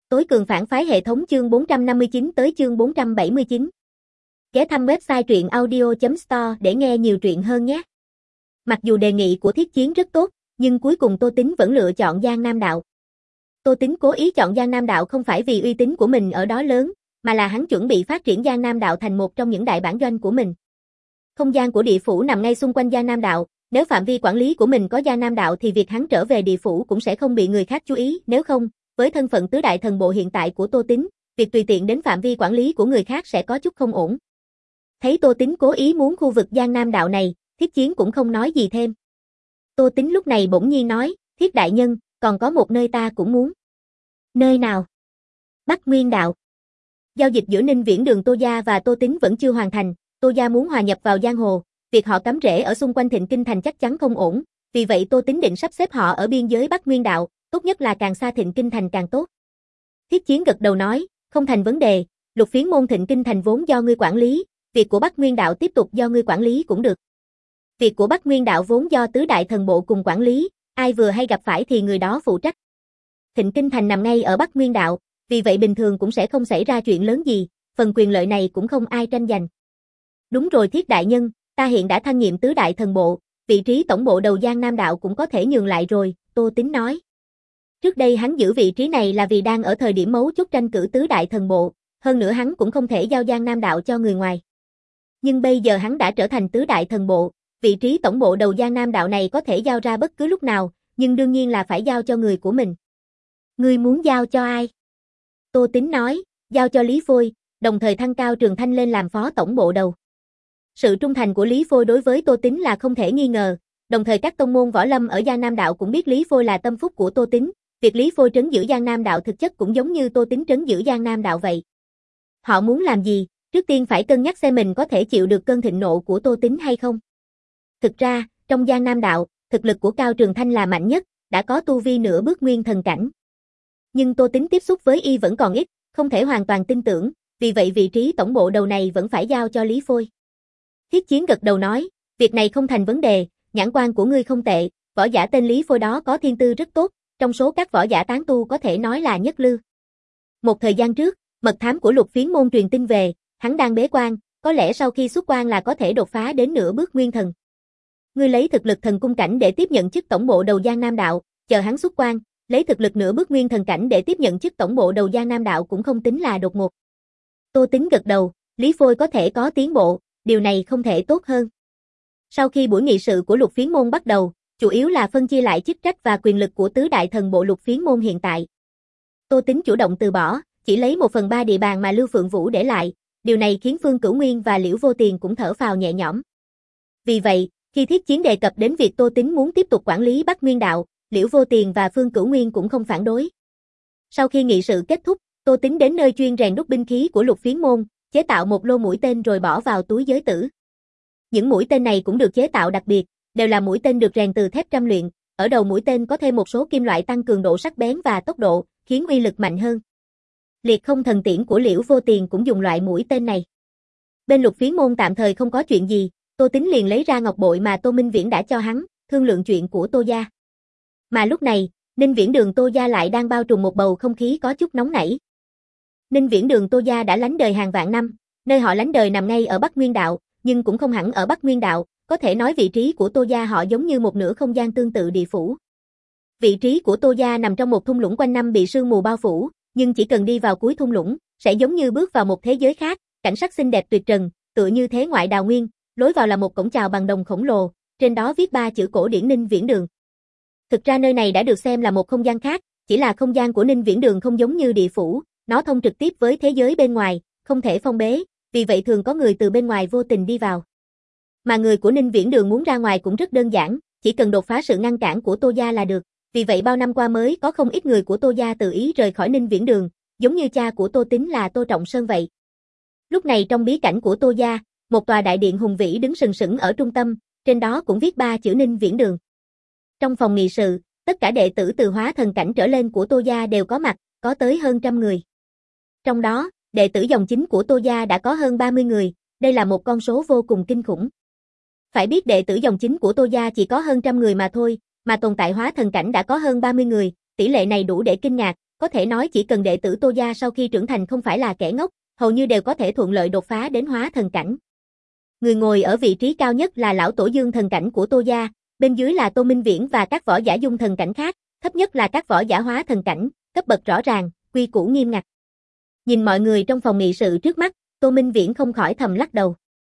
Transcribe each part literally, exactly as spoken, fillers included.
Tối cường phản phái hệ thống chương bốn trăm năm mươi chín tới chương bốn trăm bảy mươi chín. Ghé thăm website truyện audio chấm store để nghe nhiều truyện hơn nhé. Mặc dù đề nghị của Thiết Chiến rất tốt, nhưng cuối cùng Tô Tính vẫn lựa chọn Giang Nam Đạo. Tô Tính cố ý chọn Giang Nam Đạo không phải vì uy tín của mình ở đó lớn, mà là hắn chuẩn bị phát triển Giang Nam Đạo thành một trong những đại bản doanh của mình. Không gian của địa phủ nằm ngay xung quanh Giang Nam Đạo, nếu phạm vi quản lý của mình có Giang Nam Đạo thì việc hắn trở về địa phủ cũng sẽ không bị người khác chú ý, nếu không, với thân phận tứ đại thần bộ hiện tại của Tô Tính, việc tùy tiện đến phạm vi quản lý của người khác sẽ có chút không ổn. Thấy Tô Tính cố ý muốn khu vực Giang Nam Đạo này, Thiết Chiến cũng không nói gì thêm. Tô Tính lúc này bỗng nhiên nói, Thiết đại nhân, còn có một nơi ta cũng muốn. Nơi nào? Bắc Nguyên Đạo. Giao dịch giữa Ninh Viễn Đường Tô Gia và Tô Tính vẫn chưa hoàn thành, Tô Gia muốn hòa nhập vào giang hồ, việc họ cắm rễ ở xung quanh Thịnh Kinh Thành chắc chắn không ổn, vì vậy Tô Tính định sắp xếp họ ở biên giới Bắc Nguyên Đạo, tốt nhất là càng xa Thịnh Kinh Thành càng tốt. Thiết Chiến gật đầu nói, không thành vấn đề, Lục Phiến môn Thịnh Kinh Thành vốn do ngươi quản lý, việc của Bắc Nguyên Đạo tiếp tục do ngươi quản lý cũng được. Việc của Bắc Nguyên Đạo vốn do tứ đại thần bộ cùng quản lý, ai vừa hay gặp phải thì người đó phụ trách. Thịnh Kinh Thành nằm ngay ở Bắc Nguyên Đạo, vì vậy bình thường cũng sẽ không xảy ra chuyện lớn gì, phần quyền lợi này cũng không ai tranh giành. Đúng rồi Thiết đại nhân, ta hiện đã thăng nhiệm tứ đại thần bộ, vị trí tổng bộ đầu Giang Nam Đạo cũng có thể nhường lại rồi, Tô Tính nói. Trước đây hắn giữ vị trí này là vì đang ở thời điểm mấu chốt tranh cử tứ đại thần bộ, hơn nữa hắn cũng không thể giao Giang Nam Đạo cho người ngoài. Nhưng bây giờ hắn đã trở thành tứ đại thần bộ, vị trí tổng bộ đầu Giang Nam Đạo này có thể giao ra bất cứ lúc nào, nhưng đương nhiên là phải giao cho người của mình. Ngươi muốn giao cho ai? Tô Tính nói, giao cho Lý Phôi, đồng thời thăng cao Trường Thanh lên làm phó tổng bộ đầu. Sự trung thành của Lý Phôi đối với Tô Tính là không thể nghi ngờ, đồng thời các tông môn võ lâm ở Giang Nam Đạo cũng biết Lý Phôi là tâm phúc của Tô Tính, việc Lý Phôi trấn giữ Giang Nam Đạo thực chất cũng giống như Tô Tính trấn giữ Giang Nam Đạo vậy. Họ muốn làm gì, trước tiên phải cân nhắc xem mình có thể chịu được cơn thịnh nộ của Tô Tính hay không. Thực ra, trong Giang Nam Đạo, thực lực của Cao Trường Thanh là mạnh nhất, đã có tu vi nửa bước nguyên thần cảnh. Nhưng Tô Tính tiếp xúc với y vẫn còn ít, không thể hoàn toàn tin tưởng, vì vậy vị trí tổng bộ đầu này vẫn phải giao cho Lý Phôi. Thiết Chiến gật đầu nói, việc này không thành vấn đề, nhãn quan của ngươi không tệ, võ giả tên Lý Phôi đó có thiên tư rất tốt, trong số các võ giả tán tu có thể nói là nhất lưu. Một thời gian trước, mật thám của Lục Phiến môn truyền tin về, hắn đang bế quan, có lẽ sau khi xuất quan là có thể đột phá đến nửa bước nguyên thần. Ngươi lấy thực lực thần cung cảnh để tiếp nhận chức tổng bộ đầu Giang Nam Đạo, chờ hắn xuất quan, lấy thực lực nửa bước nguyên thần cảnh để tiếp nhận chức tổng bộ đầu Giang Nam Đạo cũng không tính là đột ngột. Tô Tính gật đầu, Lý Phôi có thể có tiến bộ, điều này không thể tốt hơn. Sau khi buổi nghị sự của Lục Phiến môn bắt đầu, chủ yếu là phân chia lại chức trách và quyền lực của tứ đại thần bộ Lục Phiến môn hiện tại. Tô Tính chủ động từ bỏ, chỉ lấy một phần ba địa bàn mà Lưu Phượng Vũ để lại, điều này khiến Phương Cửu Nguyên và Liễu Vô Tiền cũng thở phào nhẹ nhõm. Vì vậy, khi Thiết Chiến đề cập đến việc Tô Tính muốn tiếp tục quản lý Bắc Nguyên Đạo, Liễu Vô Tiền và Phương Cửu Nguyên cũng không phản đối. Sau khi nghị sự kết thúc, Tô Tính đến nơi chuyên rèn đúc binh khí của Lục Phiến môn, chế tạo một lô mũi tên rồi bỏ vào túi giới tử. Những mũi tên này cũng được chế tạo đặc biệt, đều là mũi tên được rèn từ thép trăm luyện, ở đầu mũi tên có thêm một số kim loại tăng cường độ sắc bén và tốc độ, khiến uy lực mạnh hơn. Liệt không thần tiễn của Liễu Vô Tiền cũng dùng loại mũi tên này. Bên Lục Phiến môn tạm thời không có chuyện gì, Tô Tính liền lấy ra ngọc bội mà Tô Minh Viễn đã cho hắn, thương lượng chuyện của Tô gia. Mà lúc này, Ninh Viễn Đường Tô gia lại đang bao trùm một bầu không khí có chút nóng nảy. Ninh Viễn Đường Tô gia đã lánh đời hàng vạn năm, nơi họ lánh đời nằm ngay ở Bắc Nguyên Đạo, nhưng cũng không hẳn ở Bắc Nguyên Đạo, có thể nói vị trí của Tô gia họ giống như một nửa không gian tương tự địa phủ. Vị trí của Tô gia nằm trong một thung lũng quanh năm bị sương mù bao phủ, nhưng chỉ cần đi vào cuối thung lũng, sẽ giống như bước vào một thế giới khác, cảnh sắc xinh đẹp tuyệt trần, tựa như thế ngoại đào nguyên, lối vào là một cổng chào bằng đồng khổng lồ, trên đó viết ba chữ cổ điển Ninh Viễn Đường. Thực ra nơi này đã được xem là một không gian khác, chỉ là không gian của Ninh Viễn Đường không giống như địa phủ, nó thông trực tiếp với thế giới bên ngoài, không thể phong bế, vì vậy thường có người từ bên ngoài vô tình đi vào. Mà người của Ninh Viễn Đường muốn ra ngoài cũng rất đơn giản, chỉ cần đột phá sự ngăn cản của Tô gia là được, vì vậy bao năm qua mới có không ít người của Tô gia tự ý rời khỏi Ninh Viễn Đường, giống như cha của Tô Tính là Tô Trọng Sơn vậy. Lúc này trong bí cảnh của Tô gia, một tòa đại điện hùng vĩ đứng sừng sững ở trung tâm, trên đó cũng viết ba chữ Ninh Viễn Đường. Trong phòng nghị sự, tất cả đệ tử từ hóa thần cảnh trở lên của Tô gia đều có mặt, có tới hơn trăm người. Trong đó, đệ tử dòng chính của Tô gia đã có hơn ba mươi người, đây là một con số vô cùng kinh khủng. Phải biết đệ tử dòng chính của Tô gia chỉ có hơn trăm người mà thôi, mà tồn tại hóa thần cảnh đã có hơn ba mươi người, tỷ lệ này đủ để kinh ngạc, có thể nói chỉ cần đệ tử Tô gia sau khi trưởng thành không phải là kẻ ngốc, hầu như đều có thể thuận lợi đột phá đến hóa thần cảnh. Người ngồi ở vị trí cao nhất là lão tổ dương thần cảnh của Tô gia, bên dưới là Tô Minh Viễn và các võ giả dung thần cảnh khác, thấp nhất là các võ giả hóa thần cảnh, cấp bậc rõ ràng, quy củ nghiêm ngặt. Nhìn mọi người trong phòng nghị sự trước mắt, Tô Minh Viễn không khỏi thầm lắc đầu.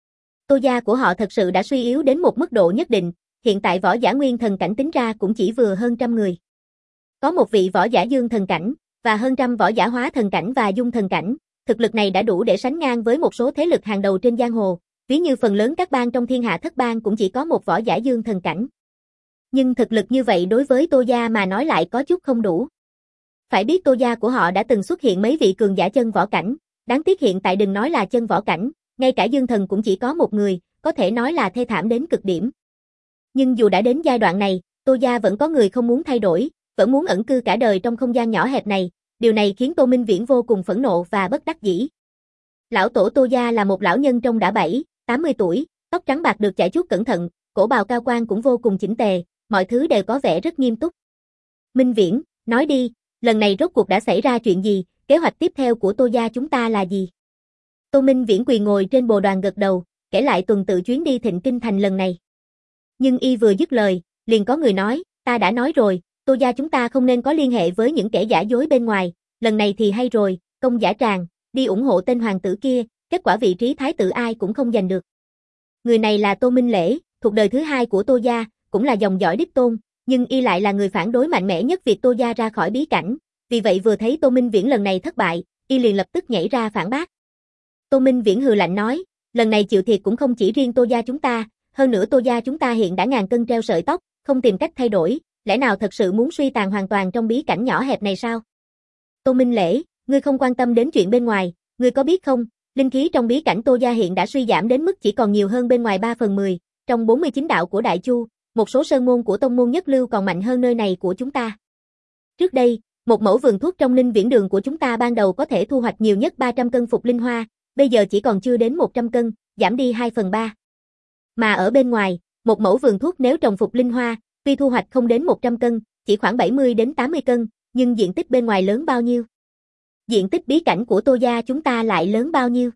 Tô gia của họ thật sự đã suy yếu đến một mức độ nhất định, hiện tại võ giả nguyên thần cảnh tính ra cũng chỉ vừa hơn trăm người. Có một vị võ giả dương thần cảnh, và hơn trăm võ giả hóa thần cảnh và dung thần cảnh, thực lực này đã đủ để sánh ngang với một số thế lực hàng đầu trên giang hồ, ví như phần lớn các bang trong thiên hạ thất bang cũng chỉ có một võ giả dương thần cảnh. Nhưng thực lực như vậy đối với Tô gia mà nói lại có chút không đủ. Phải biết Tô gia của họ đã từng xuất hiện mấy vị cường giả chân võ cảnh, đáng tiếc hiện tại đừng nói là chân võ cảnh, ngay cả dương thần cũng chỉ có một người, có thể nói là thê thảm đến cực điểm. Nhưng dù đã đến giai đoạn này, Tô gia vẫn có người không muốn thay đổi, vẫn muốn ẩn cư cả đời trong không gian nhỏ hẹp này, điều này khiến Tô Minh Viễn vô cùng phẫn nộ và bất đắc dĩ. Lão tổ Tô gia là một lão nhân trông đã bảy, tám mươi tuổi, tóc trắng bạc được chải chuốt cẩn thận, cổ bào cao quan cũng vô cùng chỉnh tề, mọi thứ đều có vẻ rất nghiêm túc. Minh Viễn, nói đi, lần này rốt cuộc đã xảy ra chuyện gì, kế hoạch tiếp theo của Tô gia chúng ta là gì? Tô Minh Viễn quỳ ngồi trên bồ đoàn gật đầu, kể lại tuần tự chuyến đi Thịnh Kinh Thành lần này. Nhưng y vừa dứt lời, liền có người nói, ta đã nói rồi, Tô gia chúng ta không nên có liên hệ với những kẻ giả dối bên ngoài, lần này thì hay rồi, công giả tràng, đi ủng hộ tên hoàng tử kia, kết quả vị trí thái tử ai cũng không giành được. Người này là Tô Minh Lễ, thuộc đời thứ hai của Tô gia, cũng là dòng dõi đích tôn, nhưng y lại là người phản đối mạnh mẽ nhất việc Tô gia ra khỏi bí cảnh, vì vậy vừa thấy Tô Minh Viễn lần này thất bại, y liền lập tức nhảy ra phản bác. Tô Minh Viễn hừ lạnh nói, lần này chịu thiệt cũng không chỉ riêng Tô gia chúng ta, hơn nữa Tô gia chúng ta hiện đã ngàn cân treo sợi tóc, không tìm cách thay đổi, lẽ nào thật sự muốn suy tàn hoàn toàn trong bí cảnh nhỏ hẹp này sao? Tô Minh Lễ, ngươi không quan tâm đến chuyện bên ngoài, ngươi có biết không, linh khí trong bí cảnh Tô gia hiện đã suy giảm đến mức chỉ còn nhiều hơn bên ngoài ba phần mười, trong bốn mươi chín đạo của Đại Chu, một số sơn môn của tông môn nhất lưu còn mạnh hơn nơi này của chúng ta. Trước đây, một mẫu vườn thuốc trong Ninh Viễn Đường của chúng ta ban đầu có thể thu hoạch nhiều nhất ba trăm cân phục linh hoa, bây giờ chỉ còn chưa đến một trăm cân, giảm đi hai phần ba. Mà ở bên ngoài, một mẫu vườn thuốc nếu trồng phục linh hoa, tuy thu hoạch không đến một trăm cân, chỉ khoảng bảy mươi đến tám mươi cân, nhưng diện tích bên ngoài lớn bao nhiêu? Diện tích bí cảnh của Tô gia chúng ta lại lớn bao nhiêu?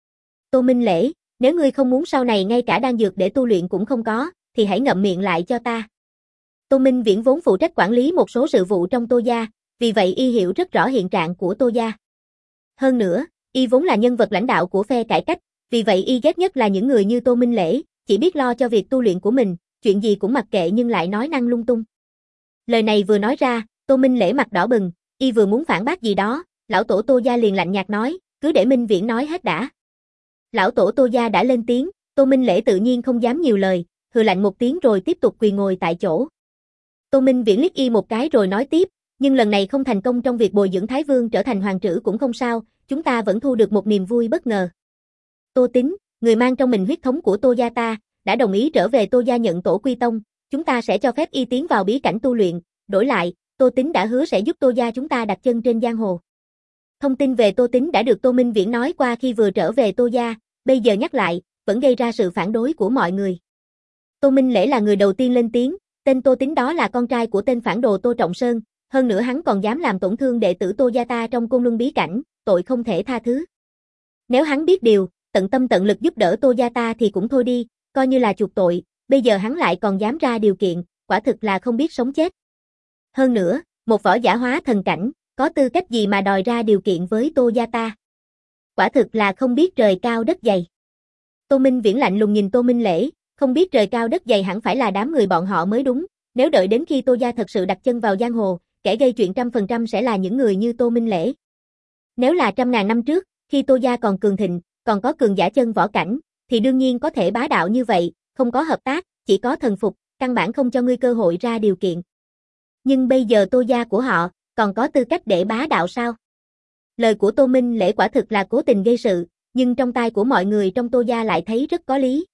Tô Minh Lễ, nếu ngươi không muốn sau này ngay cả đan dược để tu luyện cũng không có, thì hãy ngậm miệng lại cho ta. Tô Minh Viễn vốn phụ trách quản lý một số sự vụ trong Tô gia, vì vậy y hiểu rất rõ hiện trạng của Tô gia. Hơn nữa, y vốn là nhân vật lãnh đạo của phe cải cách, vì vậy y ghét nhất là những người như Tô Minh Lễ, chỉ biết lo cho việc tu luyện của mình, chuyện gì cũng mặc kệ nhưng lại nói năng lung tung. Lời này vừa nói ra, Tô Minh Lễ mặt đỏ bừng, y vừa muốn phản bác gì đó, lão tổ Tô gia liền lạnh nhạt nói, cứ để Minh Viễn nói hết đã. Lão tổ Tô gia đã lên tiếng, Tô Minh Lễ tự nhiên không dám nhiều lời, hừ lạnh một tiếng rồi tiếp tục quỳ ngồi tại chỗ. Tô Minh Viễn liếc y một cái rồi nói tiếp, nhưng lần này không thành công trong việc bồi dưỡng Thái Vương trở thành hoàng trữ cũng không sao, chúng ta vẫn thu được một niềm vui bất ngờ. Tô Tín, người mang trong mình huyết thống của Tô gia ta, đã đồng ý trở về Tô gia nhận tổ quy tông, chúng ta sẽ cho phép y tiến vào bí cảnh tu luyện, đổi lại, Tô Tín đã hứa sẽ giúp Tô gia chúng ta đặt chân trên giang hồ. Thông tin về Tô Tín đã được Tô Minh Viễn nói qua khi vừa trở về Tô gia, bây giờ nhắc lại, vẫn gây ra sự phản đối của mọi người. Tô Minh Lễ là người đầu tiên lên tiếng, tên Tô Tín đó là con trai của tên phản đồ Tô Trọng Sơn, hơn nữa hắn còn dám làm tổn thương đệ tử Tô gia ta trong Côn Luân bí cảnh, tội không thể tha thứ. Nếu hắn biết điều, tận tâm tận lực giúp đỡ Tô gia ta thì cũng thôi đi, coi như là chuộc tội, bây giờ hắn lại còn dám ra điều kiện, quả thực là không biết sống chết. Hơn nữa, một võ giả hóa thần cảnh, có tư cách gì mà đòi ra điều kiện với Tô gia ta? Quả thực là không biết trời cao đất dày. Tô Minh Viễn lạnh lùng nhìn Tô Minh Lễ, không biết trời cao đất dày hẳn phải là đám người bọn họ mới đúng, nếu đợi đến khi Tô gia thật sự đặt chân vào giang hồ, kẻ gây chuyện trăm phần trăm sẽ là những người như Tô Minh Lễ. Nếu là trăm ngàn năm trước, khi Tô gia còn cường thịnh, còn có cường giả chân võ cảnh, thì đương nhiên có thể bá đạo như vậy, không có hợp tác, chỉ có thần phục, căn bản không cho ngươi cơ hội ra điều kiện. Nhưng bây giờ Tô gia của họ, còn có tư cách để bá đạo sao? Lời của Tô Minh Lễ quả thực là cố tình gây sự, nhưng trong tai của mọi người trong Tô gia lại thấy rất có lý.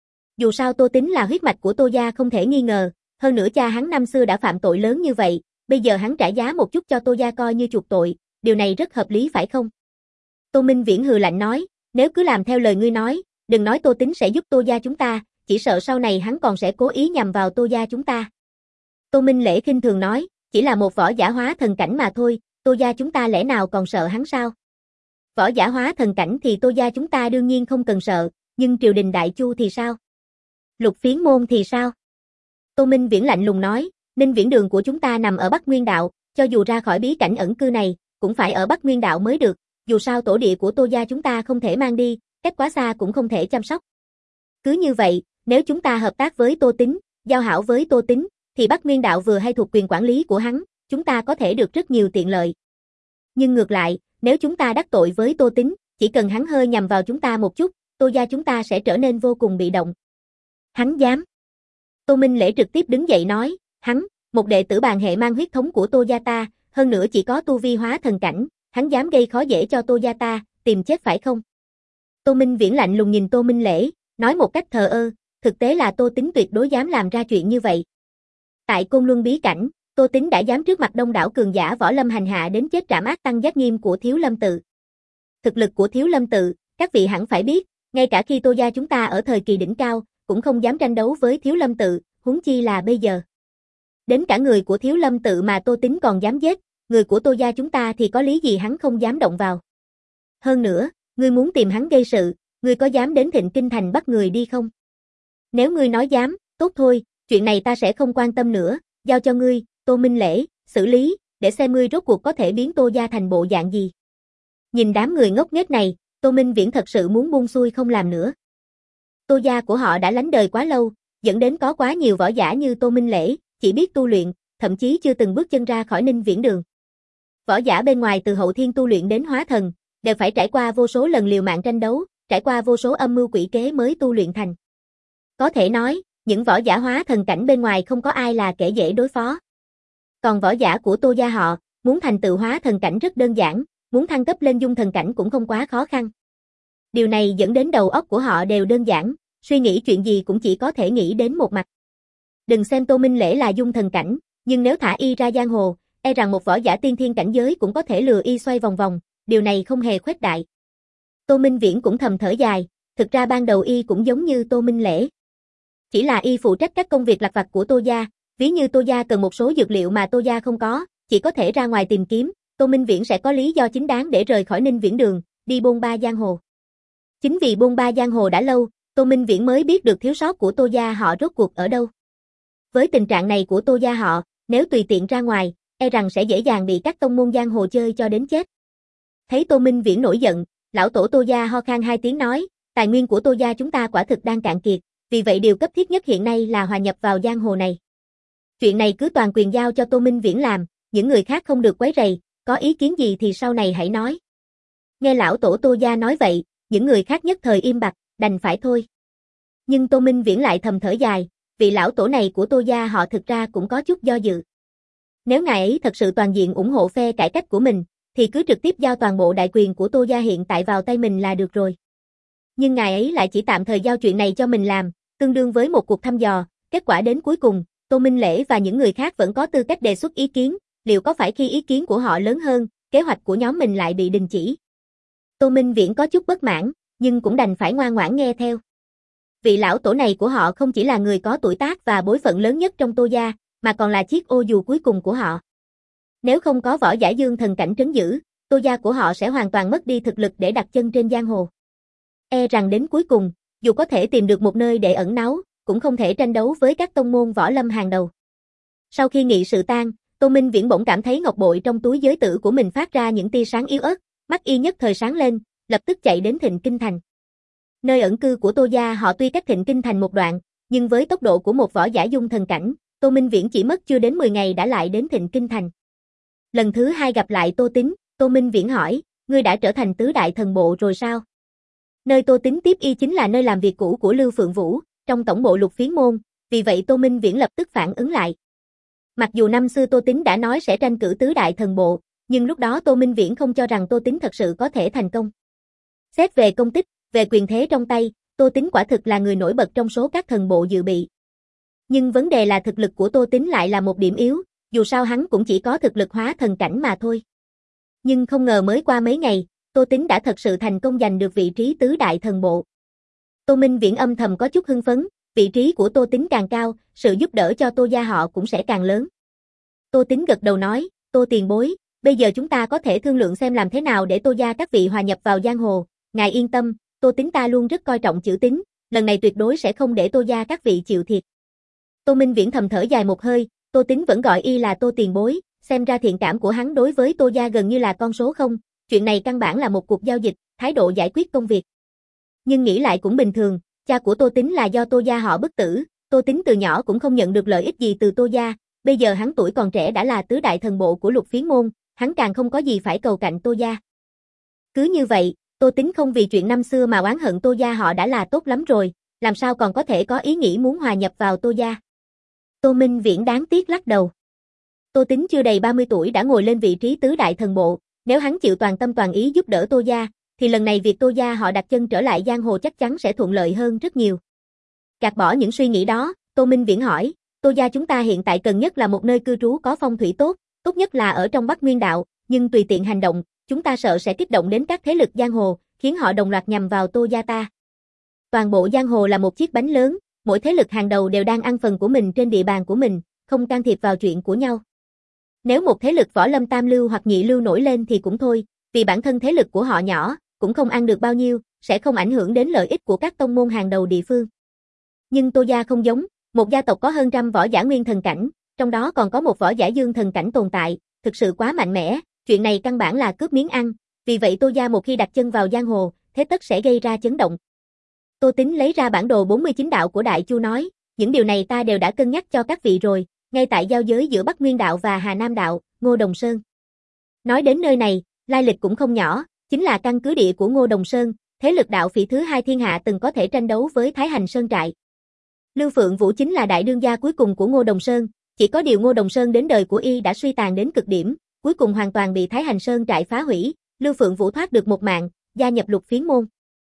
Dù sao Tô Tín là huyết mạch của Tô gia không thể nghi ngờ, hơn nữa cha hắn năm xưa đã phạm tội lớn như vậy, bây giờ hắn trả giá một chút cho Tô gia coi như chuộc tội, điều này rất hợp lý phải không? Tô Minh Viễn hừ lạnh nói, nếu cứ làm theo lời ngươi nói, đừng nói Tô Tín sẽ giúp Tô gia chúng ta, chỉ sợ sau này hắn còn sẽ cố ý nhằm vào Tô gia chúng ta. Tô Minh Lễ khinh thường nói, chỉ là một võ giả hóa thần cảnh mà thôi, Tô gia chúng ta lẽ nào còn sợ hắn sao? Võ giả hóa thần cảnh thì Tô gia chúng ta đương nhiên không cần sợ, nhưng triều đình Đại Chu thì sao? Lục Phiến môn thì sao? Tô Minh Viễn lạnh lùng nói, Ninh Viễn đường của chúng ta nằm ở Bắc Nguyên đạo, cho dù ra khỏi bí cảnh ẩn cư này, cũng phải ở Bắc Nguyên đạo mới được, dù sao tổ địa của Tô gia chúng ta không thể mang đi, cách quá xa cũng không thể chăm sóc. Cứ như vậy, nếu chúng ta hợp tác với Tô Tín, giao hảo với Tô Tín, thì Bắc Nguyên đạo vừa hay thuộc quyền quản lý của hắn, chúng ta có thể được rất nhiều tiện lợi. Nhưng ngược lại, nếu chúng ta đắc tội với Tô Tín, chỉ cần hắn hơi nhằm vào chúng ta một chút, Tô gia chúng ta sẽ trở nên vô cùng bị động. Hắn dám. Tô Minh Lễ trực tiếp đứng dậy nói, hắn, một đệ tử bàn hệ mang huyết thống của Tô gia ta, hơn nữa chỉ có tu vi hóa thần cảnh, hắn dám gây khó dễ cho Tô gia ta, tìm chết phải không? Tô Minh Viễn lạnh lùng nhìn Tô Minh Lễ, nói một cách thờ ơ, thực tế là Tô Tín tuyệt đối dám làm ra chuyện như vậy. Tại Côn Luân bí cảnh, Tô Tín đã dám trước mặt đông đảo cường giả võ lâm hành hạ đến chết trảm ác tăng giác nghiêm của Thiếu Lâm Tự. Thực lực của Thiếu Lâm Tự, các vị hẳn phải biết, ngay cả khi Tô gia chúng ta ở thời kỳ đỉnh cao, cũng không dám tranh đấu với Thiếu Lâm Tự, huống chi là bây giờ. Đến cả người của Thiếu Lâm Tự mà Tô Tín còn dám giết, người của Tô gia chúng ta thì có lý gì hắn không dám động vào. Hơn nữa, ngươi muốn tìm hắn gây sự, ngươi có dám đến Thịnh Kinh Thành bắt người đi không? Nếu ngươi nói dám, tốt thôi, chuyện này ta sẽ không quan tâm nữa, giao cho ngươi, Tô Minh Lễ, xử lý, để xem ngươi rốt cuộc có thể biến Tô gia thành bộ dạng gì. Nhìn đám người ngốc nghếch này, Tô Minh Viễn thật sự muốn buông xuôi không làm nữa. Tô gia của họ đã lánh đời quá lâu, dẫn đến có quá nhiều võ giả như Tô Minh Lễ, chỉ biết tu luyện, thậm chí chưa từng bước chân ra khỏi Ninh Viễn đường. Võ giả bên ngoài từ hậu thiên tu luyện đến hóa thần, đều phải trải qua vô số lần liều mạng tranh đấu, trải qua vô số âm mưu quỷ kế mới tu luyện thành. Có thể nói, những võ giả hóa thần cảnh bên ngoài không có ai là kẻ dễ đối phó. Còn võ giả của Tô gia họ, muốn thành tựu hóa thần cảnh rất đơn giản, muốn thăng cấp lên dung thần cảnh cũng không quá khó khăn. Điều này dẫn đến đầu óc của họ đều đơn giản, suy nghĩ chuyện gì cũng chỉ có thể nghĩ đến một mặt. Đừng xem Tô Minh Lễ là dung thần cảnh, nhưng nếu thả y ra giang hồ, e rằng một võ giả tiên thiên cảnh giới cũng có thể lừa y xoay vòng vòng, điều này không hề khuếch đại. Tô Minh Viễn cũng thầm thở dài, thực ra ban đầu y cũng giống như Tô Minh Lễ. Chỉ là y phụ trách các công việc lặt vặt của Tô gia, ví như Tô gia cần một số dược liệu mà Tô gia không có, chỉ có thể ra ngoài tìm kiếm, Tô Minh Viễn sẽ có lý do chính đáng để rời khỏi Ninh Viễn đường, đi bôn ba giang hồ. Chính vì bôn ba giang hồ đã lâu, Tô Minh Viễn mới biết được thiếu sót của Tô gia họ rốt cuộc ở đâu. Với tình trạng này của Tô gia họ, nếu tùy tiện ra ngoài, e rằng sẽ dễ dàng bị các tông môn giang hồ chơi cho đến chết. Thấy Tô Minh Viễn nổi giận, lão tổ Tô gia ho khan hai tiếng nói, tài nguyên của Tô gia chúng ta quả thực đang cạn kiệt, vì vậy điều cấp thiết nhất hiện nay là hòa nhập vào giang hồ này. Chuyện này cứ toàn quyền giao cho Tô Minh Viễn làm, những người khác không được quấy rầy, có ý kiến gì thì sau này hãy nói. Nghe lão tổ Tô gia nói vậy, những người khác nhất thời im bặt, đành phải thôi. Nhưng Tô Minh Viễn lại thầm thở dài, vị lão tổ này của Tô gia họ thực ra cũng có chút do dự. Nếu ngài ấy thật sự toàn diện ủng hộ phe cải cách của mình, thì cứ trực tiếp giao toàn bộ đại quyền của Tô gia hiện tại vào tay mình là được rồi. Nhưng ngài ấy lại chỉ tạm thời giao chuyện này cho mình làm, tương đương với một cuộc thăm dò, kết quả đến cuối cùng, Tô Minh Lễ và những người khác vẫn có tư cách đề xuất ý kiến, liệu có phải khi ý kiến của họ lớn hơn, kế hoạch của nhóm mình lại bị đình chỉ? Tô Minh Viễn có chút bất mãn, nhưng cũng đành phải ngoan ngoãn nghe theo. Vị lão tổ này của họ không chỉ là người có tuổi tác và bối phận lớn nhất trong Tô gia, mà còn là chiếc ô dù cuối cùng của họ. Nếu không có võ giả dương thần cảnh trấn giữ, Tô gia của họ sẽ hoàn toàn mất đi thực lực để đặt chân trên giang hồ. E rằng đến cuối cùng, dù có thể tìm được một nơi để ẩn náu, cũng không thể tranh đấu với các tông môn võ lâm hàng đầu. Sau khi nghị sự tan, Tô Minh Viễn bỗng cảm thấy ngọc bội trong túi giới tử của mình phát ra những tia sáng yếu ớt, mắt y nhất thời sáng lên, lập tức chạy đến Thịnh Kinh Thành. Nơi ẩn cư của Tô gia họ tuy cách Thịnh Kinh Thành một đoạn, nhưng với tốc độ của một võ giả dung thần cảnh, Tô Minh Viễn chỉ mất chưa đến mười ngày đã lại đến Thịnh Kinh Thành. Lần thứ hai gặp lại Tô Tín, Tô Minh Viễn hỏi, ngươi đã trở thành tứ đại thần bộ rồi sao? Nơi Tô Tín tiếp y chính là nơi làm việc cũ của Lưu Phượng Vũ, trong tổng bộ Lục Phiến môn, vì vậy Tô Minh Viễn lập tức phản ứng lại. Mặc dù năm xưa Tô Tín đã nói sẽ tranh cử tứ đại thần bộ, nhưng lúc đó Tô Minh Viễn không cho rằng Tô Tín thật sự có thể thành công. Xét về công tích, về quyền thế trong tay, Tô Tín quả thực là người nổi bật trong số các thần bộ dự bị. Nhưng vấn đề là thực lực của Tô Tín lại là một điểm yếu, dù sao hắn cũng chỉ có thực lực hóa thần cảnh mà thôi. Nhưng không ngờ mới qua mấy ngày, Tô Tín đã thật sự thành công giành được vị trí tứ đại thần bộ. Tô Minh Viễn âm thầm có chút hưng phấn, vị trí của Tô Tín càng cao, sự giúp đỡ cho Tô gia họ cũng sẽ càng lớn. Tô Tín gật đầu nói, Tô tiền bối, Bây giờ chúng ta có thể thương lượng xem làm thế nào để Tô gia các vị hòa nhập vào giang hồ. Ngài yên tâm, Tô Tín ta luôn rất coi trọng chữ tín, lần này tuyệt đối sẽ không để Tô gia các vị chịu thiệt. Tô Minh Viễn thầm thở dài một hơi, Tô Tín vẫn gọi y là Tô tiền bối, xem ra thiện cảm của hắn đối với Tô gia gần như là con số không, chuyện này căn bản là một cuộc giao dịch, thái độ giải quyết công việc. Nhưng nghĩ lại cũng bình thường, cha của Tô Tín là do Tô gia họ bức tử, Tô Tín từ nhỏ cũng không nhận được lợi ích gì từ Tô gia, bây giờ hắn tuổi còn trẻ đã là tứ đại thần bộ của Lục Phiến môn, hắn càng không có gì phải cầu cạnh Tô gia. Cứ như vậy, Tô Tín không vì chuyện năm xưa mà oán hận Tô gia họ đã là tốt lắm rồi, làm sao còn có thể có ý nghĩ muốn hòa nhập vào Tô gia. Tô Minh Viễn đáng tiếc lắc đầu. Tô Tín chưa đầy ba mươi tuổi đã ngồi lên vị trí tứ đại thần bộ, nếu hắn chịu toàn tâm toàn ý giúp đỡ Tô gia, thì lần này việc Tô gia họ đặt chân trở lại giang hồ chắc chắn sẽ thuận lợi hơn rất nhiều. Gạt bỏ những suy nghĩ đó, Tô Minh Viễn hỏi, Tô gia chúng ta hiện tại cần nhất là một nơi cư trú có phong thủy tốt, tốt nhất là ở trong Bắc Nguyên đạo, nhưng tùy tiện hành động, chúng ta sợ sẽ kích động đến các thế lực giang hồ, khiến họ đồng loạt nhằm vào Tô gia ta. Toàn bộ giang hồ là một chiếc bánh lớn, mỗi thế lực hàng đầu đều đang ăn phần của mình trên địa bàn của mình, không can thiệp vào chuyện của nhau. Nếu một thế lực võ lâm tam lưu hoặc nhị lưu nổi lên thì cũng thôi, vì bản thân thế lực của họ nhỏ, cũng không ăn được bao nhiêu, sẽ không ảnh hưởng đến lợi ích của các tông môn hàng đầu địa phương. Nhưng Tô gia không giống, một gia tộc có hơn trăm võ giả nguyên thần cảnh, trong đó còn có một võ giả dương thần cảnh tồn tại, thực sự quá mạnh mẽ, chuyện này căn bản là cướp miếng ăn, vì vậy Tô gia một khi đặt chân vào giang hồ, thế tất sẽ gây ra chấn động. Tô Tín lấy ra bản đồ bốn mươi chín đạo của Đại Chu nói, những điều này ta đều đã cân nhắc cho các vị rồi, ngay tại giao giới giữa Bắc Nguyên đạo và Hà Nam đạo, Ngô Đồng Sơn. Nói đến nơi này, lai lịch cũng không nhỏ, chính là căn cứ địa của Ngô Đồng Sơn, thế lực đạo phỉ thứ hai thiên hạ từng có thể tranh đấu với Thái Hành Sơn trại. Lưu Phượng Vũ chính là đại đương gia cuối cùng của Ngô Đồng Sơn, chỉ có điều Ngô Đồng Sơn đến đời của y đã suy tàn đến cực điểm, cuối cùng hoàn toàn bị Thái Hành Sơn trại phá hủy, Lưu Phượng Vũ thoát được một mạng, gia nhập Lục Phiến môn.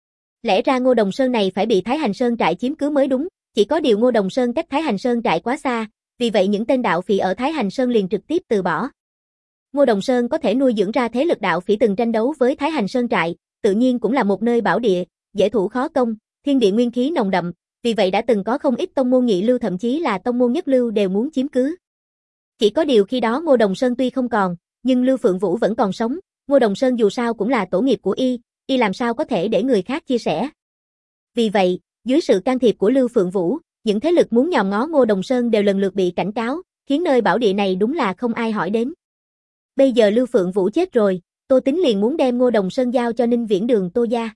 Lẽ ra Ngô Đồng Sơn này phải bị Thái Hành Sơn trại chiếm cứ mới đúng, chỉ có điều Ngô Đồng Sơn cách Thái Hành Sơn trại quá xa, vì vậy những tên đạo phỉ ở Thái Hành Sơn liền trực tiếp từ bỏ. Ngô Đồng Sơn có thể nuôi dưỡng ra thế lực đạo phỉ từng tranh đấu với Thái Hành Sơn trại, tự nhiên cũng là một nơi bảo địa, dễ thủ khó công, thiên địa nguyên khí nồng đậm, vì vậy đã từng có không ít tông môn nhị lưu thậm chí là tông môn nhất lưu đều muốn chiếm cứ. Chỉ có điều khi đó Ngô Đồng Sơn tuy không còn, nhưng Lưu Phượng Vũ vẫn còn sống, Ngô Đồng Sơn dù sao cũng là tổ nghiệp của y, y làm sao có thể để người khác chia sẻ. Vì vậy, dưới sự can thiệp của Lưu Phượng Vũ, những thế lực muốn nhòm ngó Ngô Đồng Sơn đều lần lượt bị cảnh cáo, khiến nơi bảo địa này đúng là không ai hỏi đến. Bây giờ Lưu Phượng Vũ chết rồi, Tô Tín liền muốn đem Ngô Đồng Sơn giao cho Ninh Viễn Đường Tô gia.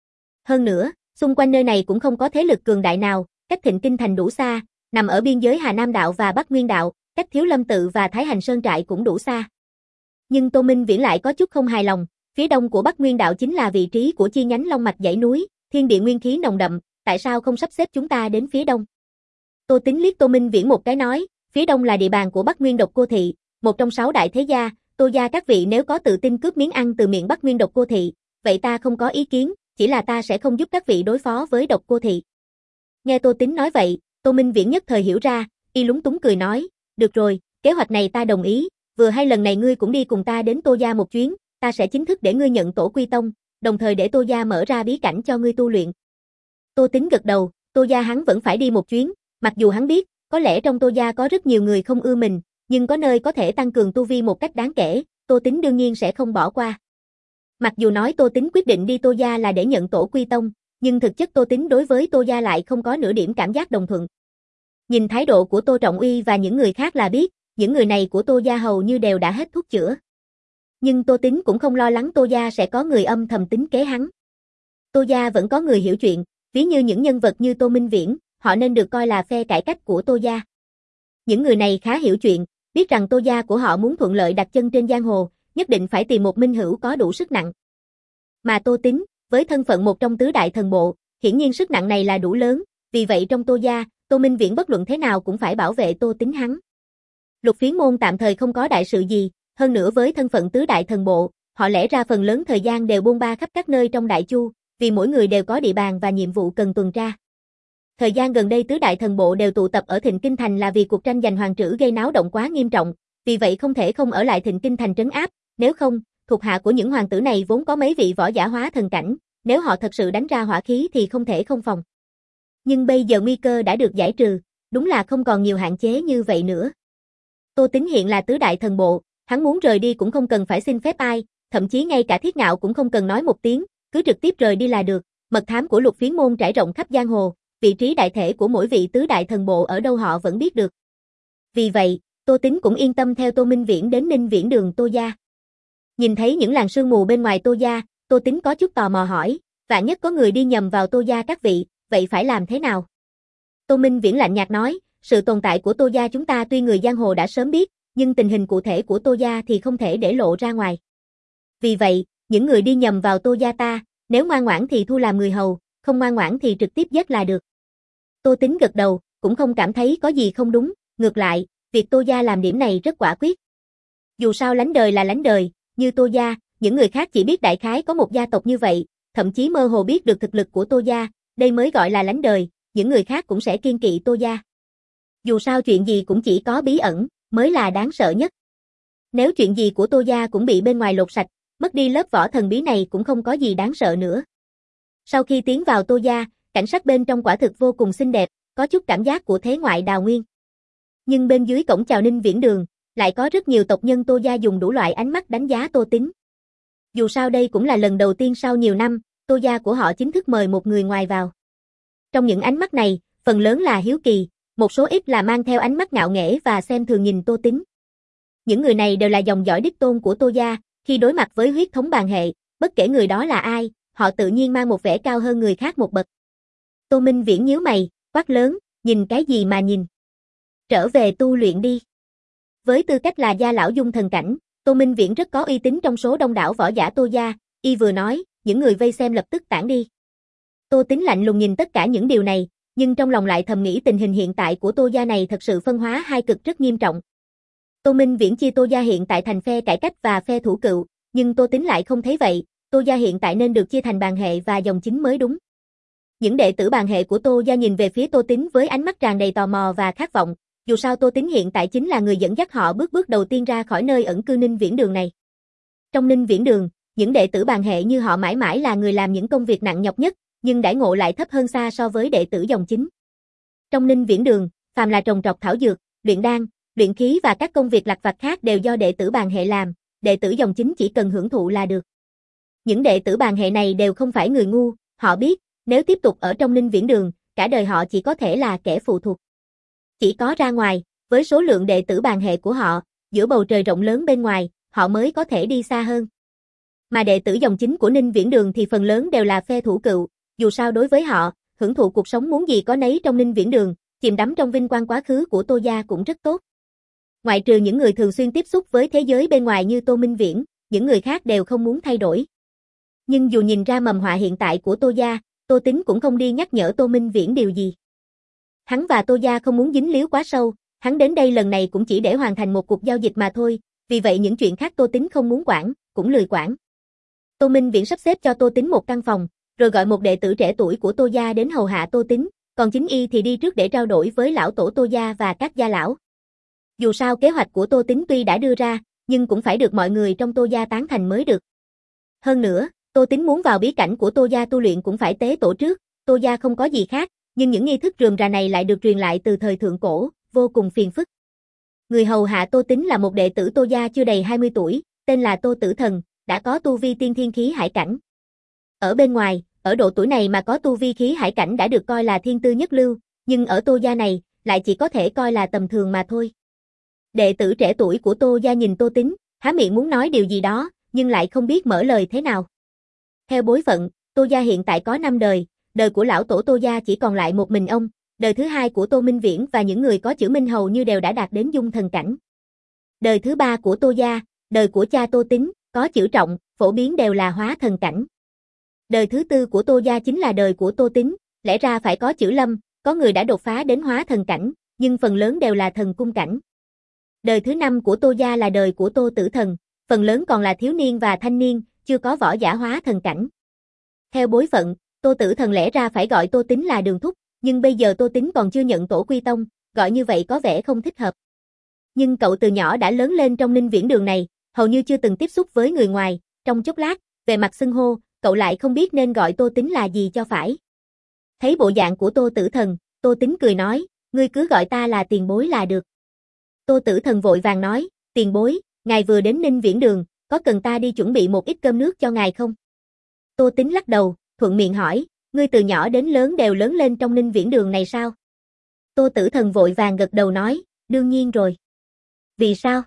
Hơn nữa, xung quanh nơi này cũng không có thế lực cường đại nào, cách Thịnh Kinh thành đủ xa, nằm ở biên giới Hà Nam đạo và Bắc Nguyên đạo, cách Thiếu Lâm tự và Thái Hành Sơn trại cũng đủ xa. Nhưng Tô Minh Viễn lại có chút không hài lòng, phía đông của Bắc Nguyên đạo chính là vị trí của chi nhánh Long mạch dãy núi, thiên địa nguyên khí nồng đậm, tại sao không sắp xếp chúng ta đến phía đông? Tô Tín liếc Tô Minh Viễn một cái nói, phía đông là địa bàn của Bắc Nguyên Độc Cô thị, một trong sáu đại thế gia, Tô gia các vị nếu có tự tin cướp miếng ăn từ miệng Bắc Nguyên Độc Cô thị, vậy ta không có ý kiến, chỉ là ta sẽ không giúp các vị đối phó với Độc Cô thị. Nghe Tô Tín nói vậy, Tô Minh Viễn nhất thời hiểu ra, y lúng túng cười nói, được rồi, kế hoạch này ta đồng ý, vừa hay lần này ngươi cũng đi cùng ta đến Tô gia một chuyến, ta sẽ chính thức để ngươi nhận tổ quy tông, đồng thời để Tô gia mở ra bí cảnh cho ngươi tu luyện. Tô Tín gật đầu, Tô gia hắn vẫn phải đi một chuyến, mặc dù hắn biết, có lẽ trong Tô gia có rất nhiều người không ưa mình, nhưng có nơi có thể tăng cường tu vi một cách đáng kể, Tô Tín đương nhiên sẽ không bỏ qua. Mặc dù nói Tô Tín quyết định đi Tô gia là để nhận tổ quy tông, nhưng thực chất Tô Tín đối với Tô gia lại không có nửa điểm cảm giác đồng thuận. Nhìn thái độ của Tô Trọng Uy và những người khác là biết, những người này của Tô gia hầu như đều đã hết thuốc chữa. Nhưng Tô Tín cũng không lo lắng Tô gia sẽ có người âm thầm tính kế hắn. Tô gia vẫn có người hiểu chuyện, ví như những nhân vật như Tô Minh Viễn, họ nên được coi là phe cải cách của Tô gia. Những người này khá hiểu chuyện, biết rằng Tô gia của họ muốn thuận lợi đặt chân trên giang hồ, nhất định phải tìm một minh hữu có đủ sức nặng. Mà Tô Tín, với thân phận một trong tứ đại thần bộ, hiển nhiên sức nặng này là đủ lớn, vì vậy trong Tô gia, Tô Minh Viễn bất luận thế nào cũng phải bảo vệ Tô Tín hắn. Lục Phiến môn tạm thời không có đại sự gì, hơn nữa với thân phận tứ đại thần bộ, họ lẽ ra phần lớn thời gian đều bôn ba khắp các nơi trong Đại Chu, vì mỗi người đều có địa bàn và nhiệm vụ cần tuần tra. Thời gian gần đây tứ đại thần bộ đều tụ tập ở Thịnh Kinh thành là vì cuộc tranh giành hoàng trữ gây náo động quá nghiêm trọng, vì vậy không thể không ở lại Thịnh Kinh thành trấn áp, nếu không, thuộc hạ của những hoàng tử này vốn có mấy vị võ giả hóa thần cảnh, nếu họ thật sự đánh ra hỏa khí thì không thể không phòng. Nhưng bây giờ nguy cơ đã được giải trừ, đúng là không còn nhiều hạn chế như vậy nữa. Tô Tín hiện là tứ đại thần bộ, Hắn muốn rời đi cũng không cần phải xin phép ai, thậm chí ngay cả Thiết Ngạo cũng không cần nói một tiếng, cứ trực tiếp rời đi là được. Mật thám của Lục Phiến môn trải rộng khắp giang hồ, vị trí đại thể của mỗi vị tứ đại thần bộ ở đâu họ vẫn biết được. Vì vậy, Tô Tín cũng yên tâm theo Tô Minh Viễn đến Ninh Viễn Đường Tô gia. Nhìn thấy những làn sương mù bên ngoài Tô gia, Tô Tín có chút tò mò hỏi, vạn nhất có người đi nhầm vào Tô gia các vị, vậy phải làm thế nào? Tô Minh Viễn lạnh nhạt nói, sự tồn tại của Tô gia chúng ta tuy người giang hồ đã sớm biết, nhưng tình hình cụ thể của Tô gia thì không thể để lộ ra ngoài. Vì vậy, những người đi nhầm vào Tô gia ta, nếu ngoan ngoãn thì thu làm người hầu, không ngoan ngoãn thì trực tiếp giết là được. Tô Tín gật đầu, cũng không cảm thấy có gì không đúng, ngược lại, việc Tô gia làm điểm này rất quả quyết. Dù sao lánh đời là lánh đời, như Tô gia, những người khác chỉ biết đại khái có một gia tộc như vậy, thậm chí mơ hồ biết được thực lực của Tô gia, đây mới gọi là lánh đời, những người khác cũng sẽ kiêng kỵ Tô gia. Dù sao chuyện gì cũng chỉ có bí ẩn, mới là đáng sợ nhất. Nếu chuyện gì của Tô gia cũng bị bên ngoài lột sạch, mất đi lớp vỏ thần bí này cũng không có gì đáng sợ nữa. Sau khi tiến vào Tô gia, cảnh sắc bên trong quả thực vô cùng xinh đẹp, có chút cảm giác của thế ngoại đào nguyên. Nhưng bên dưới cổng chào Ninh Viễn Đường, lại có rất nhiều tộc nhân Tô gia dùng đủ loại ánh mắt đánh giá Tô Tín. Dù sao đây cũng là lần đầu tiên sau nhiều năm, Tô gia của họ chính thức mời một người ngoài vào. Trong những ánh mắt này, phần lớn là hiếu kỳ, một số ít là mang theo ánh mắt ngạo nghễ và xem thường nhìn Tô Tín. Những người này đều là dòng dõi đích tôn của Tô gia, khi đối mặt với huyết thống bàn hệ, bất kể người đó là ai, họ tự nhiên mang một vẻ cao hơn người khác một bậc. Tô Minh Viễn nhíu mày, quát lớn, nhìn cái gì mà nhìn? Trở về tu luyện đi. Với tư cách là gia lão dung thần cảnh, Tô Minh Viễn rất có uy tín trong số đông đảo võ giả Tô gia, y vừa nói, những người vây xem lập tức tản đi. Tô Tín lạnh lùng nhìn tất cả những điều này, nhưng trong lòng lại thầm nghĩ tình hình hiện tại của Tô gia này thật sự phân hóa hai cực rất nghiêm trọng. Tô Minh Viễn chia Tô gia hiện tại thành phe cải cách và phe thủ cựu, nhưng Tô Tín lại không thấy vậy, Tô gia hiện tại nên được chia thành bàn hệ và dòng chính mới đúng. Những đệ tử bàn hệ của Tô gia nhìn về phía Tô Tín với ánh mắt tràn đầy tò mò và khát vọng, dù sao Tô Tín hiện tại chính là người dẫn dắt họ bước bước đầu tiên ra khỏi nơi ẩn cư Ninh Viễn Đường này. Trong Ninh Viễn Đường, những đệ tử bàn hệ như họ mãi mãi là người làm những công việc nặng nhọc nhất, nhưng đãi ngộ lại thấp hơn xa so với đệ tử dòng chính. Trong Ninh Viễn Đường, phàm là trồng trọt thảo dược, luyện đan, luyện khí và các công việc lặt vặt khác đều do đệ tử bàn hệ làm, đệ tử dòng chính chỉ cần hưởng thụ là được. Những đệ tử bàn hệ này đều không phải người ngu, họ biết, nếu tiếp tục ở trong Ninh Viễn Đường, cả đời họ chỉ có thể là kẻ phụ thuộc. Chỉ có ra ngoài, với số lượng đệ tử bàn hệ của họ, giữa bầu trời rộng lớn bên ngoài, họ mới có thể đi xa hơn. Mà đệ tử dòng chính của Ninh Viễn Đường thì phần lớn đều là phe thủ cựu, dù sao đối với họ, hưởng thụ cuộc sống muốn gì có nấy trong Ninh Viễn Đường, chìm đắm trong vinh quang quá khứ của Tô gia cũng rất tốt. Ngoại trừ những người thường xuyên tiếp xúc với thế giới bên ngoài như Tô Minh Viễn, những người khác đều không muốn thay đổi. Nhưng dù nhìn ra mầm họa hiện tại của Tô gia, Tô Tín cũng không đi nhắc nhở Tô Minh Viễn điều gì. Hắn và Tô gia không muốn dính líu quá sâu, hắn đến đây lần này cũng chỉ để hoàn thành một cuộc giao dịch mà thôi, vì vậy những chuyện khác Tô Tín không muốn quản, cũng lười quản. Tô Minh Viễn sắp xếp cho Tô Tín một căn phòng, rồi gọi một đệ tử trẻ tuổi của Tô gia đến hầu hạ Tô Tín, còn chính y thì đi trước để trao đổi với lão tổ Tô gia và các gia lão. Dù sao kế hoạch của Tô Tín tuy đã đưa ra, nhưng cũng phải được mọi người trong Tô gia tán thành mới được. Hơn nữa, Tô Tín muốn vào bí cảnh của Tô gia tu luyện cũng phải tế tổ trước, Tô gia không có gì khác, nhưng những nghi thức rườm rà này lại được truyền lại từ thời thượng cổ, vô cùng phiền phức. Người hầu hạ Tô Tín là một đệ tử Tô gia chưa đầy hai mươi tuổi, tên là Tô Tử Thần, đã có tu vi tiên thiên khí hải cảnh. Ở bên ngoài, ở độ tuổi này mà có tu vi khí hải cảnh đã được coi là thiên tư nhất lưu, nhưng ở Tô gia này, lại chỉ có thể coi là tầm thường mà thôi. Đệ tử trẻ tuổi của Tô gia nhìn Tô Tín, há miệng muốn nói điều gì đó, nhưng lại không biết mở lời thế nào. Theo bối phận, Tô gia hiện tại có năm đời, đời của lão tổ Tô gia chỉ còn lại một mình ông, đời thứ hai của Tô Minh Viễn và những người có chữ Minh hầu như đều đã đạt đến dung thần cảnh. Đời thứ ba của Tô gia, đời của cha Tô Tín, có chữ Trọng, phổ biến đều là hóa thần cảnh. Đời thứ tư của Tô gia chính là đời của Tô Tín, lẽ ra phải có chữ Lâm, có người đã đột phá đến hóa thần cảnh, nhưng phần lớn đều là thần cung cảnh. Đời thứ năm của Tô gia là đời của Tô Tử Thần, phần lớn còn là thiếu niên và thanh niên, chưa có võ giả hóa thần cảnh. Theo bối phận, Tô Tử Thần lẽ ra phải gọi Tô Tín là đường thúc, nhưng bây giờ Tô Tín còn chưa nhận tổ quy tông, gọi như vậy có vẻ không thích hợp. Nhưng cậu từ nhỏ đã lớn lên trong Ninh Viễn Đường này, hầu như chưa từng tiếp xúc với người ngoài, trong chốc lát, về mặt xưng hô, cậu lại không biết nên gọi Tô Tín là gì cho phải. Thấy bộ dạng của Tô Tử Thần, Tô Tín cười nói, ngươi cứ gọi ta là tiền bối là được. Tô Tử Thần vội vàng nói, tiền bối, ngài vừa đến Ninh Viễn Đường, có cần ta đi chuẩn bị một ít cơm nước cho ngài không? Tô Tính lắc đầu, thuận miệng hỏi, ngươi từ nhỏ đến lớn đều lớn lên trong Ninh Viễn Đường này sao? Tô Tử Thần vội vàng gật đầu nói, đương nhiên rồi. Vì sao?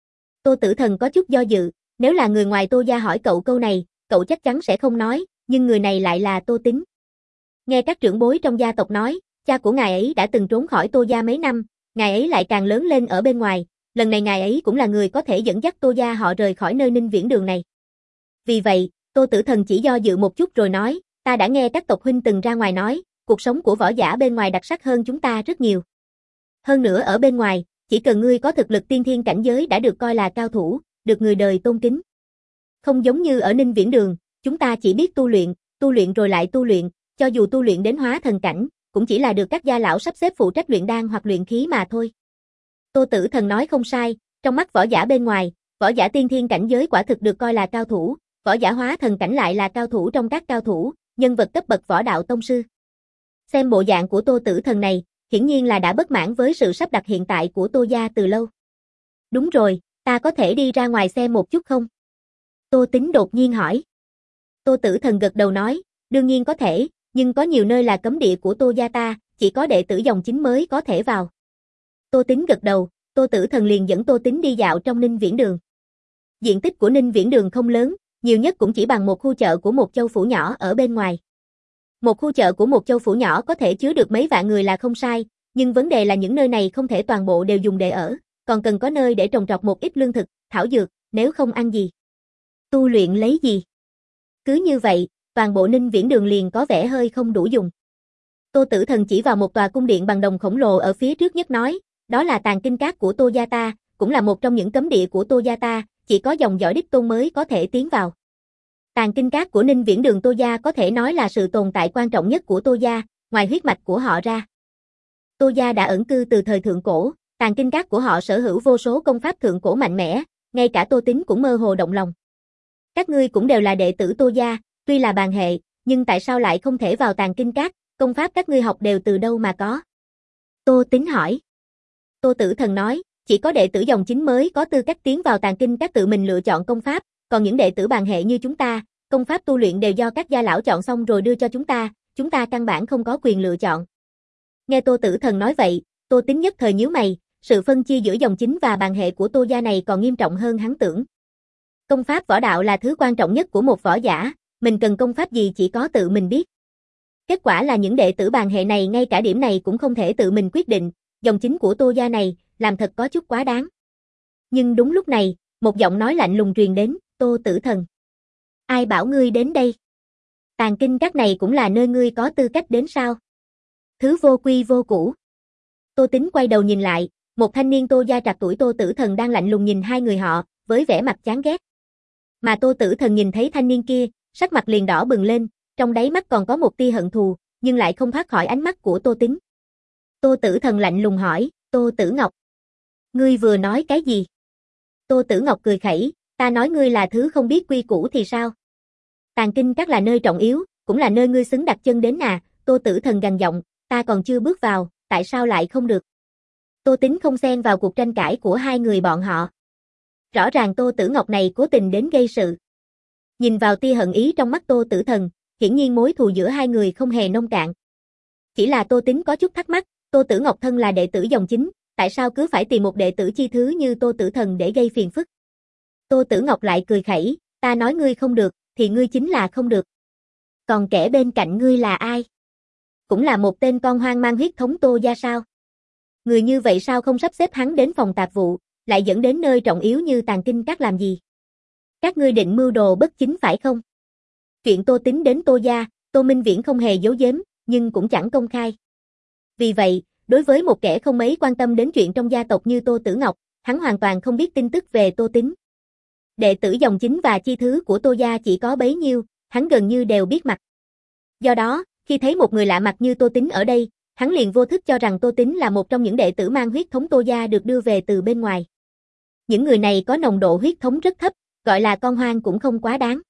Tô Tử Thần có chút do dự, nếu là người ngoài Tô gia hỏi cậu câu này, cậu chắc chắn sẽ không nói, nhưng người này lại là Tô Tính. Nghe các trưởng bối trong gia tộc nói, cha của ngài ấy đã từng trốn khỏi Tô gia mấy năm, ngài ấy lại càng lớn lên ở bên ngoài, lần này ngài ấy cũng là người có thể dẫn dắt Tô gia họ rời khỏi nơi Ninh Viễn Đường này. Vì vậy, Tô Tử Thần chỉ do dự một chút rồi nói, ta đã nghe các tộc huynh từng ra ngoài nói, cuộc sống của võ giả bên ngoài đặc sắc hơn chúng ta rất nhiều. Hơn nữa ở bên ngoài, chỉ cần ngươi có thực lực tiên thiên cảnh giới đã được coi là cao thủ, được người đời tôn kính. Không giống như ở Ninh Viễn Đường, chúng ta chỉ biết tu luyện, tu luyện rồi lại tu luyện, cho dù tu luyện đến hóa thần cảnh, cũng chỉ là được các gia lão sắp xếp phụ trách luyện đan hoặc luyện khí mà thôi. Tô Tử Thần nói không sai, trong mắt võ giả bên ngoài, võ giả tiên thiên cảnh giới quả thực được coi là cao thủ, võ giả hóa thần cảnh lại là cao thủ trong các cao thủ, nhân vật cấp bậc võ đạo tông sư. Xem bộ dạng của Tô Tử Thần này, hiển nhiên là đã bất mãn với sự sắp đặt hiện tại của Tô gia từ lâu. Đúng rồi, ta có thể đi ra ngoài xem một chút không? Tô Tính đột nhiên hỏi. Tô Tử Thần gật đầu nói, đương nhiên có thể, nhưng có nhiều nơi là cấm địa của Tô gia ta, chỉ có đệ tử dòng chính mới có thể vào. Tô Tính gật đầu, Tô Tử Thần liền dẫn Tô Tính đi dạo trong Ninh Viễn Đường. Diện tích của Ninh Viễn Đường không lớn, nhiều nhất cũng chỉ bằng một khu chợ của một châu phủ nhỏ ở bên ngoài. Một khu chợ của một châu phủ nhỏ có thể chứa được mấy vạn người là không sai, nhưng vấn đề là những nơi này không thể toàn bộ đều dùng để ở, còn cần có nơi để trồng trọt một ít lương thực, thảo dược, nếu không ăn gì. Tu luyện lấy gì? Cứ như vậy, toàn bộ Ninh Viễn Đường liền có vẻ hơi không đủ dùng. Tô Tử Thần chỉ vào một tòa cung điện bằng đồng khổng lồ ở phía trước nhất nói, đó là tàng kinh các của Tô gia ta, cũng là một trong những cấm địa của Tô gia ta, chỉ có dòng dõi đích tôn mới có thể tiến vào. Tàng kinh các của Ninh Viễn Đường Tô gia có thể nói là sự tồn tại quan trọng nhất của Tô gia, ngoài huyết mạch của họ ra. Tô gia đã ẩn cư từ thời thượng cổ, tàng kinh các của họ sở hữu vô số công pháp thượng cổ mạnh mẽ, ngay cả Tô Tính cũng mơ hồ động lòng. Các ngươi cũng đều là đệ tử Tô gia, tuy là bàn hệ, nhưng tại sao lại không thể vào tàng kinh các, công pháp các ngươi học đều từ đâu mà có? Tô Tính hỏi. Tô Tử Thần nói, chỉ có đệ tử dòng chính mới có tư cách tiến vào tàng kinh các tự mình lựa chọn công pháp, còn những đệ tử bàn hệ như chúng ta, công pháp tu luyện đều do các gia lão chọn xong rồi đưa cho chúng ta, chúng ta căn bản không có quyền lựa chọn. Nghe Tô Tử Thần nói vậy, Tô Tính nhất thời nhíu mày, sự phân chia giữa dòng chính và bàn hệ của Tô gia này còn nghiêm trọng hơn hắn tưởng. Công pháp võ đạo là thứ quan trọng nhất của một võ giả, mình cần công pháp gì chỉ có tự mình biết. Kết quả là những đệ tử bàn hệ này ngay cả điểm này cũng không thể tự mình quyết định, dòng chính của Tô gia này, làm thật có chút quá đáng. Nhưng đúng lúc này, một giọng nói lạnh lùng truyền đến, Tô Tử Thần. Ai bảo ngươi đến đây? Tàng kinh các này cũng là nơi ngươi có tư cách đến sao? Thứ vô quy vô củ. Tô Tính quay đầu nhìn lại, một thanh niên Tô gia trạc tuổi Tô Tử Thần đang lạnh lùng nhìn hai người họ, với vẻ mặt chán ghét. Mà Tô Tử Thần nhìn thấy thanh niên kia, sắc mặt liền đỏ bừng lên, trong đáy mắt còn có một tia hận thù, nhưng lại không thoát khỏi ánh mắt của Tô Tính. Tô Tử Thần lạnh lùng hỏi, Tô Tử Ngọc. Ngươi vừa nói cái gì? Tô Tử Ngọc cười khẩy, ta nói ngươi là thứ không biết quy củ thì sao? Tàng kinh các là nơi trọng yếu, cũng là nơi ngươi xứng đặt chân đến à, Tô Tử Thần gằn giọng, ta còn chưa bước vào, tại sao lại không được? Tô Tính không xen vào cuộc tranh cãi của hai người bọn họ. Rõ ràng Tô Tử Ngọc này cố tình đến gây sự. Nhìn vào tia hận ý trong mắt Tô Tử Thần, hiển nhiên mối thù giữa hai người không hề nông cạn. Chỉ là Tô Tính có chút thắc mắc, Tô Tử Ngọc thân là đệ tử dòng chính, tại sao cứ phải tìm một đệ tử chi thứ như Tô Tử Thần để gây phiền phức? Tô Tử Ngọc lại cười khẩy, ta nói ngươi không được, thì ngươi chính là không được. Còn kẻ bên cạnh ngươi là ai? Cũng là một tên con hoang mang huyết thống Tô gia sao? Người như vậy sao không sắp xếp hắn đến phòng tạp vụ, lại dẫn đến nơi trọng yếu như tàng kinh các làm gì? Các ngươi định mưu đồ bất chính phải không? Chuyện Tô Tính đến Tô gia, Tô Minh Viễn không hề giấu giếm, nhưng cũng chẳng công khai. Vì vậy, đối với một kẻ không mấy quan tâm đến chuyện trong gia tộc như Tô Tử Ngọc, hắn hoàn toàn không biết tin tức về Tô Tính. Đệ tử dòng chính và chi thứ của Tô gia chỉ có bấy nhiêu, hắn gần như đều biết mặt. Do đó, khi thấy một người lạ mặt như Tô Tính ở đây, hắn liền vô thức cho rằng Tô Tính là một trong những đệ tử mang huyết thống Tô gia được đưa về từ bên ngoài. Những người này có nồng độ huyết thống rất thấp, gọi là con hoang cũng không quá đáng.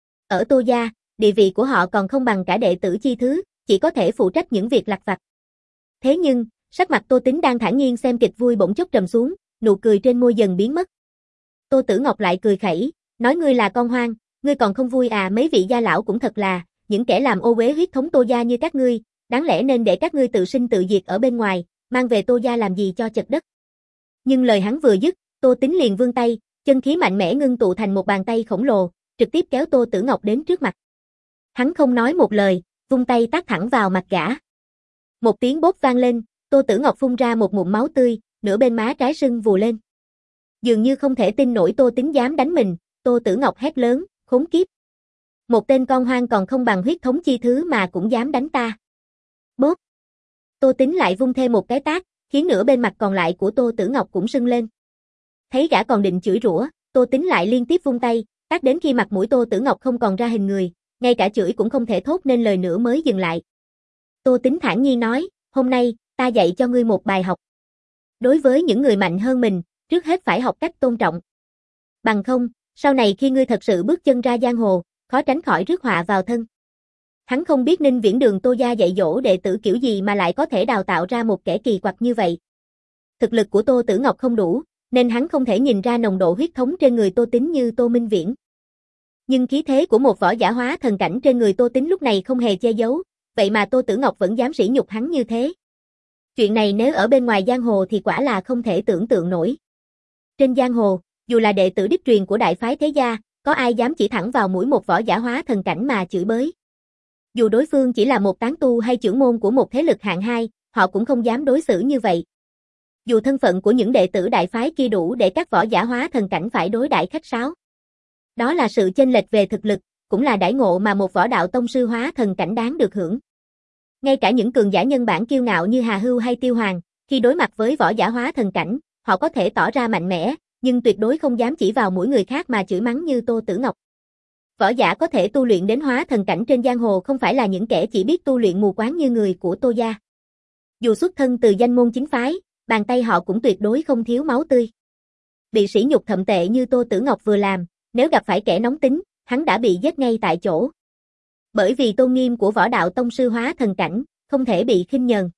Ở Tô gia, địa vị của họ còn không bằng cả đệ tử chi thứ, chỉ có thể phụ trách những việc lặt vặt. Thế nhưng, sắc mặt Tô Tính đang thản nhiên xem kịch vui bỗng chốc trầm xuống, nụ cười trên môi dần biến mất. Tô Tử Ngọc lại cười khẩy, nói ngươi là con hoang, ngươi còn không vui à, mấy vị gia lão cũng thật là, những kẻ làm ô uế huyết thống Tô gia như các ngươi, đáng lẽ nên để các ngươi tự sinh tự diệt ở bên ngoài, mang về Tô gia làm gì cho chật đất. Nhưng lời hắn vừa dứt, Tô Tính liền vươn tay, chân khí mạnh mẽ ngưng tụ thành một bàn tay khổng lồ, trực tiếp kéo Tô Tử Ngọc đến trước mặt. Hắn không nói một lời, vung tay tát thẳng vào mặt gã. Một tiếng bốp vang lên, Tô Tử Ngọc phun ra một ngụm máu tươi, nửa bên má trái sưng vù lên. Dường như không thể tin nổi Tô Tính dám đánh mình, Tô Tử Ngọc hét lớn, khốn kiếp. Một tên con hoang còn không bằng huyết thống chi thứ mà cũng dám đánh ta. Bốp. Tô Tính lại vung thêm một cái tát, khiến nửa bên mặt còn lại của Tô Tử Ngọc cũng sưng lên. Thấy gã còn định chửi rủa, Tô Tính lại liên tiếp vung tay, tát đến khi mặt mũi Tô Tử Ngọc không còn ra hình người, ngay cả chửi cũng không thể thốt nên lời nữa mới dừng lại. Tô Tính thản nhiên nói, hôm nay, ta dạy cho ngươi một bài học. Đối với những người mạnh hơn mình, trước hết phải học cách tôn trọng. Bằng không, sau này khi ngươi thật sự bước chân ra giang hồ, khó tránh khỏi rước họa vào thân. Hắn không biết Ninh Viễn Đường Tô gia dạy dỗ đệ tử kiểu gì mà lại có thể đào tạo ra một kẻ kỳ quặc như vậy. Thực lực của Tô Tử Ngọc không đủ, nên hắn không thể nhìn ra nồng độ huyết thống trên người Tô Tính như Tô Minh Viễn. Nhưng khí thế của một võ giả hóa thần cảnh trên người Tô Tính lúc này không hề che giấu, vậy mà Tô Tử Ngọc vẫn dám sỉ nhục hắn như thế. Chuyện này nếu ở bên ngoài giang hồ thì quả là không thể tưởng tượng nổi. Trên giang hồ, dù là đệ tử đích truyền của đại phái thế gia, có ai dám chỉ thẳng vào mũi một võ giả hóa thần cảnh mà chửi bới. Dù đối phương chỉ là một tán tu hay trưởng môn của một thế lực hạng hai, họ cũng không dám đối xử như vậy. Dù thân phận của những đệ tử đại phái kia đủ để các võ giả hóa thần cảnh phải đối đãi khách sáo. Đó là sự chênh lệch về thực lực, cũng là đãi ngộ mà một võ đạo tông sư hóa thần cảnh đáng được hưởng. Ngay cả những cường giả nhân bản kiêu ngạo như Hà Hưu hay Tiêu Hoàng, khi đối mặt với võ giả hóa thần cảnh, họ có thể tỏ ra mạnh mẽ, nhưng tuyệt đối không dám chỉ vào mũi người khác mà chửi mắng như Tô Tử Ngọc. Võ giả có thể tu luyện đến hóa thần cảnh trên giang hồ không phải là những kẻ chỉ biết tu luyện mù quáng như người của Tô gia. Dù xuất thân từ danh môn chính phái, bàn tay họ cũng tuyệt đối không thiếu máu tươi. Bị sỉ nhục thậm tệ như Tô Tử Ngọc vừa làm, nếu gặp phải kẻ nóng tính, hắn đã bị giết ngay tại chỗ. Bởi vì tôn nghiêm của võ đạo tông sư hóa thần cảnh, không thể bị khinh nhờn.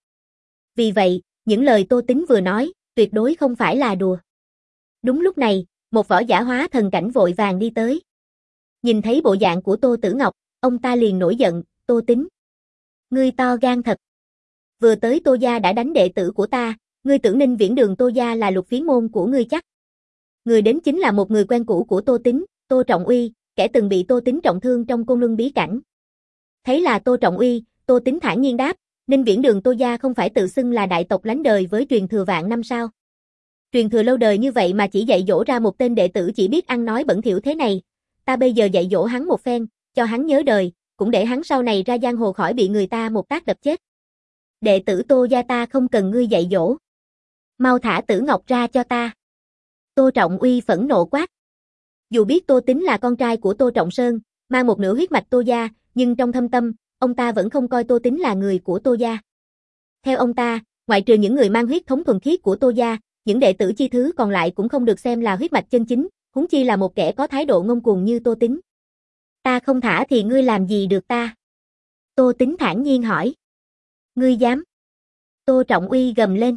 Vì vậy, những lời Tô Tính vừa nói, tuyệt đối không phải là đùa. Đúng lúc này, một võ giả hóa thần cảnh vội vàng đi tới. Nhìn thấy bộ dạng của Tô Tử Ngọc, ông ta liền nổi giận, Tô Tính. Ngươi to gan thật. Vừa tới Tô gia đã đánh đệ tử của ta, ngươi tưởng Ninh Viễn Đường Tô gia là Lục Phiến môn của ngươi chắc. Người đến chính là một người quen cũ của Tô Tính, Tô Trọng Uy, kẻ từng bị Tô Tính trọng thương trong Côn Luân bí cảnh. Thấy là Tô Trọng Uy, Tô Tính thản nhiên đáp, Ninh Viễn Đường Tô gia không phải tự xưng là đại tộc lánh đời với truyền thừa vạn năm sao? Truyền thừa lâu đời như vậy mà chỉ dạy dỗ ra một tên đệ tử chỉ biết ăn nói bẩn thỉu thế này, ta bây giờ dạy dỗ hắn một phen, cho hắn nhớ đời, cũng để hắn sau này ra giang hồ khỏi bị người ta một tác đập chết. Đệ tử Tô gia ta không cần ngươi dạy dỗ. Mau thả Tử Ngọc ra cho ta. Tô Trọng Uy phẫn nộ quát. Dù biết Tô Tính là con trai của Tô Trọng Sơn, mang một nửa huyết mạch Tô gia, nhưng trong thâm tâm, ông ta vẫn không coi Tô Tính là người của Tô gia. Theo ông ta, ngoại trừ những người mang huyết thống thuần khiết của Tô gia, những đệ tử chi thứ còn lại cũng không được xem là huyết mạch chân chính, huống chi là một kẻ có thái độ ngông cuồng như Tô Tính. Ta không thả thì ngươi làm gì được ta? Tô Tính thản nhiên hỏi. Ngươi dám? Tô Trọng Uy gầm lên.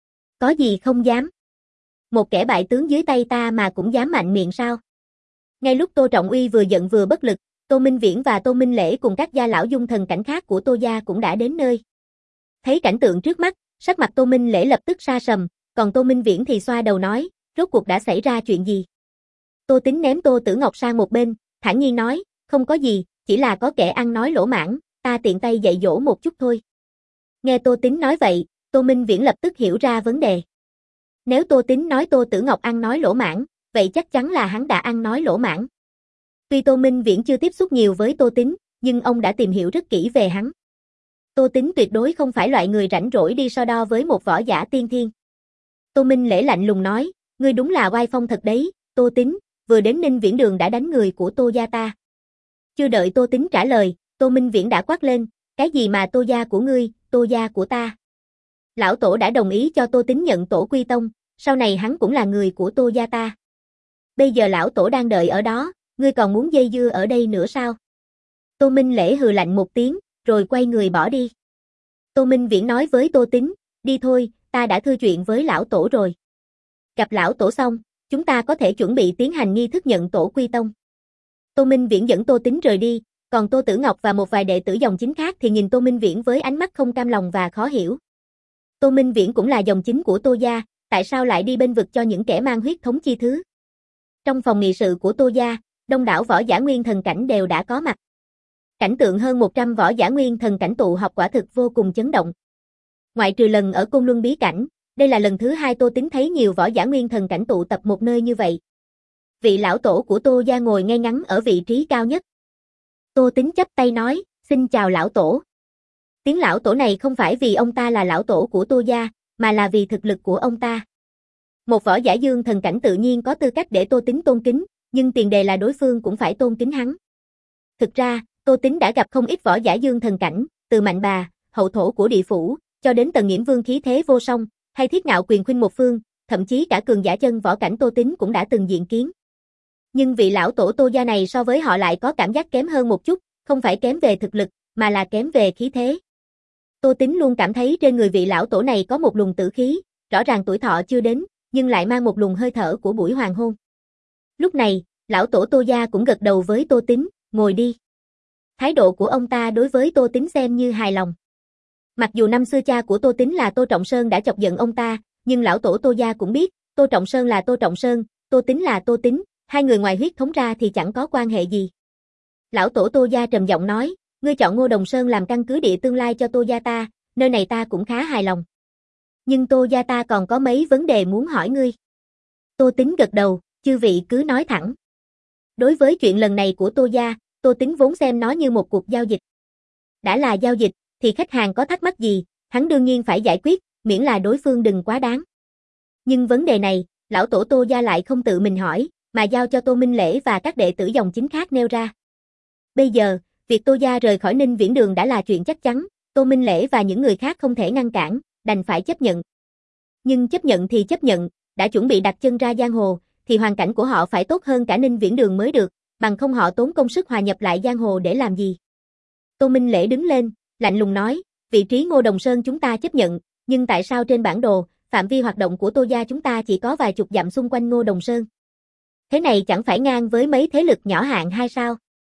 Có gì không dám? Một kẻ bại tướng dưới tay ta mà cũng dám mạnh miệng sao? Ngay lúc Tô Trọng Uy vừa giận vừa bất lực, Tô Minh Viễn và Tô Minh Lễ cùng các gia lão dung thần cảnh khác của Tô gia cũng đã đến nơi. Thấy cảnh tượng trước mắt, sắc mặt Tô Minh Lễ lập tức sa sầm, còn Tô Minh Viễn thì xoa đầu nói, rốt cuộc đã xảy ra chuyện gì? Tô Tính ném Tô Tử Ngọc sang một bên, thản nhiên nói, không có gì, chỉ là có kẻ ăn nói lỗ mãng, ta tiện tay dạy dỗ một chút thôi. Nghe Tô Tính nói vậy, Tô Minh Viễn lập tức hiểu ra vấn đề. Nếu Tô Tính nói Tô Tử Ngọc ăn nói lỗ mãng, vậy chắc chắn là hắn đã ăn nói lỗ mãng. Tuy Tô Minh Viễn chưa tiếp xúc nhiều với Tô Tính, nhưng ông đã tìm hiểu rất kỹ về hắn. Tô Tính tuyệt đối không phải loại người rảnh rỗi đi so đo với một võ giả tiên thiên. Tô Minh Lễ lạnh lùng nói, ngươi đúng là oai phong thật đấy, Tô Tính, vừa đến Ninh Viễn Đường đã đánh người của Tô gia ta. Chưa đợi Tô Tính trả lời, Tô Minh Viễn đã quát lên, cái gì mà Tô gia của ngươi, Tô gia của ta. Lão tổ đã đồng ý cho Tô Tính nhận tổ quy tông, sau này hắn cũng là người của Tô gia ta. Bây giờ lão tổ đang đợi ở đó, ngươi còn muốn dây dưa ở đây nữa sao? Tô Minh Lễ hừ lạnh một tiếng, rồi quay người bỏ đi. Tô Minh Viễn nói với Tô Tính, đi thôi, ta đã thưa chuyện với lão tổ rồi. Gặp lão tổ xong, Chúng ta có thể chuẩn bị tiến hành nghi thức nhận tổ quy tông. Tô Minh Viễn dẫn Tô Tính rời đi, còn Tô Tử Ngọc và một vài đệ tử dòng chính khác thì nhìn Tô Minh Viễn với ánh mắt không cam lòng và khó hiểu. Tô Minh Viễn cũng là dòng chính của Tô gia, tại sao lại đi bên vực cho những kẻ mang huyết thống chi thứ? Trong phòng nghị sự của Tô gia, đông đảo võ giả nguyên thần cảnh đều đã có mặt. Cảnh tượng hơn một trăm võ giả nguyên thần cảnh tụ họp quả thực vô cùng chấn động. Ngoại trừ lần ở Côn Luân bí cảnh, đây là lần thứ hai Tô Tính thấy nhiều võ giả nguyên thần cảnh tụ tập một nơi như vậy. Vị lão tổ của Tô gia ngồi ngay ngắn ở vị trí cao nhất. Tô Tính chắp tay nói, xin chào lão tổ. Tiếng lão tổ này không phải vì ông ta là lão tổ của Tô gia, mà là vì thực lực của ông ta. Một võ giả dương thần cảnh tự nhiên có tư cách để Tô Tính tôn kính, nhưng tiền đề là đối phương cũng phải tôn kính hắn. Thực ra, Tô Tính đã gặp không ít võ giả dương thần cảnh, từ Mạnh Bà, hậu thổ của địa phủ, cho đến Tần Nghiễm Vương khí thế vô song, hay Thiết Ngạo quyền khuynh một phương, thậm chí cả cường giả chân võ cảnh Tô Tính cũng đã từng diện kiến. Nhưng vị lão tổ Tô gia này so với họ lại có cảm giác kém hơn một chút, không phải kém về thực lực, mà là kém về khí thế. Tô Tính luôn cảm thấy trên người vị lão tổ này có một luồng tử khí, rõ ràng tuổi thọ chưa đến, nhưng lại mang một luồng hơi thở của buổi hoàng hôn. Lúc này, lão tổ Tô gia cũng gật đầu với Tô Tính, ngồi đi. Thái độ của ông ta đối với Tô Tính xem như hài lòng. Mặc dù năm xưa cha của Tô Tính là Tô Trọng Sơn đã chọc giận ông ta, nhưng lão tổ Tô gia cũng biết, Tô Trọng Sơn là Tô Trọng Sơn, Tô Tính là Tô Tính, hai người ngoài huyết thống ra thì chẳng có quan hệ gì. Lão tổ Tô gia trầm giọng nói, ngươi chọn Ngô Đồng Sơn làm căn cứ địa tương lai cho Tô gia ta, nơi này ta cũng khá hài lòng. Nhưng Tô gia ta còn có mấy vấn đề muốn hỏi ngươi. Tô Tính gật đầu, chư vị cứ nói thẳng. Đối với chuyện lần này của Tô gia, Tô Tính vốn xem nó như một cuộc giao dịch. Đã là giao dịch, thì khách hàng có thắc mắc gì, hắn đương nhiên phải giải quyết, miễn là đối phương đừng quá đáng. Nhưng vấn đề này, lão tổ Tô gia lại không tự mình hỏi, mà giao cho Tô Minh Lễ và các đệ tử dòng chính khác nêu ra. Bây giờ, việc Tô gia rời khỏi Ninh Viễn Đường đã là chuyện chắc chắn, Tô Minh Lễ và những người khác không thể ngăn cản, đành phải chấp nhận. Nhưng chấp nhận thì chấp nhận, đã chuẩn bị đặt chân ra giang hồ, thì hoàn cảnh của họ phải tốt hơn cả Ninh Viễn Đường mới được, bằng không họ tốn công sức hòa nhập lại giang hồ để làm gì. Tô Minh Lễ đứng lên, lạnh lùng nói, vị trí Ngô Đồng Sơn chúng ta chấp nhận, nhưng tại sao trên bản đồ, phạm vi hoạt động của Tô gia chúng ta chỉ có vài chục dặm xung quanh Ngô Đồng Sơn? Thế này chẳng phải ngang với mấy thế lực nhỏ hạng hay sao?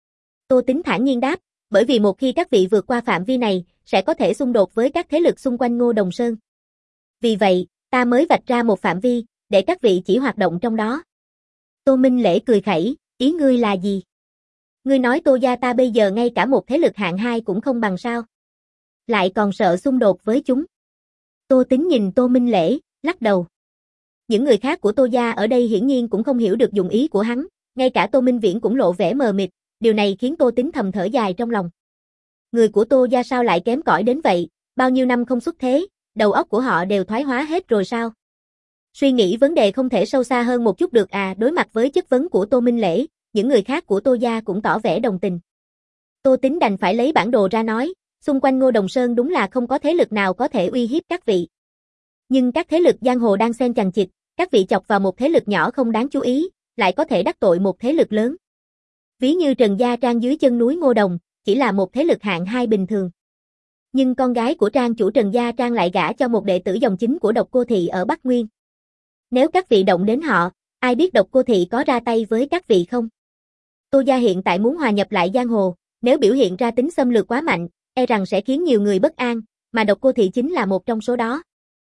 Tô Tính thản nhiên đáp, bởi vì một khi các vị vượt qua phạm vi này, sẽ có thể xung đột với các thế lực xung quanh Ngô Đồng Sơn. Vì vậy, ta mới vạch ra một phạm vi, để các vị chỉ hoạt động trong đó. Tô Minh Lễ cười khẩy, ý ngươi là gì? Ngươi nói Tô gia ta bây giờ ngay cả một thế lực hạng hai cũng không bằng sao? Lại còn sợ xung đột với chúng. Tô Tính nhìn Tô Minh Lễ, lắc đầu. Những người khác của Tô gia ở đây hiển nhiên cũng không hiểu được dụng ý của hắn, ngay cả Tô Minh Viễn cũng lộ vẻ mờ mịt, điều này khiến Tô Tính thầm thở dài trong lòng. Người của Tô gia sao lại kém cỏi đến vậy, bao nhiêu năm không xuất thế, đầu óc của họ đều thoái hóa hết rồi sao? Suy nghĩ vấn đề không thể sâu xa hơn một chút được à? Đối mặt với chất vấn của Tô Minh Lễ, những người khác của Tô gia cũng tỏ vẻ đồng tình. Tô Tính đành phải lấy bản đồ ra nói, xung quanh Ngô Đồng Sơn đúng là không có thế lực nào có thể uy hiếp các vị. Nhưng các thế lực giang hồ đang xen chằng chịt, các vị chọc vào một thế lực nhỏ không đáng chú ý, lại có thể đắc tội một thế lực lớn. Ví như Trần Gia Trang dưới chân núi Ngô Đồng, chỉ là một thế lực hạng hai bình thường. Nhưng con gái của Trang chủ Trần Gia Trang lại gả cho một đệ tử dòng chính của Độc Cô Thị ở Bắc Nguyên. Nếu các vị động đến họ, ai biết Độc Cô Thị có ra tay với các vị không? Tô gia hiện tại muốn hòa nhập lại giang hồ, nếu biểu hiện ra tính xâm lược quá mạnh, e rằng sẽ khiến nhiều người bất an, mà Độc Cô Thị chính là một trong số đó.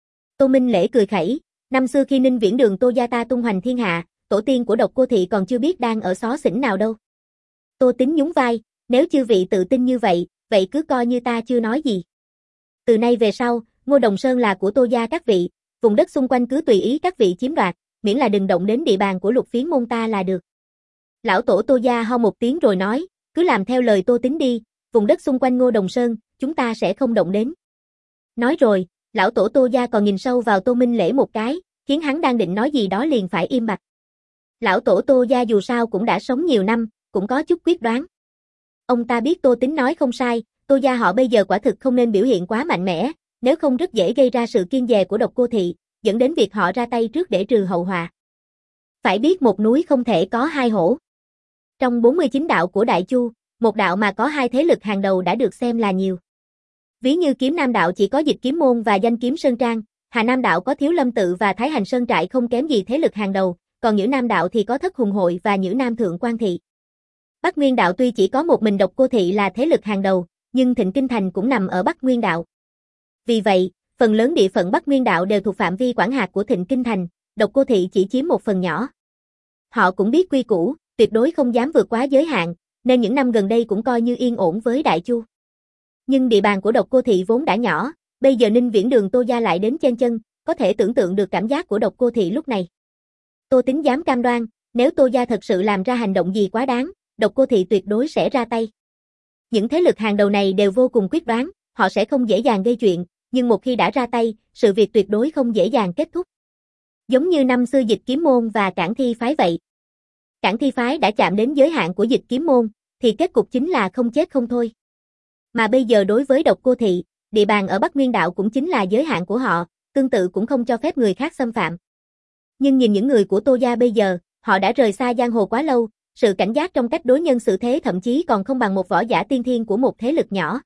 Tô Minh Lễ cười khẩy, năm xưa khi Ninh Viễn Đường Tô gia ta tung hoành thiên hạ, tổ tiên của Độc Cô Thị còn chưa biết đang ở xó xỉnh nào đâu. Tô Tính nhún vai, nếu chư vị tự tin như vậy, vậy cứ coi như ta chưa nói gì. Từ nay về sau, Ngô Đồng Sơn là của Tô gia các vị, vùng đất xung quanh cứ tùy ý các vị chiếm đoạt, miễn là đừng động đến địa bàn của Lục Phiến môn ta là được. Lão tổ Tô gia ho một tiếng rồi nói, cứ làm theo lời Tô Tính đi, vùng đất xung quanh Ngô Đồng Sơn, chúng ta sẽ không động đến. Nói rồi, lão tổ Tô gia còn nhìn sâu vào Tô Minh Lễ một cái, khiến hắn đang định nói gì đó liền phải im bặt. Lão tổ Tô gia dù sao cũng đã sống nhiều năm, cũng có chút quyết đoán. Ông ta biết Tô Tính nói không sai, Tô gia họ bây giờ quả thực không nên biểu hiện quá mạnh mẽ, nếu không rất dễ gây ra sự kiên dè của Độc Cô Thị, dẫn đến việc họ ra tay trước để trừ hậu họa. Phải biết một núi không thể có hai hổ. Trong bốn mươi chín đạo của Đại Chu, một đạo mà có hai thế lực hàng đầu đã được xem là nhiều. Ví như Kiếm Nam đạo chỉ có Dịch Kiếm môn và Danh Kiếm Sơn Trang, Hà Nam đạo có Thiếu Lâm tự và Thái Hành Sơn trại không kém gì thế lực hàng đầu, còn Nhữ Nam đạo thì có Thất Hùng hội và Nhữ Nam Thượng Quan thị. Bắc Nguyên đạo tuy chỉ có một mình Độc Cô thị là thế lực hàng đầu, nhưng Thịnh Kinh thành cũng nằm ở Bắc Nguyên đạo. Vì vậy, phần lớn địa phận Bắc Nguyên đạo đều thuộc phạm vi quản hạt của Thịnh Kinh thành, Độc Cô thị chỉ chiếm một phần nhỏ. Họ cũng biết quy củ, tuyệt đối không dám vượt quá giới hạn, nên những năm gần đây cũng coi như yên ổn với Đại Chu. Nhưng địa bàn của Độc Cô thị vốn đã nhỏ, bây giờ Ninh Viễn Đường Tô gia lại đến chen chân, có thể tưởng tượng được cảm giác của Độc Cô thị lúc này. Tô Tín dám cam đoan, nếu Tô gia thật sự làm ra hành động gì quá đáng, Độc Cô thị tuyệt đối sẽ ra tay. Những thế lực hàng đầu này đều vô cùng quyết đoán, họ sẽ không dễ dàng gây chuyện, nhưng một khi đã ra tay, sự việc tuyệt đối không dễ dàng kết thúc. Giống như năm xưa Dịch Kiếm môn và Cản Thi phái vậy. Cản Thi phái đã chạm đến giới hạn của Dịch Kiếm môn, thì kết cục chính là không chết không thôi. Mà bây giờ đối với Độc Cô thị, địa bàn ở Bắc Nguyên đạo cũng chính là giới hạn của họ, tương tự cũng không cho phép người khác xâm phạm. Nhưng nhìn những người của Tô gia bây giờ, họ đã rời xa giang hồ quá lâu, sự cảnh giác trong cách đối nhân xử thế thậm chí còn không bằng một võ giả tiên thiên của một thế lực nhỏ.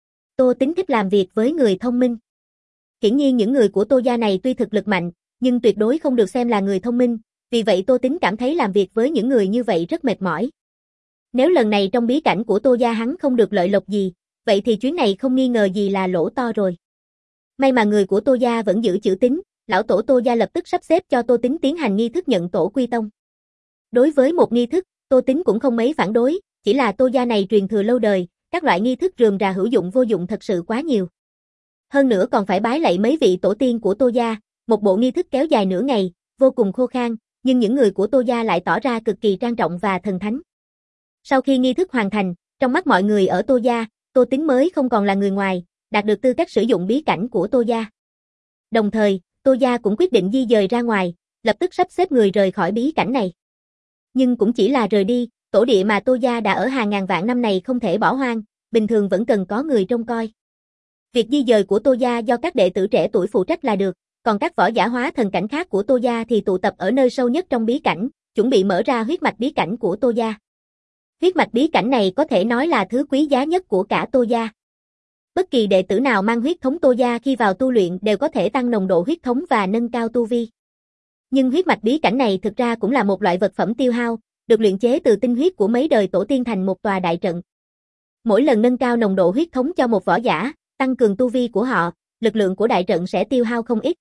Tô Tín thích làm việc với người thông minh. Hiển nhiên những người của Tô gia này tuy thực lực mạnh, nhưng tuyệt đối không được xem là người thông minh, vì vậy Tô Tín cảm thấy làm việc với những người như vậy rất mệt mỏi. Nếu lần này trong bí cảnh của Tô gia hắn không được lợi lộc gì, vậy thì chuyến này không nghi ngờ gì là lỗ to rồi. May mà người của Tô gia vẫn giữ chữ tín, lão tổ Tô gia lập tức sắp xếp cho Tô Tín tiến hành nghi thức nhận tổ quy tông. Đối với một nghi thức, Tô Tín cũng không mấy phản đối, chỉ là Tô gia này truyền thừa lâu đời, các loại nghi thức rườm rà hữu dụng vô dụng thật sự quá nhiều. Hơn nữa còn phải bái lạy mấy vị tổ tiên của Tô gia, một bộ nghi thức kéo dài nửa ngày, vô cùng khô khan, nhưng những người của Tô gia lại tỏ ra cực kỳ trang trọng và thần thánh. Sau khi nghi thức hoàn thành, trong mắt mọi người ở Tô gia, Tô Tín mới không còn là người ngoài, đạt được tư cách sử dụng bí cảnh của Tô gia. Đồng thời, Tô gia cũng quyết định di dời ra ngoài, lập tức sắp xếp người rời khỏi bí cảnh này. Nhưng cũng chỉ là rời đi, tổ địa mà Tô gia đã ở hàng ngàn vạn năm này không thể bỏ hoang, bình thường vẫn cần có người trông coi. Việc di dời của Tô gia do các đệ tử trẻ tuổi phụ trách là được, còn các võ giả hóa thần cảnh khác của Tô gia thì tụ tập ở nơi sâu nhất trong bí cảnh, chuẩn bị mở ra huyết mạch bí cảnh của Tô gia. Huyết mạch bí cảnh này có thể nói là thứ quý giá nhất của cả Tô gia. Bất kỳ đệ tử nào mang huyết thống Tô gia khi vào tu luyện đều có thể tăng nồng độ huyết thống và nâng cao tu vi. Nhưng huyết mạch bí cảnh này thực ra cũng là một loại vật phẩm tiêu hao, được luyện chế từ tinh huyết của mấy đời tổ tiên thành một tòa đại trận. Mỗi lần nâng cao nồng độ huyết thống cho một võ giả, tăng cường tu vi của họ, lực lượng của đại trận sẽ tiêu hao không ít.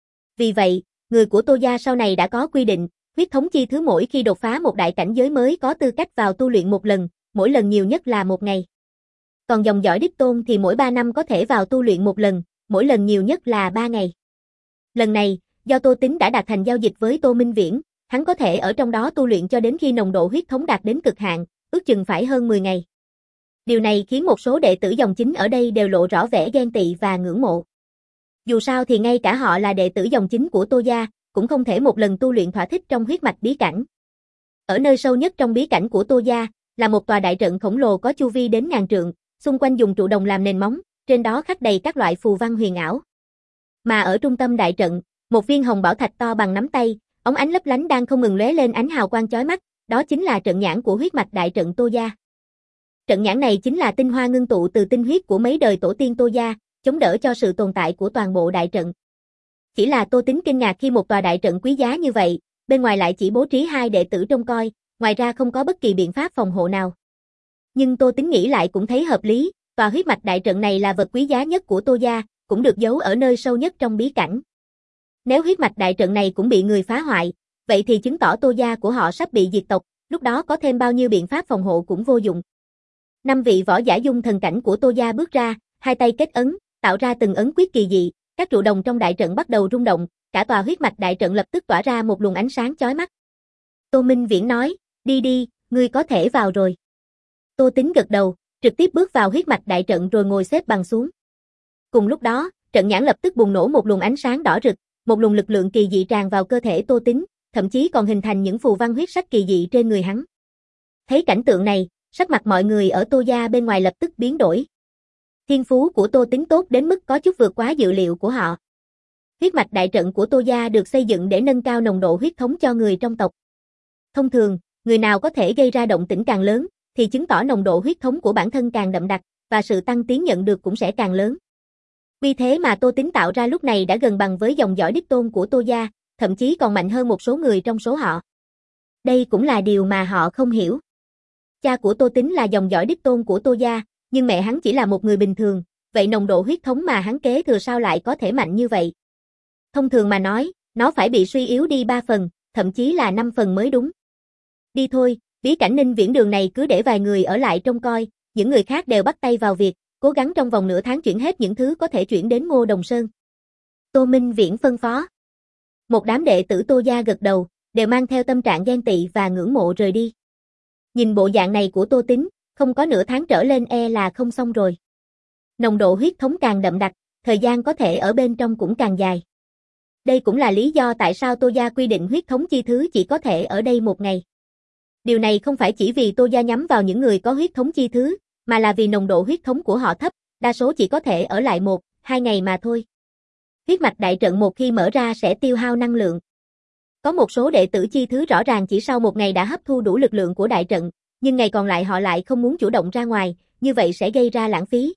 Vì vậy, người của Tô gia sau này đã có quy định, huyết thống chi thứ mỗi khi đột phá một đại cảnh giới mới có tư cách vào tu luyện một lần, mỗi lần nhiều nhất là một ngày. Còn dòng dõi đích tôn thì mỗi ba năm có thể vào tu luyện một lần, mỗi lần nhiều nhất là ba ngày. Lần này, do Tô Tín đã đạt thành giao dịch với Tô Minh Viễn, hắn có thể ở trong đó tu luyện cho đến khi nồng độ huyết thống đạt đến cực hạn, ước chừng phải hơn mười ngày. Điều này khiến một số đệ tử dòng chính ở đây đều lộ rõ vẻ ghen tị và ngưỡng mộ. Dù sao thì ngay cả họ là đệ tử dòng chính của Tô gia, cũng không thể một lần tu luyện thỏa thích trong huyết mạch bí cảnh. Ở nơi sâu nhất trong bí cảnh của Tô gia, là một tòa đại trận khổng lồ có chu vi đến ngàn trượng, xung quanh dùng trụ đồng làm nền móng, trên đó khắc đầy các loại phù văn huyền ảo. Mà ở trung tâm đại trận, một viên hồng bảo thạch to bằng nắm tay, óng ánh lấp lánh đang không ngừng lóe lên ánh hào quang chói mắt, đó chính là trận nhãn của huyết mạch đại trận Tô gia. Trận nhãn này chính là tinh hoa ngưng tụ từ tinh huyết của mấy đời tổ tiên Tô gia, chống đỡ cho sự tồn tại của toàn bộ đại trận. Chỉ là Tô Tín kinh ngạc khi một tòa đại trận quý giá như vậy, bên ngoài lại chỉ bố trí hai đệ tử trông coi, ngoài ra không có bất kỳ biện pháp phòng hộ nào. Nhưng Tô Tín nghĩ lại cũng thấy hợp lý, tòa huyết mạch đại trận này là vật quý giá nhất của Tô gia, cũng được giấu ở nơi sâu nhất trong bí cảnh. Nếu huyết mạch đại trận này cũng bị người phá hoại, vậy thì chứng tỏ Tô gia của họ sắp bị diệt tộc, lúc đó có thêm bao nhiêu biện pháp phòng hộ cũng vô dụng. Năm vị võ giả dung thần cảnh của Tô gia bước ra, hai tay kết ấn, tạo ra từng ấn quyết kỳ dị, các trụ đồng trong đại trận bắt đầu rung động, cả tòa huyết mạch đại trận lập tức tỏa ra một luồng ánh sáng chói mắt. Tô Minh Viễn nói, đi đi, ngươi có thể vào rồi. Tô Tín gật đầu, trực tiếp bước vào huyết mạch đại trận rồi ngồi xếp bằng xuống. Cùng lúc đó, trận nhãn lập tức bùng nổ một luồng ánh sáng đỏ rực, một luồng lực lượng kỳ dị tràn vào cơ thể Tô Tín, thậm chí còn hình thành những phù văn huyết sắc kỳ dị trên người hắn. Thấy cảnh tượng này, sắc mặt mọi người ở Tô gia bên ngoài lập tức biến đổi. Thiên phú của Tô Tín tốt đến mức có chút vượt quá dự liệu của họ. Huyết mạch đại trận của Tô gia được xây dựng để nâng cao nồng độ huyết thống cho người trong tộc. Thông thường, người nào có thể gây ra động tĩnh càng lớn, thì chứng tỏ nồng độ huyết thống của bản thân càng đậm đặc, và sự tăng tiến nhận được cũng sẽ càng lớn. Vì thế mà Tô Tín tạo ra lúc này đã gần bằng với dòng dõi đích tôn của Tô gia, thậm chí còn mạnh hơn một số người trong số họ. Đây cũng là điều mà họ không hiểu. Cha của Tô Tính là dòng dõi đích tôn của Tô gia, nhưng mẹ hắn chỉ là một người bình thường, vậy nồng độ huyết thống mà hắn kế thừa sao lại có thể mạnh như vậy? Thông thường mà nói, nó phải bị suy yếu đi ba phần, thậm chí là năm phần mới đúng. Đi thôi, bí cảnh Ninh Viễn Đường này cứ để vài người ở lại trông coi, những người khác đều bắt tay vào việc, cố gắng trong vòng nửa tháng chuyển hết những thứ có thể chuyển đến Ngô Đồng Sơn. Tô Minh Viễn phân phó. Một đám đệ tử Tô gia gật đầu, đều mang theo tâm trạng ghen tị và ngưỡng mộ rời đi. Nhìn bộ dạng này của Tô Tính, không có nửa tháng trở lên e là không xong rồi. Nồng độ huyết thống càng đậm đặc, thời gian có thể ở bên trong cũng càng dài. Đây cũng là lý do tại sao Tô gia quy định huyết thống chi thứ chỉ có thể ở đây một ngày. Điều này không phải chỉ vì Tô gia nhắm vào những người có huyết thống chi thứ, mà là vì nồng độ huyết thống của họ thấp, đa số chỉ có thể ở lại một, hai ngày mà thôi. Huyết mạch đại trận một khi mở ra sẽ tiêu hao năng lượng. Có một số đệ tử chi thứ rõ ràng chỉ sau một ngày đã hấp thu đủ lực lượng của đại trận, nhưng ngày còn lại họ lại không muốn chủ động ra ngoài, như vậy sẽ gây ra lãng phí.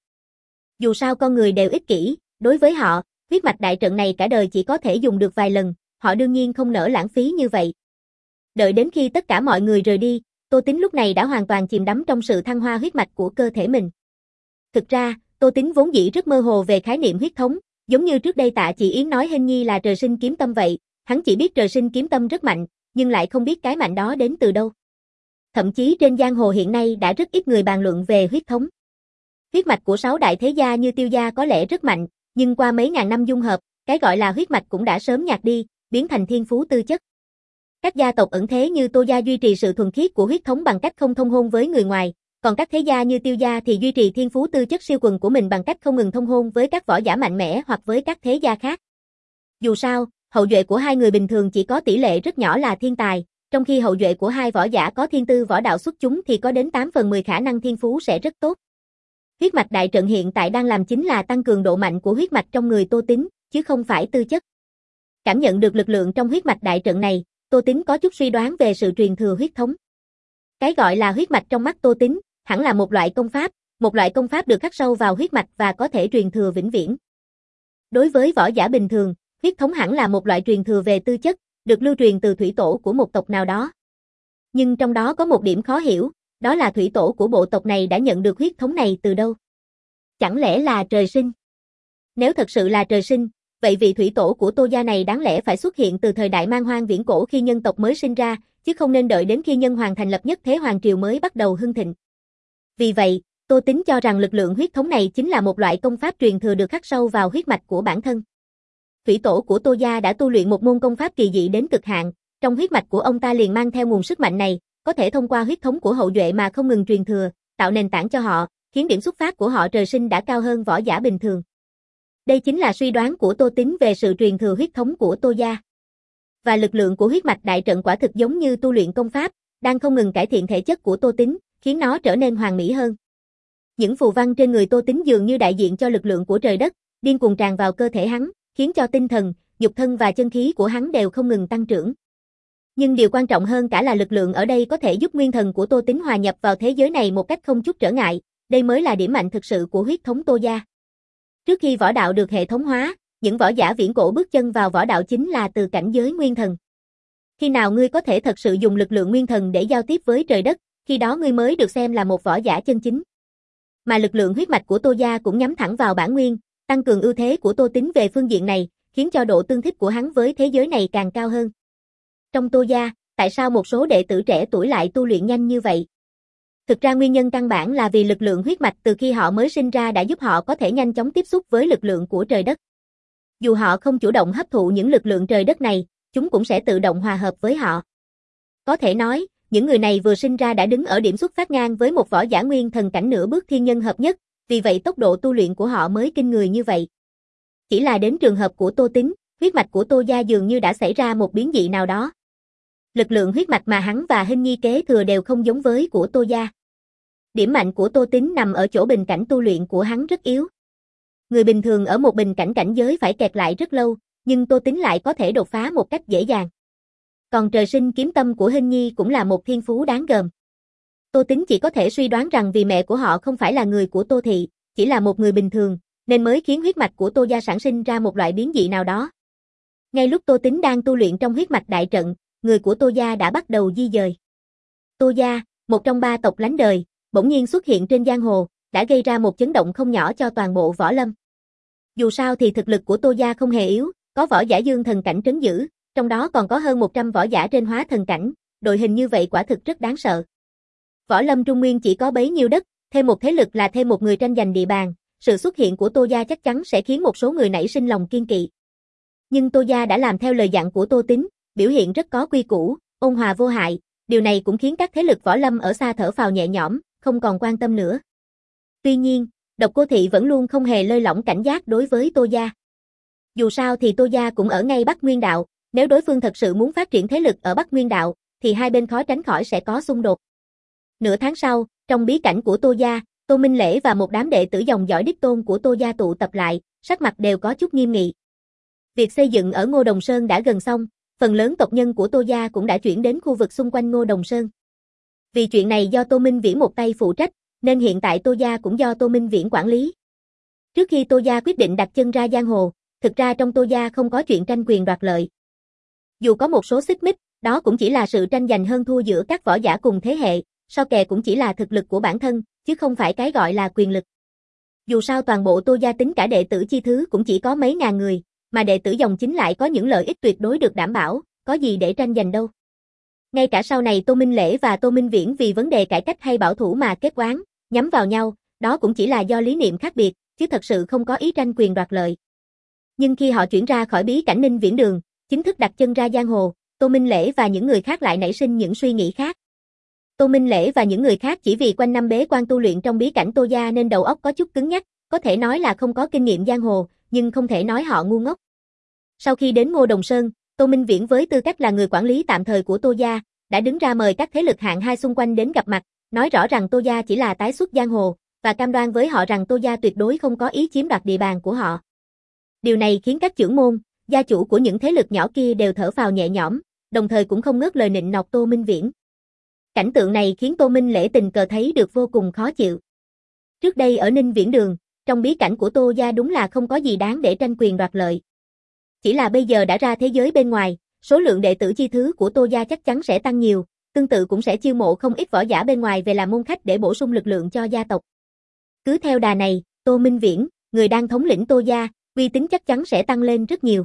Dù sao con người đều ích kỷ, đối với họ, huyết mạch đại trận này cả đời chỉ có thể dùng được vài lần, họ đương nhiên không nỡ lãng phí như vậy. Đợi đến khi tất cả mọi người rời đi, Tô Tính lúc này đã hoàn toàn chìm đắm trong sự thăng hoa huyết mạch của cơ thể mình. Thực ra, Tô Tính vốn dĩ rất mơ hồ về khái niệm huyết thống, giống như trước đây Tạ Chỉ Yến nói Hình Nhi là trời sinh kiếm tâm vậy, hắn chỉ biết trời sinh kiếm tâm rất mạnh, nhưng lại không biết cái mạnh đó đến từ đâu. Thậm chí trên giang hồ hiện nay đã rất ít người bàn luận về huyết thống. Huyết mạch của sáu đại thế gia như Tiêu gia có lẽ rất mạnh, nhưng qua mấy ngàn năm dung hợp, cái gọi là huyết mạch cũng đã sớm nhạt đi, biến thành thiên phú tư chất. Các gia tộc ẩn thế như Tô gia duy trì sự thuần khiết của huyết thống bằng cách không thông hôn với người ngoài, còn các thế gia như Tiêu gia thì duy trì thiên phú tư chất siêu quần của mình bằng cách không ngừng thông hôn với các võ giả mạnh mẽ hoặc với các thế gia khác. Dù sao, hậu duệ của hai người bình thường chỉ có tỷ lệ rất nhỏ là thiên tài, trong khi hậu duệ của hai võ giả có thiên tư võ đạo xuất chúng thì có đến tám phần mười khả năng thiên phú sẽ rất tốt. Huyết mạch đại trận hiện tại đang làm chính là tăng cường độ mạnh của huyết mạch trong người Tô Tính, chứ không phải tư chất. Cảm nhận được lực lượng trong huyết mạch đại trận này, Tô Tính có chút suy đoán về sự truyền thừa huyết thống. Cái gọi là huyết mạch trong mắt Tô Tính, hẳn là một loại công pháp, một loại công pháp được khắc sâu vào huyết mạch và có thể truyền thừa vĩnh viễn. Đối với võ giả bình thường, huyết thống hẳn là một loại truyền thừa về tư chất, được lưu truyền từ thủy tổ của một tộc nào đó. Nhưng trong đó có một điểm khó hiểu, đó là thủy tổ của bộ tộc này đã nhận được huyết thống này từ đâu? Chẳng lẽ là trời sinh? Nếu thật sự là trời sinh, vậy vị thủy tổ của Tô gia này đáng lẽ phải xuất hiện từ thời đại man hoang viễn cổ khi nhân tộc mới sinh ra, chứ không nên đợi đến khi nhân hoàng thành lập nhất thế hoàng triều mới bắt đầu hưng thịnh. Vì vậy, Tô Tính cho rằng lực lượng huyết thống này chính là một loại công pháp truyền thừa được khắc sâu vào huyết mạch của bản thân. Thủy tổ của Tô gia đã tu luyện một môn công pháp kỳ dị đến cực hạn, trong huyết mạch của ông ta liền mang theo nguồn sức mạnh này, có thể thông qua huyết thống của hậu duệ mà không ngừng truyền thừa, tạo nền tảng cho họ, khiến điểm xuất phát của họ trời sinh đã cao hơn võ giả bình thường. Đây chính là suy đoán của Tô Tính về sự truyền thừa huyết thống của Tô gia. Và lực lượng của huyết mạch đại trận quả thực giống như tu luyện công pháp, đang không ngừng cải thiện thể chất của Tô Tính, khiến nó trở nên hoàn mỹ hơn. Những phù văn trên người Tô Tính dường như đại diện cho lực lượng của trời đất, điên cuồng tràn vào cơ thể hắn, khiến cho tinh thần, nhục thân và chân khí của hắn đều không ngừng tăng trưởng. Nhưng điều quan trọng hơn cả là lực lượng ở đây có thể giúp nguyên thần của Tô Tính hòa nhập vào thế giới này một cách không chút trở ngại, đây mới là điểm mạnh thực sự của huyết thống Tô gia. Trước khi võ đạo được hệ thống hóa, những võ giả viễn cổ bước chân vào võ đạo chính là từ cảnh giới nguyên thần. Khi nào ngươi có thể thật sự dùng lực lượng nguyên thần để giao tiếp với trời đất, khi đó ngươi mới được xem là một võ giả chân chính. Mà lực lượng huyết mạch của Tô gia cũng nhắm thẳng vào bản nguyên, tăng cường ưu thế của Tô Tính về phương diện này, khiến cho độ tương thích của hắn với thế giới này càng cao hơn. Trong Tô gia, tại sao một số đệ tử trẻ tuổi lại tu luyện nhanh như vậy? Thực ra nguyên nhân căn bản là vì lực lượng huyết mạch từ khi họ mới sinh ra đã giúp họ có thể nhanh chóng tiếp xúc với lực lượng của trời đất. Dù họ không chủ động hấp thụ những lực lượng trời đất này, chúng cũng sẽ tự động hòa hợp với họ. Có thể nói, những người này vừa sinh ra đã đứng ở điểm xuất phát ngang với một võ giả nguyên thần cảnh nửa bước thiên nhân hợp nhất, vì vậy tốc độ tu luyện của họ mới kinh người như vậy. Chỉ là đến trường hợp của Tô Tính, huyết mạch của Tô gia dường như đã xảy ra một biến dị nào đó. Lực lượng huyết mạch mà hắn và Hình Nhi kế thừa đều không giống với của Tô gia. Điểm mạnh của Tô Tính nằm ở chỗ bình cảnh tu luyện của hắn rất yếu. Người bình thường ở một bình cảnh cảnh giới phải kẹt lại rất lâu, nhưng Tô Tính lại có thể đột phá một cách dễ dàng. Còn trời sinh kiếm tâm của Hình Nhi cũng là một thiên phú đáng gờm. Tô Tính chỉ có thể suy đoán rằng vì mẹ của họ không phải là người của Tô thị, chỉ là một người bình thường, nên mới khiến huyết mạch của Tô gia sản sinh ra một loại biến dị nào đó. Ngay lúc Tô Tính đang tu luyện trong huyết mạch đại trận, người của Tô gia đã bắt đầu di dời. Tô gia, một trong ba tộc lánh đời, bỗng nhiên xuất hiện trên giang hồ, đã gây ra một chấn động không nhỏ cho toàn bộ võ lâm. Dù sao thì thực lực của Tô gia không hề yếu, có võ giả dương thần cảnh trấn giữ, trong đó còn có hơn một trăm võ giả trên hóa thần cảnh, đội hình như vậy quả thực rất đáng sợ. Võ lâm Trung Nguyên chỉ có bấy nhiêu đất, thêm một thế lực là thêm một người tranh giành địa bàn, sự xuất hiện của Tô gia chắc chắn sẽ khiến một số người nảy sinh lòng kiên kỵ. Nhưng Tô gia đã làm theo lời dặn của Tô Tính, biểu hiện rất có quy củ, ôn hòa vô hại, điều này cũng khiến các thế lực võ lâm ở xa thở phào nhẹ nhõm, không còn quan tâm nữa. Tuy nhiên, Độc Cô Thị vẫn luôn không hề lơi lỏng cảnh giác đối với Tô gia. Dù sao thì Tô gia cũng ở ngay Bắc Nguyên Đạo, nếu đối phương thật sự muốn phát triển thế lực ở Bắc Nguyên Đạo, thì hai bên khó tránh khỏi sẽ có xung đột. Nửa tháng sau, trong bí cảnh của Tô gia, Tô Minh Lễ và một đám đệ tử dòng dõi đích tôn của Tô gia tụ tập lại, sắc mặt đều có chút nghiêm nghị. Việc xây dựng ở Ngô Đồng Sơn đã gần xong, phần lớn tộc nhân của Tô gia cũng đã chuyển đến khu vực xung quanh Ngô Đồng Sơn. Vì chuyện này do Tô Minh Viễn một tay phụ trách, nên hiện tại Tô gia cũng do Tô Minh Viễn quản lý. Trước khi Tô gia quyết định đặt chân ra giang hồ, thực ra trong Tô gia không có chuyện tranh quyền đoạt lợi. Dù có một số xích mích, đó cũng chỉ là sự tranh giành hơn thua giữa các võ giả cùng thế hệ, so kè cũng chỉ là thực lực của bản thân, chứ không phải cái gọi là quyền lực. Dù sao toàn bộ Tô gia tính cả đệ tử chi thứ cũng chỉ có mấy ngàn người, mà đệ tử dòng chính lại có những lợi ích tuyệt đối được đảm bảo, có gì để tranh giành đâu. Ngay cả sau này Tô Minh Lễ và Tô Minh Viễn vì vấn đề cải cách hay bảo thủ mà kết oán, nhắm vào nhau, đó cũng chỉ là do lý niệm khác biệt, chứ thật sự không có ý tranh quyền đoạt lợi. Nhưng khi họ chuyển ra khỏi bí cảnh Ninh Viễn Đường, chính thức đặt chân ra giang hồ, Tô Minh Lễ và những người khác lại nảy sinh những suy nghĩ khác. Tô Minh Lễ và những người khác chỉ vì quanh năm bế quan tu luyện trong bí cảnh Tô gia nên đầu óc có chút cứng nhắc, có thể nói là không có kinh nghiệm giang hồ, nhưng không thể nói họ ngu ngốc. Sau khi đến Ngô Đồng Sơn, Tô Minh Viễn với tư cách là người quản lý tạm thời của Tô gia, đã đứng ra mời các thế lực hạng hai xung quanh đến gặp mặt, nói rõ rằng Tô gia chỉ là tái xuất giang hồ, và cam đoan với họ rằng Tô gia tuyệt đối không có ý chiếm đoạt địa bàn của họ. Điều này khiến các trưởng môn, gia chủ của những thế lực nhỏ kia đều thở phào nhẹ nhõm, đồng thời cũng không ngớt lời nịnh nọt Tô Minh Viễn. Cảnh tượng này khiến Tô Minh Lễ tình cờ thấy được vô cùng khó chịu. Trước đây ở Ninh Viễn Đường, trong bí cảnh của Tô gia đúng là không có gì đáng để tranh quyền đoạt lợi. Chỉ là bây giờ đã ra thế giới bên ngoài, số lượng đệ tử chi thứ của Tô gia chắc chắn sẽ tăng nhiều, tương tự cũng sẽ chiêu mộ không ít võ giả bên ngoài về làm môn khách để bổ sung lực lượng cho gia tộc. Cứ theo đà này, Tô Minh Viễn, người đang thống lĩnh Tô gia, uy tín chắc chắn sẽ tăng lên rất nhiều.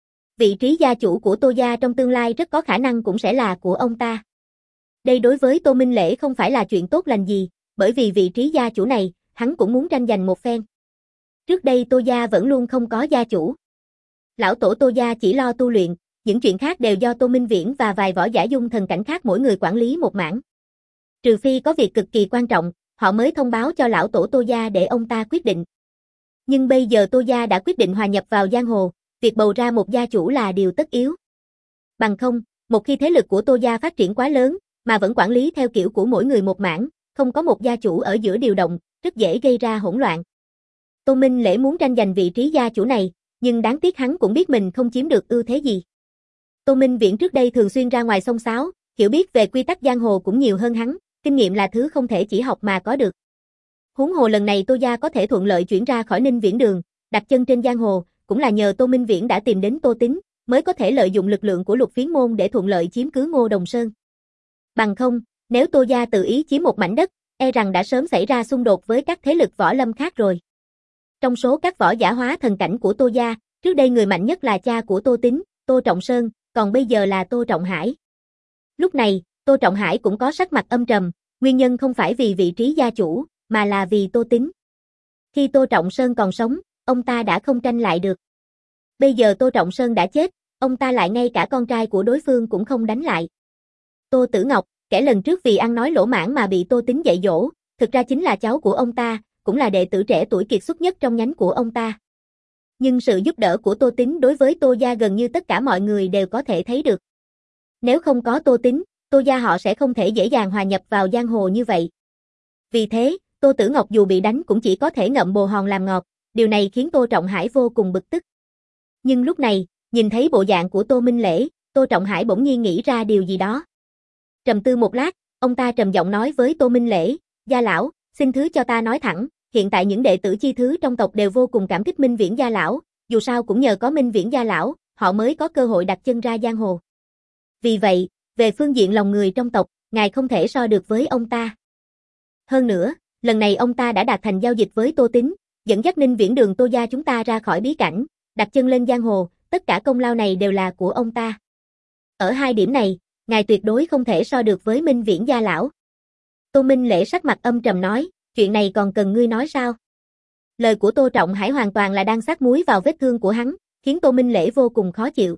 Vị trí gia chủ của Tô gia trong tương lai rất có khả năng cũng sẽ là của ông ta. Đây đối với Tô Minh Lễ không phải là chuyện tốt lành gì, bởi vì vị trí gia chủ này, hắn cũng muốn tranh giành một phen. Trước đây Tô gia vẫn luôn không có gia chủ. Lão tổ Tô gia chỉ lo tu luyện, những chuyện khác đều do Tô Minh Viễn và vài võ giả dung thần cảnh khác mỗi người quản lý một mảng. Trừ phi có việc cực kỳ quan trọng, họ mới thông báo cho lão tổ Tô gia để ông ta quyết định. Nhưng bây giờ Tô gia đã quyết định hòa nhập vào giang hồ, việc bầu ra một gia chủ là điều tất yếu. Bằng không, một khi thế lực của Tô gia phát triển quá lớn, mà vẫn quản lý theo kiểu của mỗi người một mảng, không có một gia chủ ở giữa điều động, rất dễ gây ra hỗn loạn. Tô Minh Lễ muốn tranh giành vị trí gia chủ này, nhưng đáng tiếc hắn cũng biết mình không chiếm được ưu thế gì. Tô Minh Viễn trước đây thường xuyên ra ngoài xông xáo, hiểu biết về quy tắc giang hồ cũng nhiều hơn hắn, kinh nghiệm là thứ không thể chỉ học mà có được. Huống hồ lần này Tô gia có thể thuận lợi chuyển ra khỏi Ninh Viễn Đường, đặt chân trên giang hồ, cũng là nhờ Tô Minh Viễn đã tìm đến Tô Tính, mới có thể lợi dụng lực lượng của Lục Phiến môn để thuận lợi chiếm cứ Ngô Đồng Sơn. Bằng không, nếu Tô gia tự ý chiếm một mảnh đất, e rằng đã sớm xảy ra xung đột với các thế lực võ lâm khác rồi. Trong số các võ giả hóa thần cảnh của Tô gia, trước đây người mạnh nhất là cha của Tô Tính, Tô Trọng Sơn, còn bây giờ là Tô Trọng Hải. Lúc này, Tô Trọng Hải cũng có sắc mặt âm trầm, nguyên nhân không phải vì vị trí gia chủ, mà là vì Tô Tính. Khi Tô Trọng Sơn còn sống, ông ta đã không tranh lại được. Bây giờ Tô Trọng Sơn đã chết, ông ta lại ngay cả con trai của đối phương cũng không đánh lại. Tô Tử Ngọc, kẻ lần trước vì ăn nói lỗ mãng mà bị Tô Tính dạy dỗ, thực ra chính là cháu của ông ta, cũng là đệ tử trẻ tuổi kiệt xuất nhất trong nhánh của ông ta. Nhưng sự giúp đỡ của Tô Tính đối với Tô gia gần như tất cả mọi người đều có thể thấy được. Nếu không có Tô Tính, Tô gia họ sẽ không thể dễ dàng hòa nhập vào giang hồ như vậy. Vì thế, Tô Tử Ngọc dù bị đánh cũng chỉ có thể ngậm bồ hòn làm ngọt, điều này khiến Tô Trọng Hải vô cùng bực tức. Nhưng lúc này, nhìn thấy bộ dạng của Tô Minh Lễ, Tô Trọng Hải bỗng nhiên nghĩ ra điều gì đó. Trầm tư một lát, ông ta trầm giọng nói với Tô Minh Lễ, gia lão, xin thứ cho ta nói thẳng, hiện tại những đệ tử chi thứ trong tộc đều vô cùng cảm kích Minh Viễn gia lão, dù sao cũng nhờ có Minh Viễn gia lão, họ mới có cơ hội đặt chân ra giang hồ. Vì vậy, về phương diện lòng người trong tộc, ngài không thể so được với ông ta. Hơn nữa, lần này ông ta đã đạt thành giao dịch với Tô Tín, dẫn dắt Ninh Viễn Đường Tô gia chúng ta ra khỏi bí cảnh, đặt chân lên giang hồ, tất cả công lao này đều là của ông ta. Ở hai điểm này, ngài tuyệt đối không thể so được với Minh Viễn gia lão. Tô Minh Lễ sắc mặt âm trầm nói, chuyện này còn cần ngươi nói sao? Lời của Tô Trọng Hải hoàn toàn là đang xát muối vào vết thương của hắn, khiến Tô Minh Lễ vô cùng khó chịu.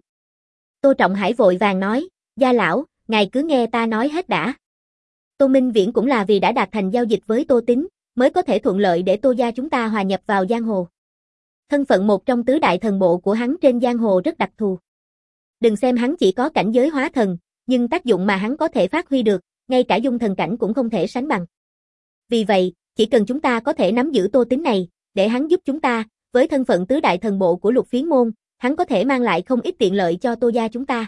Tô Trọng Hải vội vàng nói, gia lão, ngài cứ nghe ta nói hết đã. Tô Minh Viễn cũng là vì đã đạt thành giao dịch với Tô Tín, mới có thể thuận lợi để Tô gia chúng ta hòa nhập vào giang hồ. Thân phận một trong tứ đại thần bộ của hắn trên giang hồ rất đặc thù. Đừng xem hắn chỉ có cảnh giới hóa thần, nhưng tác dụng mà hắn có thể phát huy được, ngay cả dung thần cảnh cũng không thể sánh bằng. Vì vậy, chỉ cần chúng ta có thể nắm giữ Tô Tín này, để hắn giúp chúng ta, với thân phận tứ đại thần bộ của Lục Phiến môn, hắn có thể mang lại không ít tiện lợi cho Tô gia chúng ta.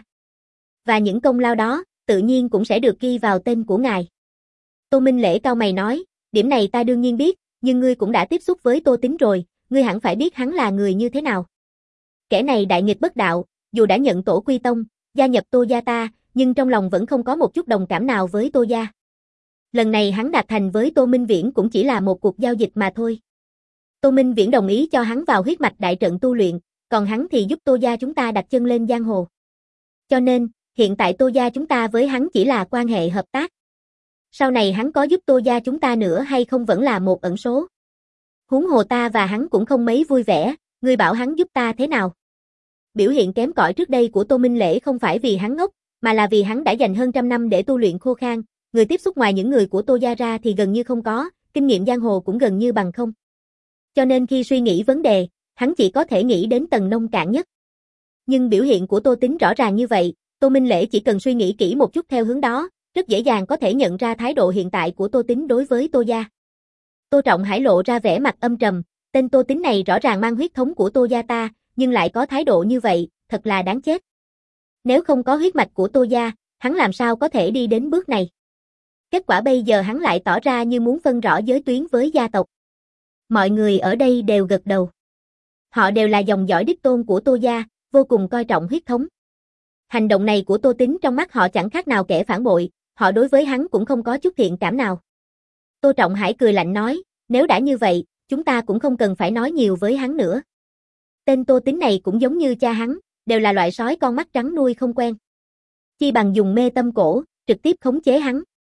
Và những công lao đó, tự nhiên cũng sẽ được ghi vào tên của ngài. Tô Minh Lễ cau mày nói, điểm này ta đương nhiên biết, nhưng ngươi cũng đã tiếp xúc với Tô Tín rồi, ngươi hẳn phải biết hắn là người như thế nào. Kẻ này đại nghịch bất đạo, dù đã nhận tổ quy tông, gia nhập Tô gia ta, nhưng trong lòng vẫn không có một chút đồng cảm nào với Tô gia. Lần này hắn đạt thành với Tô Minh Viễn cũng chỉ là một cuộc giao dịch mà thôi. Tô Minh Viễn đồng ý cho hắn vào huyết mạch đại trận tu luyện, còn hắn thì giúp Tô gia chúng ta đặt chân lên giang hồ. Cho nên, hiện tại Tô gia chúng ta với hắn chỉ là quan hệ hợp tác. Sau này hắn có giúp Tô gia chúng ta nữa hay không vẫn là một ẩn số. Huống hồ ta và hắn cũng không mấy vui vẻ, ngươi bảo hắn giúp ta thế nào? Biểu hiện kém cỏi trước đây của Tô Minh Lễ không phải vì hắn ngốc, mà là vì hắn đã dành hơn trăm năm để tu luyện khô khan, người tiếp xúc ngoài những người của Tô gia ra thì gần như không có, kinh nghiệm giang hồ cũng gần như bằng không. Cho nên khi suy nghĩ vấn đề, hắn chỉ có thể nghĩ đến tầng nông cạn nhất. Nhưng biểu hiện của Tô Tín rõ ràng như vậy, Tô Minh Lễ chỉ cần suy nghĩ kỹ một chút theo hướng đó, rất dễ dàng có thể nhận ra thái độ hiện tại của Tô Tín đối với Tô gia. Tô Trọng Hải lộ ra vẻ mặt âm trầm, tên Tô Tín này rõ ràng mang huyết thống của Tô gia ta, nhưng lại có thái độ như vậy, thật là đáng chết. Nếu không có huyết mạch của Tô gia, hắn làm sao có thể đi đến bước này? Kết quả bây giờ hắn lại tỏ ra như muốn phân rõ giới tuyến với gia tộc. Mọi người ở đây đều gật đầu. Họ đều là dòng dõi đích tôn của Tô gia, vô cùng coi trọng huyết thống. Hành động này của Tô Tín trong mắt họ chẳng khác nào kẻ phản bội, họ đối với hắn cũng không có chút thiện cảm nào. Tô Trọng Hải cười lạnh nói, nếu đã như vậy, chúng ta cũng không cần phải nói nhiều với hắn nữa. Tên Tô Tín này cũng giống như cha hắn, đều là loại sói con mắt trắng nuôi không quen. Chi bằng dùng mê tâm cổ, trực tiếp khống chế hắn.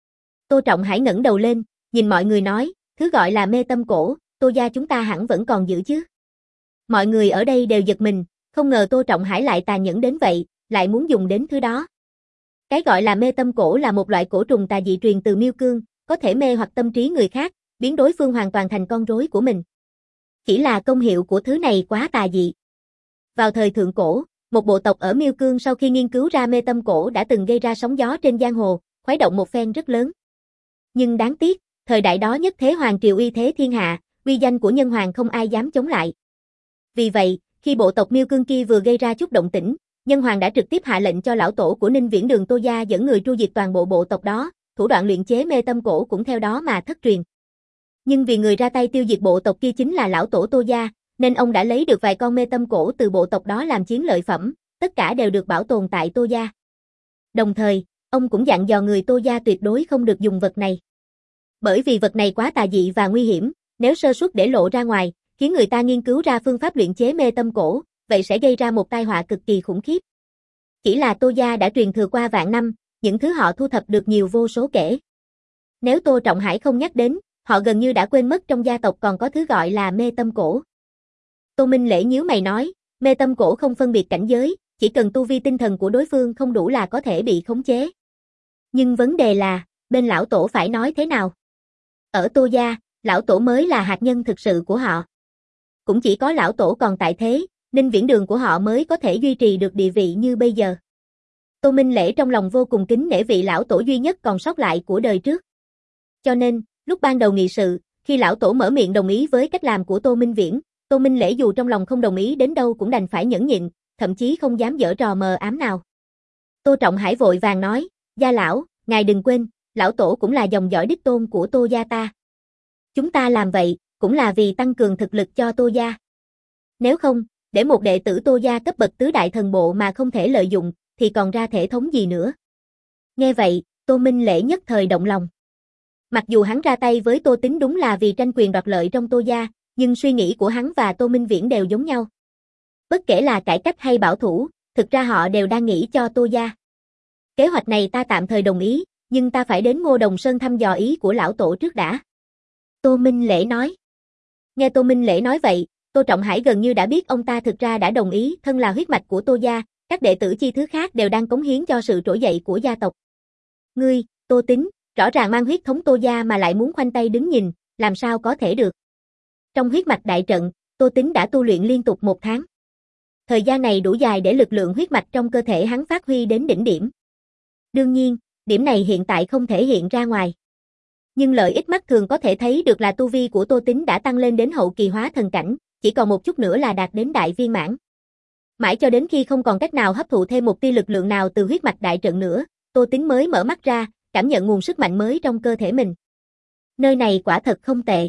Tô Trọng Hải ngẩng đầu lên, nhìn mọi người nói, thứ gọi là mê tâm cổ, Tô gia chúng ta hẳn vẫn còn giữ chứ. Mọi người ở đây đều giật mình, không ngờ Tô Trọng Hải lại tàn nhẫn đến vậy, lại muốn dùng đến thứ đó. Cái gọi là mê tâm cổ là một loại cổ trùng tà dị truyền từ miêu cương, có thể mê hoặc tâm trí người khác, biến đối phương hoàn toàn thành con rối của mình. Chỉ là công hiệu của thứ này quá tà dị. Vào thời thượng cổ, một bộ tộc ở miêu cương sau khi nghiên cứu ra mê tâm cổ đã từng gây ra sóng gió trên giang hồ, khuấy động một phen rất lớn. Nhưng đáng tiếc, thời đại đó nhất thế hoàng triều uy thế thiên hạ, uy danh của nhân hoàng không ai dám chống lại. Vì vậy, khi bộ tộc miêu cương kia vừa gây ra chút động tĩnh, nhân hoàng đã trực tiếp hạ lệnh cho lão tổ của Ninh Viễn Đường Tô gia dẫn người tru diệt toàn bộ bộ tộc đó, thủ đoạn luyện chế mê tâm cổ cũng theo đó mà thất truyền. Nhưng vì người ra tay tiêu diệt bộ tộc kia chính là lão tổ Tô gia, nên ông đã lấy được vài con mê tâm cổ từ bộ tộc đó làm chiến lợi phẩm, tất cả đều được bảo tồn tại Tô gia. Đồng thời, ông cũng dặn dò người Tô gia tuyệt đối không được dùng vật này. Bởi vì vật này quá tà dị và nguy hiểm, nếu sơ suất để lộ ra ngoài, khiến người ta nghiên cứu ra phương pháp luyện chế mê tâm cổ, vậy sẽ gây ra một tai họa cực kỳ khủng khiếp. Chỉ là Tô gia đã truyền thừa qua vạn năm, những thứ họ thu thập được nhiều vô số kể. Nếu Tô Trọng Hải không nhắc đến, họ gần như đã quên mất trong gia tộc còn có thứ gọi là mê tâm cổ. Tô Minh Lễ nhíu mày nói, mê tâm cổ không phân biệt cảnh giới, chỉ cần tu vi tinh thần của đối phương không đủ là có thể bị khống chế. Nhưng vấn đề là, bên lão tổ phải nói thế nào? Ở Tô gia, lão tổ mới là hạt nhân thực sự của họ. Cũng chỉ có lão tổ còn tại thế, Ninh Viễn Đường của họ mới có thể duy trì được địa vị như bây giờ. Tô Minh Lễ trong lòng vô cùng kính nể vị lão tổ duy nhất còn sót lại của đời trước. Cho nên, lúc ban đầu nghị sự, khi lão tổ mở miệng đồng ý với cách làm của Tô Minh Viễn, Tô Minh Lễ dù trong lòng không đồng ý đến đâu cũng đành phải nhẫn nhịn, thậm chí không dám giở trò mờ ám nào. Tô Trọng Hải vội vàng nói, gia lão, ngài đừng quên, lão tổ cũng là dòng dõi đích tôn của Tô gia ta. Chúng ta làm vậy, cũng là vì tăng cường thực lực cho Tô gia. Nếu không, Để một đệ tử Tô gia cấp bậc tứ đại thần bộ mà không thể lợi dụng, thì còn ra thể thống gì nữa. Nghe vậy, Tô Minh Lễ nhất thời động lòng. Mặc dù hắn ra tay với Tô Tín đúng là vì tranh quyền đoạt lợi trong Tô gia, nhưng suy nghĩ của hắn và Tô Minh Viễn đều giống nhau. Bất kể là cải cách hay bảo thủ, thực ra họ đều đang nghĩ cho Tô gia. Kế hoạch này ta tạm thời đồng ý, nhưng ta phải đến Ngô Đồng Sơn thăm dò ý của lão tổ trước đã. Tô Minh Lễ nói. Nghe Tô Minh Lễ nói vậy, Tô Trọng Hải gần như đã biết ông ta thực ra đã đồng ý, thân là huyết mạch của Tô gia, các đệ tử chi thứ khác đều đang cống hiến cho sự trỗi dậy của gia tộc. Ngươi, Tô Tín, rõ ràng mang huyết thống Tô gia mà lại muốn khoanh tay đứng nhìn, làm sao có thể được. Trong huyết mạch đại trận, Tô Tín đã tu luyện liên tục một tháng. Thời gian này đủ dài để lực lượng huyết mạch trong cơ thể hắn phát huy đến đỉnh điểm. Đương nhiên, điểm này hiện tại không thể hiện ra ngoài. Nhưng lợi ích mắt thường có thể thấy được là tu vi của Tô Tín đã tăng lên đến hậu kỳ hóa thần cảnh, chỉ còn một chút nữa là đạt đến đại viên mãn. Mãi cho đến khi không còn cách nào hấp thụ thêm một tia lực lượng nào từ huyết mạch đại trận nữa, Tô Tín mới mở mắt ra, cảm nhận nguồn sức mạnh mới trong cơ thể mình. Nơi này quả thật không tệ.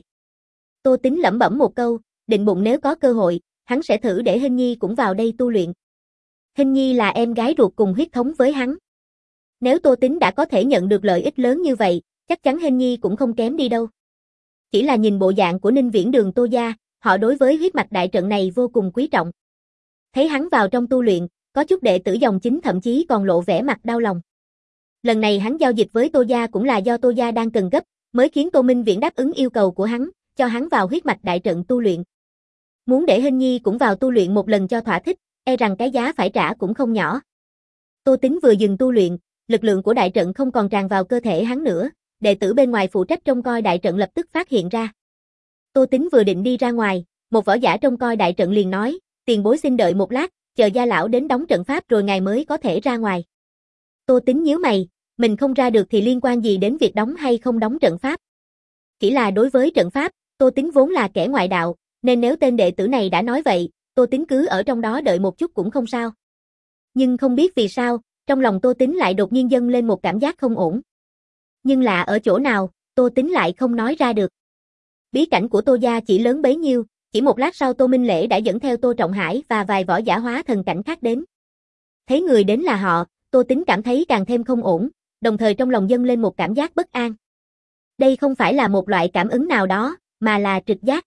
Tô Tín lẩm bẩm một câu, định bụng nếu có cơ hội, hắn sẽ thử để Hinh Nhi cũng vào đây tu luyện. Hinh Nhi là em gái ruột cùng huyết thống với hắn. Nếu Tô Tín đã có thể nhận được lợi ích lớn như vậy, chắc chắn Hinh Nhi cũng không kém đi đâu. Chỉ là nhìn bộ dạng của Ninh Viễn Đường Tô gia, họ đối với huyết mạch đại trận này vô cùng quý trọng. Thấy hắn vào trong tu luyện, có chút đệ tử dòng chính thậm chí còn lộ vẻ mặt đau lòng. Lần này hắn giao dịch với Tô gia cũng là do Tô gia đang cần gấp, mới khiến Tô Minh Viễn đáp ứng yêu cầu của hắn, cho hắn vào huyết mạch đại trận tu luyện. Muốn để Hinh Nhi cũng vào tu luyện một lần cho thỏa thích, e rằng cái giá phải trả cũng không nhỏ. Tô Tín vừa dừng tu luyện, lực lượng của đại trận không còn tràn vào cơ thể hắn nữa, đệ tử bên ngoài phụ trách trông coi đại trận lập tức phát hiện ra. Tô Tín vừa định đi ra ngoài, một võ giả trông coi đại trận liền nói, tiền bối xin đợi một lát, chờ gia lão đến đóng trận pháp rồi ngài mới có thể ra ngoài. Tô Tín nhíu mày, mình không ra được thì liên quan gì đến việc đóng hay không đóng trận pháp. Chỉ là đối với trận pháp, Tô Tín vốn là kẻ ngoại đạo, nên nếu tên đệ tử này đã nói vậy, Tô Tín cứ ở trong đó đợi một chút cũng không sao. Nhưng không biết vì sao, trong lòng Tô Tín lại đột nhiên dâng lên một cảm giác không ổn. Nhưng lạ ở chỗ nào, Tô Tín lại không nói ra được. Bí cảnh của Tô gia chỉ lớn bấy nhiêu, chỉ một lát sau Tô Minh Lễ đã dẫn theo Tô Trọng Hải và vài võ giả hóa thần cảnh khác đến. Thấy người đến là họ, Tô Tín cảm thấy càng thêm không ổn, đồng thời trong lòng dâng lên một cảm giác bất an. Đây không phải là một loại cảm ứng nào đó, mà là trực giác.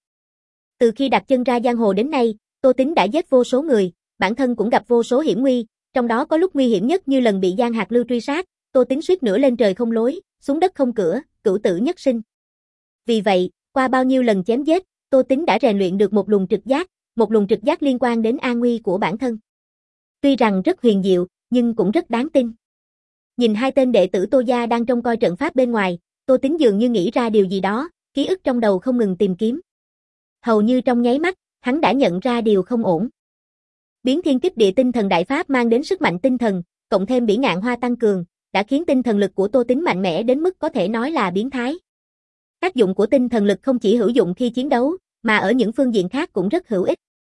Từ khi đặt chân ra giang hồ đến nay, Tô Tín đã giết vô số người, bản thân cũng gặp vô số hiểm nguy, trong đó có lúc nguy hiểm nhất như lần bị Giang Hạc Lưu truy sát, Tô Tín suýt nữa lên trời không lối, xuống đất không cửa, cửu tử nhất sinh. Vì vậy, qua bao nhiêu lần chém giết, Tô Tín đã rèn luyện được một luồng trực giác, một luồng trực giác liên quan đến an nguy của bản thân. Tuy rằng rất huyền diệu, nhưng cũng rất đáng tin. Nhìn hai tên đệ tử Tô gia đang trông coi trận pháp bên ngoài, Tô Tín dường như nghĩ ra điều gì đó, ký ức trong đầu không ngừng tìm kiếm. Hầu như trong nháy mắt, hắn đã nhận ra điều không ổn. Biến thiên kích địa tinh thần đại pháp mang đến sức mạnh tinh thần, cộng thêm bỉ ngạn hoa tăng cường, đã khiến tinh thần lực của Tô Tín mạnh mẽ đến mức có thể nói là biến thái. Tác dụng của tinh thần lực không chỉ hữu dụng khi chiến đấu, mà ở những phương diện khác cũng rất hữu ích.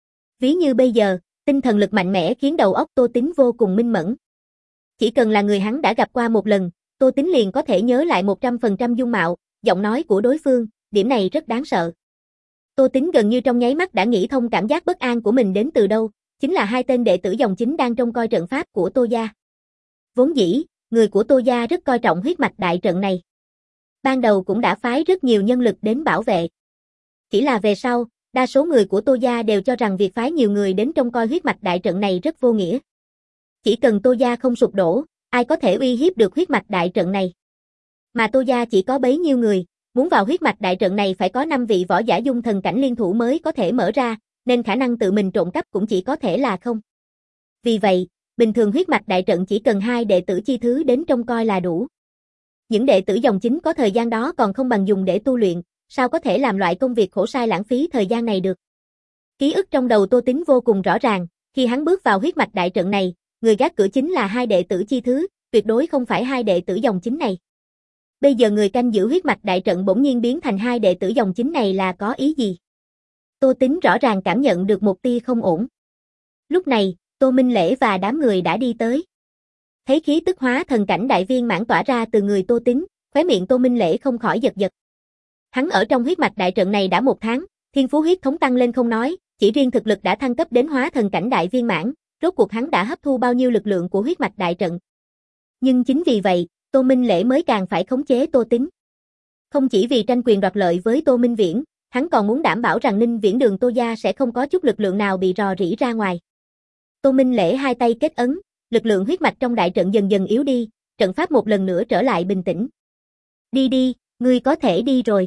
Ví như bây giờ, tinh thần lực mạnh mẽ khiến đầu óc Tô Tín vô cùng minh mẫn. Chỉ cần là người hắn đã gặp qua một lần, Tô Tín liền có thể nhớ lại một trăm phần trăm dung mạo, giọng nói của đối phương, điểm này rất đáng sợ. Tô Tín gần như trong nháy mắt đã nghĩ thông cảm giác bất an của mình đến từ đâu, chính là hai tên đệ tử dòng chính đang trông coi trận pháp của Tô gia. Vốn dĩ, người của Tô gia rất coi trọng huyết mạch đại trận này. Ban đầu cũng đã phái rất nhiều nhân lực đến bảo vệ. Chỉ là về sau, đa số người của Tô gia đều cho rằng việc phái nhiều người đến trông coi huyết mạch đại trận này rất vô nghĩa. Chỉ cần Tô gia không sụp đổ, ai có thể uy hiếp được huyết mạch đại trận này. Mà Tô gia chỉ có bấy nhiêu người, muốn vào huyết mạch đại trận này phải có năm vị võ giả dung thần cảnh liên thủ mới có thể mở ra, nên khả năng tự mình trộm cắp cũng chỉ có thể là không. Vì vậy, bình thường huyết mạch đại trận chỉ cần hai đệ tử chi thứ đến trông coi là đủ. Những đệ tử dòng chính có thời gian đó còn không bằng dùng để tu luyện, sao có thể làm loại công việc khổ sai lãng phí thời gian này được. Ký ức trong đầu Tô Tín vô cùng rõ ràng, khi hắn bước vào huyết mạch đại trận này, người gác cửa chính là hai đệ tử chi thứ, tuyệt đối không phải hai đệ tử dòng chính này. Bây giờ người canh giữ huyết mạch đại trận bỗng nhiên biến thành hai đệ tử dòng chính này là có ý gì? Tô Tín rõ ràng cảm nhận được một tia không ổn. Lúc này, Tô Minh Lễ và đám người đã đi tới. Thấy khí tức hóa thần cảnh đại viên mãn tỏa ra từ người Tô Tín, khóe miệng Tô Minh Lễ không khỏi giật giật. Hắn ở trong huyết mạch đại trận này đã một tháng, thiên phú huyết thống tăng lên không nói, Chỉ riêng thực lực đã thăng cấp đến hóa thần cảnh đại viên mãn, rốt cuộc hắn đã hấp thu bao nhiêu lực lượng của huyết mạch đại trận. Nhưng chính vì vậy, Tô Minh Lễ mới càng phải khống chế Tô Tín. Không chỉ vì tranh quyền đoạt lợi với Tô Minh Viễn, hắn còn muốn đảm bảo rằng Ninh Viễn Đường Tô gia sẽ không có chút lực lượng nào bị rò rỉ ra ngoài. Tô Minh Lễ hai tay kết ấn, lực lượng huyết mạch trong đại trận dần dần yếu đi, trận pháp một lần nữa trở lại bình tĩnh. Đi đi, ngươi có thể đi rồi.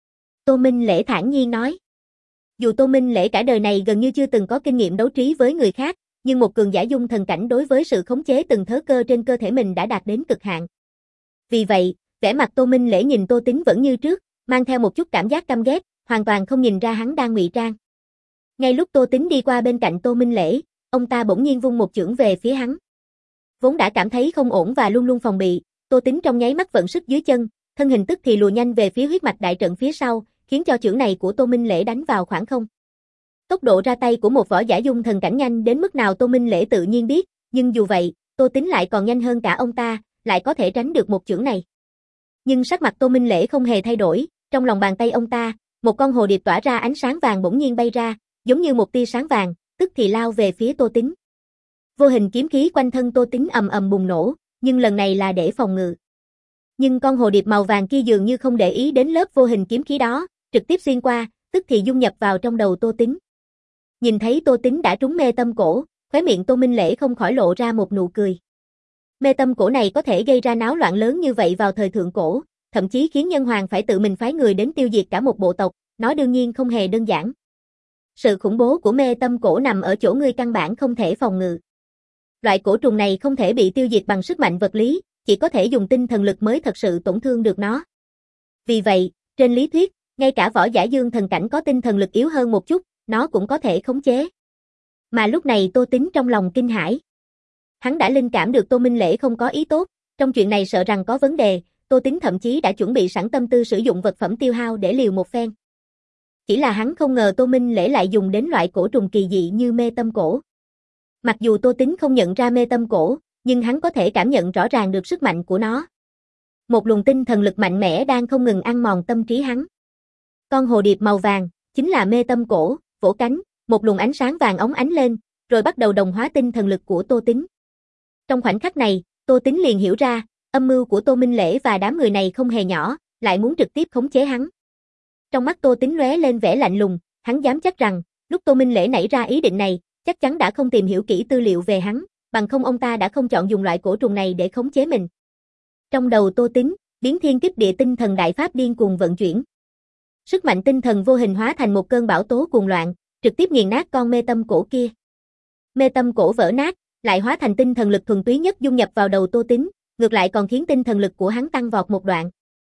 Tô Minh Lễ thản nhiên nói. Dù Tô Minh Lễ cả đời này gần như chưa từng có kinh nghiệm đấu trí với người khác, nhưng một cường giả dung thần cảnh đối với sự khống chế từng thớ cơ trên cơ thể mình đã đạt đến cực hạn. Vì vậy, vẻ mặt Tô Minh Lễ nhìn Tô Tín vẫn như trước, mang theo một chút cảm giác căm ghét, hoàn toàn không nhìn ra hắn đang ngụy trang. Ngay lúc Tô Tín đi qua bên cạnh Tô Minh Lễ, ông ta bỗng nhiên vung một chưởng về phía hắn. Vốn đã cảm thấy không ổn và luôn luôn phòng bị, Tô Tín trong nháy mắt vận sức dưới chân, thân hình tức thì lùa nhanh về phía huyết mạch đại trận phía sau, khiến cho chưởng này của Tô Minh Lễ đánh vào khoảng không. Tốc độ ra tay của một võ giả dung thần cảnh nhanh đến mức nào Tô Minh Lễ tự nhiên biết, nhưng dù vậy, Tô Tín lại còn nhanh hơn cả ông ta, lại có thể tránh được một chưởng này. Nhưng sắc mặt Tô Minh Lễ không hề thay đổi, trong lòng bàn tay ông ta, một con hồ điệp tỏa ra ánh sáng vàng bỗng nhiên bay ra, giống như một tia sáng vàng, tức thì lao về phía Tô Tín. Vô hình kiếm khí quanh thân Tô Tín ầm ầm bùng nổ, nhưng lần này là để phòng ngự. Nhưng con hồ điệp màu vàng kia dường như không để ý đến lớp vô hình kiếm khí đó, trực tiếp xuyên qua, tức thì dung nhập vào trong đầu Tô Tín. Nhìn thấy Tô Tín đã trúng mê tâm cổ, khóe miệng Tô Minh Lễ không khỏi lộ ra một nụ cười. Mê tâm cổ này có thể gây ra náo loạn lớn như vậy vào thời thượng cổ, thậm chí khiến nhân hoàng phải tự mình phái người đến tiêu diệt cả một bộ tộc, nó đương nhiên không hề đơn giản. Sự khủng bố của mê tâm cổ nằm ở chỗ ngươi căn bản không thể phòng ngự. Loại cổ trùng này không thể bị tiêu diệt bằng sức mạnh vật lý, chỉ có thể dùng tinh thần lực mới thật sự tổn thương được nó. Vì vậy, trên lý thuyết, ngay cả võ giả dương thần cảnh có tinh thần lực yếu hơn một chút, nó cũng có thể khống chế. Mà lúc này Tô Tín trong lòng kinh hãi. Hắn đã linh cảm được Tô Minh Lễ không có ý tốt, trong chuyện này sợ rằng có vấn đề, Tô Tín thậm chí đã chuẩn bị sẵn tâm tư sử dụng vật phẩm tiêu hao để liều một phen. Chỉ là hắn không ngờ Tô Minh Lễ lại dùng đến loại cổ trùng kỳ dị như mê tâm cổ. Mặc dù Tô Tín không nhận ra mê tâm cổ, nhưng hắn có thể cảm nhận rõ ràng được sức mạnh của nó. Một luồng tinh thần lực mạnh mẽ đang không ngừng ăn mòn tâm trí hắn. Con hồ điệp màu vàng, chính là mê tâm cổ, vỗ cánh, một luồng ánh sáng vàng óng ánh lên, rồi bắt đầu đồng hóa tinh thần lực của Tô Tín. Trong khoảnh khắc này, Tô Tín liền hiểu ra, âm mưu của Tô Minh Lễ và đám người này không hề nhỏ, lại muốn trực tiếp khống chế hắn. Trong mắt Tô Tín lóe lên vẻ lạnh lùng, hắn dám chắc rằng, lúc Tô Minh Lễ nảy ra ý định này, chắc chắn đã không tìm hiểu kỹ tư liệu về hắn, bằng không ông ta đã không chọn dùng loại cổ trùng này để khống chế mình. Trong đầu Tô Tín, biến thiên kích địa tinh thần đại pháp điên cuồng vận chuyển. Sức mạnh tinh thần vô hình hóa thành một cơn bão tố cuồng loạn, trực tiếp nghiền nát con mê tâm cổ kia. Mê tâm cổ vỡ nát, lại hóa thành tinh thần lực thuần túy nhất dung nhập vào đầu Tô Tín, ngược lại còn khiến tinh thần lực của hắn tăng vọt một đoạn.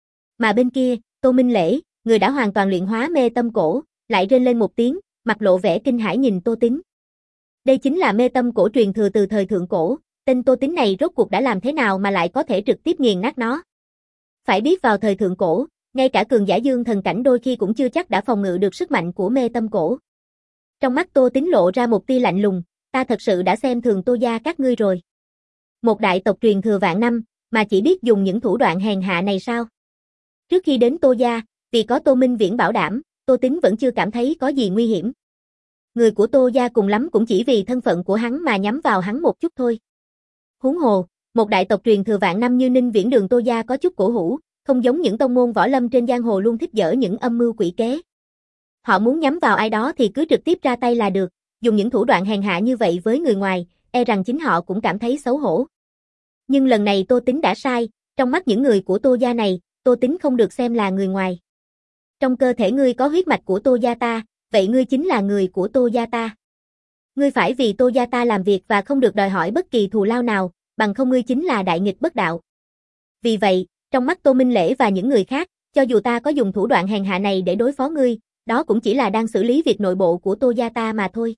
Mà bên kia, Tô Minh Lễ, người đã hoàn toàn luyện hóa mê tâm cổ, lại rên lên một tiếng, mặt lộ vẻ kinh hãi nhìn Tô Tín. Đây chính là mê tâm cổ truyền thừa từ thời thượng cổ, tên Tô Tín này rốt cuộc đã làm thế nào mà lại có thể trực tiếp nghiền nát nó. Phải biết vào thời thượng cổ, ngay cả cường giả dương thần cảnh đôi khi cũng chưa chắc đã phòng ngự được sức mạnh của mê tâm cổ. Trong mắt Tô Tín lộ ra một tia lạnh lùng, ta thật sự đã xem thường Tô gia các ngươi rồi. Một đại tộc truyền thừa vạn năm, mà chỉ biết dùng những thủ đoạn hèn hạ này sao? Trước khi đến Tô gia, vì có Tô Minh Viễn bảo đảm, Tô Tín vẫn chưa cảm thấy có gì nguy hiểm. Người của Tô gia cùng lắm cũng chỉ vì thân phận của hắn mà nhắm vào hắn một chút thôi. Huống hồ, một đại tộc truyền thừa vạn năm như Ninh Viễn Đường Tô gia có chút cổ hủ, không giống những tông môn võ lâm trên giang hồ luôn thích dở những âm mưu quỷ kế. Họ muốn nhắm vào ai đó thì cứ trực tiếp ra tay là được, dùng những thủ đoạn hèn hạ như vậy với người ngoài, e rằng chính họ cũng cảm thấy xấu hổ. Nhưng lần này Tô Tín đã sai, trong mắt những người của Tô gia này, Tô Tín không được xem là người ngoài. Trong cơ thể ngươi có huyết mạch của Tô gia ta, vậy ngươi chính là người của Tô gia ta. Ngươi phải vì Tô gia ta làm việc và không được đòi hỏi bất kỳ thù lao nào, bằng không ngươi chính là đại nghịch bất đạo. Vì vậy, trong mắt Tô Minh Lễ và những người khác, cho dù ta có dùng thủ đoạn hèn hạ này để đối phó ngươi, đó cũng chỉ là đang xử lý việc nội bộ của Tô gia ta mà thôi.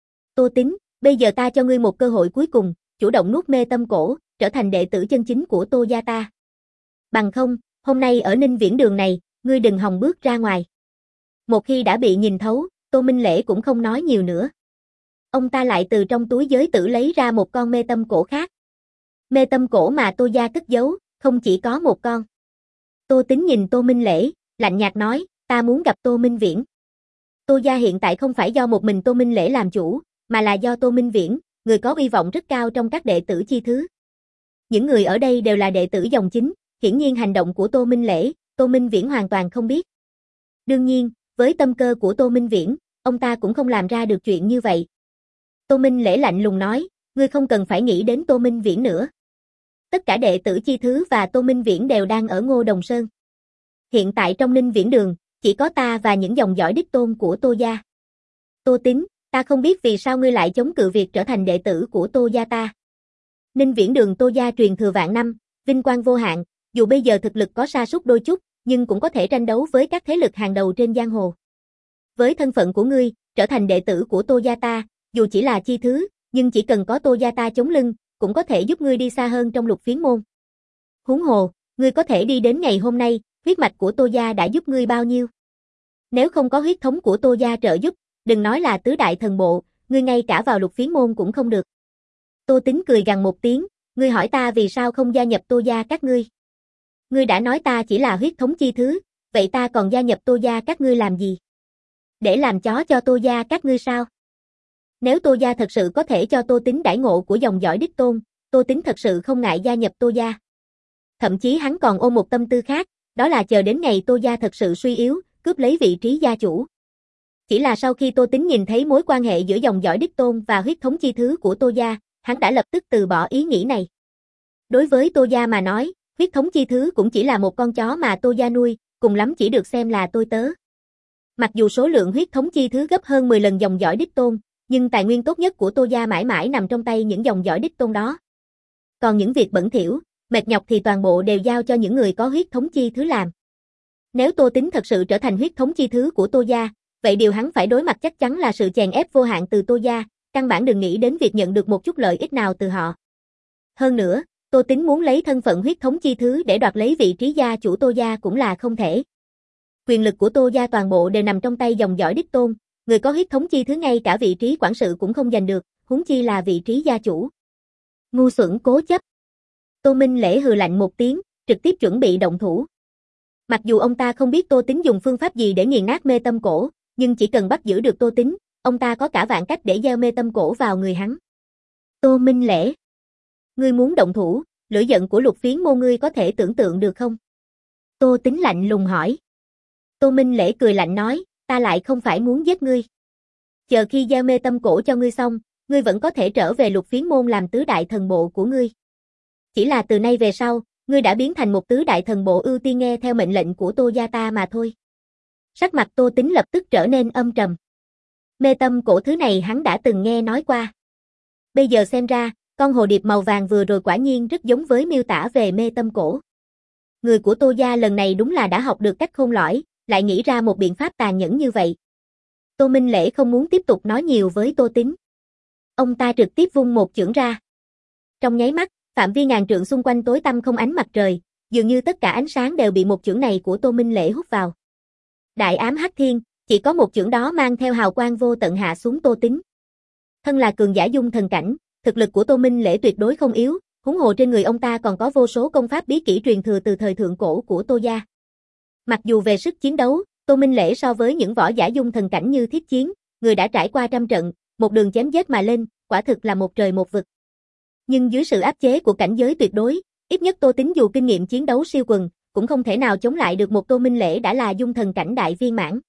Tô Tín, bây giờ ta cho ngươi một cơ hội cuối cùng, chủ động nuốt mê tâm cổ, trở thành đệ tử chân chính của Tô gia ta. Bằng không, hôm nay ở Ninh Viễn Đường này, ngươi đừng hòng bước ra ngoài. Một khi đã bị nhìn thấu, Tô Minh Lễ cũng không nói nhiều nữa. Ông ta lại từ trong túi giới tử lấy ra một con mê tâm cổ khác. Mê tâm cổ mà Tô gia cất giấu, không chỉ có một con. Tô Tín nhìn Tô Minh Lễ, lạnh nhạt nói, ta muốn gặp Tô Minh Viễn. Tô gia hiện tại không phải do một mình Tô Minh Lễ làm chủ, mà là do Tô Minh Viễn, người có uy vọng rất cao trong các đệ tử chi thứ. Những người ở đây đều là đệ tử dòng chính, hiển nhiên hành động của Tô Minh Lễ, Tô Minh Viễn hoàn toàn không biết. Đương nhiên, với tâm cơ của Tô Minh Viễn, ông ta cũng không làm ra được chuyện như vậy. Tô Minh Lễ lạnh lùng nói, ngươi không cần phải nghĩ đến Tô Minh Viễn nữa. Tất cả đệ tử chi thứ và Tô Minh Viễn đều đang ở Ngô Đồng Sơn. Hiện tại trong Ninh Viễn Đường, chỉ có ta và những dòng dõi đích tôn của Tô gia. Tô Tín, ta không biết vì sao ngươi lại chống cự việc trở thành đệ tử của Tô gia ta. Ninh Viễn Đường Tô gia truyền thừa vạn năm, vinh quang vô hạn, dù bây giờ thực lực có sa sút đôi chút, nhưng cũng có thể tranh đấu với các thế lực hàng đầu trên giang hồ. Với thân phận của ngươi, trở thành đệ tử của Tô gia ta, dù chỉ là chi thứ, nhưng chỉ cần có Tô gia ta chống lưng, cũng có thể giúp ngươi đi xa hơn trong Lục Phiến môn. Huống hồ, ngươi có thể đi đến ngày hôm nay, huyết mạch của Tô gia đã giúp ngươi bao nhiêu. Nếu không có huyết thống của Tô gia trợ giúp, đừng nói là tứ đại thần bộ, ngươi ngay cả vào Lục Phiến môn cũng không được. Tô Tín cười gằn một tiếng, ngươi hỏi ta vì sao không gia nhập Tô gia các ngươi. Ngươi đã nói ta chỉ là huyết thống chi thứ, vậy ta còn gia nhập Tô gia các ngươi làm gì? Để làm chó cho Tô gia các ngươi sao? Nếu Tô gia thật sự có thể cho Tô Tín đãi ngộ của dòng dõi đích tôn, Tô Tín thật sự không ngại gia nhập Tô gia. Thậm chí hắn còn ôm một tâm tư khác, đó là chờ đến ngày Tô gia thật sự suy yếu, cướp lấy vị trí gia chủ. Chỉ là sau khi Tô Tín nhìn thấy mối quan hệ giữa dòng dõi đích tôn và huyết thống chi thứ của Tô gia, hắn đã lập tức từ bỏ ý nghĩ này. Đối với Tô gia mà nói, huyết thống chi thứ cũng chỉ là một con chó mà Tô gia nuôi, cùng lắm chỉ được xem là tôi tớ. Mặc dù số lượng huyết thống chi thứ gấp hơn mười lần dòng dõi đích tôn, nhưng tài nguyên tốt nhất của Tô gia mãi mãi nằm trong tay những dòng dõi đích tôn đó. Còn những việc bẩn thỉu, mệt nhọc thì toàn bộ đều giao cho những người có huyết thống chi thứ làm. Nếu Tô Tín thật sự trở thành huyết thống chi thứ của Tô gia, vậy điều hắn phải đối mặt chắc chắn là sự chèn ép vô hạn từ Tô gia, căn bản đừng nghĩ đến việc nhận được một chút lợi ích nào từ họ. Hơn nữa, Tô Tín muốn lấy thân phận huyết thống chi thứ để đoạt lấy vị trí gia chủ Tô gia cũng là không thể. Quyền lực của Tô gia toàn bộ đều nằm trong tay dòng dõi đích tôn, người có huyết thống chi thứ ngay cả vị trí quản sự cũng không giành được, huống chi là vị trí gia chủ. Ngu xuẩn cố chấp. Tô Minh Lễ hừ lạnh một tiếng, trực tiếp chuẩn bị động thủ. Mặc dù ông ta không biết Tô Tín dùng phương pháp gì để nghiền nát mê tâm cổ, nhưng chỉ cần bắt giữ được Tô Tín, ông ta có cả vạn cách để gieo mê tâm cổ vào người hắn. Tô Minh Lễ, ngươi muốn động thủ, lửa giận của Lục Phiến môn ngươi có thể tưởng tượng được không? Tô Tín lạnh lùng hỏi. Tô Minh Lễ cười lạnh nói, ta lại không phải muốn giết ngươi. Chờ khi gieo mê tâm cổ cho ngươi xong, ngươi vẫn có thể trở về Lục Phiến môn làm tứ đại thần bộ của ngươi. Chỉ là từ nay về sau, ngươi đã biến thành một tứ đại thần bộ ưu tiên nghe theo mệnh lệnh của Tô gia ta mà thôi. Sắc mặt Tô Tín lập tức trở nên âm trầm. Mê tâm cổ thứ này hắn đã từng nghe nói qua. Bây giờ xem ra, con hồ điệp màu vàng vừa rồi quả nhiên rất giống với miêu tả về mê tâm cổ. Người của Tô gia lần này đúng là đã học được cách khôn lỏi, lại nghĩ ra một biện pháp tàn nhẫn như vậy. Tô Minh Lễ không muốn tiếp tục nói nhiều với Tô Tín. Ông ta trực tiếp vung một chưởng ra. Trong nháy mắt, phạm vi ngàn trượng xung quanh tối tăm không ánh mặt trời, dường như tất cả ánh sáng đều bị một chưởng này của Tô Minh Lễ hút vào. Đại ám hắc thiên, chỉ có một chưởng đó mang theo hào quang vô tận hạ xuống Tô Tín. Thân là cường giả dung thần cảnh, thực lực của Tô Minh Lễ tuyệt đối không yếu, huống hồ trên người ông ta còn có vô số công pháp bí kỹ truyền thừa từ thời thượng cổ của Tô gia. Mặc dù về sức chiến đấu, Tô Minh Lễ so với những võ giả dung thần cảnh như Thiết Chiến, người đã trải qua trăm trận, một đường chém giết mà lên, quả thực là một trời một vực. Nhưng dưới sự áp chế của cảnh giới tuyệt đối, ít nhất Tô Tín dù kinh nghiệm chiến đấu siêu quần, cũng không thể nào chống lại được một Tô Minh Lễ đã là dung thần cảnh đại viên mãn.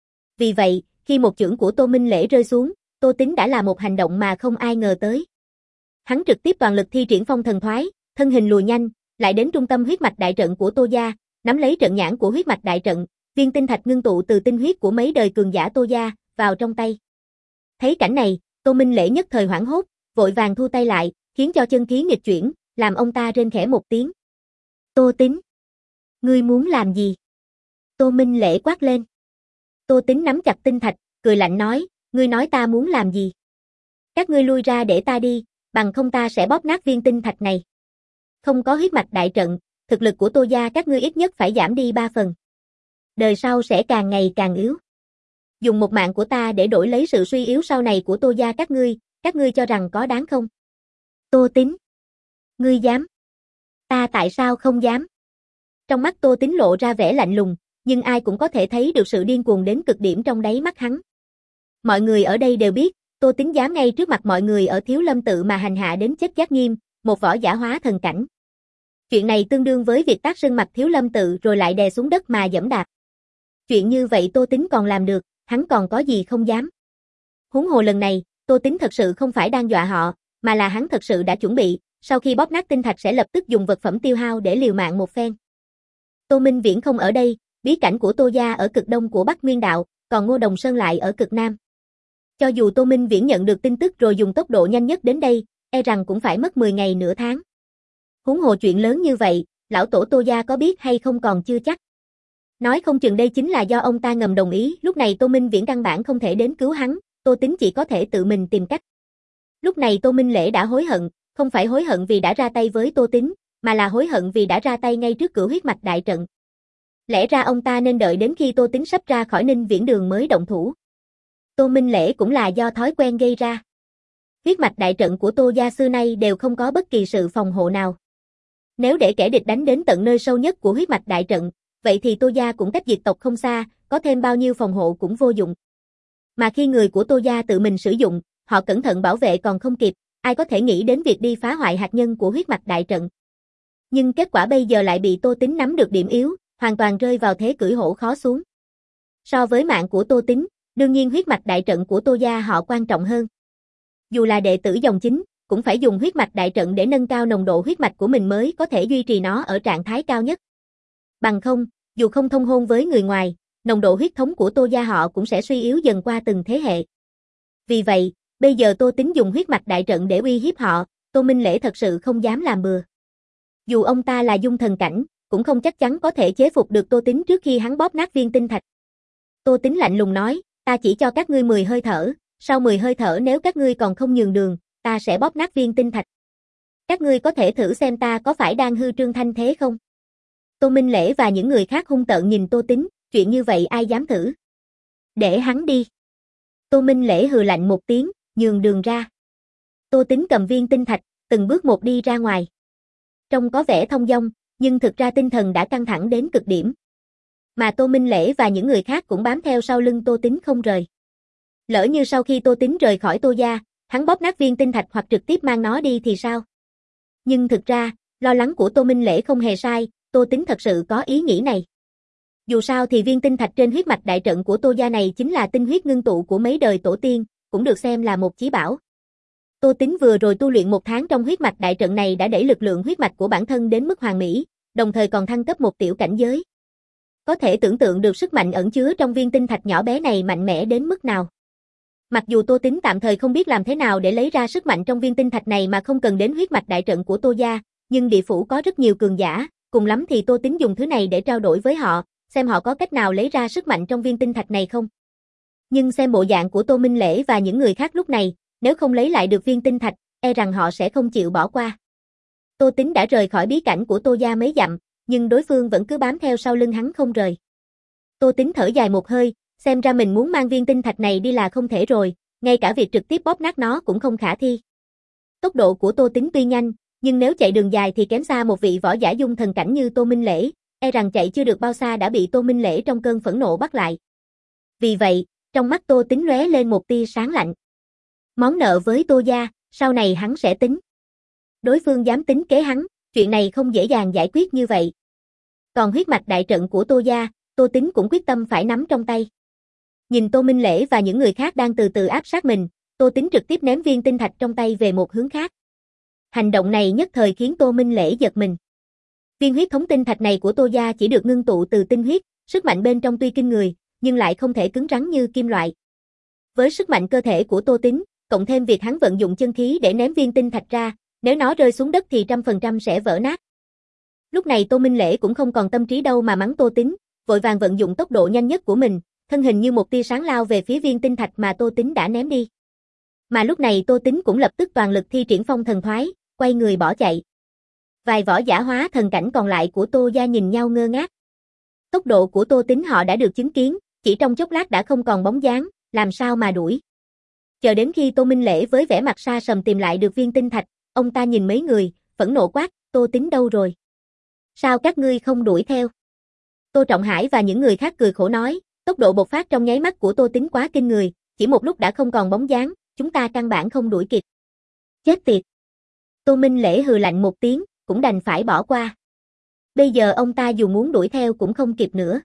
Vì vậy, khi một chưởng của Tô Minh Lễ rơi xuống, Tô Tín đã là một hành động mà không ai ngờ tới. Hắn trực tiếp toàn lực thi triển phong thần thoái, thân hình lùi nhanh, lại đến trung tâm huyết mạch đại trận của Tô gia, nắm lấy trận nhãn của huyết mạch đại trận, viên tinh thạch ngưng tụ từ tinh huyết của mấy đời cường giả Tô gia vào trong tay. Thấy cảnh này, Tô Minh Lễ nhất thời hoảng hốt, vội vàng thu tay lại, khiến cho chân khí nghịch chuyển, làm ông ta rên khẽ một tiếng. Tô Tín, ngươi muốn làm gì? Tô Minh Lễ quát lên. Tô Tín nắm chặt tinh thạch, cười lạnh nói, ngươi nói ta muốn làm gì? Các ngươi lui ra để ta đi, bằng không ta sẽ bóp nát viên tinh thạch này. Không có huyết mạch đại trận, thực lực của Tô gia các ngươi ít nhất phải giảm đi ba phần. Đời sau sẽ càng ngày càng yếu. Dùng một mạng của ta để đổi lấy sự suy yếu sau này của Tô gia các ngươi, các ngươi cho rằng có đáng không? Tô Tín, ngươi dám? Ta tại sao không dám? Trong mắt Tô Tín lộ ra vẻ lạnh lùng, nhưng ai cũng có thể thấy được sự điên cuồng đến cực điểm trong đáy mắt hắn. Mọi người ở đây đều biết, Tô Tín dám ngay trước mặt mọi người ở Thiếu Lâm tự mà hành hạ đến chết Giác Nghiêm, một võ giả hóa thần cảnh. Chuyện này tương đương với việc tác sưng mặt Thiếu Lâm tự rồi lại đè xuống đất mà giẫm đạp. Chuyện như vậy Tô Tín còn làm được, hắn còn có gì không dám. Huống hồ lần này, Tô Tín thật sự không phải đang dọa họ, mà là hắn thật sự đã chuẩn bị, sau khi bóp nát tinh thạch sẽ lập tức dùng vật phẩm tiêu hao để liều mạng một phen. Tô Minh Viễn không ở đây, bí cảnh của Tô gia ở cực đông của Bắc Nguyên Đạo, còn Ngô Đồng Sơn lại ở cực nam. Cho dù Tô Minh Viễn nhận được tin tức rồi dùng tốc độ nhanh nhất đến đây, e rằng cũng phải mất mười ngày nửa tháng. Huống hồ chuyện lớn như vậy, lão tổ Tô gia có biết hay không còn chưa chắc. Nói không chừng đây chính là do ông ta ngầm đồng ý, lúc này Tô Minh Viễn căn bản không thể đến cứu hắn, Tô Tín chỉ có thể tự mình tìm cách. Lúc này Tô Minh Lễ đã hối hận, không phải hối hận vì đã ra tay với Tô Tín, mà là hối hận vì đã ra tay ngay trước cửa huyết mạch đại trận. Lẽ ra ông ta nên đợi đến khi Tô Tín sắp ra khỏi Ninh Viễn Đường mới động thủ. Tô Minh Lễ cũng là do thói quen gây ra. Huyết mạch đại trận của Tô gia xưa nay đều không có bất kỳ sự phòng hộ nào. Nếu để kẻ địch đánh đến tận nơi sâu nhất của huyết mạch đại trận, vậy thì Tô gia cũng cách diệt tộc không xa, có thêm bao nhiêu phòng hộ cũng vô dụng. Mà khi người của Tô gia tự mình sử dụng, họ cẩn thận bảo vệ còn không kịp, ai có thể nghĩ đến việc đi phá hoại hạt nhân của huyết mạch đại trận. Nhưng kết quả bây giờ lại bị Tô Tín nắm được điểm yếu, hoàn toàn rơi vào thế cưỡi hổ khó xuống. So với mạng của Tô Tín, đương nhiên huyết mạch đại trận của Tô gia họ quan trọng hơn. Dù là đệ tử dòng chính, cũng phải dùng huyết mạch đại trận để nâng cao nồng độ huyết mạch của mình mới có thể duy trì nó ở trạng thái cao nhất. Bằng không, dù không thông hôn với người ngoài, nồng độ huyết thống của Tô gia họ cũng sẽ suy yếu dần qua từng thế hệ. Vì vậy, bây giờ Tô Tín dùng huyết mạch đại trận để uy hiếp họ, Tô Minh Lễ thật sự không dám làm bừa. Dù ông ta là dung thần cảnh, cũng không chắc chắn có thể chế phục được Tô Tín trước khi hắn bóp nát viên tinh thạch. Tô Tín lạnh lùng nói, ta chỉ cho các ngươi mười hơi thở, sau mười hơi thở nếu các ngươi còn không nhường đường, ta sẽ bóp nát viên tinh thạch. Các ngươi có thể thử xem ta có phải đang hư trương thanh thế không? Tô Minh Lễ và những người khác hung tợn nhìn Tô Tín, chuyện như vậy ai dám thử? Để hắn đi. Tô Minh Lễ hừ lạnh một tiếng, nhường đường ra. Tô Tín cầm viên tinh thạch, từng bước một đi ra ngoài. Trông có vẻ thông dong, nhưng thực ra tinh thần đã căng thẳng đến cực điểm. Mà Tô Minh Lễ và những người khác cũng bám theo sau lưng Tô Tín không rời. Lỡ như sau khi Tô Tín rời khỏi Tô gia, hắn bóp nát viên tinh thạch hoặc trực tiếp mang nó đi thì sao? Nhưng thực ra, lo lắng của Tô Minh Lễ không hề sai, Tô Tín thật sự có ý nghĩ này. Dù sao thì viên tinh thạch trên huyết mạch đại trận của Tô gia này chính là tinh huyết ngưng tụ của mấy đời tổ tiên, cũng được xem là một chí bảo. Tô Tín vừa rồi tu luyện một tháng trong huyết mạch đại trận này đã đẩy lực lượng huyết mạch của bản thân đến mức hoàn mỹ, đồng thời còn thăng cấp một tiểu cảnh giới. Có thể tưởng tượng được sức mạnh ẩn chứa trong viên tinh thạch nhỏ bé này mạnh mẽ đến mức nào. Mặc dù Tô Tín tạm thời không biết làm thế nào để lấy ra sức mạnh trong viên tinh thạch này mà không cần đến huyết mạch đại trận của Tô gia, nhưng địa phủ có rất nhiều cường giả, cùng lắm thì Tô Tín dùng thứ này để trao đổi với họ, xem họ có cách nào lấy ra sức mạnh trong viên tinh thạch này không. Nhưng xem bộ dạng của Tô Minh Lễ và những người khác lúc này, nếu không lấy lại được viên tinh thạch, e rằng họ sẽ không chịu bỏ qua. Tô Tín đã rời khỏi bí cảnh của Tô gia mấy dặm, nhưng đối phương vẫn cứ bám theo sau lưng hắn không rời. Tô Tín thở dài một hơi, xem ra mình muốn mang viên tinh thạch này đi là không thể rồi, ngay cả việc trực tiếp bóp nát nó cũng không khả thi. Tốc độ của Tô Tín tuy nhanh, nhưng nếu chạy đường dài thì kém xa một vị võ giả dung thần cảnh như Tô Minh Lễ, e rằng chạy chưa được bao xa đã bị Tô Minh Lễ trong cơn phẫn nộ bắt lại. Vì vậy, trong mắt Tô Tín lóe lên một tia sáng lạnh. Món nợ với Tô gia, sau này hắn sẽ tính. Đối phương dám tính kế hắn, chuyện này không dễ dàng giải quyết như vậy. Còn huyết mạch đại trận của Tô gia, Tô Tín cũng quyết tâm phải nắm trong tay. Nhìn Tô Minh Lễ và những người khác đang từ từ áp sát mình, Tô Tín trực tiếp ném viên tinh thạch trong tay về một hướng khác. Hành động này nhất thời khiến Tô Minh Lễ giật mình. Viên huyết thống tinh thạch này của Tô gia chỉ được ngưng tụ từ tinh huyết, sức mạnh bên trong tuy kinh người, nhưng lại không thể cứng rắn như kim loại. Với sức mạnh cơ thể của Tô Tín, cộng thêm việc hắn vận dụng chân khí để ném viên tinh thạch ra, nếu nó rơi xuống đất thì trăm phần trăm sẽ vỡ nát. Lúc này Tô Minh Lễ cũng không còn tâm trí đâu mà mắng Tô Tín, vội vàng vận dụng tốc độ nhanh nhất của mình, thân hình như một tia sáng lao về phía viên tinh thạch mà Tô Tín đã ném đi. Mà lúc này Tô Tín cũng lập tức toàn lực thi triển phong thần thoái, quay người bỏ chạy. Vài võ giả hóa thần cảnh còn lại của Tô gia nhìn nhau ngơ ngác. Tốc độ của Tô Tín họ đã được chứng kiến, chỉ trong chốc lát đã không còn bóng dáng, làm sao mà đuổi. Chờ đến khi Tô Minh Lễ với vẻ mặt sa sầm tìm lại được viên tinh thạch, ông ta nhìn mấy người, phẫn nộ quát, Tô Tín đâu rồi? Sao các ngươi không đuổi theo? Tô Trọng Hải và những người khác cười khổ nói, tốc độ bộc phát trong nháy mắt của Tô Tín quá kinh người, chỉ một lúc đã không còn bóng dáng, chúng ta căn bản không đuổi kịp. Chết tiệt! Tô Minh Lễ hừ lạnh một tiếng, cũng đành phải bỏ qua. Bây giờ ông ta dù muốn đuổi theo cũng không kịp nữa.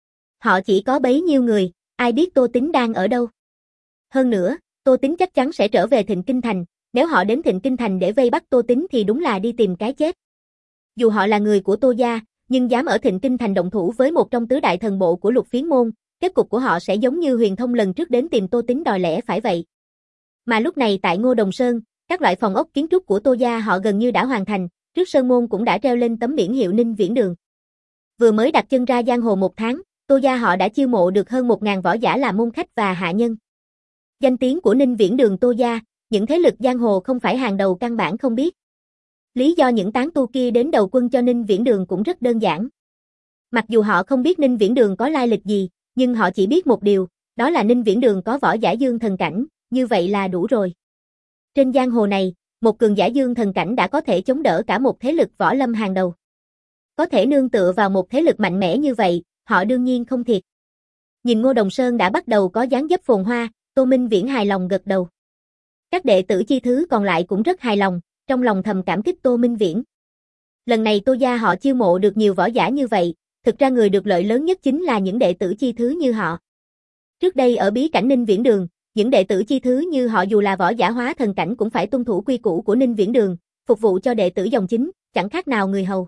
Họ chỉ có bấy nhiêu người, ai biết Tô Tính đang ở đâu. Hơn nữa, Tô Tính chắc chắn sẽ trở về Thịnh Kinh Thành, nếu họ đến Thịnh Kinh Thành để vây bắt Tô Tính thì đúng là đi tìm cái chết. Dù họ là người của Tô gia, nhưng dám ở Thịnh Kinh Thành động thủ với một trong tứ đại thần bộ của Lục Phiến môn, kết cục của họ sẽ giống như Huyền Thông lần trước đến tìm Tô Tính đòi lẽ phải vậy. Mà lúc này tại Ngô Đồng Sơn, các loại phòng ốc kiến trúc của Tô gia họ gần như đã hoàn thành, trước sơn môn cũng đã treo lên tấm biển hiệu Ninh Viễn Đường. Vừa mới đặt chân ra giang hồ một tháng, Tô gia họ đã chiêu mộ được hơn một nghìn võ giả làm môn khách và hạ nhân. Danh tiếng của Ninh Viễn Đường Tô gia, những thế lực giang hồ không phải hàng đầu căn bản không biết. Lý do những tán tu kia đến đầu quân cho Ninh Viễn Đường cũng rất đơn giản. Mặc dù họ không biết Ninh Viễn Đường có lai lịch gì, nhưng họ chỉ biết một điều, đó là Ninh Viễn Đường có võ giả dương thần cảnh, như vậy là đủ rồi. Trên giang hồ này, một cường giả dương thần cảnh đã có thể chống đỡ cả một thế lực võ lâm hàng đầu. Có thể nương tựa vào một thế lực mạnh mẽ như vậy, họ đương nhiên không thiệt. Nhìn Ngô Đồng Sơn đã bắt đầu có dáng dấp phồn hoa, Tô Minh Viễn hài lòng gật đầu. Các đệ tử chi thứ còn lại cũng rất hài lòng, trong lòng thầm cảm kích Tô Minh Viễn. Lần này Tô gia họ chiêu mộ được nhiều võ giả như vậy, thực ra người được lợi lớn nhất chính là những đệ tử chi thứ như họ. Trước đây ở bí cảnh Ninh Viễn Đường, những đệ tử chi thứ như họ dù là võ giả hóa thần cảnh cũng phải tuân thủ quy củ của Ninh Viễn Đường, phục vụ cho đệ tử dòng chính, chẳng khác nào người hầu.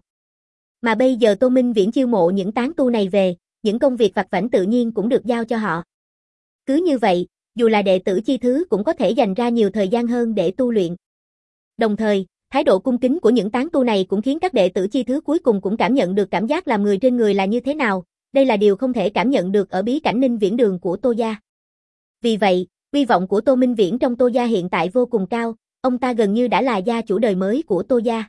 Mà bây giờ Tô Minh Viễn chiêu mộ những tán tu này về, những công việc vặt vãnh tự nhiên cũng được giao cho họ. Cứ như vậy, dù là đệ tử chi thứ cũng có thể dành ra nhiều thời gian hơn để tu luyện. Đồng thời, thái độ cung kính của những tán tu này cũng khiến các đệ tử chi thứ cuối cùng cũng cảm nhận được cảm giác làm người trên người là như thế nào, đây là điều không thể cảm nhận được ở bí cảnh Ninh Viễn Đường của Tô gia. Vì vậy, uy vọng của Tô Minh Viễn trong Tô gia hiện tại vô cùng cao, ông ta gần như đã là gia chủ đời mới của Tô gia.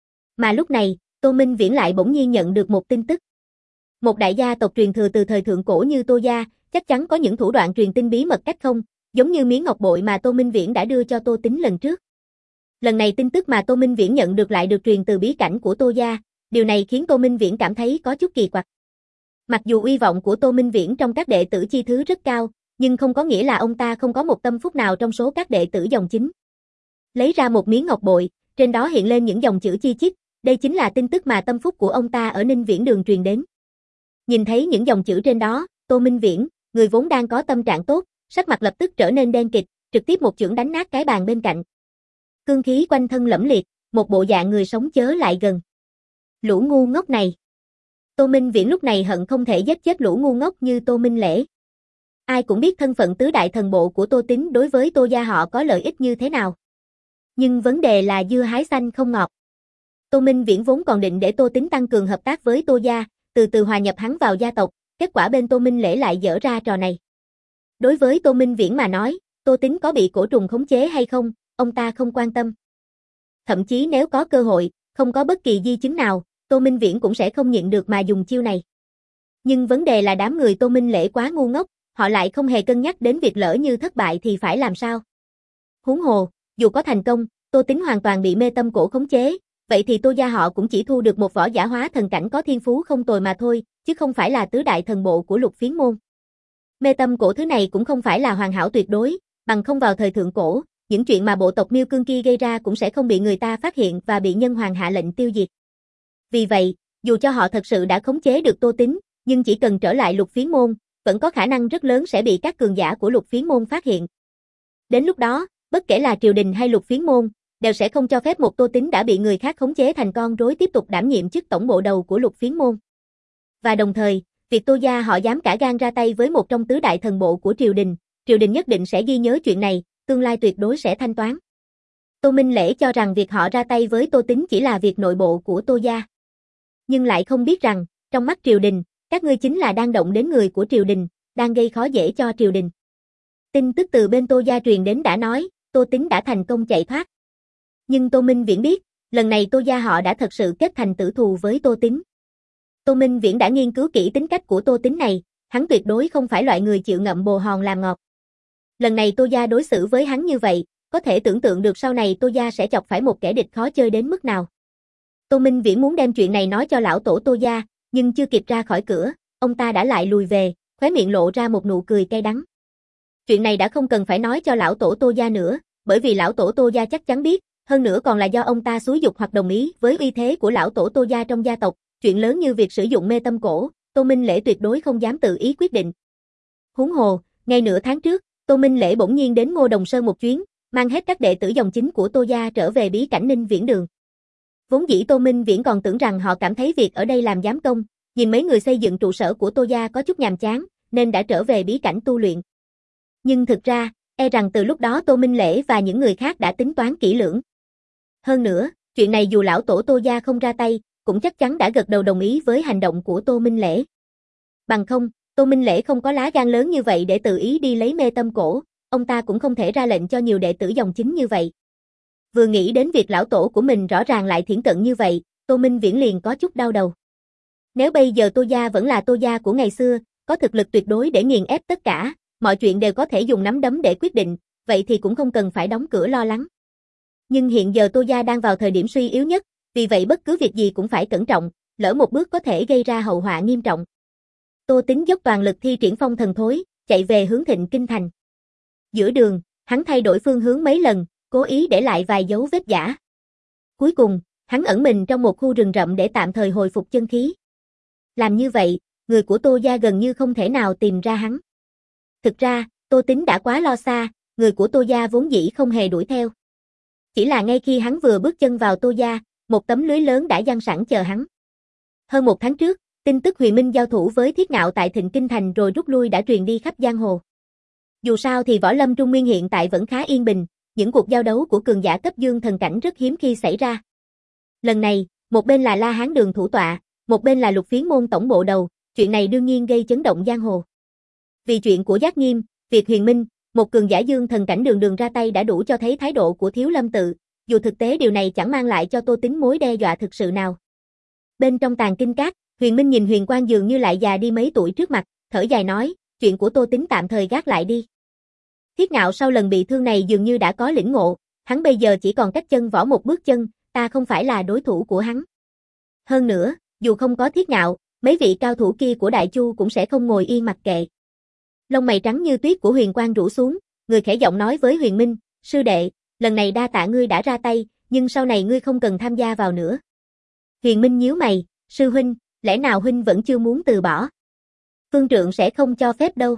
Mà lúc này, Tô Minh Viễn lại bỗng nhiên nhận được một tin tức. Một đại gia tộc truyền thừa từ thời thượng cổ như Tô gia, chắc chắn có những thủ đoạn truyền tin bí mật cách không, giống như miếng ngọc bội mà Tô Minh Viễn đã đưa cho Tô Tính lần trước. Lần này tin tức mà Tô Minh Viễn nhận được lại được truyền từ bí cảnh của Tô gia, điều này khiến Tô Minh Viễn cảm thấy có chút kỳ quặc. Mặc dù uy vọng của Tô Minh Viễn trong các đệ tử chi thứ rất cao, nhưng không có nghĩa là ông ta không có một tâm phúc nào trong số các đệ tử dòng chính. Lấy ra một miếng ngọc bội, trên đó hiện lên những dòng chữ chi chít, đây chính là tin tức mà tâm phúc của ông ta ở Ninh Viễn Đường truyền đến. Nhìn thấy những dòng chữ trên đó, Tô Minh Viễn, người vốn đang có tâm trạng tốt, sắc mặt lập tức trở nên đen kịt, trực tiếp một chưởng đánh nát cái bàn bên cạnh. Cương khí quanh thân lẫm liệt, một bộ dạng người sống chớ lại gần. Lũ ngu ngốc này. Tô Minh Viễn lúc này hận không thể giết chết lũ ngu ngốc như Tô Minh Lễ. Ai cũng biết thân phận tứ đại thần bộ của Tô Tính đối với Tô gia họ có lợi ích như thế nào. Nhưng vấn đề là dưa hái xanh không ngọt. Tô Minh Viễn vốn còn định để Tô Tính tăng cường hợp tác với Tô gia, từ từ hòa nhập hắn vào gia tộc, kết quả bên Tô Minh Lễ lại dở ra trò này. Đối với Tô Minh Viễn mà nói, Tô Tính có bị cổ trùng khống chế hay không, ông ta không quan tâm. Thậm chí nếu có cơ hội, không có bất kỳ di chứng nào, Tô Minh Viễn cũng sẽ không nhịn được mà dùng chiêu này. Nhưng vấn đề là đám người Tô Minh Lễ quá ngu ngốc, họ lại không hề cân nhắc đến việc lỡ như thất bại thì phải làm sao. Huống hồ, dù có thành công, Tô Tính hoàn toàn bị mê tâm cổ khống chế, vậy thì Tô gia họ cũng chỉ thu được một võ giả hóa thần cảnh có thiên phú không tồi mà thôi, chứ không phải là tứ đại thần bộ của Lục Phiến môn. Mê tâm cổ thứ này cũng không phải là hoàn hảo tuyệt đối, bằng không vào thời thượng cổ, những chuyện mà bộ tộc Miêu Cương kia gây ra cũng sẽ không bị người ta phát hiện và bị nhân hoàng hạ lệnh tiêu diệt. Vì vậy, dù cho họ thật sự đã khống chế được Tô Tính, nhưng chỉ cần trở lại Lục Phiến môn, vẫn có khả năng rất lớn sẽ bị các cường giả của Lục Phiến môn phát hiện. Đến lúc đó, bất kể là triều đình hay Lục Phiến môn, đều sẽ không cho phép một Tô Tính đã bị người khác khống chế thành con rối tiếp tục đảm nhiệm chức tổng bộ đầu của Lục Phiến môn. Và đồng thời, việc Tô gia họ dám cả gan ra tay với một trong tứ đại thần bộ của triều đình, triều đình nhất định sẽ ghi nhớ chuyện này, tương lai tuyệt đối sẽ thanh toán. Tô Minh Lễ cho rằng việc họ ra tay với Tô Tính chỉ là việc nội bộ của Tô gia. Nhưng lại không biết rằng, trong mắt triều đình, các ngươi chính là đang động đến người của triều đình, đang gây khó dễ cho triều đình. Tin tức từ bên Tô gia truyền đến đã nói, Tô Tính đã thành công chạy thoát. Nhưng Tô Minh Viễn biết, lần này Tô gia họ đã thật sự kết thành tử thù với Tô Tính. Tô Minh Viễn đã nghiên cứu kỹ tính cách của Tô Tính này, hắn tuyệt đối không phải loại người chịu ngậm bồ hòn làm ngọt. Lần này Tô gia đối xử với hắn như vậy, có thể tưởng tượng được sau này Tô gia sẽ chọc phải một kẻ địch khó chơi đến mức nào. Tô Minh Viễn muốn đem chuyện này nói cho lão tổ Tô gia, nhưng chưa kịp ra khỏi cửa, ông ta đã lại lùi về, khóe miệng lộ ra một nụ cười cay đắng. Chuyện này đã không cần phải nói cho lão tổ Tô gia nữa, bởi vì lão tổ Tô gia chắc chắn biết, hơn nữa còn là do ông ta xúi giục hoặc đồng ý với uy thế của lão tổ Tô gia trong gia tộc, chuyện lớn như việc sử dụng mê tâm cổ, Tô Minh Lễ tuyệt đối không dám tự ý quyết định. Huống hồ, ngay nửa tháng trước, Tô Minh Lễ bỗng nhiên đến Ngô Đồng Sơn một chuyến, mang hết các đệ tử dòng chính của Tô gia trở về bí cảnh Ninh Viễn Đường. Vốn dĩ Tô Minh Viễn còn tưởng rằng họ cảm thấy việc ở đây làm giám công, nhìn mấy người xây dựng trụ sở của Tô gia có chút nhàm chán, nên đã trở về bí cảnh tu luyện. Nhưng thực ra, e rằng từ lúc đó Tô Minh Lễ và những người khác đã tính toán kỹ lưỡng. Hơn nữa, chuyện này dù lão tổ Tô gia không ra tay, cũng chắc chắn đã gật đầu đồng ý với hành động của Tô Minh Lễ. Bằng không, Tô Minh Lễ không có lá gan lớn như vậy để tự ý đi lấy mê tâm cổ, ông ta cũng không thể ra lệnh cho nhiều đệ tử dòng chính như vậy. Vừa nghĩ đến việc lão tổ của mình rõ ràng lại thiển cận như vậy, Tô Minh Viễn liền có chút đau đầu. Nếu bây giờ Tô gia vẫn là Tô gia của ngày xưa, có thực lực tuyệt đối để nghiền ép tất cả, mọi chuyện đều có thể dùng nắm đấm để quyết định, vậy thì cũng không cần phải đóng cửa lo lắng. Nhưng hiện giờ Tô gia đang vào thời điểm suy yếu nhất, vì vậy bất cứ việc gì cũng phải cẩn trọng, lỡ một bước có thể gây ra hậu họa nghiêm trọng. Tô Tính dốc toàn lực thi triển phong thần thối, chạy về hướng Thịnh Kinh Thành. Giữa đường, hắn thay đổi phương hướng mấy lần, cố ý để lại vài dấu vết giả. Cuối cùng, hắn ẩn mình trong một khu rừng rậm để tạm thời hồi phục chân khí. Làm như vậy, người của Tô gia gần như không thể nào tìm ra hắn. Thực ra, Tô Tính đã quá lo xa, người của Tô gia vốn dĩ không hề đuổi theo. Chỉ là ngay khi hắn vừa bước chân vào Tô gia, một tấm lưới lớn đã giăng sẵn chờ hắn. Hơn một tháng trước, tin tức Huyền Minh giao thủ với Thiết Ngạo tại Thịnh Kinh Thành rồi rút lui đã truyền đi khắp giang hồ. Dù sao thì võ lâm Trung Nguyên hiện tại vẫn khá yên bình, những cuộc giao đấu của cường giả cấp dương thần cảnh rất hiếm khi xảy ra. Lần này, một bên là La Hán Đường thủ tọa, một bên là Lục Phiến môn tổng bộ đầu, chuyện này đương nhiên gây chấn động giang hồ. Vì chuyện của Giác Nghiêm, việc Huyền Minh, một cường giả dương thần cảnh đường đường ra tay đã đủ cho thấy thái độ của Thiếu Lâm Tự, dù thực tế điều này chẳng mang lại cho Tô Tính mối đe dọa thực sự nào. Bên trong tàng kinh các, Huyền Minh nhìn Huyền Quang dường như lại già đi mấy tuổi trước mặt, thở dài nói, chuyện của Tô Tính tạm thời gác lại đi. Thiết Ngạo sau lần bị thương này dường như đã có lĩnh ngộ, hắn bây giờ chỉ còn cách chân võ một bước chân, ta không phải là đối thủ của hắn. Hơn nữa, dù không có Thiết Ngạo, mấy vị cao thủ kia của Đại Chu cũng sẽ không ngồi yên mặc kệ. Lông mày trắng như tuyết của Huyền Quang rũ xuống, người khẽ giọng nói với Huyền Minh, sư đệ, lần này đa tạ ngươi đã ra tay, nhưng sau này ngươi không cần tham gia vào nữa. Huyền Minh nhíu mày, sư huynh, lẽ nào huynh vẫn chưa muốn từ bỏ? Phương trượng sẽ không cho phép đâu.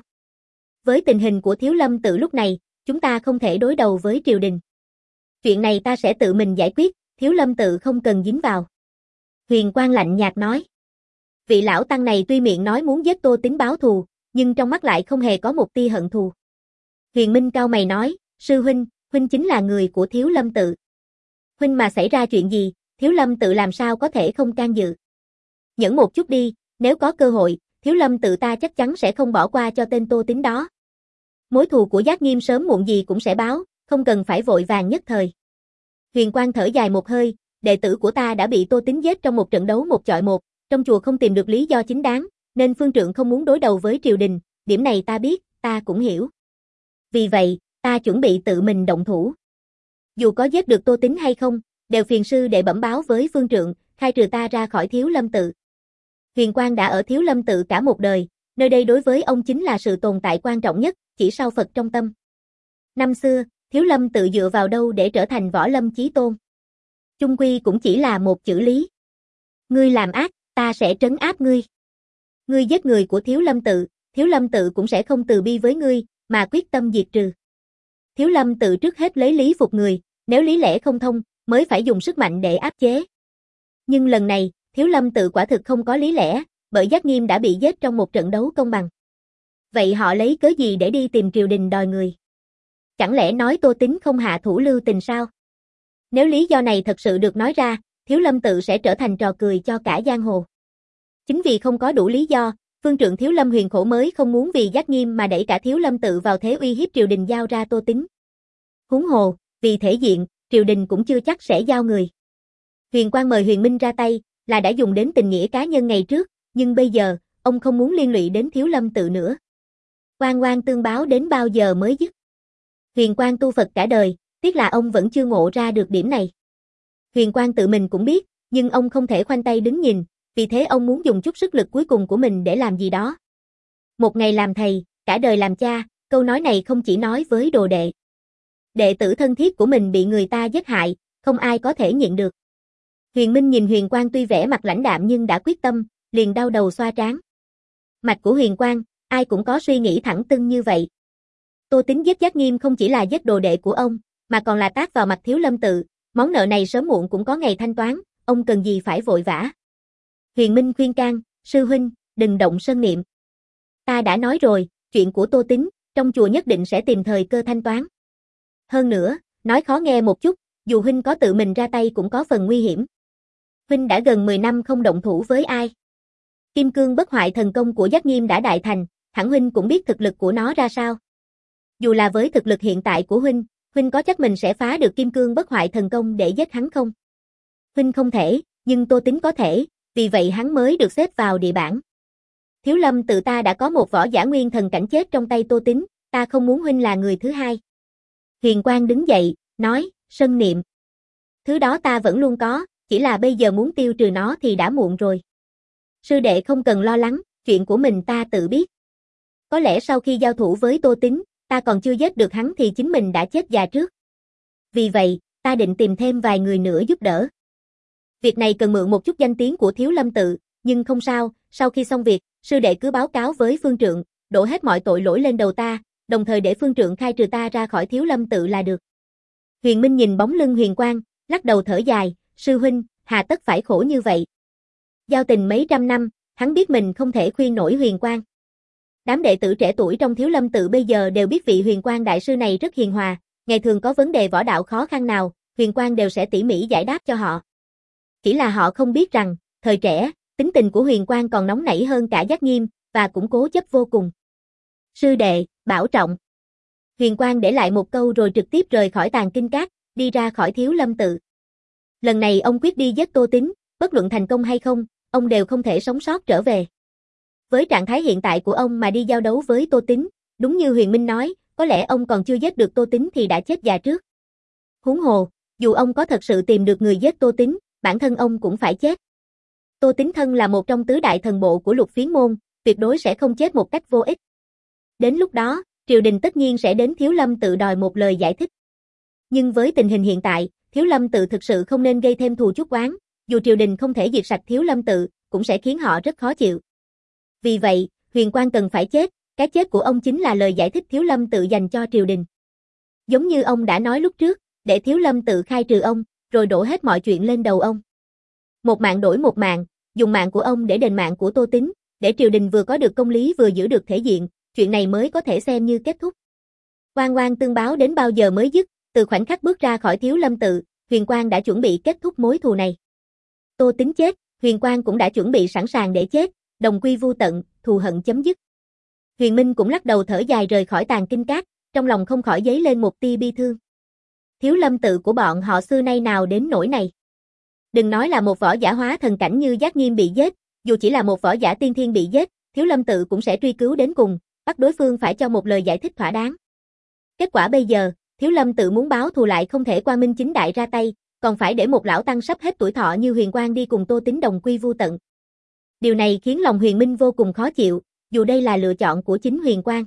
Với tình hình của Thiếu Lâm Tự lúc này, chúng ta không thể đối đầu với triều đình. Chuyện này ta sẽ tự mình giải quyết, Thiếu Lâm Tự không cần dính vào. Huyền Quang lạnh nhạt nói. Vị lão tăng này tuy miệng nói muốn giết Tô Tính báo thù, nhưng trong mắt lại không hề có một tia hận thù. Huyền Minh cau mày nói, sư huynh, huynh chính là người của Thiếu Lâm Tự. Huynh mà xảy ra chuyện gì, Thiếu Lâm Tự làm sao có thể không can dự. Nhẫn một chút đi, nếu có cơ hội, Thiếu Lâm Tự ta chắc chắn sẽ không bỏ qua cho tên Tô Tính đó. Mối thù của Giác Nghiêm sớm muộn gì cũng sẽ báo, không cần phải vội vàng nhất thời. Huyền Quang thở dài một hơi, đệ tử của ta đã bị Tô Tính giết trong một trận đấu một chọi một, trong chùa không tìm được lý do chính đáng, nên phương trượng không muốn đối đầu với triều đình, điểm này ta biết, ta cũng hiểu. Vì vậy, ta chuẩn bị tự mình động thủ. Dù có giết được Tô Tính hay không, đều phiền sư để bẩm báo với phương trượng, khai trừ ta ra khỏi Thiếu Lâm Tự. Huyền Quang đã ở Thiếu Lâm Tự cả một đời, nơi đây đối với ông chính là sự tồn tại quan trọng nhất, chỉ sau Phật trong tâm. Năm xưa, Thiếu Lâm Tự dựa vào đâu để trở thành võ lâm chí tôn? Chung quy cũng chỉ là một chữ lý. Ngươi làm ác, ta sẽ trấn áp ngươi. Ngươi giết người của Thiếu Lâm Tự, Thiếu Lâm Tự cũng sẽ không từ bi với ngươi, mà quyết tâm diệt trừ. Thiếu Lâm Tự trước hết lấy lý phục người, nếu lý lẽ không thông, mới phải dùng sức mạnh để áp chế. Nhưng lần này, Thiếu Lâm Tự quả thực không có lý lẽ, bởi Giác Nghiêm đã bị giết trong một trận đấu công bằng. Vậy họ lấy cớ gì để đi tìm triều đình đòi người? Chẳng lẽ nói Tô Tính không hạ thủ lưu tình sao? Nếu lý do này thật sự được nói ra, Thiếu Lâm Tự sẽ trở thành trò cười cho cả giang hồ. Chính vì không có đủ lý do, phương trượng Thiếu Lâm Huyền Khổ mới không muốn vì Giác Nghiêm mà đẩy cả Thiếu Lâm Tự vào thế uy hiếp triều đình giao ra Tô Tính. Huống hồ, vì thể diện, triều đình cũng chưa chắc sẽ giao người. Huyền Quang mời Huyền Minh ra tay, là đã dùng đến tình nghĩa cá nhân ngày trước, nhưng bây giờ, ông không muốn liên lụy đến Thiếu Lâm Tự nữa. Oan oan tương báo đến bao giờ mới dứt? Huyền Quang tu Phật cả đời, tiếc là ông vẫn chưa ngộ ra được điểm này. Huyền Quang tự mình cũng biết, nhưng ông không thể khoanh tay đứng nhìn, vì thế ông muốn dùng chút sức lực cuối cùng của mình để làm gì đó. Một ngày làm thầy, cả đời làm cha, câu nói này không chỉ nói với đồ đệ. Đệ tử thân thiết của mình bị người ta giết hại, không ai có thể nhịn được. Huyền Minh nhìn Huyền Quang tuy vẻ mặt lãnh đạm nhưng đã quyết tâm, liền đau đầu xoa trán. Mạch của Huyền Quang, ai cũng có suy nghĩ thẳng tưng như vậy. Tô Tín giết Giác Nghiêm không chỉ là giết đồ đệ của ông, mà còn là tát vào mặt Thiếu Lâm Tự, món nợ này sớm muộn cũng có ngày thanh toán, ông cần gì phải vội vã. Huyền Minh khuyên can, sư huynh, đừng động sân niệm. Ta đã nói rồi, chuyện của Tô Tín, trong chùa nhất định sẽ tìm thời cơ thanh toán. Hơn nữa, nói khó nghe một chút, dù huynh có tự mình ra tay cũng có phần nguy hiểm. Huynh đã gần mười năm không động thủ với ai. Kim cương bất hoại thần công của Giác Nghiêm đã đại thành, hẳn huynh cũng biết thực lực của nó ra sao. Dù là với thực lực hiện tại của huynh, huynh có chắc mình sẽ phá được kim cương bất hoại thần công để giết hắn không? Huynh không thể, nhưng Tô Tín có thể, vì vậy hắn mới được xếp vào địa bảng. Thiếu Lâm Tự ta đã có một võ giả nguyên thần cảnh chết trong tay Tô Tín, ta không muốn huynh là người thứ hai. Huyền Quang đứng dậy, nói, sân niệm. Thứ đó ta vẫn luôn có, chỉ là bây giờ muốn tiêu trừ nó thì đã muộn rồi. Sư đệ không cần lo lắng, chuyện của mình ta tự biết. Có lẽ sau khi giao thủ với Tô Tín, ta còn chưa giết được hắn thì chính mình đã chết già trước. Vì vậy, ta định tìm thêm vài người nữa giúp đỡ. Việc này cần mượn một chút danh tiếng của Thiếu Lâm Tự, nhưng không sao, sau khi xong việc, sư đệ cứ báo cáo với Phương Trượng, đổ hết mọi tội lỗi lên đầu ta, đồng thời để Phương Trượng khai trừ ta ra khỏi Thiếu Lâm Tự là được. Huyền Minh nhìn bóng lưng Huyền Quang, lắc đầu thở dài, sư huynh, hà tất phải khổ như vậy. Giao tình mấy trăm năm, hắn biết mình không thể khuyên nổi Huyền Quang. Đám đệ tử trẻ tuổi trong Thiếu Lâm Tự bây giờ đều biết vị Huyền Quang đại sư này rất hiền hòa, ngày thường có vấn đề võ đạo khó khăn nào, Huyền Quang đều sẽ tỉ mỉ giải đáp cho họ. Chỉ là họ không biết rằng, thời trẻ, tính tình của Huyền Quang còn nóng nảy hơn cả Giác Nghiêm, và cũng cố chấp vô cùng. Sư đệ, bảo trọng. Huyền Quang để lại một câu rồi trực tiếp rời khỏi Tàng Kinh Các, đi ra khỏi Thiếu Lâm Tự. Lần này ông quyết đi giết Tô Tín, bất luận thành công hay không, ông đều không thể sống sót trở về. Với trạng thái hiện tại của ông mà đi giao đấu với Tô Tín, đúng như Huyền Minh nói, có lẽ ông còn chưa giết được Tô Tín thì đã chết già trước. Huống hồ, dù ông có thật sự tìm được người giết Tô Tín, bản thân ông cũng phải chết. Tô Tín thân là một trong tứ đại thần bộ của Lục Phiến môn, tuyệt đối sẽ không chết một cách vô ích. Đến lúc đó, triều đình tất nhiên sẽ đến Thiếu Lâm Tự đòi một lời giải thích. Nhưng với tình hình hiện tại, Thiếu Lâm Tự thực sự không nên gây thêm thù chuốc oán, dù triều đình không thể diệt sạch Thiếu Lâm Tự, cũng sẽ khiến họ rất khó chịu. Vì vậy, Huyền Quang cần phải chết, cái chết của ông chính là lời giải thích Thiếu Lâm Tự dành cho triều đình. Giống như ông đã nói lúc trước, để Thiếu Lâm Tự khai trừ ông, rồi đổ hết mọi chuyện lên đầu ông. Một mạng đổi một mạng, dùng mạng của ông để đền mạng của Tô Tín, để triều đình vừa có được công lý vừa giữ được thể diện, chuyện này mới có thể xem như kết thúc. Oan oan tương báo đến bao giờ mới dứt, từ khoảnh khắc bước ra khỏi Thiếu Lâm Tự, Huyền Quang đã chuẩn bị kết thúc mối thù này. Tô Tín chết, Huyền Quang cũng đã chuẩn bị sẵn sàng để chết, đồng quy vu tận, thù hận chấm dứt. Huyền Minh cũng lắc đầu thở dài rời khỏi Tàng Kinh Các, trong lòng không khỏi dấy lên một tia bi thương. Thiếu Lâm Tự của bọn họ xưa nay nào đến nỗi này. Đừng nói là một võ giả hóa thần cảnh như Giác Nghiêm bị giết, dù chỉ là một võ giả tiên thiên bị giết, Thiếu Lâm Tự cũng sẽ truy cứu đến cùng, bắt đối phương phải cho một lời giải thích thỏa đáng. Kết quả bây giờ, Thiếu Lâm Tự muốn báo thù lại không thể quang minh chính đại ra tay, còn phải để một lão tăng sắp hết tuổi thọ như Huyền Quang đi cùng Tô Tín đồng quy vu tận. Điều này khiến lòng Huyền Minh vô cùng khó chịu, dù đây là lựa chọn của chính Huyền Quang.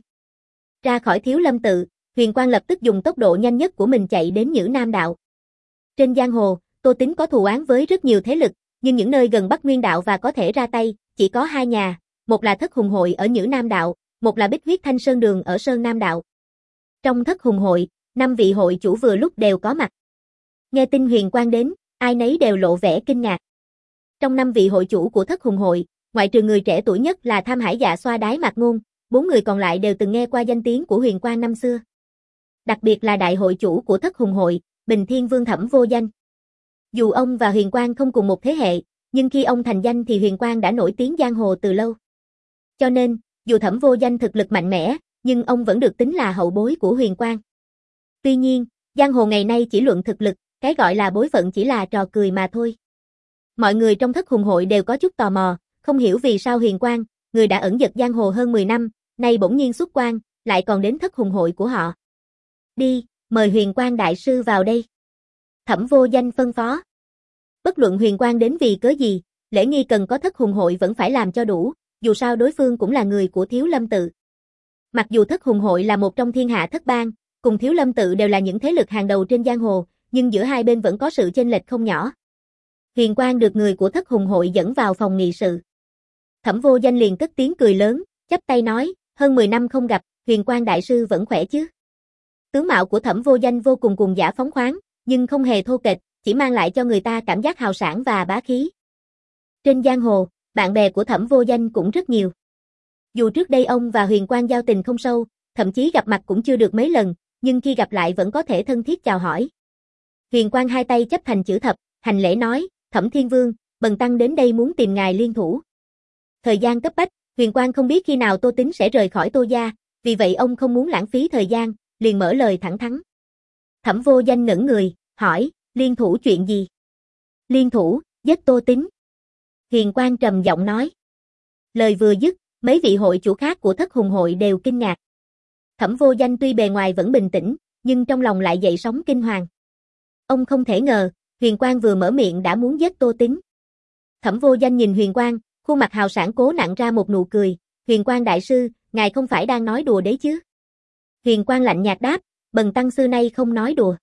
Ra khỏi Thiếu Lâm Tự, Huyền Quang lập tức dùng tốc độ nhanh nhất của mình chạy đến Nhữ Nam Đạo. Trên giang hồ, Tô Tín có thù oán với rất nhiều thế lực, nhưng những nơi gần Bắc Nguyên Đạo và có thể ra tay, chỉ có hai nhà, một là Thất Hùng Hội ở Nhữ Nam Đạo, một là Bích Huyết Thanh Sơn Đường ở Sơn Nam Đạo. Trong Thất Hùng Hội, năm vị hội chủ vừa lúc đều có mặt. Nghe tin Huyền Quang đến, ai nấy đều lộ vẻ kinh ngạc. Trong năm vị hội chủ của Thất Hùng Hội, ngoại trừ người trẻ tuổi nhất là Tham Hải Dạ Xoa Đái Mạc Ngôn, bốn người còn lại đều từng nghe qua danh tiếng của Huyền Quang năm xưa. Đặc biệt là đại hội chủ của Thất Hùng Hội, Bình Thiên Vương Thẩm Vô Danh. Dù ông và Huyền Quang không cùng một thế hệ, nhưng khi ông thành danh thì Huyền Quang đã nổi tiếng giang hồ từ lâu. Cho nên, dù Thẩm Vô Danh thực lực mạnh mẽ, nhưng ông vẫn được tính là hậu bối của Huyền Quang. Tuy nhiên, giang hồ ngày nay chỉ luận thực lực, cái gọi là bối phận chỉ là trò cười mà thôi. Mọi người trong Thất Hùng Hội đều có chút tò mò, không hiểu vì sao Huyền Quang, người đã ẩn dật giang hồ hơn mười năm, nay bỗng nhiên xuất quan, lại còn đến Thất Hùng Hội của họ. Đi, mời Huyền Quang đại sư vào đây. Thẩm Vô Danh phân phó. Bất luận Huyền Quang đến vì cớ gì, lễ nghi cần có Thất Hùng Hội vẫn phải làm cho đủ, dù sao đối phương cũng là người của Thiếu Lâm Tự. Mặc dù Thất Hùng hội là một trong thiên hạ thất bang, cùng Thiếu Lâm tự đều là những thế lực hàng đầu trên giang hồ, nhưng giữa hai bên vẫn có sự chênh lệch không nhỏ. Huyền Quang được người của Thất Hùng hội dẫn vào phòng nghị sự. Thẩm Vô Danh liền cất tiếng cười lớn, chắp tay nói, hơn mười năm không gặp, Huyền Quang đại sư vẫn khỏe chứ? Tướng mạo của Thẩm Vô Danh vô cùng cùng dã phóng khoáng, nhưng không hề thô kệch, chỉ mang lại cho người ta cảm giác hào sảng và bá khí. Trên giang hồ, bạn bè của Thẩm Vô Danh cũng rất nhiều. Dù trước đây ông và Huyền Quang giao tình không sâu, thậm chí gặp mặt cũng chưa được mấy lần, nhưng khi gặp lại vẫn có thể thân thiết chào hỏi. Huyền Quang hai tay chấp thành chữ thập, hành lễ nói, Thẩm Thiên Vương, bần tăng đến đây muốn tìm ngài liên thủ. Thời gian cấp bách, Huyền Quang không biết khi nào Tô Tín sẽ rời khỏi Tô gia, vì vậy ông không muốn lãng phí thời gian, liền mở lời thẳng thắn. Thẩm Vô Danh ngẩn người, hỏi, liên thủ chuyện gì? Liên thủ, giết Tô Tín. Huyền Quang trầm giọng nói. Lời vừa dứt, mấy vị hội chủ khác của Thất Hùng hội đều kinh ngạc. Thẩm Vô Danh tuy bề ngoài vẫn bình tĩnh, nhưng trong lòng lại dậy sóng kinh hoàng. Ông không thể ngờ, Huyền Quang vừa mở miệng đã muốn giết Tô Tín. Thẩm Vô Danh nhìn Huyền Quang, khuôn mặt hào sảng cố nặn ra một nụ cười, Huyền Quang đại sư, ngài không phải đang nói đùa đấy chứ? Huyền Quang lạnh nhạt đáp, bần tăng xưa nay không nói đùa.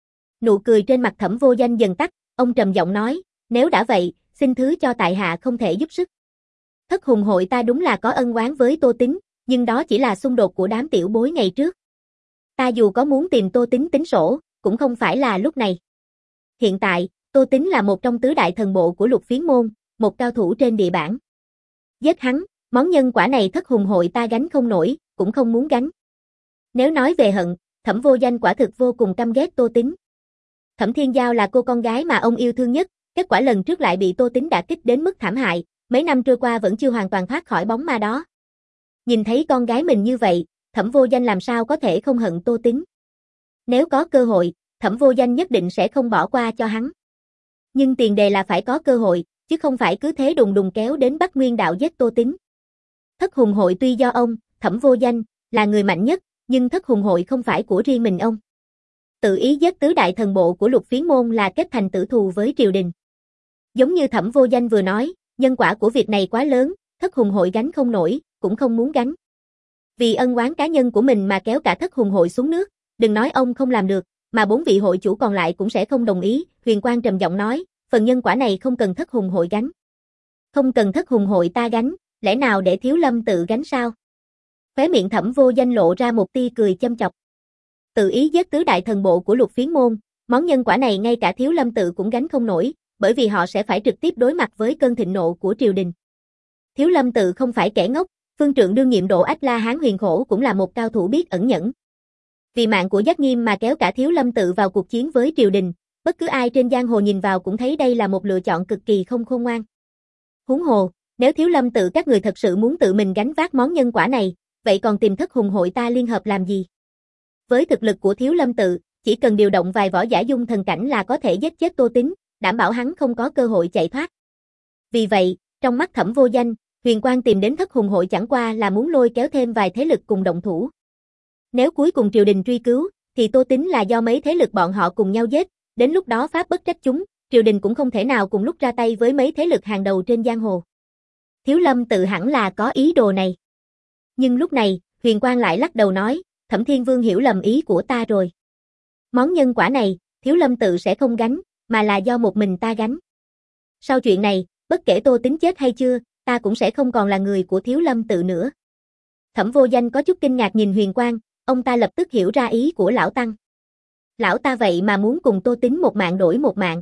Nụ cười trên mặt Thẩm Vô Danh dần tắt, ông trầm giọng nói, nếu đã vậy, xin thứ cho tại hạ không thể giúp sức. Thất Hùng hội ta đúng là có ân oán với Tô Tín, nhưng đó chỉ là xung đột của đám tiểu bối ngày trước. Ta dù có muốn tìm Tô Tín tính sổ, cũng không phải là lúc này. Hiện tại, Tô Tín là một trong tứ đại thần bộ của Lục Phiến môn, một cao thủ trên địa bản. Giết hắn, món nhân quả này Thất Hùng hội ta gánh không nổi, cũng không muốn gánh. Nếu nói về hận, Thẩm Vô Danh quả thực vô cùng căm ghét Tô Tín. Thẩm Thiên Giao là cô con gái mà ông yêu thương nhất, kết quả lần trước lại bị Tô Tín đả kích đến mức thảm hại, mấy năm trôi qua vẫn chưa hoàn toàn thoát khỏi bóng ma đó. Nhìn thấy con gái mình như vậy, Thẩm Vô Danh làm sao có thể không hận Tô Tín. Nếu có cơ hội, Thẩm Vô Danh nhất định sẽ không bỏ qua cho hắn. Nhưng tiền đề là phải có cơ hội, chứ không phải cứ thế đùng đùng kéo đến Bắc Nguyên đạo giết Tô Tín. Thất Hùng hội tuy do ông, Thẩm Vô Danh, là người mạnh nhất, nhưng Thất Hùng hội không phải của riêng mình ông. Tự ý giết tứ đại thần bộ của Lục Phiến môn là kết thành tử thù với triều đình. Giống như Thẩm Vô Danh vừa nói, nhân quả của việc này quá lớn, Thất Hùng hội gánh không nổi, cũng không muốn gánh. Vì ân oán cá nhân của mình mà kéo cả Thất Hùng hội xuống nước, đừng nói ông không làm được, mà bốn vị hội chủ còn lại cũng sẽ không đồng ý, Huyền Quang trầm giọng nói, phần nhân quả này không cần Thất Hùng hội gánh. Không cần Thất Hùng hội ta gánh, lẽ nào để Thiếu Lâm tự gánh sao? Khóe miệng Thẩm Vô Danh lộ ra một tia cười châm chọc. Tự ý giết tứ đại thần bộ của Lục Phiến môn, món nhân quả này ngay cả Thiếu Lâm tự cũng gánh không nổi, bởi vì họ sẽ phải trực tiếp đối mặt với cơn thịnh nộ của triều đình. Thiếu Lâm tự không phải kẻ ngốc, phương trượng đương nhiệm Độ Ách La Hán Huyền Khổ cũng là một cao thủ biết ẩn nhẫn. Vì mạng của Giác Nghiêm mà kéo cả Thiếu Lâm tự vào cuộc chiến với triều đình, bất cứ ai trên giang hồ nhìn vào cũng thấy đây là một lựa chọn cực kỳ không khôn ngoan. Huống hồ, nếu Thiếu Lâm tự các người thật sự muốn tự mình gánh vác món nhân quả này, vậy còn tìm Thất Hùng hội ta liên hợp làm gì? Với thực lực của Thiếu Lâm tự, chỉ cần điều động vài võ giả dung thần cảnh là có thể giết chết Tô Tín, đảm bảo hắn không có cơ hội chạy thoát. Vì vậy, trong mắt Thẩm Vô Danh, Huyền Quang tìm đến Thất Hùng hội chẳng qua là muốn lôi kéo thêm vài thế lực cùng động thủ. Nếu cuối cùng triều đình truy cứu, thì Tô Tín là do mấy thế lực bọn họ cùng nhau giết, đến lúc đó pháp bất trách chúng, triều đình cũng không thể nào cùng lúc ra tay với mấy thế lực hàng đầu trên giang hồ. Thiếu Lâm tự hẳn là có ý đồ này. Nhưng lúc này, Huyền Quang lại lắc đầu nói, Thẩm Thiên Vương hiểu lầm ý của ta rồi. Món nhân quả này, Thiếu Lâm tự sẽ không gánh, mà là do một mình ta gánh. Sau chuyện này, bất kể Tô Tín chết hay chưa, ta cũng sẽ không còn là người của Thiếu Lâm tự nữa. Thẩm Vô Danh có chút kinh ngạc nhìn Huyền Quang, ông ta lập tức hiểu ra ý của lão tăng. Lão ta vậy mà muốn cùng Tô Tín một mạng đổi một mạng.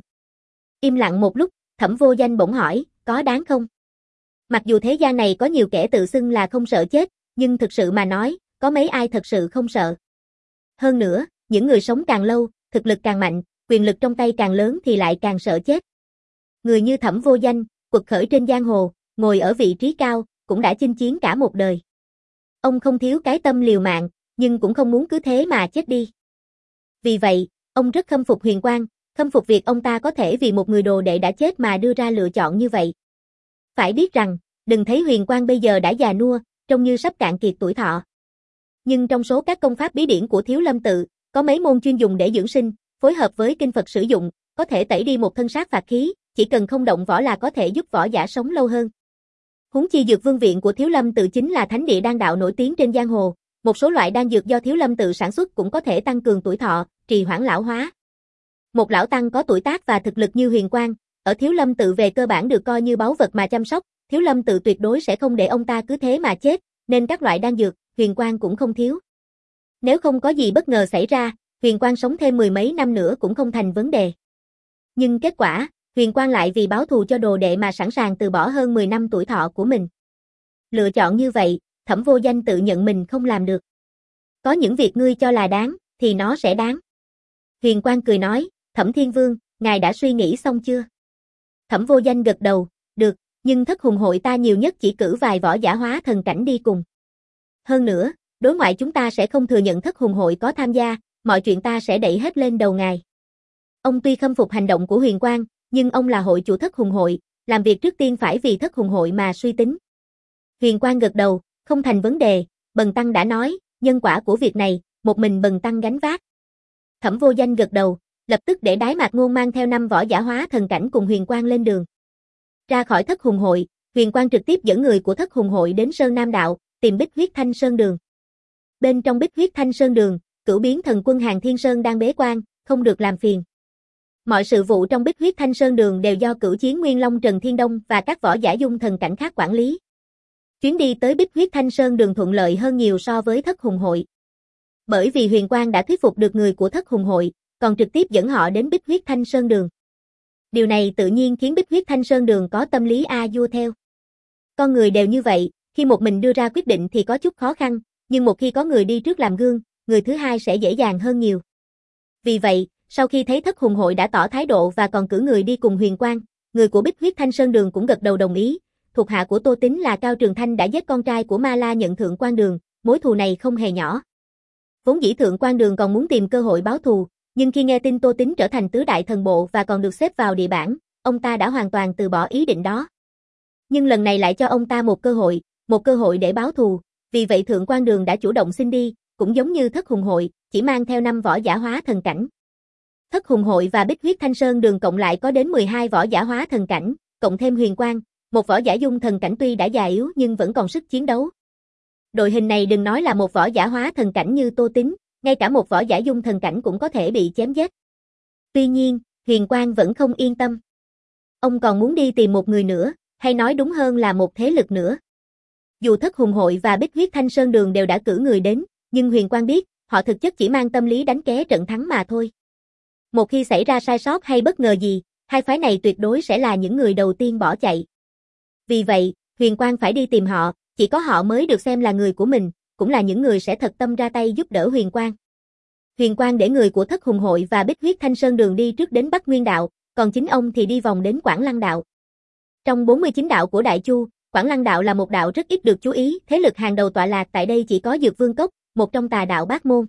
Im lặng một lúc, Thẩm Vô Danh bỗng hỏi, có đáng không? Mặc dù thế gian này có nhiều kẻ tự xưng là không sợ chết, nhưng thực sự mà nói, có mấy ai thật sự không sợ. Hơn nữa, những người sống càng lâu, thực lực càng mạnh, quyền lực trong tay càng lớn thì lại càng sợ chết. Người như Thẩm Vô Danh, quật khởi trên giang hồ, ngồi ở vị trí cao, cũng đã chinh chiến cả một đời. Ông không thiếu cái tâm liều mạng, nhưng cũng không muốn cứ thế mà chết đi. Vì vậy, ông rất khâm phục Huyền Quang, khâm phục việc ông ta có thể vì một người đồ đệ đã chết mà đưa ra lựa chọn như vậy. Phải biết rằng, đừng thấy Huyền Quang bây giờ đã già nua, trông như sắp cạn kiệt tuổi thọ. Nhưng trong số các công pháp bí điển của Thiếu Lâm tự, có mấy môn chuyên dùng để dưỡng sinh, phối hợp với kinh Phật sử dụng, có thể tẩy đi một thân sát phạt khí, chỉ cần không động võ là có thể giúp võ giả sống lâu hơn. Huống chi Dược Vương viện của Thiếu Lâm tự chính là thánh địa đan đạo nổi tiếng trên giang hồ, một số loại đan dược do Thiếu Lâm tự sản xuất cũng có thể tăng cường tuổi thọ, trì hoãn lão hóa. Một lão tăng có tuổi tác và thực lực như Huyền Quang, ở Thiếu Lâm tự về cơ bản được coi như báu vật mà chăm sóc, Thiếu Lâm tự tuyệt đối sẽ không để ông ta cứ thế mà chết, nên các loại đan dược, Huyền Quang cũng không thiếu. Nếu không có gì bất ngờ xảy ra, Huyền Quang sống thêm mười mấy năm nữa cũng không thành vấn đề. Nhưng kết quả, Huyền Quang lại vì báo thù cho đồ đệ mà sẵn sàng từ bỏ hơn mười năm tuổi thọ của mình. Lựa chọn như vậy, Thẩm Vô Danh tự nhận mình không làm được. Có những việc ngươi cho là đáng, thì nó sẽ đáng. Huyền Quang cười nói, Thẩm Thiên Vương, ngài đã suy nghĩ xong chưa? Thẩm Vô Danh gật đầu, được, nhưng thất hùng hội ta nhiều nhất chỉ cử vài võ giả hóa thần cảnh đi cùng. Hơn nữa, đối ngoại chúng ta sẽ không thừa nhận thất hùng hội có tham gia, mọi chuyện ta sẽ đẩy hết lên đầu ngài. Ông tuy khâm phục hành động của Huyền Quang, nhưng ông là hội chủ thất hùng hội, làm việc trước tiên phải vì thất hùng hội mà suy tính. Huyền Quang gật đầu, không thành vấn đề, Bần Tăng đã nói, nhân quả của việc này, một mình Bần Tăng gánh vác. Thẩm Vô Danh gật đầu, lập tức để Đái Mạc Ngôn mang theo năm võ giả hóa thần cảnh cùng Huyền Quang lên đường. Ra khỏi thất hùng hội, Huyền Quang trực tiếp dẫn người của thất hùng hội đến Sơn Nam Đạo, tìm Bích Huyết Thanh Sơn Đường. Bên trong Bích Huyết Thanh Sơn Đường, Cửu Biến Thần Quân Hàn Thiên Sơn đang bế quan, không được làm phiền. Mọi sự vụ trong Bích Huyết Thanh Sơn Đường đều do Cửu Chiến Nguyên Long Trần Thiên Đông và các võ giả dung thần cảnh khác quản lý. Chuyến đi tới Bích Huyết Thanh Sơn Đường thuận lợi hơn nhiều so với thất hùng hội. Bởi vì Huyền Quang đã thuyết phục được người của thất hùng hội, còn trực tiếp dẫn họ đến Bích Huyết Thanh Sơn Đường. Điều này tự nhiên khiến Bích Huyết Thanh Sơn Đường có tâm lý a vua theo. Con người đều như vậy, khi một mình đưa ra quyết định thì có chút khó khăn, nhưng một khi có người đi trước làm gương, người thứ hai sẽ dễ dàng hơn nhiều. Vì vậy, sau khi thấy thất hùng hội đã tỏ thái độ và còn cử người đi cùng Huyền Quang, người của Bích Huyết Thanh Sơn Đường cũng gật đầu đồng ý. Thuộc hạ của Tô Tín là Cao Trường Thanh đã giết con trai của Ma La Nhận Thượng Quan Đường, mối thù này không hề nhỏ. Vốn dĩ Thượng Quan Đường còn muốn tìm cơ hội báo thù, nhưng khi nghe tin Tô Tín trở thành tứ đại thần bộ và còn được xếp vào địa bảng, ông ta đã hoàn toàn từ bỏ ý định đó. Nhưng lần này lại cho ông ta một cơ hội, một cơ hội để báo thù, vì vậy Thượng Quan Đường đã chủ động xin đi, cũng giống như thất hùng hội, chỉ mang theo năm võ giả hóa thần cảnh. Thất hùng hội và Bích Huyết Thanh Sơn Đường cộng lại có đến mười hai võ giả hóa thần cảnh, cộng thêm Huyền Quang, một võ giả dung thần cảnh tuy đã già yếu nhưng vẫn còn sức chiến đấu. Đội hình này đừng nói là một võ giả hóa thần cảnh như Tô Tín, ngay cả một võ giả dung thần cảnh cũng có thể bị chém giết. Tuy nhiên, Huyền Quang vẫn không yên tâm. Ông còn muốn đi tìm một người nữa, hay nói đúng hơn là một thế lực nữa. Dù thất hùng hội và Bích Huyết Thanh Sơn Đường đều đã cử người đến, nhưng Huyền Quang biết, họ thực chất chỉ mang tâm lý đánh ké trận thắng mà thôi. Một khi xảy ra sai sót hay bất ngờ gì, hai phái này tuyệt đối sẽ là những người đầu tiên bỏ chạy. Vì vậy, Huyền Quang phải đi tìm họ, chỉ có họ mới được xem là người của mình, cũng là những người sẽ thật tâm ra tay giúp đỡ Huyền Quang. Huyền Quang để người của thất hùng hội và Bích Huyết Thanh Sơn Đường đi trước đến Bắc Nguyên Đạo, còn chính ông thì đi vòng đến Quảng Lăng Đạo. Trong bốn mươi chín đạo của Đại Chu, Quảng Lăng Đạo là một đạo rất ít được chú ý, thế lực hàng đầu tọa lạc tại đây chỉ có Dược Vương Cốc, một trong tà đạo Bát Môn.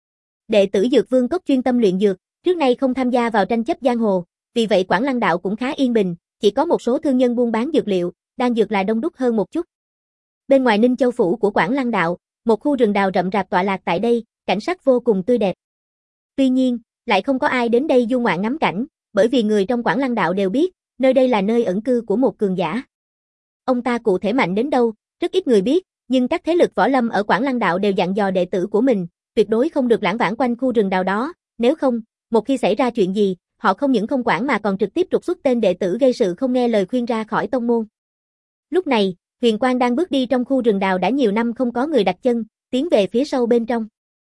Đệ tử Dược Vương Cốc chuyên tâm luyện dược, trước nay không tham gia vào tranh chấp giang hồ, vì vậy Quảng Lăng Đạo cũng khá yên bình, chỉ có một số thương nhân buôn bán dược liệu, đan dược là đông đúc hơn một chút. Bên ngoài Ninh Châu phủ của Quảng Lăng Đạo, một khu rừng đào rậm rạp tọa lạc tại đây, cảnh sắc vô cùng tươi đẹp. Tuy nhiên, lại không có ai đến đây du ngoạn ngắm cảnh, bởi vì người trong Quảng Lăng Đạo đều biết, nơi đây là nơi ẩn cư của một cường giả. Ông ta cụ thể mạnh đến đâu, rất ít người biết, nhưng các thế lực võ lâm ở Quảng Lăng Đạo đều dặn dò đệ tử của mình, tuyệt đối không được lãng vãng quanh khu rừng đào đó, nếu không, một khi xảy ra chuyện gì, họ không những không quản mà còn trực tiếp trục xuất tên đệ tử gây sự không nghe lời khuyên ra khỏi tông môn. Lúc này, Huyền Quang đang bước đi trong khu rừng đào đã nhiều năm không có người đặt chân, tiến về phía sâu bên trong.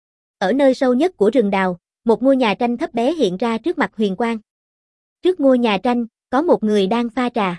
Ở nơi sâu nhất của rừng đào, một ngôi nhà tranh thấp bé hiện ra trước mặt Huyền Quang. Trước ngôi nhà tranh, có một người đang pha trà.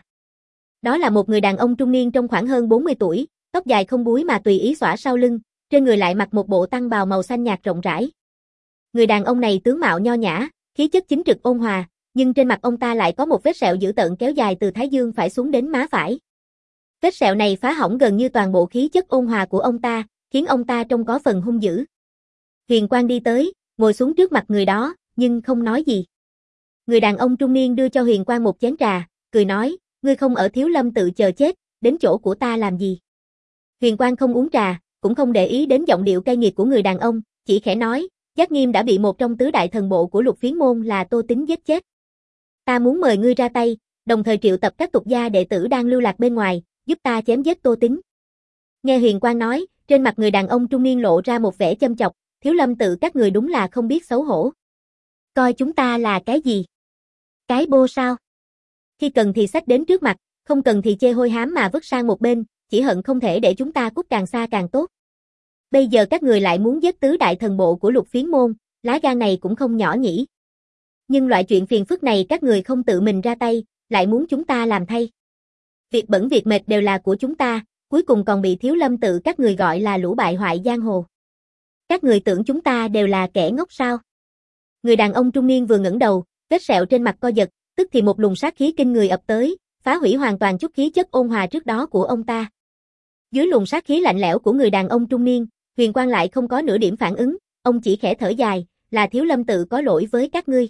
Đó là một người đàn ông trung niên trong khoảng hơn bốn mươi tuổi, tóc dài không búi mà tùy ý xõa sau lưng, trên người lại mặc một bộ tăng bào màu xanh nhạt rộng rãi. Người đàn ông này tướng mạo nho nhã, khí chất chính trực ôn hòa, nhưng trên mặt ông ta lại có một vết sẹo dữ tợn kéo dài từ thái dương phải xuống đến má phải. Vết sẹo này phá hỏng gần như toàn bộ khí chất ôn hòa của ông ta, khiến ông ta trông có phần hung dữ. Huyền Quang đi tới, ngồi xuống trước mặt người đó, nhưng không nói gì. Người đàn ông trung niên đưa cho Huyền Quang một chén trà, cười nói, ngươi không ở Thiếu Lâm tự chờ chết, đến chỗ của ta làm gì? Huyền Quang không uống trà, cũng không để ý đến giọng điệu cay nghiệt của người đàn ông, chỉ khẽ nói, Giác Nghiêm đã bị một trong tứ đại thần bộ của Lục Phiến môn là Tô Tín giết chết. Ta muốn mời ngươi ra tay, đồng thời triệu tập các tục gia đệ tử đang lưu lạc bên ngoài, giúp ta chém giết Tô Tín. Nghe Huyền Quang nói, trên mặt người đàn ông trung niên lộ ra một vẻ châm chọc, Thiếu Lâm tự các người đúng là không biết xấu hổ. Coi chúng ta là cái gì? Cái bô sao? Khi cần thì xách đến trước mặt, không cần thì chê hôi hám mà vứt sang một bên, chỉ hận không thể để chúng ta cút càng xa càng tốt. Bây giờ các người lại muốn giết tứ đại thần bộ của Lục Phiến môn, lá gan này cũng không nhỏ nhỉ. Nhưng loại chuyện phiền phức này các người không tự mình ra tay, lại muốn chúng ta làm thay. Việc bẩn việc mệt đều là của chúng ta, cuối cùng còn bị Thiếu Lâm tự các người gọi là lũ bại hoại giang hồ. Các người tưởng chúng ta đều là kẻ ngốc sao? Người đàn ông trung niên vừa ngẩng đầu, vết sẹo trên mặt co giật, tức thì một luồng sát khí kinh người ập tới, phá hủy hoàn toàn chút khí chất ôn hòa trước đó của ông ta. Dưới luồng sát khí lạnh lẽo của người đàn ông trung niên, Huyền Quang lại không có nửa điểm phản ứng, ông chỉ khẽ thở dài, là Thiếu Lâm tự có lỗi với các ngươi.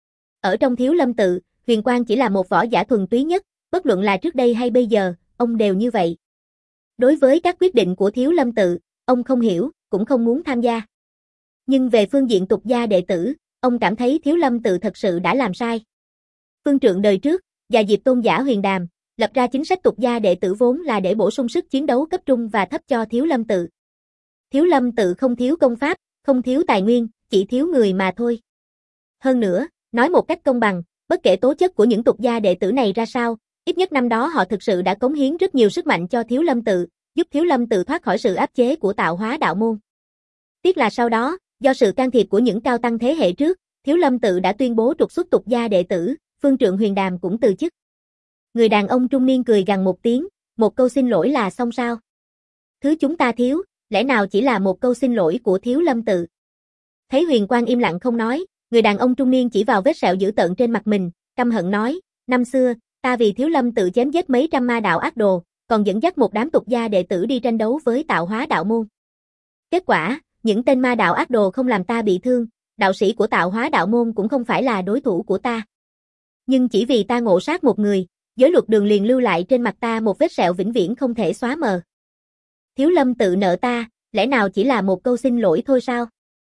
Ở trong Thiếu Lâm tự, Huyền Quang chỉ là một võ giả thuần túy nhất, bất luận là trước đây hay bây giờ, ông đều như vậy. Đối với các quyết định của Thiếu Lâm tự, ông không hiểu, cũng không muốn tham gia. Nhưng về phương diện tục gia đệ tử, ông cảm thấy Thiếu Lâm tự thật sự đã làm sai. Phương trượng đời trước, và Diệp tôn giả Huyền Đàm, lập ra chính sách tục gia đệ tử vốn là để bổ sung sức chiến đấu cấp trung và thấp cho Thiếu Lâm tự. Thiếu Lâm tự không thiếu công pháp, không thiếu tài nguyên, chỉ thiếu người mà thôi. Hơn nữa, nói một cách công bằng, bất kể tố chất của những tục gia đệ tử này ra sao, ít nhất năm đó họ thực sự đã cống hiến rất nhiều sức mạnh cho Thiếu Lâm tự, giúp Thiếu Lâm tự thoát khỏi sự áp chế của Tạo Hóa đạo môn. Tiếc là sau đó, do sự can thiệp của những cao tăng thế hệ trước, Thiếu Lâm tự đã tuyên bố trục xuất tục gia đệ tử, Phương trượng Huyền Đàm cũng từ chức. Người đàn ông trung niên cười gằn một tiếng, một câu xin lỗi là xong sao? Thứ chúng ta thiếu, lẽ nào chỉ là một câu xin lỗi của Thiếu Lâm tự? Thấy Huyền Quang im lặng không nói, người đàn ông trung niên chỉ vào vết sẹo dữ tợn trên mặt mình, căm hận nói, năm xưa, ta vì Thiếu Lâm tự chém giết mấy trăm ma đạo ác đồ, còn dẫn dắt một đám tục gia đệ tử đi tranh đấu với Tạo Hóa đạo môn. Kết quả, những tên ma đạo ác đồ không làm ta bị thương, đạo sĩ của Tạo Hóa đạo môn cũng không phải là đối thủ của ta. Nhưng chỉ vì ta ngộ sát một người, giới luật đường liền lưu lại trên mặt ta một vết sẹo vĩnh viễn không thể xóa mờ. Thiếu Lâm tự nợ ta, lẽ nào chỉ là một câu xin lỗi thôi sao?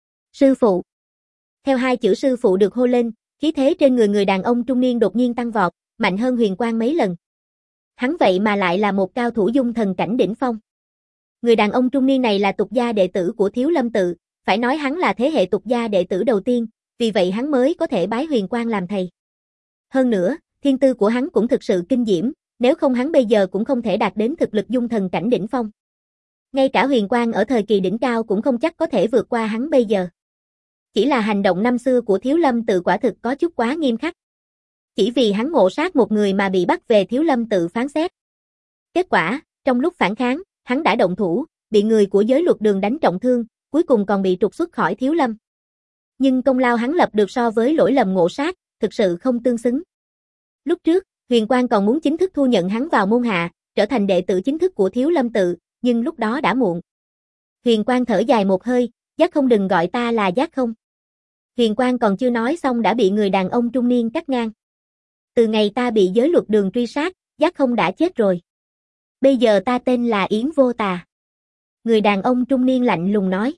Sư phụ. Theo hai chữ sư phụ được hô lên, khí thế trên người người đàn ông trung niên đột nhiên tăng vọt, mạnh hơn Huyền Quang mấy lần. Hắn vậy mà lại là một cao thủ dung thần cảnh đỉnh phong. Người đàn ông trung niên này là tục gia đệ tử của Thiếu Lâm tự, phải nói hắn là thế hệ tục gia đệ tử đầu tiên, vì vậy hắn mới có thể bái Huyền Quang làm thầy. Hơn nữa, thiên tư của hắn cũng thực sự kinh diễm, nếu không hắn bây giờ cũng không thể đạt đến thực lực dung thần cảnh đỉnh phong. Ngay cả Huyền Quang ở thời kỳ đỉnh cao cũng không chắc có thể vượt qua hắn bây giờ. Chỉ là hành động năm xưa của Thiếu Lâm tự quả thực có chút quá nghiêm khắc. Chỉ vì hắn ngộ sát một người mà bị bắt về Thiếu Lâm tự phán xét. Kết quả, trong lúc phản kháng, hắn đã động thủ, bị người của giới luật đường đánh trọng thương, cuối cùng còn bị trục xuất khỏi Thiếu Lâm. Nhưng công lao hắn lập được so với lỗi lầm ngộ sát, thực sự không tương xứng. Lúc trước, Huyền Quang còn muốn chính thức thu nhận hắn vào môn hạ, trở thành đệ tử chính thức của Thiếu Lâm tự, nhưng lúc đó đã muộn. Huyền Quang thở dài một hơi, Giác không đừng gọi ta là Giác không. Huyền Quang còn chưa nói xong đã bị người đàn ông trung niên cắt ngang. Từ ngày ta bị giới luật đường truy sát, Giác không đã chết rồi. Bây giờ ta tên là Yến Vô Tà. Người đàn ông trung niên lạnh lùng nói.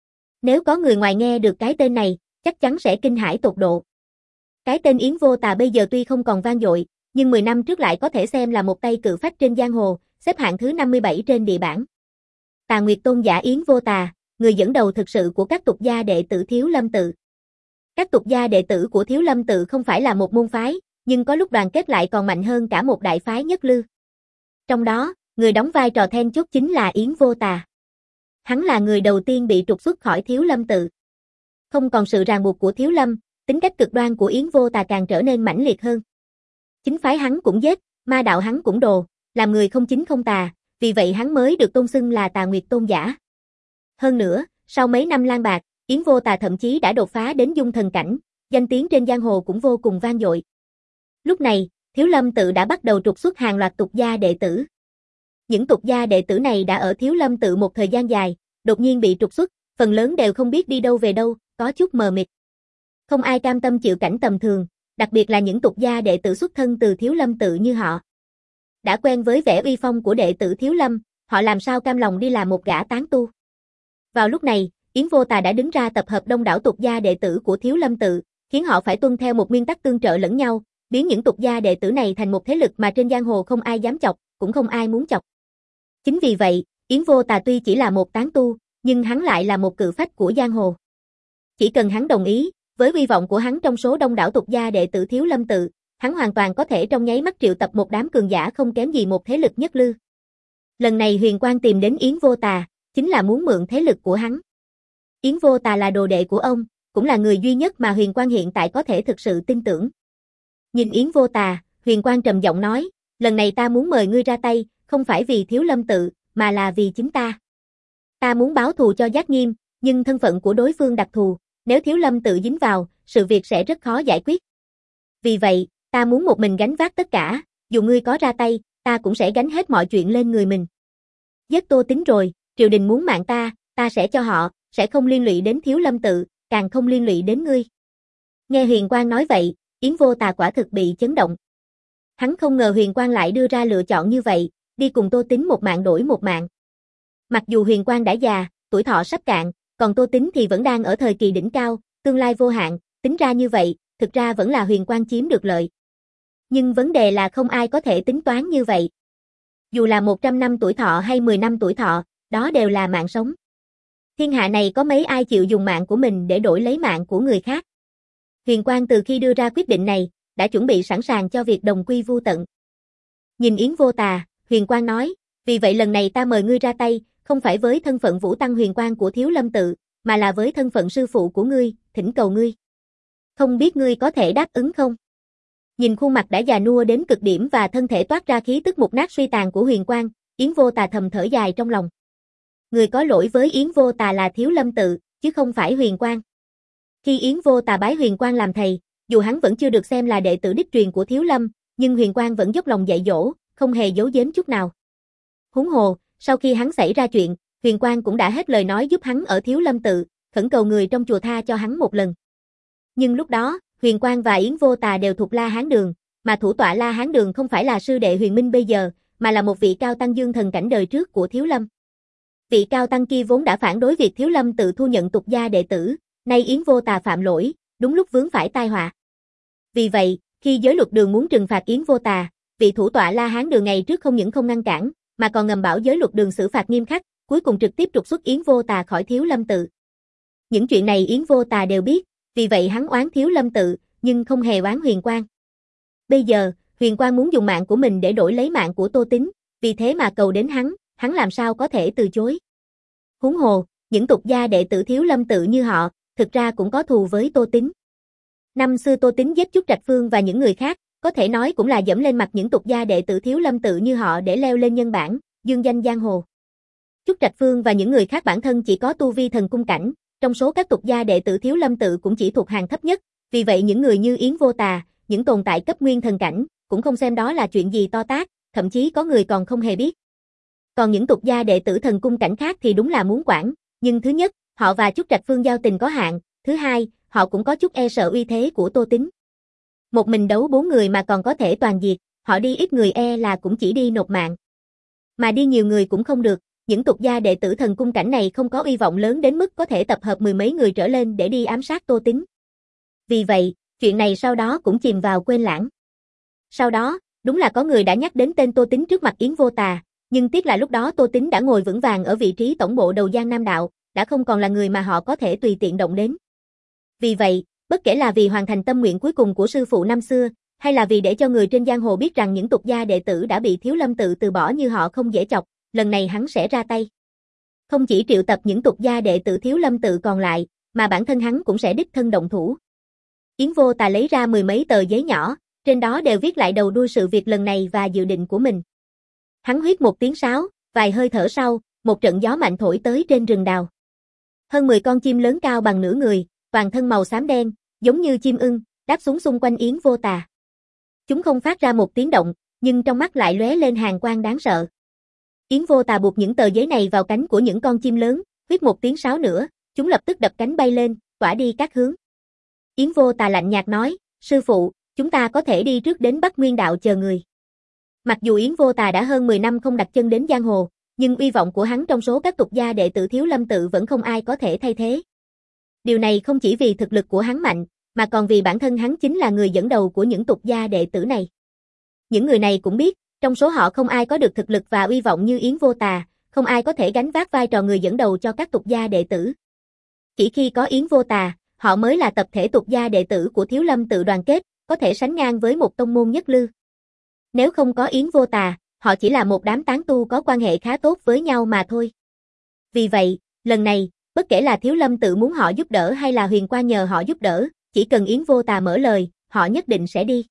Nếu có người ngoài nghe được cái tên này, chắc chắn sẽ kinh hãi tột độ. Cái tên Yến Vô Tà bây giờ tuy không còn vang dội, nhưng mười năm trước lại có thể xem là một tay cự phách trên giang hồ, xếp hạng thứ năm mươi bảy trên địa bảng. Tà Nguyệt tôn giả Yến Vô Tà, người dẫn đầu thực sự của các tục gia đệ tử Thiếu Lâm tự. Các tục gia đệ tử của Thiếu Lâm tự không phải là một môn phái, nhưng có lúc đoàn kết lại còn mạnh hơn cả một đại phái nhất lư. Trong đó, người đóng vai trò then chốt chính là Yến Vô Tà. Hắn là người đầu tiên bị trục xuất khỏi Thiếu Lâm tự. Không còn sự ràng buộc của Thiếu Lâm, tính cách cực đoan của Yến Vô Tà càng trở nên mãnh liệt hơn. Chính phái hắn cũng giết, ma đạo hắn cũng đồ, làm người không chính không tà, vì vậy hắn mới được tôn xưng là Tà Nguyệt tôn giả. Hơn nữa, sau mấy năm lang bạc, Yến Vô Tà thậm chí đã đột phá đến dung thần cảnh, danh tiếng trên giang hồ cũng vô cùng vang dội. Lúc này, Thiếu Lâm tự đã bắt đầu trục xuất hàng loạt tục gia đệ tử. Những tục gia đệ tử này đã ở Thiếu Lâm tự một thời gian dài, đột nhiên bị trục xuất, phần lớn đều không biết đi đâu về đâu, có chút mờ mịt. Không ai cam tâm chịu cảnh tầm thường, đặc biệt là những tục gia đệ tử xuất thân từ Thiếu Lâm tự như họ. Đã quen với vẻ uy phong của đệ tử Thiếu Lâm, họ làm sao cam lòng đi làm một gã tán tu. Vào lúc này, Yến Vô Tà đã đứng ra tập hợp đông đảo tục gia đệ tử của Thiếu Lâm tự, khiến họ phải tuân theo một nguyên tắc tương trợ lẫn nhau, biến những tục gia đệ tử này thành một thế lực mà trên giang hồ không ai dám chọc, cũng không ai muốn chọc. Chính vì vậy, Yến Vô Tà tuy chỉ là một tán tu, nhưng hắn lại là một cự phách của giang hồ. Chỉ cần hắn đồng ý, với uy vọng của hắn trong số đông đảo tục gia đệ tử Thiếu Lâm tự, hắn hoàn toàn có thể trong nháy mắt triệu tập một đám cường giả không kém gì một thế lực nhất lư. Lần này Huyền Quang tìm đến Yến Vô Tà, chính là muốn mượn thế lực của hắn. Yến Vô Tà là đồ đệ của ông, cũng là người duy nhất mà Huyền Quang hiện tại có thể thực sự tin tưởng. Nhìn Yến Vô Tà, Huyền Quang trầm giọng nói, lần này ta muốn mời ngươi ra tay, không phải vì Thiếu Lâm tự, mà là vì chính ta. Ta muốn báo thù cho Giác Nghiêm, nhưng thân phận của đối phương đặc thù, nếu Thiếu Lâm tự dính vào, sự việc sẽ rất khó giải quyết. Vì vậy, ta muốn một mình gánh vác tất cả, dù ngươi có ra tay, ta cũng sẽ gánh hết mọi chuyện lên người mình. Giết Tô Tín rồi, triều đình muốn mạng ta, ta sẽ cho họ, sẽ không liên lụy đến Thiếu Lâm tự, càng không liên lụy đến ngươi. Nghe Huyền Quang nói vậy, Yến Vô Tà quả thực bị chấn động. Hắn không ngờ Huyền Quang lại đưa ra lựa chọn như vậy, đi cùng Tô Tín một mạng đổi một mạng. Mặc dù Huyền Quang đã già, tuổi thọ sắp cạn, còn Tô Tín thì vẫn đang ở thời kỳ đỉnh cao, tương lai vô hạn, tính ra như vậy, thực ra vẫn là Huyền Quang chiếm được lợi. Nhưng vấn đề là không ai có thể tính toán như vậy. Dù là một trăm năm tuổi thọ hay mười năm tuổi thọ, đó đều là mạng sống. Thiên hạ này có mấy ai chịu dùng mạng của mình để đổi lấy mạng của người khác. Huyền Quang từ khi đưa ra quyết định này, đã chuẩn bị sẵn sàng cho việc đồng quy vu tận. Nhìn Yến Vô Tà, Huyền Quang nói, vì vậy lần này ta mời ngươi ra tay, không phải với thân phận Vũ Tăng Huyền Quang của Thiếu Lâm tự, mà là với thân phận sư phụ của ngươi, thỉnh cầu ngươi. Không biết ngươi có thể đáp ứng không? Nhìn khuôn mặt đã già nua đến cực điểm và thân thể toát ra khí tức mục nát suy tàn của Huyền Quang, Yến Vô Tà thầm thở dài trong lòng. Người có lỗi với Yến Vô Tà là Thiếu Lâm tự, chứ không phải Huyền Quang. Khi Yến Vô Tà bái Huyền Quang làm thầy, dù hắn vẫn chưa được xem là đệ tử đích truyền của Thiếu Lâm, nhưng Huyền Quang vẫn dốc lòng dạy dỗ, không hề giấu giếm chút nào. Huống hồ, sau khi hắn xảy ra chuyện, Huyền Quang cũng đã hết lời nói giúp hắn ở Thiếu Lâm tự, khẩn cầu người trong chùa tha cho hắn một lần. Nhưng lúc đó, Huyền Quang và Yến Vô Tà đều thuộc La Hán Đường, mà thủ tọa La Hán Đường không phải là sư đệ Huyền Minh bây giờ, mà là một vị cao tăng dương thần cảnh đời trước của Thiếu Lâm. Vị cao tăng kia vốn đã phản đối việc Thiếu Lâm tự thu nhận tục gia đệ tử, nay Yến Vô Tà phạm lỗi, đúng lúc vướng phải tai họa. Vì vậy, khi giới luật đường muốn trừng phạt Yến Vô Tà, vị thủ tọa La Hán Đường ngày trước không những không ngăn cản, mà còn ngầm bảo giới luật đường xử phạt nghiêm khắc, cuối cùng trực tiếp trục xuất Yến Vô Tà khỏi Thiếu Lâm tự. Những chuyện này Yến Vô Tà đều biết, vì vậy hắn oán Thiếu Lâm tự, nhưng không hề oán Huyền Quang. Bây giờ, Huyền Quang muốn dùng mạng của mình để đổi lấy mạng của Tô Tín, vì thế mà cầu đến hắn, hắn làm sao có thể từ chối. Huống hồ, những tục gia đệ tử Thiếu Lâm tự như họ, thực ra cũng có thù với Tô Tín. Năm xưa Tô Tín giết Trúc Trạch Phương và những người khác, có thể nói cũng là dẫm lên mặt những tục gia đệ tử Thiếu Lâm tự như họ để leo lên nhân bản, dương danh giang hồ. Trúc Trạch Phương và những người khác bản thân chỉ có tu vi thần cung cảnh, trong số các tục gia đệ tử Thiếu Lâm tự cũng chỉ thuộc hàng thấp nhất, vì vậy những người như Yến Vô Tà, những tồn tại cấp nguyên thần cảnh, cũng không xem đó là chuyện gì to tát, thậm chí có người còn không hề biết. Còn những tục gia đệ tử thần cung cảnh khác thì đúng là muốn quản, nhưng thứ nhất, họ và Trúc Trạch Phương giao tình có hạn, thứ hai, họ cũng có chút e sợ uy thế của Tô Tín. Một mình đấu bốn người mà còn có thể toàn diệt, họ đi ít người e là cũng chỉ đi nộp mạng. Mà đi nhiều người cũng không được, những tục gia đệ tử thần cung cảnh này không có uy vọng lớn đến mức có thể tập hợp mười mấy người trở lên để đi ám sát Tô Tín. Vì vậy, chuyện này sau đó cũng chìm vào quên lãng. Sau đó, đúng là có người đã nhắc đến tên Tô Tín trước mặt Yến Vô Tà, nhưng tiếc là lúc đó Tô Tín đã ngồi vững vàng ở vị trí tổng bộ đầu Giang Nam Đạo, đã không còn là người mà họ có thể tùy tiện động đến. Vì vậy, bất kể là vì hoàn thành tâm nguyện cuối cùng của sư phụ năm xưa, hay là vì để cho người trên giang hồ biết rằng những tục gia đệ tử đã bị Thiếu Lâm tự từ bỏ như họ không dễ chọc, lần này hắn sẽ ra tay. Không chỉ triệu tập những tục gia đệ tử Thiếu Lâm tự còn lại, mà bản thân hắn cũng sẽ đích thân động thủ. Yến Vô Tà lấy ra mười mấy tờ giấy nhỏ, trên đó đều viết lại đầu đuôi sự việc lần này và dự định của mình. Hắn huýt một tiếng sáo, vài hơi thở sau, một trận gió mạnh thổi tới trên rừng đào. Hơn mười con chim lớn cao bằng nửa người, toàn thân màu xám đen, giống như chim ưng, đáp xuống xung quanh Yến Vô Tà. Chúng không phát ra một tiếng động, nhưng trong mắt lại lóe lên hàn quang đáng sợ. Yến Vô Tà buộc những tờ giấy này vào cánh của những con chim lớn, huýt một tiếng sáo nữa, chúng lập tức đập cánh bay lên, tỏa đi các hướng. Yến Vô Tà lạnh nhạt nói, sư phụ, chúng ta có thể đi trước đến Bắc Nguyên Đạo chờ người. Mặc dù Yến Vô Tà đã hơn mười năm không đặt chân đến giang hồ, nhưng uy vọng của hắn trong số các tục gia đệ tử Thiếu Lâm tự vẫn không ai có thể thay thế. Điều này không chỉ vì thực lực của hắn mạnh, mà còn vì bản thân hắn chính là người dẫn đầu của những tục gia đệ tử này. Những người này cũng biết, trong số họ không ai có được thực lực và uy vọng như Yến Vô Tà, không ai có thể gánh vác vai trò người dẫn đầu cho các tục gia đệ tử. Chỉ khi có Yến Vô Tà, họ mới là tập thể tục gia đệ tử của Thiếu Lâm tự đoàn kết, có thể sánh ngang với một tông môn nhất lưu. Nếu không có Yến Vô Tà, họ chỉ là một đám tán tu có quan hệ khá tốt với nhau mà thôi. Vì vậy, lần này, bất kể là Thiếu Lâm tự muốn họ giúp đỡ hay là Huyền Quang nhờ họ giúp đỡ, chỉ cần Yến Vô Tà mở lời, họ nhất định sẽ đi.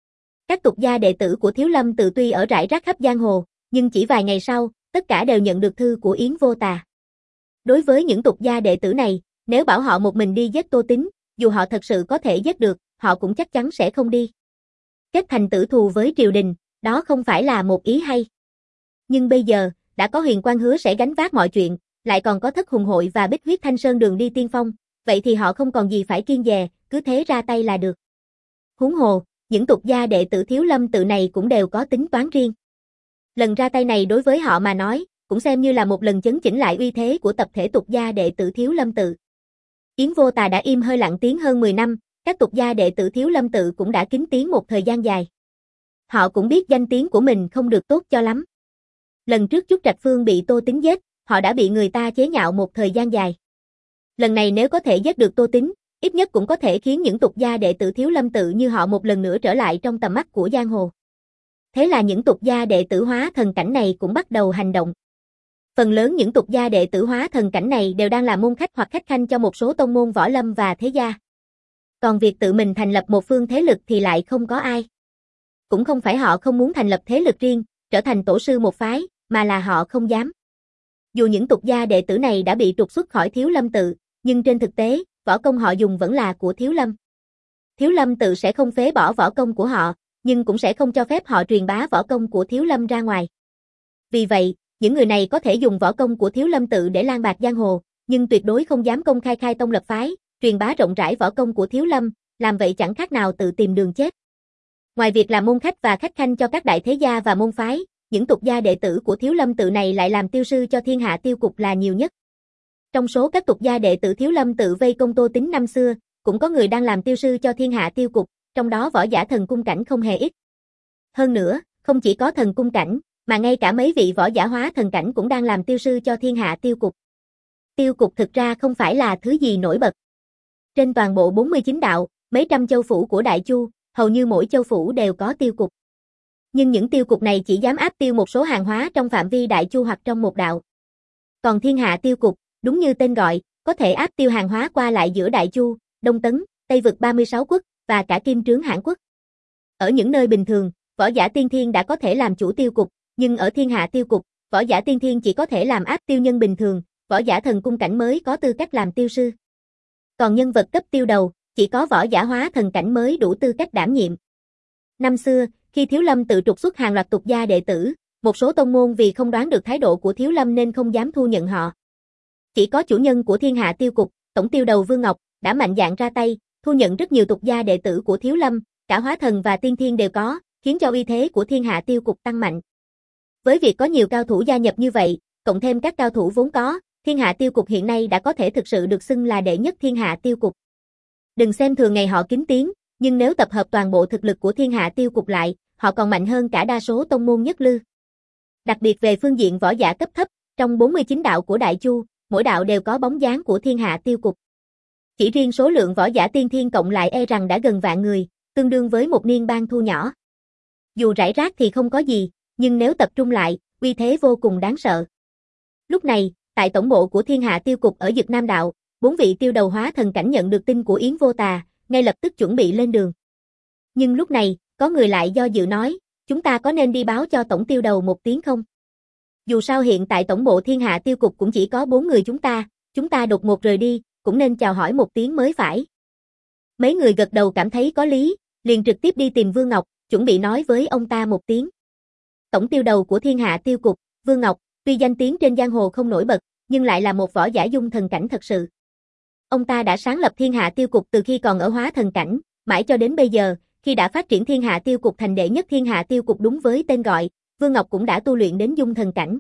Các tục gia đệ tử của Thiếu Lâm tự tuy ở rải rác khắp giang hồ, nhưng chỉ vài ngày sau, tất cả đều nhận được thư của Yến Vô Tà. Đối với những tục gia đệ tử này, nếu bảo họ một mình đi giết Tô Tín, dù họ thật sự có thể giết được, họ cũng chắc chắn sẽ không đi. Kết thành tử thù với triều đình, đó không phải là một ý hay. Nhưng bây giờ, đã có Huyền Quang hứa sẽ gánh vác mọi chuyện, lại còn có Thất Hùng hội và Bích Huyết Thanh Sơn đường đi tiên phong, vậy thì họ không còn gì phải kiêng dè, cứ thế ra tay là được. Huống hồ, những tục gia đệ tử Thiếu Lâm tự này cũng đều có tính toán riêng. Lần ra tay này đối với họ mà nói, cũng xem như là một lần chấn chỉnh lại uy thế của tập thể tục gia đệ tử Thiếu Lâm tự. Yến Vô Tà đã im hơi lặng tiếng hơn mười năm, các tục gia đệ tử Thiếu Lâm tự cũng đã kín tiếng một thời gian dài. Họ cũng biết danh tiếng của mình không được tốt cho lắm. Lần trước Trúc Trạch Phương bị Tô Tín giết, họ đã bị người ta chế nhạo một thời gian dài. Lần này nếu có thể giết được Tô Tín, ít nhất cũng có thể khiến những tục gia đệ tử Thiếu Lâm tự như họ một lần nữa trở lại trong tầm mắt của giang hồ. Thế là những tục gia đệ tử hóa thần cảnh này cũng bắt đầu hành động. Phần lớn những tục gia đệ tử hóa thần cảnh này đều đang là môn khách hoặc khách khanh cho một số tông môn võ lâm và thế gia. Còn việc tự mình thành lập một phương thế lực thì lại không có ai. Cũng không phải họ không muốn thành lập thế lực riêng, trở thành tổ sư một phái, mà là họ không dám. Dù những tục gia đệ tử này đã bị trục xuất khỏi Thiếu Lâm tự, nhưng trên thực tế, võ công họ dùng vẫn là của Thiếu Lâm. Thiếu Lâm tự sẽ không phế bỏ võ công của họ, nhưng cũng sẽ không cho phép họ truyền bá võ công của Thiếu Lâm ra ngoài. Vì vậy, những người này có thể dùng võ công của Thiếu Lâm tự để lang bạt giang hồ, nhưng tuyệt đối không dám công khai khai tông lập phái, truyền bá rộng rãi võ công của Thiếu Lâm, làm vậy chẳng khác nào tự tìm đường chết. Ngoài việc làm môn khách và khách khanh cho các đại thế gia và môn phái, những tục gia đệ tử của Thiếu Lâm tự này lại làm tiêu sư cho thiên hạ tiêu cục là nhiều nhất. Trong số các tục gia đệ tử Thiếu Lâm tự vây công Tô Tín năm xưa, cũng có người đang làm tiêu sư cho thiên hạ tiêu cục, trong đó võ giả thần cung cảnh không hề ít. Hơn nữa, không chỉ có thần cung cảnh, mà ngay cả mấy vị võ giả hóa thần cảnh cũng đang làm tiêu sư cho thiên hạ tiêu cục. Tiêu cục thực ra không phải là thứ gì nổi bật. Trên toàn bộ bốn mươi chín đạo, mấy trăm châu phủ của Đại Chu, hầu như mỗi châu phủ đều có tiêu cục. Nhưng những tiêu cục này chỉ dám áp tiêu một số hàng hóa trong phạm vi Đại Chu hoặc trong một đạo. Còn thiên hạ tiêu cục, đúng như tên gọi, có thể áp tiêu hàng hóa qua lại giữa Đại Chu, Đông Tấn, Tây vực ba mươi sáu quốc, và cả Kim Trướng Hãn quốc. Ở những nơi bình thường, võ giả tiên thiên đã có thể làm chủ tiêu cục, nhưng ở thiên hạ tiêu cục, võ giả tiên thiên chỉ có thể làm áp tiêu nhân bình thường, võ giả thần cung cảnh mới có tư cách làm tiêu sư. Còn nhân vật cấp tiêu đầu, chỉ có võ giả hóa thần cảnh mới đủ tư cách đảm nhiệm. Năm xưa, khi Thiếu Lâm tự trục xuất hàng loạt tục gia đệ tử, một số tông môn vì không đoán được thái độ của Thiếu Lâm nên không dám thu nhận họ. Chỉ có chủ nhân của thiên hạ tiêu cục, tổng tiêu đầu Vương Ngọc, đã mạnh dạn ra tay, thu nhận rất nhiều tục gia đệ tử của Thiếu Lâm, cả hóa thần và tiên thiên đều có, khiến cho uy thế của thiên hạ tiêu cục tăng mạnh. Với việc có nhiều cao thủ gia nhập như vậy, cộng thêm các cao thủ vốn có, thiên hạ tiêu cục hiện nay đã có thể thực sự được xưng là đệ nhất thiên hạ tiêu cục. Đừng xem thường ngày họ kín tiếng, nhưng nếu tập hợp toàn bộ thực lực của thiên hạ tiêu cục lại, họ còn mạnh hơn cả đa số tông môn nhất lưu. Đặc biệt về phương diện võ giả cấp thấp, trong bốn mươi chín đạo của Đại Chu, mỗi đạo đều có bóng dáng của thiên hạ tiêu cục. Chỉ riêng số lượng võ giả tiên thiên cộng lại e rằng đã gần vạn người, tương đương với một niên bang thu nhỏ. Dù rải rác thì không có gì, nhưng nếu tập trung lại, uy thế vô cùng đáng sợ. Lúc này, tại tổng bộ của thiên hạ tiêu cục ở Dực Nam đạo, bốn vị tiêu đầu hóa thần cảnh nhận được tin của Yến Vô Tà, ngay lập tức chuẩn bị lên đường. Nhưng lúc này, có người lại do dự nói, chúng ta có nên đi báo cho tổng tiêu đầu một tiếng không? Dù sao hiện tại tổng bộ thiên hạ tiêu cục cũng chỉ có bốn người chúng ta, chúng ta đột ngột rời đi, cũng nên chào hỏi một tiếng mới phải. Mấy người gật đầu cảm thấy có lý, liền trực tiếp đi tìm Vương Ngọc, chuẩn bị nói với ông ta một tiếng. Tổng tiêu đầu của thiên hạ tiêu cục, Vương Ngọc, tuy danh tiếng trên giang hồ không nổi bật, nhưng lại là một võ giả dung thần cảnh thật sự. Ông ta đã sáng lập thiên hạ tiêu cục từ khi còn ở hóa thần cảnh, mãi cho đến bây giờ, khi đã phát triển thiên hạ tiêu cục thành đệ nhất thiên hạ tiêu cục đúng với tên gọi, Vương Ngọc cũng đã tu luyện đến dung thần cảnh.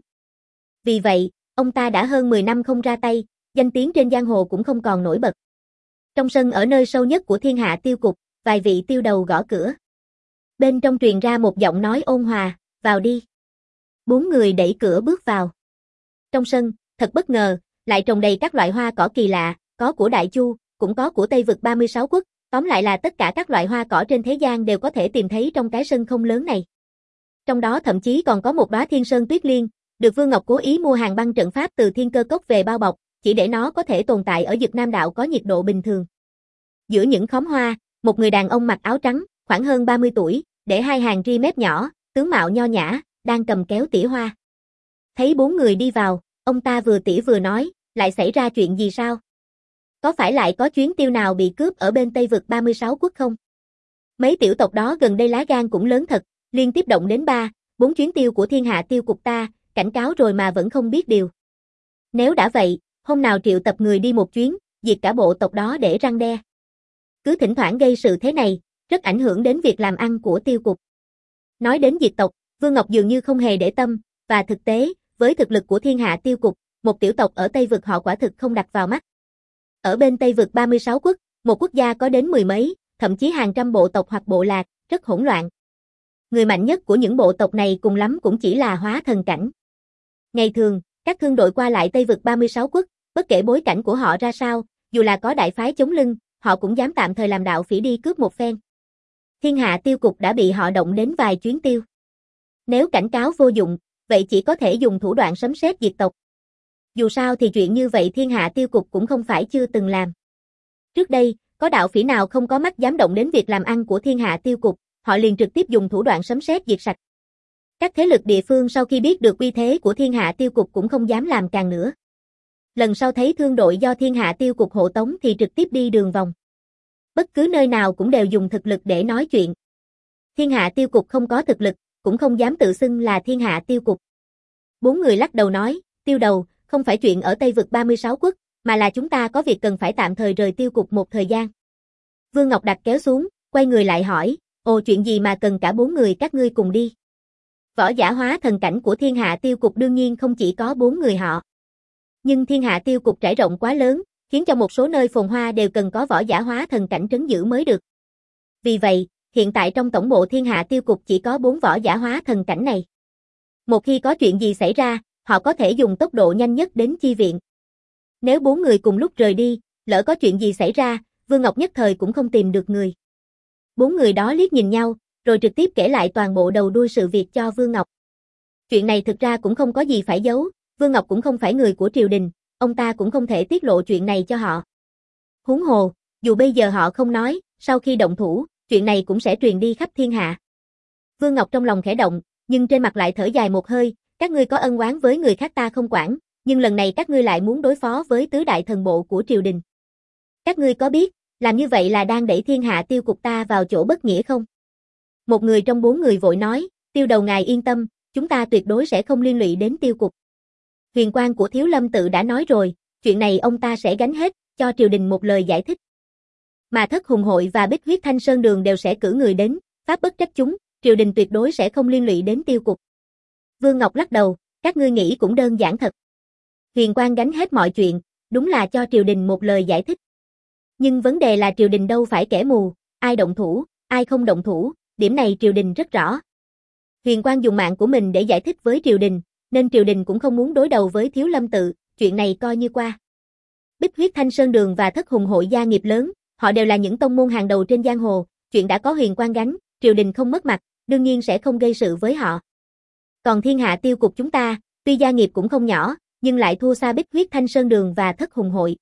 Vì vậy, ông ta đã hơn mười năm không ra tay, danh tiếng trên giang hồ cũng không còn nổi bật. Trong sân ở nơi sâu nhất của thiên hạ tiêu cục, vài vị tiêu đầu gõ cửa. Bên trong truyền ra một giọng nói ôn hòa, vào đi. Bốn người đẩy cửa bước vào. Trong sân, thật bất ngờ, lại trồng đầy các loại hoa cỏ kỳ lạ, có của Đại Chu, cũng có của Tây vực ba mươi sáu quốc, tóm lại là tất cả các loại hoa cỏ trên thế gian đều có thể tìm thấy trong cái sân không lớn này. Trong đó thậm chí còn có một đóa Thiên Sơn Tuyết Liên, được Vương Ngọc cố ý mua hàng băng trận pháp từ Thiên Cơ Cốc về bao bọc, chỉ để nó có thể tồn tại ở Dực Nam Đạo có nhiệt độ bình thường. Giữa những khóm hoa, một người đàn ông mặc áo trắng, khoảng hơn ba mươi tuổi, để hai hàng ri mép nhỏ, tướng mạo nho nhã, đang cầm kéo tỉa hoa. Thấy bốn người đi vào, ông ta vừa tỉa vừa nói, lại xảy ra chuyện gì sao? Có phải lại có chuyến tiêu nào bị cướp ở bên Tây vực ba mươi sáu quốc không? Mấy tiểu tộc đó gần đây lá gan cũng lớn thật, liên tiếp động đến ba, bốn chuyến tiêu của thiên hạ tiêu cục ta, cảnh cáo rồi mà vẫn không biết điều. Nếu đã vậy, hôm nào triệu tập người đi một chuyến, diệt cả bộ tộc đó để răn đe. Cứ thỉnh thoảng gây sự thế này, rất ảnh hưởng đến việc làm ăn của tiêu cục. Nói đến diệt tộc, Vương Ngọc dường như không hề để tâm, và thực tế, với thực lực của thiên hạ tiêu cục, một tiểu tộc ở Tây vực họ quả thực không đặt vào mắt. Ở bên Tây vực ba mươi sáu quốc, một quốc gia có đến mười mấy, thậm chí hàng trăm bộ tộc hoặc bộ lạc, rất hỗn loạn. Người mạnh nhất của những bộ tộc này cùng lắm cũng chỉ là hóa thần cảnh. Ngày thường, các thương đội qua lại Tây vực ba mươi sáu quốc, bất kể bối cảnh của họ ra sao, dù là có đại phái chống lưng, họ cũng dám tạm thời làm đạo phỉ đi cướp một phen. Thiên hạ tiêu cục đã bị họ động đến vài chuyến tiêu. Nếu cảnh cáo vô dụng, vậy chỉ có thể dùng thủ đoạn sấm sét diệt tộc. Dù sao thì chuyện như vậy thiên hạ tiêu cục cũng không phải chưa từng làm. Trước đây, có đạo phỉ nào không có mắt dám động đến việc làm ăn của thiên hạ tiêu cục, họ liền trực tiếp dùng thủ đoạn sấm sét diệt sạch. Các thế lực địa phương sau khi biết được uy thế của thiên hạ tiêu cục cũng không dám làm càng nữa. Lần sau thấy thương đội do thiên hạ tiêu cục hộ tống thì trực tiếp đi đường vòng. Bất cứ nơi nào cũng đều dùng thực lực để nói chuyện. Thiên hạ tiêu cục không có thực lực, cũng không dám tự xưng là thiên hạ tiêu cục. Bốn người lắc đầu nói, tiêu đầu, không phải chuyện ở Tây vực ba mươi sáu quốc, mà là chúng ta có việc cần phải tạm thời rời tiêu cục một thời gian. Vương Ngọc đặt kéo xuống, quay người lại hỏi, ồ chuyện gì mà cần cả bốn người các ngươi cùng đi? Võ giả hóa thần cảnh của thiên hạ tiêu cục đương nhiên không chỉ có bốn người họ. Nhưng thiên hạ tiêu cục trải rộng quá lớn, khiến cho một số nơi phồn hoa đều cần có võ giả hóa thần cảnh trấn giữ mới được. Vì vậy, hiện tại trong tổng bộ thiên hạ tiêu cục chỉ có bốn võ giả hóa thần cảnh này. Một khi có chuyện gì xảy ra, họ có thể dùng tốc độ nhanh nhất đến chi viện. Nếu bốn người cùng lúc rời đi, lỡ có chuyện gì xảy ra, Vương Ngọc nhất thời cũng không tìm được người. Bốn người đó liếc nhìn nhau, rồi trực tiếp kể lại toàn bộ đầu đuôi sự việc cho Vương Ngọc. Chuyện này thực ra cũng không có gì phải giấu, Vương Ngọc cũng không phải người của triều đình, ông ta cũng không thể tiết lộ chuyện này cho họ. Huống hồ, dù bây giờ họ không nói, sau khi động thủ, chuyện này cũng sẽ truyền đi khắp thiên hạ. Vương Ngọc trong lòng khẽ động, nhưng trên mặt lại thở dài một hơi, các ngươi có ân oán với người khác ta không quản, nhưng lần này các ngươi lại muốn đối phó với tứ đại thần bộ của triều đình. Các ngươi có biết, làm như vậy là đang đẩy thiên hạ tiêu cục ta vào chỗ bất nghĩa không? Một người trong bốn người vội nói, tiêu đầu ngài yên tâm, chúng ta tuyệt đối sẽ không liên lụy đến tiêu cục. Huyền quan của Thiếu Lâm tự đã nói rồi, chuyện này ông ta sẽ gánh hết, cho triều đình một lời giải thích. Mà Thất Hùng hội và Bích Huyết Thanh Sơn Đường đều sẽ cử người đến, pháp bất trách chúng, triều đình tuyệt đối sẽ không liên lụy đến tiêu cục. Vương Ngọc lắc đầu, các ngươi nghĩ cũng đơn giản thật. Huyền quan gánh hết mọi chuyện, đúng là cho triều đình một lời giải thích. Nhưng vấn đề là triều đình đâu phải kẻ mù, ai động thủ, ai không động thủ, điểm này triều đình rất rõ. Huyền quan dùng mạng của mình để giải thích với triều đình, nên triều đình cũng không muốn đối đầu với Thiếu Lâm tự, chuyện này coi như qua. Bích Huyết Thanh Sơn Đường và Thất Hùng hội gia nghiệp lớn, họ đều là những tông môn hàng đầu trên giang hồ, chuyện đã có huyền quan gánh, triều đình không mất mặt, đương nhiên sẽ không gây sự với họ. Còn thiên hạ tiêu cục chúng ta, tuy gia nghiệp cũng không nhỏ, nhưng lại thua xa Bích Huyết Thanh Sơn Đường và Thất Hùng hội.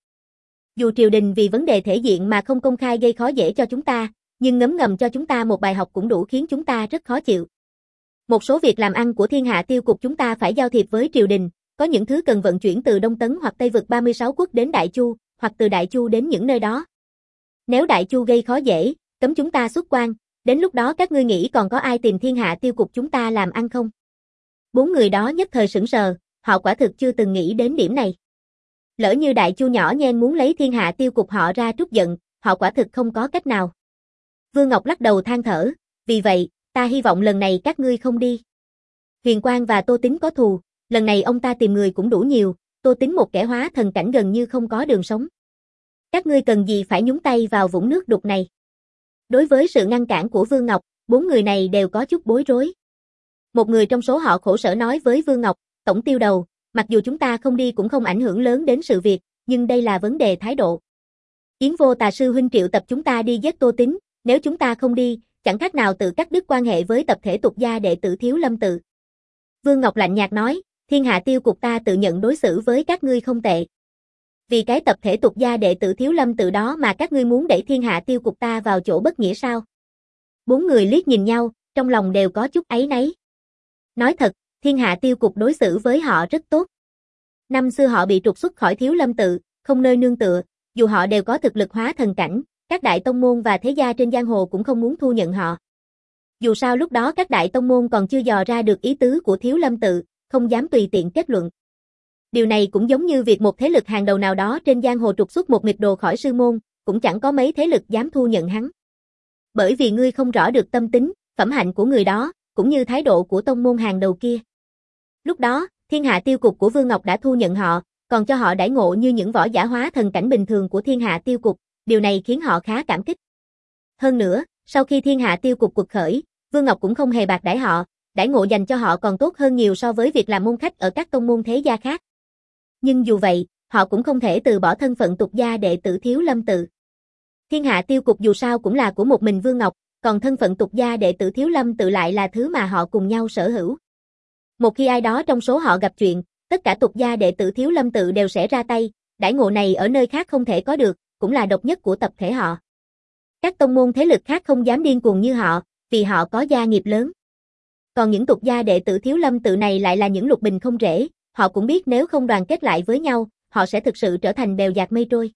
Dù triều đình vì vấn đề thể diện mà không công khai gây khó dễ cho chúng ta, nhưng ngấm ngầm cho chúng ta một bài học cũng đủ khiến chúng ta rất khó chịu. Một số việc làm ăn của thiên hạ tiêu cục chúng ta phải giao thiệp với triều đình, có những thứ cần vận chuyển từ Đông Tấn hoặc Tây vực ba mươi sáu quốc đến Đại Chu, hoặc từ Đại Chu đến những nơi đó. Nếu Đại Chu gây khó dễ, cấm chúng ta xuất quan, đến lúc đó các ngươi nghĩ còn có ai tìm thiên hạ tiêu cục chúng ta làm ăn không? Bốn người đó nhất thời sững sờ, họ quả thực chưa từng nghĩ đến điểm này. Lỡ như Đại Chu nhỏ nhen muốn lấy thiên hạ tiêu cục họ ra trút giận, họ quả thực không có cách nào. Vương Ngọc lắc đầu than thở, vì vậy, ta hy vọng lần này các ngươi không đi. Huyền Quang và Tô Tín có thù, lần này ông ta tìm người cũng đủ nhiều, Tô Tín một kẻ hóa thần cảnh gần như không có đường sống. Các ngươi cần gì phải nhúng tay vào vũng nước đục này? Đối với sự ngăn cản của Vương Ngọc, bốn người này đều có chút bối rối. Một người trong số họ khổ sở nói với Vương Ngọc, tổng tiêu đầu, Mặc dù chúng ta không đi cũng không ảnh hưởng lớn đến sự việc, nhưng đây là vấn đề thái độ. Yến Vô Tà sư huynh triệu tập chúng ta đi giết Tô Tín, nếu chúng ta không đi, chẳng khác nào tự cắt đứt quan hệ với tập thể tục gia đệ tử Thiếu Lâm tự. Vương Ngọc lạnh nhạt nói, Thiên Hạ Tiêu Cục ta tự nhận đối xử với các ngươi không tệ. Vì cái tập thể tục gia đệ tử Thiếu Lâm tự đó mà các ngươi muốn đẩy Thiên Hạ Tiêu Cục ta vào chỗ bất nghĩa sao? Bốn người liếc nhìn nhau, trong lòng đều có chút áy náy. Nói thật, Thiên Hạ Tiêu Cục đối xử với họ rất tốt. Năm xưa họ bị trục xuất khỏi Thiếu Lâm tự, không nơi nương tựa, dù họ đều có thực lực hóa thần cảnh, các đại tông môn và thế gia trên giang hồ cũng không muốn thu nhận họ. Dù sao lúc đó các đại tông môn còn chưa dò ra được ý tứ của Thiếu Lâm tự, không dám tùy tiện kết luận. Điều này cũng giống như việc một thế lực hàng đầu nào đó trên giang hồ trục xuất một nghịch đồ khỏi sư môn, cũng chẳng có mấy thế lực dám thu nhận hắn. Bởi vì ngươi không rõ được tâm tính, phẩm hạnh của người đó, cũng như thái độ của tông môn hàng đầu kia. Lúc đó, Thiên Hạ Tiêu Cục của Vương Ngọc đã thu nhận họ, còn cho họ đãi ngộ như những võ giả hóa thần cảnh bình thường của Thiên Hạ Tiêu Cục, điều này khiến họ khá cảm kích. Hơn nữa, sau khi Thiên Hạ Tiêu Cục cuộc khởi, Vương Ngọc cũng không hề bạc đãi họ, đãi ngộ dành cho họ còn tốt hơn nhiều so với việc làm môn khách ở các tông môn thế gia khác. Nhưng dù vậy, họ cũng không thể từ bỏ thân phận tục gia đệ tử Thiếu Lâm tự. Thiên Hạ Tiêu Cục dù sao cũng là của một mình Vương Ngọc, còn thân phận tục gia đệ tử Thiếu Lâm tự lại là thứ mà họ cùng nhau sở hữu. Một khi ai đó trong số họ gặp chuyện, tất cả tục gia đệ tử Thiếu Lâm tự đều sẽ ra tay, đãi ngộ này ở nơi khác không thể có được, cũng là độc nhất của tập thể họ. Các tông môn thế lực khác không dám điên cuồng như họ, vì họ có gia nghiệp lớn. Còn những tục gia đệ tử Thiếu Lâm tự này lại là những lục bình không rễ, họ cũng biết nếu không đoàn kết lại với nhau, họ sẽ thực sự trở thành bèo dạt mây trôi.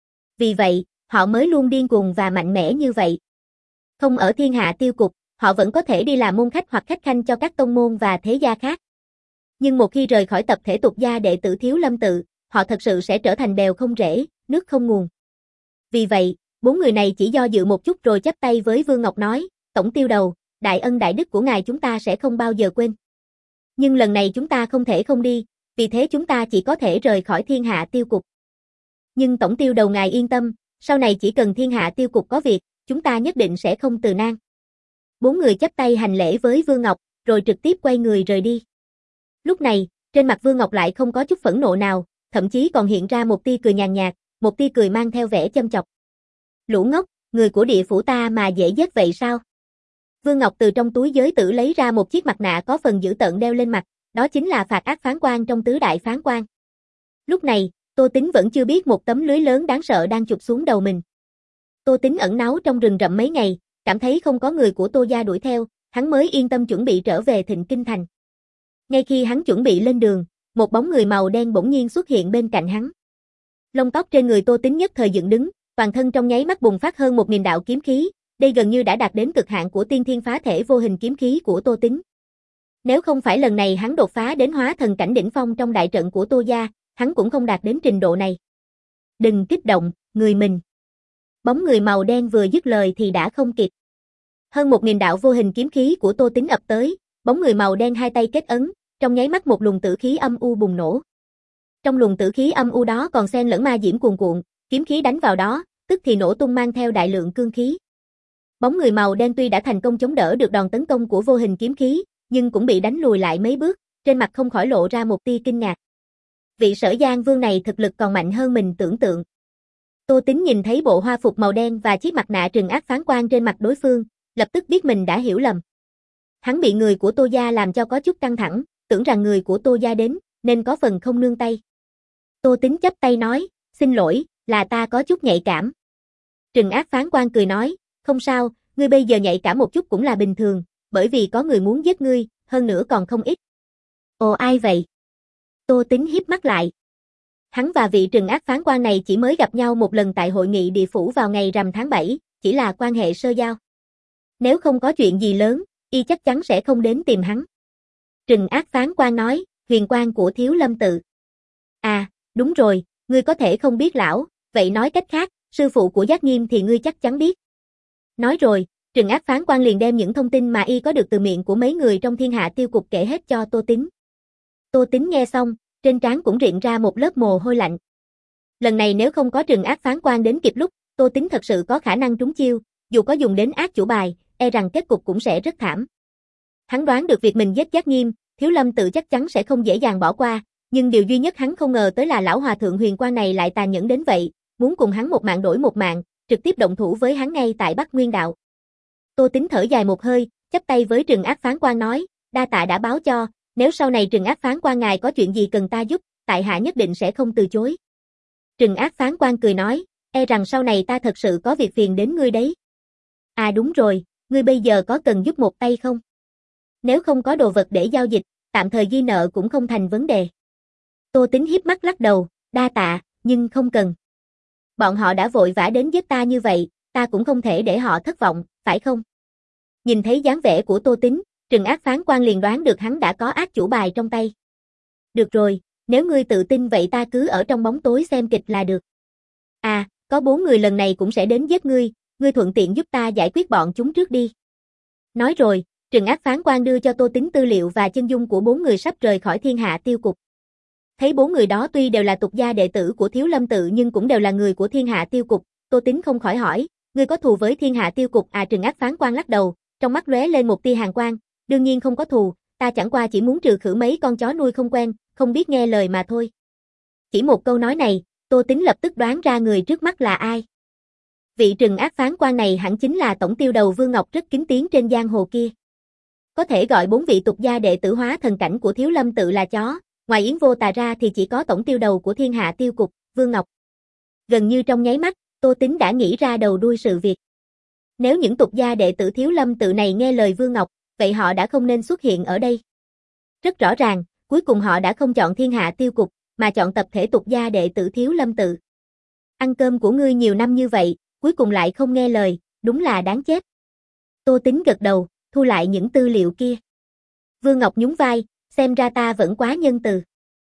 Vì vậy, họ mới luôn điên cuồng và mạnh mẽ như vậy. Không ở Thiên Hạ Tiêu Cục, họ vẫn có thể đi làm môn khách hoặc khách khanh cho các tông môn và thế gia khác. Nhưng một khi rời khỏi tập thể tục gia đệ tử Thiếu Lâm tự, họ thật sự sẽ trở thành bèo không rễ, nước không nguồn. Vì vậy, bốn người này chỉ do dự một chút rồi chắp tay với Vương Ngọc nói, Tổng Tiêu Đầu, đại ân đại đức của ngài chúng ta sẽ không bao giờ quên. Nhưng lần này chúng ta không thể không đi, vì thế chúng ta chỉ có thể rời khỏi Thiên Hạ Tiêu Cục. Nhưng Tổng Tiêu Đầu ngài yên tâm, sau này chỉ cần Thiên Hạ Tiêu Cục có việc, chúng ta nhất định sẽ không từ nan. Bốn người chắp tay hành lễ với Vương Ngọc, rồi trực tiếp quay người rời đi. Lúc này, trên mặt Vương Ngọc lại không có chút phẫn nộ nào, thậm chí còn hiện ra một tia cười nhàn nhạt, một tia cười mang theo vẻ châm chọc. Lũ ngốc, người của địa phủ ta mà dễ giết vậy sao? Vương Ngọc từ trong túi giới tử lấy ra một chiếc mặt nạ có phần dữ tợn đeo lên mặt, đó chính là phạt ác phán quan trong tứ đại phán quan. Lúc này, Tô Tín vẫn chưa biết một tấm lưới lớn đáng sợ đang chụp xuống đầu mình. Tô Tín ẩn náu trong rừng rậm mấy ngày, cảm thấy không có người của Tô gia đuổi theo, hắn mới yên tâm chuẩn bị trở về Thịnh Kinh Thành. Ngay khi hắn chuẩn bị lên đường, một bóng người màu đen bỗng nhiên xuất hiện bên cạnh hắn. Lông tóc trên người Tô Tín nhất thời dựng đứng, toàn thân trong nháy mắt bùng phát hơn một nghìn đạo kiếm khí, đây gần như đã đạt đến cực hạn của tiên thiên phá thể vô hình kiếm khí của Tô Tín. Nếu không phải lần này hắn đột phá đến hóa thần cảnh đỉnh phong trong đại trận của Tô gia, hắn cũng không đạt đến trình độ này. Đừng kích động, người mình. Bóng người màu đen vừa dứt lời thì đã không kịp. Hơn một nghìn đạo vô hình kiếm khí của Tô Tín ập tới, bóng người màu đen hai tay kết ấn, trong nháy mắt một luồng tử khí âm u bùng nổ. Trong luồng tử khí âm u đó còn xen lẫn ma diễm cuồn cuộn, kiếm khí đánh vào đó, tức thì nổ tung mang theo đại lượng cương khí. Bóng người màu đen tuy đã thành công chống đỡ được đòn tấn công của vô hình kiếm khí, nhưng cũng bị đánh lùi lại mấy bước, trên mặt không khỏi lộ ra một tia kinh ngạc. Vị Sở Giang Vương này thực lực còn mạnh hơn mình tưởng tượng. Tô Tín nhìn thấy bộ hoa phục màu đen và chiếc mặt nạ trừng ác phán quan trên mặt đối phương, lập tức biết mình đã hiểu lầm. Hắn bị người của Tô gia làm cho có chút căng thẳng, tưởng rằng người của Tô gia đến, nên có phần không nương tay. Tô Tín chắp tay nói, xin lỗi, là ta có chút nhạy cảm. Trừng ác phán quan cười nói, không sao, ngươi bây giờ nhạy cảm một chút cũng là bình thường, bởi vì có người muốn giết ngươi, hơn nữa còn không ít. Ồ ai vậy? Tô Tín híp mắt lại. Hắn và vị trừng ác phán quan này chỉ mới gặp nhau một lần tại hội nghị địa phủ vào ngày rằm tháng bảy, chỉ là quan hệ sơ giao. Nếu không có chuyện gì lớn, y chắc chắn sẽ không đến tìm hắn. Trừng ác phán quan nói, huyền quan của Thiếu Lâm tự. À, đúng rồi, ngươi có thể không biết lão, vậy nói cách khác, sư phụ của Giác Nghiêm thì ngươi chắc chắn biết. Nói rồi, trừng ác phán quan liền đem những thông tin mà y có được từ miệng của mấy người trong Thiên Hạ Tiêu Cục kể hết cho Tô Tín. Tô Tín nghe xong, trên trán cũng rịn ra một lớp mồ hôi lạnh. Lần này nếu không có trừng ác phán quan đến kịp lúc, Tô Tín thật sự có khả năng trúng chiêu, dù có dùng đến ác chủ bài, e rằng kết cục cũng sẽ rất thảm. Hắn đoán được việc mình giết Giác Nghiêm, Thiếu Lâm tự chắc chắn sẽ không dễ dàng bỏ qua, Nhưng điều duy nhất hắn không ngờ tới là lão hòa thượng Huyền Quang này lại tàn nhẫn đến vậy, muốn cùng hắn một mạng đổi một mạng, trực tiếp động thủ với hắn ngay tại Bắc Nguyên Đạo. Tô Tính thở dài một hơi, chắp tay với Trừng Ác Phán Quan nói, đa tạ đã báo cho, nếu sau này Trừng Ác Phán Quan ngài có chuyện gì cần ta giúp, tại hạ nhất định sẽ không từ chối. Trừng Ác Phán Quan cười nói, e rằng sau này ta thật sự có việc phiền đến ngươi đấy. À đúng rồi, ngươi bây giờ có cần giúp một tay không? Nếu không có đồ vật để giao dịch, tạm thời ghi nợ cũng không thành vấn đề. Tô Tính hiếp mắt lắc đầu, đa tạ, nhưng không cần. Bọn họ đã vội vã đến giết ta như vậy, ta cũng không thể để họ thất vọng, phải không? Nhìn thấy dáng vẻ của Tô Tính, Trừng Ác Phán Quan liền đoán được hắn đã có ác chủ bài trong tay. Được rồi, nếu ngươi tự tin vậy ta cứ ở trong bóng tối xem kịch là được. À, có bốn người lần này cũng sẽ đến giết ngươi, ngươi thuận tiện giúp ta giải quyết bọn chúng trước đi. Nói rồi, Trừng Ác Phán Quan đưa cho Tô Tính tư liệu và chân dung của bốn người sắp rời khỏi Thiên Hạ Tiêu Cục. Thấy bốn người đó tuy đều là tục gia đệ tử của Thiếu Lâm tự nhưng cũng đều là người của Thiên Hạ Tiêu Cục, Tô Tính không khỏi hỏi, ngươi có thù với Thiên Hạ Tiêu Cục à? Trừng Ác Phán Quan lắc đầu, trong mắt lóe lên một tia hàn quang, đương nhiên không có thù, ta chẳng qua chỉ muốn trừ khử mấy con chó nuôi không quen, không biết nghe lời mà thôi. Chỉ một câu nói này, Tô Tính lập tức đoán ra người trước mắt là ai. Vị Trừng Ác Phán Quan này hẳn chính là tổng tiêu đầu Vương Ngọc rất kính tiếng trên giang hồ kia. Có thể gọi bốn vị tục gia đệ tử hóa thần cảnh của Thiếu Lâm tự là chó, ngoài Yến Vô Tà ra thì chỉ có tổng tiêu đầu của Thiên Hạ Tiêu Cục, Vương Ngọc. Gần như trong nháy mắt, Tô Tính đã nghĩ ra đầu đuôi sự việc. Nếu những tục gia đệ tử Thiếu Lâm tự này nghe lời Vương Ngọc, vậy họ đã không nên xuất hiện ở đây. Rất rõ ràng, cuối cùng họ đã không chọn Thiên Hạ Tiêu Cục, mà chọn tập thể tục gia đệ tử Thiếu Lâm tự. Ăn cơm của ngươi nhiều năm như vậy, cuối cùng lại không nghe lời, đúng là đáng chết. Tô Tính gật đầu, thu lại những tư liệu kia. Vương Ngọc nhún vai, xem ra ta vẫn quá nhân từ.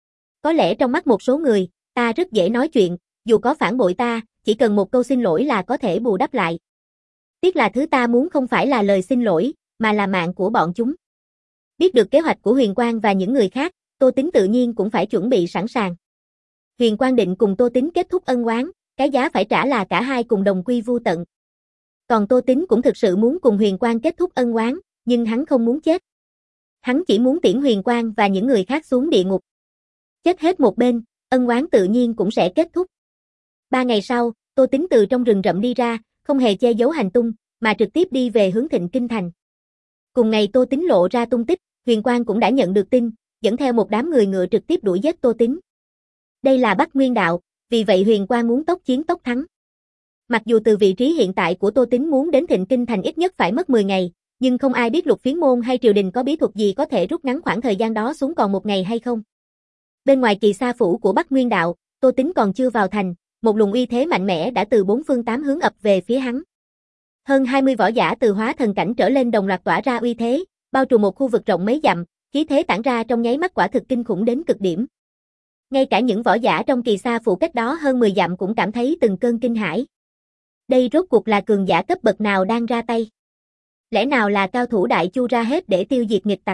Có lẽ trong mắt một số người, ta rất dễ nói chuyện, dù có phản bội ta, chỉ cần một câu xin lỗi là có thể bù đắp lại. Tiếc là thứ ta muốn không phải là lời xin lỗi, mà là mạng của bọn chúng. Biết được kế hoạch của Huyền Quang và những người khác, Tô Tính tự nhiên cũng phải chuẩn bị sẵn sàng. Huyền Quang định cùng Tô Tính kết thúc ân oán, cái giá phải trả là cả hai cùng đồng quy vu tận. Còn Tô Tính cũng thực sự muốn cùng Huyền Quang kết thúc ân oán, nhưng hắn không muốn chết. Hắn chỉ muốn tiễn Huyền Quang và những người khác xuống địa ngục. Chết hết một bên, ân oán tự nhiên cũng sẽ kết thúc. Ba ngày sau, Tô Tính từ trong rừng rậm đi ra, không hề che giấu hành tung, mà trực tiếp đi về hướng Thịnh Kinh Thành. Cùng ngày Tô Tính lộ ra tung tích, Huyền Quang cũng đã nhận được tin, dẫn theo một đám người ngựa trực tiếp đuổi giết Tô Tính. Đây là Bắc Nguyên Đạo, vì vậy Huyền Quang muốn tốc chiến tốc thắng. Mặc dù từ vị trí hiện tại của Tô Tính muốn đến Thịnh Kinh Thành ít nhất phải mất mười ngày, nhưng không ai biết Lục Phiến Môn hay triều đình có bí thuật gì có thể rút ngắn khoảng thời gian đó xuống còn một ngày hay không. Bên ngoài Kỳ Sa phủ của Bắc Nguyên Đạo, Tô Tính còn chưa vào thành, một luồng uy thế mạnh mẽ đã từ bốn phương tám hướng ập về phía hắn. Hơn hai mươi võ giả từ hóa thần cảnh trở lên đồng loạt tỏa ra uy thế, bao trùm một khu vực rộng mấy dặm, khí thế tản ra trong nháy mắt quả thực kinh khủng đến cực điểm. Ngay cả những võ giả trong Kỳ Sa phủ cách đó hơn mười dặm cũng cảm thấy từng cơn kinh hãi. Đây rốt cuộc là cường giả cấp bậc nào đang ra tay? Lẽ nào là cao thủ Đại Chu ra hết để tiêu diệt nghịch tặc?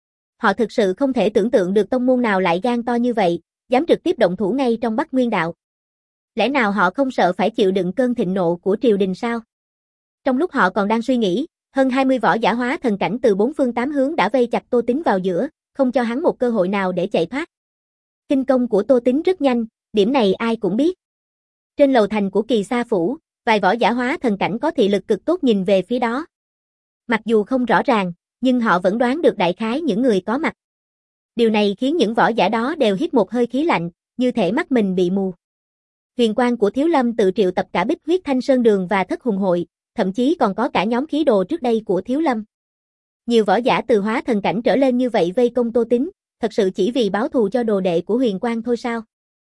Họ thực sự không thể tưởng tượng được tông môn nào lại gan to như vậy, dám trực tiếp động thủ ngay trong Bắc Nguyên Đạo. Lẽ nào họ không sợ phải chịu đựng cơn thịnh nộ của triều đình sao? Trong lúc họ còn đang suy nghĩ, hơn hai mươi võ giả hóa thần cảnh từ bốn phương tám hướng đã vây chặt Tô Tính vào giữa, không cho hắn một cơ hội nào để chạy thoát. Kinh công của Tô Tính rất nhanh, điểm này ai cũng biết. Trên lầu thành của Kỳ Sa phủ, vài võ giả hóa thần cảnh có thị lực cực tốt nhìn về phía đó. Mặc dù không rõ ràng, nhưng họ vẫn đoán được đại khái những người có mặt. Điều này khiến những võ giả đó đều hít một hơi khí lạnh, như thể mắt mình bị mù. Huyền Quang của Thiếu Lâm tự triệu tập cả Bích Huyết Thanh Sơn Đường và Thất Hùng hội, thậm chí còn có cả nhóm khí đồ trước đây của Thiếu Lâm. Nhiều võ giả từ hóa thần cảnh trở lên như vậy vây công Tô Tính, thật sự chỉ vì báo thù cho đồ đệ của Huyền Quang thôi sao?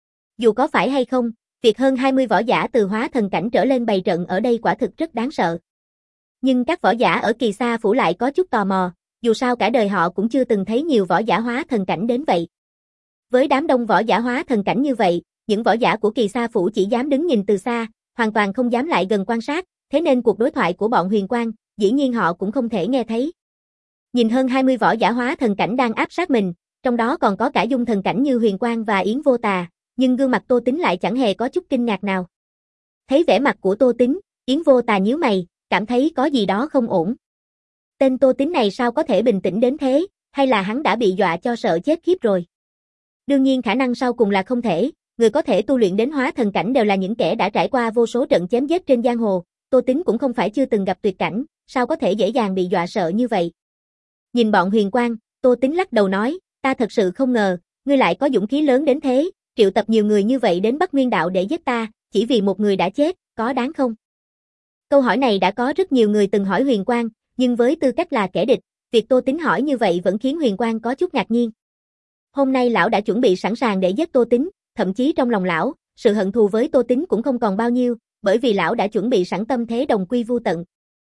Dù có phải hay không, việc hơn hai mươi võ giả từ hóa thần cảnh trở lên bày trận ở đây quả thực rất đáng sợ. Nhưng các võ giả ở Kỳ Sa phủ lại có chút tò mò, dù sao cả đời họ cũng chưa từng thấy nhiều võ giả hóa thần cảnh đến vậy. Với đám đông võ giả hóa thần cảnh như vậy, những võ giả của Kỳ Sa phủ chỉ dám đứng nhìn từ xa, hoàn toàn không dám lại gần quan sát, thế nên cuộc đối thoại của bọn Huyền Quang, dĩ nhiên họ cũng không thể nghe thấy. Nhìn hơn hai mươi võ giả hóa thần cảnh đang áp sát mình, trong đó còn có cả dung thần cảnh như Huyền Quang và Yến Vô Tà, nhưng gương mặt Tô Tính lại chẳng hề có chút kinh ngạc nào. Thấy vẻ mặt của Tô Tính, Yến Vô Tà nhíu mày, cảm thấy có gì đó không ổn. Tên Tô Tính này sao có thể bình tĩnh đến thế, hay là hắn đã bị dọa cho sợ chết khiếp rồi? Đương nhiên khả năng sau cùng là không thể, người có thể tu luyện đến hóa thần cảnh đều là những kẻ đã trải qua vô số trận chém giết trên giang hồ, Tô Tính cũng không phải chưa từng gặp tuyệt cảnh, sao có thể dễ dàng bị dọa sợ như vậy. Nhìn bọn Huyền Quang, Tô Tính lắc đầu nói, ta thật sự không ngờ, ngươi lại có dũng khí lớn đến thế, triệu tập nhiều người như vậy đến Bắc Nguyên Đạo để giết ta, chỉ vì một người đã chết, có đáng không? Câu hỏi này đã có rất nhiều người từng hỏi Huyền Quang, nhưng với tư cách là kẻ địch, việc Tô Tính hỏi như vậy vẫn khiến Huyền Quang có chút ngạc nhiên. Hôm nay lão đã chuẩn bị sẵn sàng để giết Tô Tính, thậm chí trong lòng lão, sự hận thù với Tô Tính cũng không còn bao nhiêu, bởi vì lão đã chuẩn bị sẵn tâm thế đồng quy vu tận.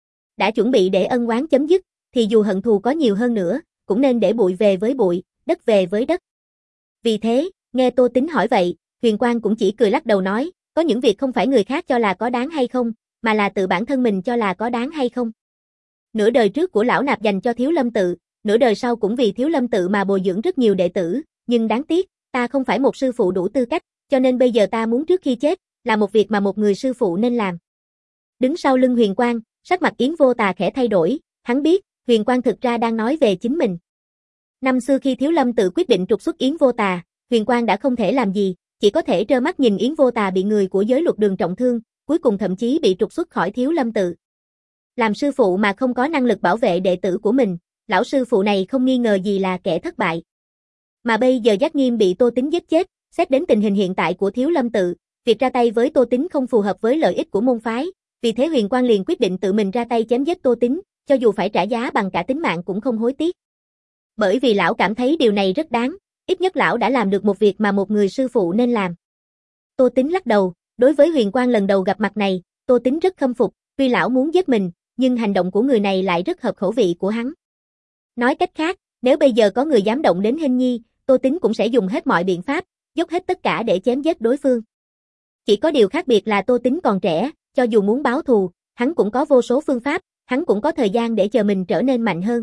Đã chuẩn bị để ân oán chấm dứt, thì dù hận thù có nhiều hơn nữa, cũng nên để bụi về với bụi, đất về với đất. Vì thế, nghe Tô Tính hỏi vậy, Huyền Quang cũng chỉ cười lắc đầu nói, có những việc không phải người khác cho là có đáng hay không, mà là tự bản thân mình cho là có đáng hay không. Nửa đời trước của lão nạp dành cho Thiếu Lâm Tự, nửa đời sau cũng vì Thiếu Lâm Tự mà bồi dưỡng rất nhiều đệ tử, nhưng đáng tiếc, ta không phải một sư phụ đủ tư cách, cho nên bây giờ ta muốn trước khi chết, là một việc mà một người sư phụ nên làm. Đứng sau lưng Huyền Quang, sắc mặt Yến Vô Tà khẽ thay đổi, hắn biết, Huyền Quang thực ra đang nói về chính mình. Năm xưa khi Thiếu Lâm Tự quyết định trục xuất Yến Vô Tà, Huyền Quang đã không thể làm gì, chỉ có thể trơ mắt nhìn Yến Vô Tà bị người của giới luật đường trọng thương, cuối cùng thậm chí bị trục xuất khỏi Thiếu Lâm Tự. Làm sư phụ mà không có năng lực bảo vệ đệ tử của mình, lão sư phụ này không nghi ngờ gì là kẻ thất bại. Mà bây giờ Giác Nghiêm bị Tô Tính giết chết, xét đến tình hình hiện tại của Thiếu Lâm Tự, việc ra tay với Tô Tính không phù hợp với lợi ích của môn phái, vì thế Huyền Quang liền quyết định tự mình ra tay chém giết Tô Tính, cho dù phải trả giá bằng cả tính mạng cũng không hối tiếc. Bởi vì lão cảm thấy điều này rất đáng, ít nhất lão đã làm được một việc mà một người sư phụ nên làm. Tô Tính lắc đầu, đối với Huyền Quang lần đầu gặp mặt này, Tô Tính rất khâm phục, tuy lão muốn giết mình, nhưng hành động của người này lại rất hợp khẩu vị của hắn. Nói cách khác, nếu bây giờ có người dám động đến Hinh Nhi, Tô Tính cũng sẽ dùng hết mọi biện pháp, dốc hết tất cả để chém giết đối phương. Chỉ có điều khác biệt là Tô Tính còn trẻ, cho dù muốn báo thù, hắn cũng có vô số phương pháp, hắn cũng có thời gian để chờ mình trở nên mạnh hơn.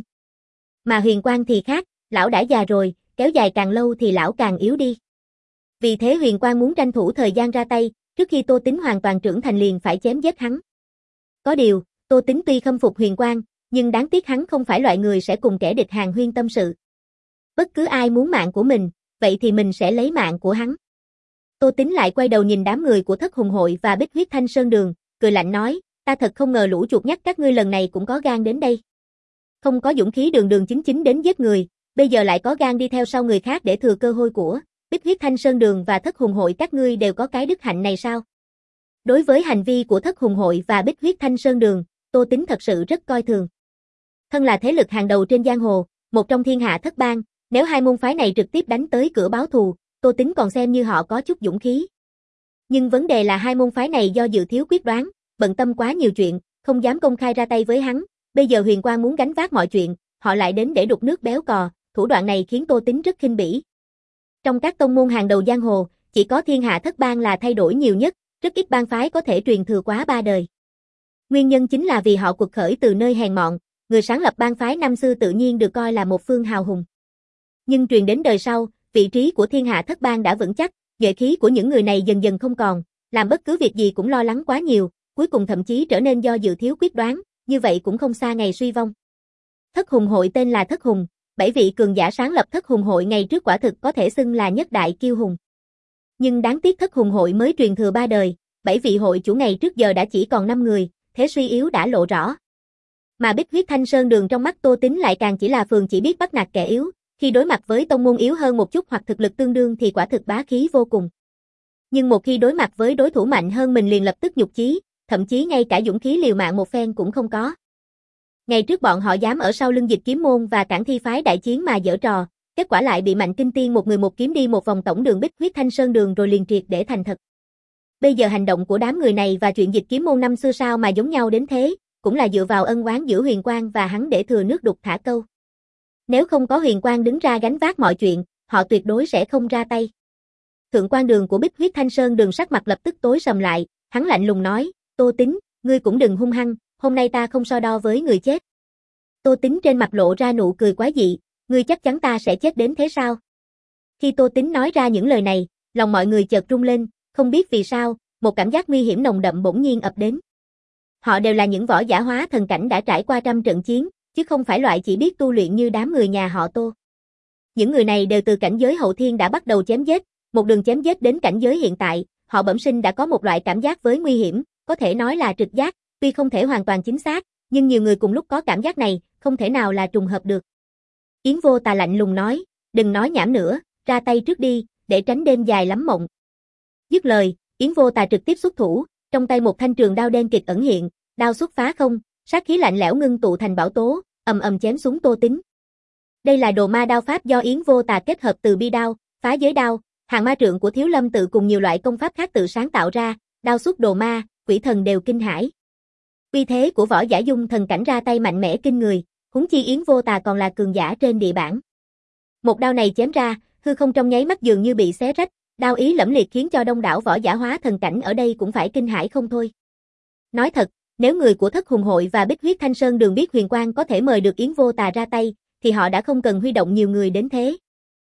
Mà Huyền Quang thì khác, lão đã già rồi, kéo dài càng lâu thì lão càng yếu đi. Vì thế Huyền Quang muốn tranh thủ thời gian ra tay, trước khi Tô Tính hoàn toàn trưởng thành liền phải chém giết hắn. Có điều, Tô Tính tuy khâm phục Huyền Quang, nhưng đáng tiếc hắn không phải loại người sẽ cùng kẻ địch hàn huyên tâm sự. Bất cứ ai muốn mạng của mình, vậy thì mình sẽ lấy mạng của hắn. Tô Tính lại quay đầu nhìn đám người của Thất Hùng Hội và Bích Huyết Thanh Sơn Đường, cười lạnh nói, ta thật không ngờ lũ chuột nhắt các ngươi lần này cũng có gan đến đây. Không có dũng khí đường đường chính chính đến giết người, bây giờ lại có gan đi theo sau người khác để thừa cơ hôi của. Bích Huyết Thanh Sơn Đường và Thất Hùng Hội các ngươi đều có cái đức hạnh này sao? Đối với hành vi của Thất Hùng Hội và Bích Huyết Thanh Sơn Đường, Tô Tính thật sự rất coi thường. Thân là thế lực hàng đầu trên giang hồ, một trong thiên hạ thất bang, nếu hai môn phái này trực tiếp đánh tới cửa báo thù, Tô Tính còn xem như họ có chút dũng khí. Nhưng vấn đề là hai môn phái này do dự thiếu quyết đoán, bận tâm quá nhiều chuyện, không dám công khai ra tay với hắn, bây giờ Huyền Quang muốn gánh vác mọi chuyện, họ lại đến để đục nước béo cò, thủ đoạn này khiến Tô Tính rất khinh bỉ. Trong các tông môn hàng đầu giang hồ, chỉ có thiên hạ thất bang là thay đổi nhiều nhất, rất ít bang phái có thể truyền thừa quá ba đời. Nguyên nhân chính là vì họ quật khởi từ nơi hèn mọn, người sáng lập bang phái năm xưa tự nhiên được coi là một phương hào hùng. Nhưng truyền đến đời sau, vị trí của thiên hạ thất bang đã vững chắc, nhuệ khí của những người này dần dần không còn, làm bất cứ việc gì cũng lo lắng quá nhiều, cuối cùng thậm chí trở nên do dự thiếu quyết đoán, như vậy cũng không xa ngày suy vong. Thất Hùng Hội tên là Thất Hùng, bảy vị cường giả sáng lập Thất Hùng Hội ngày trước quả thực có thể xưng là nhất đại kiêu hùng. Nhưng đáng tiếc Thất Hùng Hội mới truyền thừa ba đời, bảy vị hội chủ ngày trước giờ đã chỉ còn năm người, thế suy yếu đã lộ rõ. Mà Bích Huyết Thanh Sơn Đường trong mắt Tô Tính lại càng chỉ là phường chỉ biết bắt nạt kẻ yếu, khi đối mặt với tông môn yếu hơn một chút hoặc thực lực tương đương thì quả thực bá khí vô cùng. Nhưng một khi đối mặt với đối thủ mạnh hơn mình liền lập tức nhục chí, thậm chí ngay cả dũng khí liều mạng một phen cũng không có. Ngày trước bọn họ dám ở sau lưng Dịch Kiếm môn và Cản Thi phái đại chiến mà giở trò, kết quả lại bị Mạnh Kinh Tiên một người một kiếm đi một vòng tổng đường Bích Huyết Thanh Sơn Đường rồi liền triệt để thành thật. Bây giờ hành động của đám người này và chuyện Dịch Kiếm môn năm xưa sao mà giống nhau đến thế, cũng là dựa vào ân oán giữa Huyền Quang và hắn để thừa nước đục thả câu. Nếu không có Huyền Quang đứng ra gánh vác mọi chuyện, họ tuyệt đối sẽ không ra tay. Thượng quan Đường của Bích Huyết Thanh Sơn Đường sắc mặt lập tức tối sầm lại, hắn lạnh lùng nói, Tô Tính, ngươi cũng đừng hung hăng, hôm nay ta không so đo với người chết. Tô Tính trên mặt lộ ra nụ cười quái dị, ngươi chắc chắn ta sẽ chết đến thế sao? Khi Tô Tính nói ra những lời này, lòng mọi người chợt rung lên, không biết vì sao, một cảm giác nguy hiểm nồng đậm bỗng nhiên ập đến. Họ đều là những võ giả hóa thần cảnh đã trải qua trăm trận chiến, chứ không phải loại chỉ biết tu luyện như đám người nhà họ Tô. những người này đều từ cảnh giới hậu thiên đã bắt đầu chém giết, một đường chém giết đến cảnh giới hiện tại, họ bẩm sinh đã có một loại cảm giác với nguy hiểm, có thể nói là trực giác, tuy không thể hoàn toàn chính xác, nhưng nhiều người cùng lúc có cảm giác này, không thể nào là trùng hợp được. Yến Vô Tà lạnh lùng nói, đừng nói nhảm nữa, ra tay trước đi, để tránh đêm dài lắm mộng. Dứt lời, Yến Vô Tà trực tiếp xuất thủ, trong tay một thanh trường đao đen kịt ẩn hiện, đao xuất phá không, sát khí lạnh lẽo ngưng tụ thành bão tố, ầm ầm chém xuống Tô Tín. Đây là đồ ma đao pháp do Yến Vô Tà kết hợp từ bi đao, phá giới đao, hàng ma trượng của Thiếu Lâm tự cùng nhiều loại công pháp khác tự sáng tạo ra, đao xuất đồ ma, quỷ thần đều kinh hãi. Uy thế của Võ Giả Dung thần cảnh ra tay mạnh mẽ kinh người, huống chi Yến Vô Tà còn là cường giả trên địa bản. Một đao này chém ra, hư không trong nháy mắt dường như bị xé rách, đao ý lẫm liệt khiến cho đông đảo võ giả hóa thần cảnh ở đây cũng phải kinh hãi không thôi. Nói thật, nếu người của Thất Hùng hội và Bích Huyết Thanh Sơn Đường biết Huyền Quang có thể mời được Yến Vô Tà ra tay, thì họ đã không cần huy động nhiều người đến thế.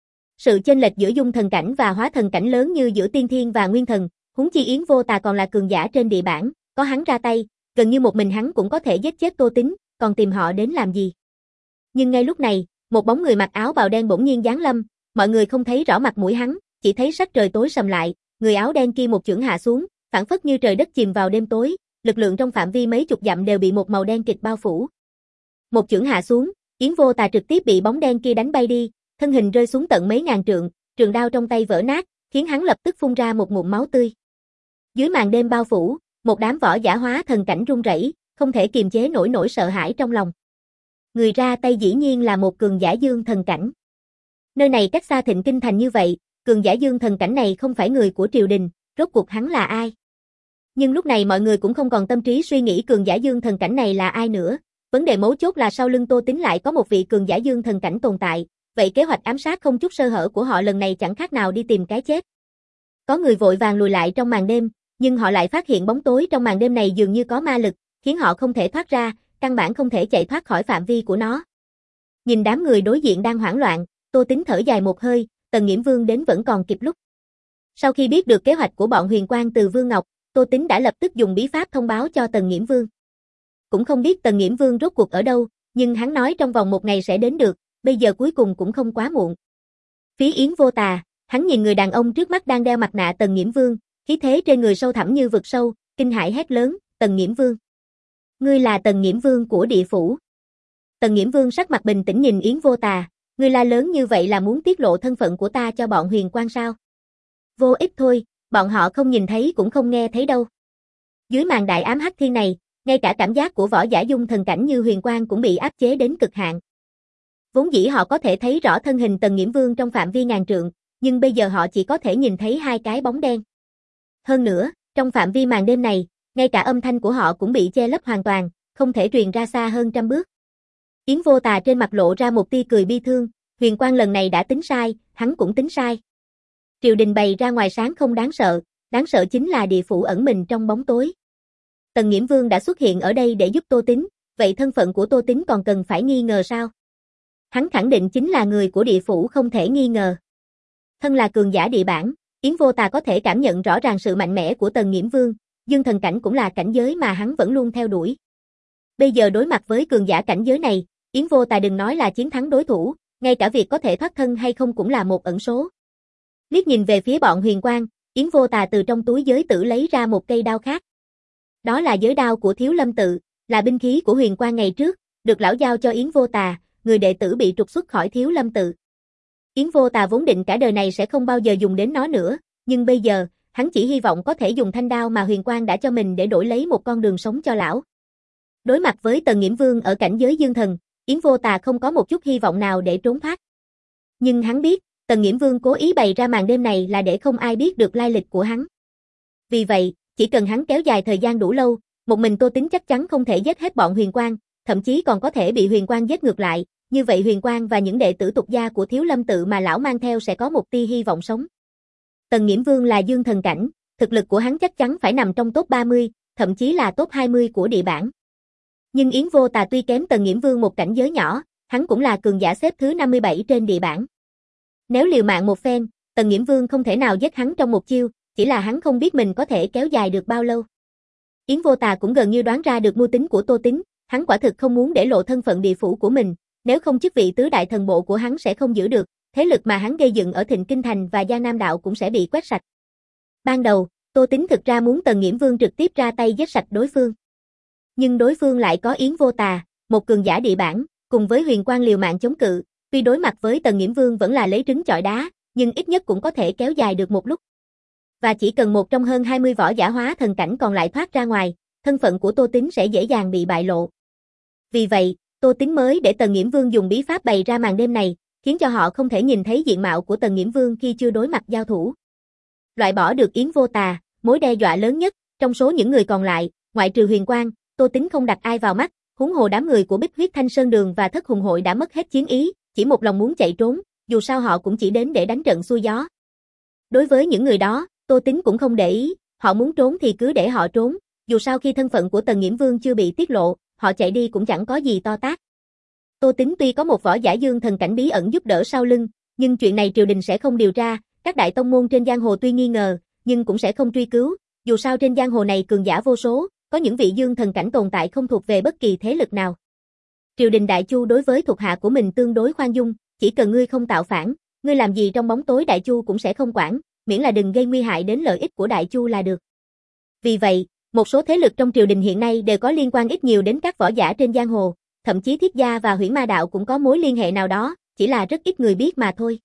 Sự chênh lệch giữa dung thần cảnh và hóa thần cảnh lớn như giữa tiên thiên và nguyên thần, huống chi Yến Vô Tà còn là cường giả trên địa bản, có hắn ra tay, gần như một mình hắn cũng có thể giết chết Tô Tín, còn tìm họ đến làm gì. Nhưng ngay lúc này, một bóng người mặc áo bào đen bỗng nhiên giáng lâm, mọi người không thấy rõ mặt mũi hắn, chỉ thấy sắc trời tối sầm lại, người áo đen kia một chưởng hạ xuống, phảng phất như trời đất chìm vào đêm tối, lực lượng trong phạm vi mấy chục dặm đều bị một màu đen kịt bao phủ. Một chưởng hạ xuống, Yến Vô Tà trực tiếp bị bóng đen kia đánh bay đi, thân hình rơi xuống tận mấy ngàn trượng, trường đao trong tay vỡ nát, khiến hắn lập tức phun ra một ngụm máu tươi. Dưới màn đêm bao phủ, một đám võ giả hóa thần cảnh run rẩy, không thể kiềm chế nổi nỗi sợ hãi trong lòng. Người ra tay dĩ nhiên là một cường giả dương thần cảnh. Nơi này cách xa Thịnh Kinh thành như vậy, cường giả dương thần cảnh này không phải người của triều đình, rốt cuộc hắn là ai? Nhưng lúc này mọi người cũng không còn tâm trí suy nghĩ cường giả dương thần cảnh này là ai nữa, vấn đề mấu chốt là sau lưng Tô Tín lại có một vị cường giả dương thần cảnh tồn tại, vậy kế hoạch ám sát không chút sơ hở của họ lần này chẳng khác nào đi tìm cái chết. Có người vội vàng lùi lại trong màn đêm, nhưng họ lại phát hiện bóng tối trong màn đêm này dường như có ma lực, khiến họ không thể thoát ra, căn bản không thể chạy thoát khỏi phạm vi của nó. Nhìn đám người đối diện đang hoảng loạn, Tô Tín thở dài một hơi, Tần Nghiễm Vương đến vẫn còn kịp lúc. Sau khi biết được kế hoạch của bọn Huyền Quang từ Vương Ngọc, Tô Tín đã lập tức dùng bí pháp thông báo cho Tần Nghiễm Vương. Cũng không biết Tần Nghiễm Vương rốt cuộc ở đâu, nhưng hắn nói trong vòng một ngày sẽ đến được, bây giờ cuối cùng cũng không quá muộn. Phía Yến Vô Tà, hắn nhìn người đàn ông trước mắt đang đeo mặt nạ Tần Nghiễm Vương, khí thế trên người sâu thẳm như vực sâu, kinh hãi hét lớn, Tần Nghiễm Vương. Ngươi là Tần Nghiễm Vương của địa phủ. Tần Nghiễm Vương sắc mặt bình tĩnh nhìn Yến Vô Tà, ngươi la lớn như vậy là muốn tiết lộ thân phận của ta cho bọn Huyền Quang sao? Vô ích thôi, bọn họ không nhìn thấy cũng không nghe thấy đâu. Dưới màn đại ám hắc thiên này, ngay cả cảm giác của võ giả dung thần cảnh như Huyền Quang cũng bị áp chế đến cực hạn. Vốn dĩ họ có thể thấy rõ thân hình Tần Nghiễm Vương trong phạm vi ngàn trượng, nhưng bây giờ họ chỉ có thể nhìn thấy hai cái bóng đen. Hơn nữa, trong phạm vi màn đêm này, ngay cả âm thanh của họ cũng bị che lấp hoàn toàn, không thể truyền ra xa hơn trăm bước. Yến Vô Tà trên mặt lộ ra một tia cười bi thương, Huyền Quang lần này đã tính sai, hắn cũng tính sai. Triều đình bày ra ngoài sáng không đáng sợ, đáng sợ chính là địa phủ ẩn mình trong bóng tối. Tần Nghiễm Vương đã xuất hiện ở đây để giúp Tô Tín, vậy thân phận của Tô Tín còn cần phải nghi ngờ sao? Hắn khẳng định chính là người của địa phủ không thể nghi ngờ. Thân là cường giả địa bản, Yến Vô Tà có thể cảm nhận rõ ràng sự mạnh mẽ của Tần Nghiễm Vương, dương thần cảnh cũng là cảnh giới mà hắn vẫn luôn theo đuổi. Bây giờ đối mặt với cường giả cảnh giới này, Yến Vô Tà đừng nói là chiến thắng đối thủ, ngay cả việc có thể thoát thân hay không cũng là một ẩn số. Liếc nhìn về phía bọn Huyền Quang, Yến Vô Tà từ trong túi giới tử lấy ra một cây đao khác. Đó là giới đao của Thiếu Lâm tự, là binh khí của Huyền Quang ngày trước, được lão giao cho Yến Vô Tà, người đệ tử bị trục xuất khỏi Thiếu Lâm tự. Yến Vô Tà vốn định cả đời này sẽ không bao giờ dùng đến nó nữa, nhưng bây giờ, hắn chỉ hy vọng có thể dùng thanh đao mà Huyền Quang đã cho mình để đổi lấy một con đường sống cho lão. Đối mặt với Tần Nghiễm Vương ở cảnh giới dương thần, Yến Vô Tà không có một chút hy vọng nào để trốn thoát. Nhưng hắn biết, Tần Nghiễm Vương cố ý bày ra màn đêm này là để không ai biết được lai lịch của hắn. Vì vậy, chỉ cần hắn kéo dài thời gian đủ lâu, một mình Tô Tín chắc chắn không thể giết hết bọn Huyền Quang, thậm chí còn có thể bị Huyền Quang giết ngược lại, như vậy Huyền Quang và những đệ tử tục gia của Thiếu Lâm tự mà lão mang theo sẽ có một tia hy vọng sống. Tần Nghiễm Vương là dương thần cảnh, thực lực của hắn chắc chắn phải nằm trong top ba mươi, thậm chí là top hai mươi của địa bản. Nhưng Yến Vô Tà tuy kém Tần Nghiễm Vương một cảnh giới nhỏ, hắn cũng là cường giả xếp thứ năm mươi bảy trên địa bản. Nếu liều mạng một phen, Tần Nghiễm Vương không thể nào giết hắn trong một chiêu, chỉ là hắn không biết mình có thể kéo dài được bao lâu. Yến Vô Tà cũng gần như đoán ra được mưu tính của Tô Tín, hắn quả thực không muốn để lộ thân phận địa phủ của mình, nếu không chức vị tứ đại thần bộ của hắn sẽ không giữ được, thế lực mà hắn gây dựng ở Thịnh Kinh Thành và Giang Nam Đạo cũng sẽ bị quét sạch. Ban đầu, Tô Tính thực ra muốn Tần Nghiễm Vương trực tiếp ra tay giết sạch đối phương. Nhưng đối phương lại có Yến Vô Tà, một cường giả địa bản, cùng với Huyền Quang liều mạng chống cự, tuy đối mặt với Tần Nghiễm Vương vẫn là lấy trứng chọi đá, nhưng ít nhất cũng có thể kéo dài được một lúc. Và chỉ cần một trong hơn hai mươi võ giả hóa thần cảnh còn lại thoát ra ngoài, thân phận của Tô Tính sẽ dễ dàng bị bại lộ. Vì vậy, Tô Tính mới để Tần Nghiễm Vương dùng bí pháp bày ra màn đêm này, khiến cho họ không thể nhìn thấy diện mạo của Tần Nghiễm Vương khi chưa đối mặt giao thủ. Loại bỏ được Yến Vô Tà, mối đe dọa lớn nhất, trong số những người còn lại, ngoại trừ Huyền Quang, Tô Tính không đặt ai vào mắt, huống hồ đám người của Bích Huyết Thanh Sơn Đường và Thất Hùng Hội đã mất hết chiến ý, chỉ một lòng muốn chạy trốn, dù sao họ cũng chỉ đến để đánh trận xuôi gió. Đối với những người đó, Tô Tính cũng không để ý, họ muốn trốn thì cứ để họ trốn, dù sao khi thân phận của Tần Nghiễm Vương chưa bị tiết lộ, họ chạy đi cũng chẳng có gì to tát. Tô Tính tuy có một võ giả dương thần cảnh bí ẩn giúp đỡ sau lưng, nhưng chuyện này triều đình sẽ không điều tra, các đại tông môn trên giang hồ tuy nghi ngờ, nhưng cũng sẽ không truy cứu, dù sao trên giang hồ này cường giả vô số, có những vị dương thần cảnh tồn tại không thuộc về bất kỳ thế lực nào. Triều đình Đại Chu đối với thuộc hạ của mình tương đối khoan dung, chỉ cần ngươi không tạo phản, ngươi làm gì trong bóng tối Đại Chu cũng sẽ không quản, miễn là đừng gây nguy hại đến lợi ích của Đại Chu là được. Vì vậy, một số thế lực trong triều đình hiện nay đều có liên quan ít nhiều đến các võ giả trên giang hồ, thậm chí Thiết Gia và Huyễn Ma Đạo cũng có mối liên hệ nào đó, chỉ là rất ít người biết mà thôi.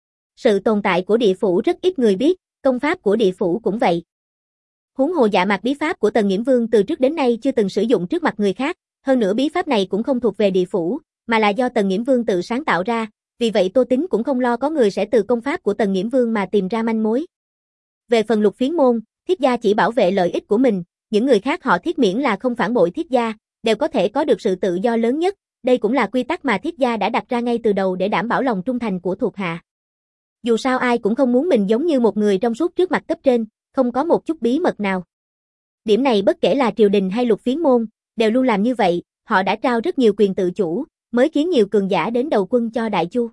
Sự tồn tại của địa phủ rất ít người biết, công pháp của địa phủ cũng vậy. Huống hồ Dạ Mạc bí pháp của Tần Nghiễm Vương từ trước đến nay chưa từng sử dụng trước mặt người khác, hơn nữa bí pháp này cũng không thuộc về địa phủ, mà là do Tần Nghiễm Vương tự sáng tạo ra, vì vậy Tô Tính cũng không lo có người sẽ từ công pháp của Tần Nghiễm Vương mà tìm ra manh mối. Về phần Lục Phiến môn, Thiết Gia chỉ bảo vệ lợi ích của mình, những người khác họ Thiết miễn là không phản bội Thiết Gia, đều có thể có được sự tự do lớn nhất, đây cũng là quy tắc mà Thiết Gia đã đặt ra ngay từ đầu để đảm bảo lòng trung thành của thuộc hạ. Dù sao ai cũng không muốn mình giống như một người trong suốt trước mặt cấp trên, không có một chút bí mật nào. Điểm này bất kể là triều đình hay Lục Phiến môn, đều luôn làm như vậy, họ đã trao rất nhiều quyền tự chủ, mới khiến nhiều cường giả đến đầu quân cho Đại Chu.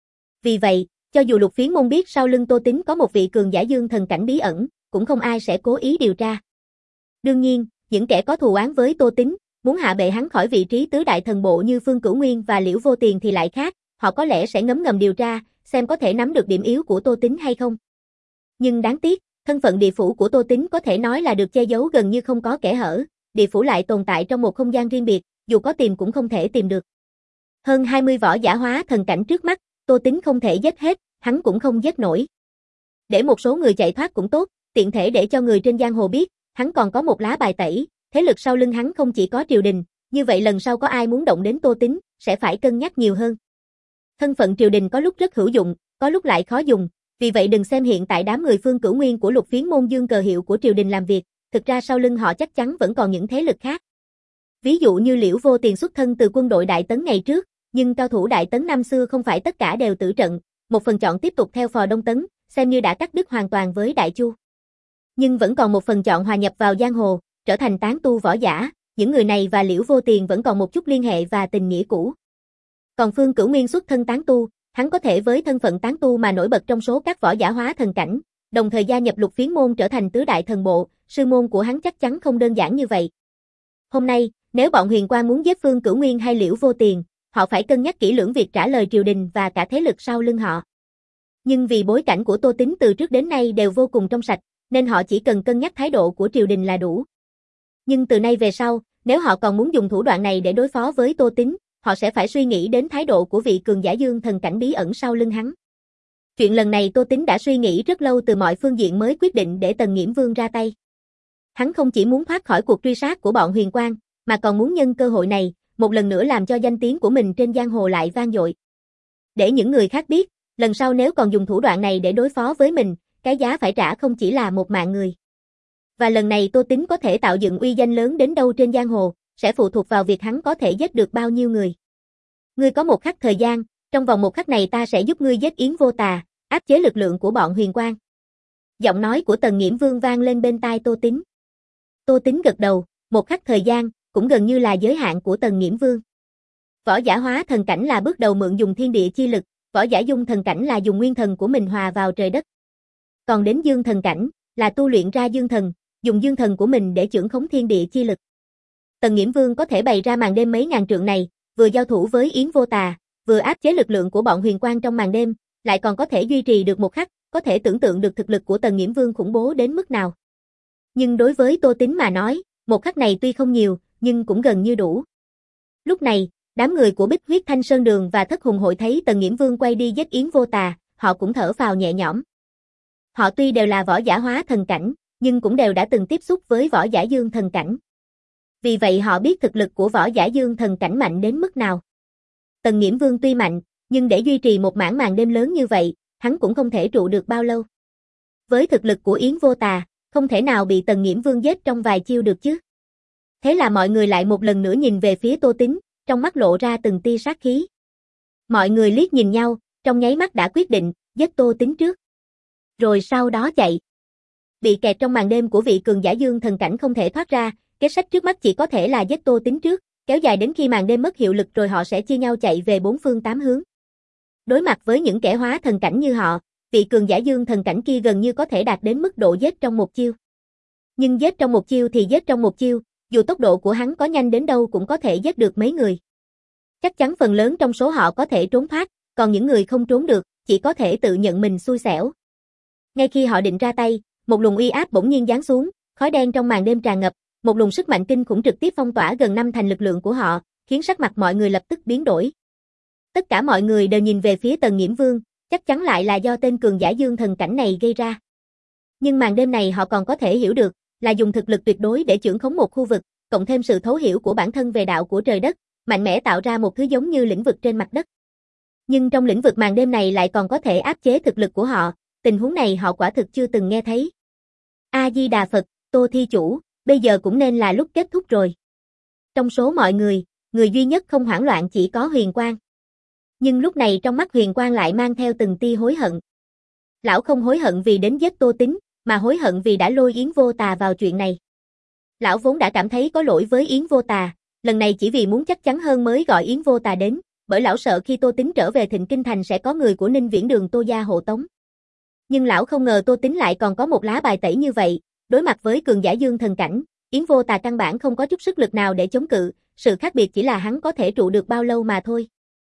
Vì vậy, cho dù Lục Phiến môn biết sau lưng Tô Tính có một vị cường giả dương thần cảnh bí ẩn, cũng không ai sẽ cố ý điều tra. Đương nhiên, những kẻ có thù oán với Tô Tính, muốn hạ bệ hắn khỏi vị trí tứ đại thần bộ như Phương Cửu Nguyên và Liễu Vô Tiền thì lại khác, họ có lẽ sẽ ngấm ngầm điều tra, xem có thể nắm được điểm yếu của Tô Tính hay không. Nhưng đáng tiếc, thân phận địa phủ của Tô Tính có thể nói là được che giấu gần như không có kẽ hở, địa phủ lại tồn tại trong một không gian riêng biệt, dù có tìm cũng không thể tìm được. Hơn hai mươi võ giả hóa thần cảnh trước mắt, Tô Tính không thể giết hết, hắn cũng không giết nổi. Để một số người chạy thoát cũng tốt, tiện thể để cho người trên giang hồ biết, hắn còn có một lá bài tẩy, thế lực sau lưng hắn không chỉ có triều đình, như vậy lần sau có ai muốn động đến Tô Tính, sẽ phải cân nhắc nhiều hơn. Thân phận triều đình có lúc rất hữu dụng, có lúc lại khó dùng, vì vậy đừng xem hiện tại đám người Phương Cửu Nguyên của Lục Phiến môn dương cờ hiệu của triều đình làm việc, thực ra sau lưng họ chắc chắn vẫn còn những thế lực khác. Ví dụ như Liễu Vô Tiền xuất thân từ quân đội Đại Tấn ngày trước, nhưng cao thủ Đại Tấn năm xưa không phải tất cả đều tử trận, một phần chọn tiếp tục theo phò Đông Tấn, xem như đã cắt đứt hoàn toàn với Đại Chu. Nhưng vẫn còn một phần chọn hòa nhập vào giang hồ, trở thành tán tu võ giả, những người này và Liễu Vô Tiền vẫn còn một chút liên hệ và tình nghĩa cũ. Còn Phương Cửu Nguyên xuất thân tán tu, hắn có thể với thân phận tán tu mà nổi bật trong số các võ giả hóa thần cảnh, đồng thời gia nhập Lục Phiến môn trở thành tứ đại thần bộ, sư môn của hắn chắc chắn không đơn giản như vậy. Hôm nay, nếu bọn Huyền Quang muốn giết Phương Cửu Nguyên hay Liễu Vô Tiền, họ phải cân nhắc kỹ lưỡng việc trả lời triều đình và cả thế lực sau lưng họ. Nhưng vì bối cảnh của Tô Tính từ trước đến nay đều vô cùng trong sạch, nên họ chỉ cần cân nhắc thái độ của triều đình là đủ. Nhưng từ nay về sau, nếu họ còn muốn dùng thủ đoạn này để đối phó với Tô Tính, họ sẽ phải suy nghĩ đến thái độ của vị cường giả dương thần cảnh bí ẩn sau lưng hắn. Chuyện lần này Tô Tính đã suy nghĩ rất lâu từ mọi phương diện mới quyết định để Tần Nghiễm Vương ra tay. Hắn không chỉ muốn thoát khỏi cuộc truy sát của bọn Huyền Quang, mà còn muốn nhân cơ hội này, một lần nữa làm cho danh tiếng của mình trên giang hồ lại vang dội. Để những người khác biết, lần sau nếu còn dùng thủ đoạn này để đối phó với mình, cái giá phải trả không chỉ là một mạng người. Và lần này Tô Tính có thể tạo dựng uy danh lớn đến đâu trên giang hồ, sẽ phụ thuộc vào việc hắn có thể giết được bao nhiêu người. Ngươi có một khắc thời gian, trong vòng một khắc này ta sẽ giúp ngươi giết Yến Vô Tà, áp chế lực lượng của bọn Huyền Quang. Giọng nói của Tần Nghiễm Vương vang lên bên tai Tô Tính. Tô Tính gật đầu, một khắc thời gian, cũng gần như là giới hạn của Tần Nghiễm Vương. Võ giả hóa thần cảnh là bước đầu mượn dùng thiên địa chi lực, võ giả dung thần cảnh là dùng nguyên thần của mình hòa vào trời đất. Còn đến dương thần cảnh, là tu luyện ra dương thần, dùng dương thần của mình để chưởng khống thiên địa chi lực. Tần Nghiễm Vương có thể bày ra màn đêm mấy ngàn trượng này, vừa giao thủ với Yến Vô Tà, vừa áp chế lực lượng của bọn Huyền Quang trong màn đêm, lại còn có thể duy trì được một khắc, có thể tưởng tượng được thực lực của Tần Nghiễm Vương khủng bố đến mức nào. Nhưng đối với Tô Tín mà nói, một khắc này tuy không nhiều, nhưng cũng gần như đủ. Lúc này, đám người của Bích Huyết Thanh Sơn Đường và Thất Hùng Hội thấy Tần Nghiễm Vương quay đi giết Yến Vô Tà, họ cũng thở phào nhẹ nhõm. Họ tuy đều là võ giả hóa thần cảnh, nhưng cũng đều đã từng tiếp xúc với võ giả dương thần cảnh. Vì vậy họ biết thực lực của võ giả dương thần cảnh mạnh đến mức nào. Tần Nghiễm Vương tuy mạnh, nhưng để duy trì một mảng màn đêm lớn như vậy, hắn cũng không thể trụ được bao lâu. Với thực lực của Yến Vô Tà, không thể nào bị Tần Nghiễm Vương giết trong vài chiêu được chứ. Thế là mọi người lại một lần nữa nhìn về phía Tô Tín, trong mắt lộ ra từng tia sát khí. Mọi người liếc nhìn nhau, trong nháy mắt đã quyết định, giết Tô Tín trước. Rồi sau đó chạy. Bị kẹt trong màn đêm của vị cường giả dương thần cảnh không thể thoát ra, kế sách trước mắt chỉ có thể là giết Tô Tín trước, kéo dài đến khi màn đêm mất hiệu lực rồi họ sẽ chia nhau chạy về bốn phương tám hướng. Đối mặt với những kẻ hóa thần cảnh như họ, vị cường giả dương thần cảnh kia gần như có thể đạt đến mức độ giết trong một chiêu. Nhưng giết trong một chiêu thì giết trong một chiêu, dù tốc độ của hắn có nhanh đến đâu cũng có thể giết được mấy người. Chắc chắn phần lớn trong số họ có thể trốn thoát, còn những người không trốn được, chỉ có thể tự nhận mình xui xẻo. Ngay khi họ định ra tay, một luồng uy áp bỗng nhiên giáng xuống, khói đen trong màn đêm tràn ngập, một luồng sức mạnh kinh khủng trực tiếp phong tỏa gần năm thành lực lượng của họ, khiến sắc mặt mọi người lập tức biến đổi. Tất cả mọi người đều nhìn về phía Tần Nghiễm Vương, chắc chắn lại là do tên cường giả dương thần cảnh này gây ra. Nhưng màn đêm này họ còn có thể hiểu được, là dùng thực lực tuyệt đối để chưởng khống một khu vực, cộng thêm sự thấu hiểu của bản thân về đạo của trời đất, mạnh mẽ tạo ra một thứ giống như lĩnh vực trên mặt đất. Nhưng trong lĩnh vực màn đêm này lại còn có thể áp chế thực lực của họ, tình huống này họ quả thực chưa từng nghe thấy. A-di-đà Phật, Tô Thi Chủ, bây giờ cũng nên là lúc kết thúc rồi. Trong số mọi người, người duy nhất không hoảng loạn chỉ có Huyền Quang. Nhưng lúc này trong mắt Huyền Quang lại mang theo từng tia hối hận. Lão không hối hận vì đến giết Tô Tín, mà hối hận vì đã lôi Yến Vô Tà vào chuyện này. Lão vốn đã cảm thấy có lỗi với Yến Vô Tà, lần này chỉ vì muốn chắc chắn hơn mới gọi Yến Vô Tà đến, bởi lão sợ khi Tô Tín trở về Thịnh Kinh Thành sẽ có người của Ninh Viễn Đường Tô gia hộ tống. Nhưng lão không ngờ Tô Tín lại còn có một lá bài tẩy như vậy, đối mặt với cường giả dương thần cảnh, Yến Vô Tà căn bản không có chút sức lực nào để chống cự, sự khác biệt chỉ là hắn có thể trụ được bao lâu mà thôi.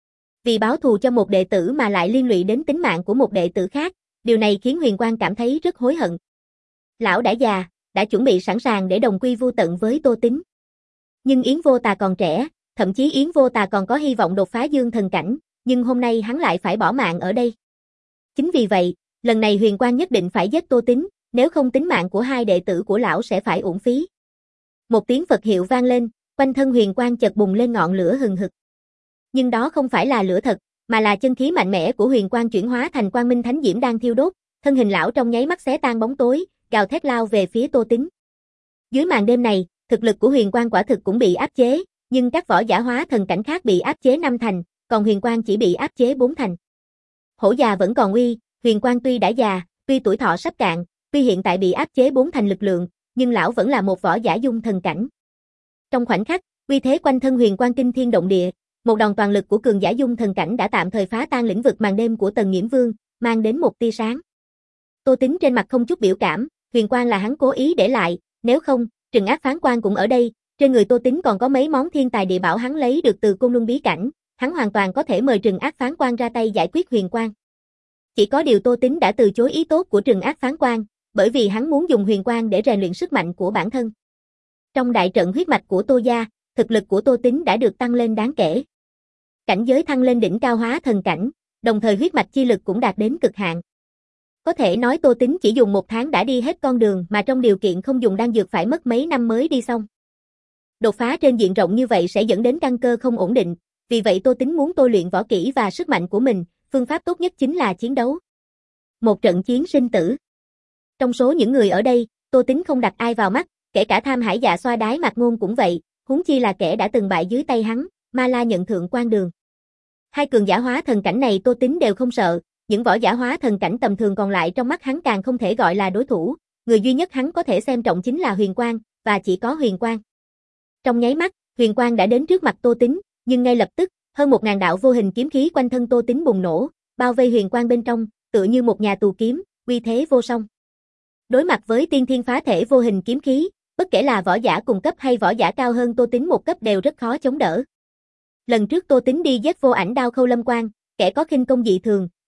Vì báo thù cho một đệ tử mà lại liên lụy đến tính mạng của một đệ tử khác, điều này khiến Huyền Quang cảm thấy rất hối hận. Lão đã già, đã chuẩn bị sẵn sàng để đồng quy vu tận với Tô Tín. Nhưng Yến Vô Tà còn trẻ, thậm chí Yến Vô Tà còn có hy vọng đột phá dương thần cảnh, nhưng hôm nay hắn lại phải bỏ mạng ở đây. Chính vì vậy, lần này Huyền Quang nhất định phải giết Tô Tín, nếu không tính mạng của hai đệ tử của lão sẽ phải uổng phí. Một tiếng Phật hiệu vang lên, quanh thân Huyền Quang chợt bùng lên ngọn lửa hừng hực. Nhưng đó không phải là lửa thật, mà là chân khí mạnh mẽ của Huyền Quang chuyển hóa thành Quang Minh Thánh Diễm đang thiêu đốt, thân hình lão trong nháy mắt xé tan bóng tối, gào thét lao về phía Tô Tín. Dưới màn đêm này, thực lực của Huyền Quang quả thực cũng bị áp chế, nhưng các võ giả hóa thần cảnh khác bị áp chế năm thành, còn Huyền Quang chỉ bị áp chế bốn thành. Hổ già vẫn còn uy, Huyền Quang tuy đã già, tuy tuổi thọ sắp cạn, tuy hiện tại bị áp chế bốn thành lực lượng, nhưng lão vẫn là một võ giả dung thần cảnh. Trong khoảnh khắc, uy thế quanh thân Huyền Quang kinh thiên động địa, một đòn toàn lực của cường giả dung thần cảnh đã tạm thời phá tan lĩnh vực màn đêm của Tần Nghiễm Vương, mang đến một tia sáng. Tô Tín trên mặt không chút biểu cảm, Huyền Quang là hắn cố ý để lại, nếu không, Trừng Ác Phán Quan cũng ở đây, trên người Tô Tín còn có mấy món thiên tài địa bảo hắn lấy được từ Côn Luân bí cảnh, hắn hoàn toàn có thể mời Trừng Ác Phán Quan ra tay giải quyết Huyền Quang. Chỉ có điều Tô Tín đã từ chối ý tốt của Trừng Ác Phán Quan, bởi vì hắn muốn dùng Huyền Quang để rèn luyện sức mạnh của bản thân. Trong đại trận huyết mạch của Tô gia, thực lực của Tô Tín đã được tăng lên đáng kể. Cảnh giới thăng lên đỉnh cao hóa thần cảnh, đồng thời huyết mạch chi lực cũng đạt đến cực hạn. Có thể nói Tô Tín chỉ dùng một tháng đã đi hết con đường mà trong điều kiện không dùng đan dược phải mất mấy năm mới đi xong. Đột phá trên diện rộng như vậy sẽ dẫn đến căn cơ không ổn định, vì vậy Tô Tín muốn tôi luyện võ kỹ và sức mạnh của mình, phương pháp tốt nhất chính là chiến đấu. Một trận chiến sinh tử. Trong số những người ở đây, Tô Tín không đặt ai vào mắt, kể cả Tham Hải Dạ Xoa Đái Mạc Ngôn cũng vậy, huống chi là kẻ đã từng bại dưới tay hắn, Ma La Nhận Thượng Quan Đường. Hai cường giả hóa thần cảnh này Tô Tín đều không sợ, những võ giả hóa thần cảnh tầm thường còn lại trong mắt hắn càng không thể gọi là đối thủ, người duy nhất hắn có thể xem trọng chính là Huyền Quang, và chỉ có Huyền Quang. Trong nháy mắt, Huyền Quang đã đến trước mặt Tô Tín, nhưng ngay lập tức, hơn một ngàn đạo vô hình kiếm khí quanh thân Tô Tín bùng nổ, bao vây Huyền Quang bên trong, tựa như một nhà tù kiếm, uy thế vô song. Đối mặt với tiên thiên phá thể vô hình kiếm khí, bất kể là võ giả cùng cấp hay võ giả cao hơn Tô Tín một cấp đều rất khó chống đỡ. Lần trước Tô Tín đi giết Vô Ảnh Đao Khâu Lâm Quan, kẻ có khinh công dị thường,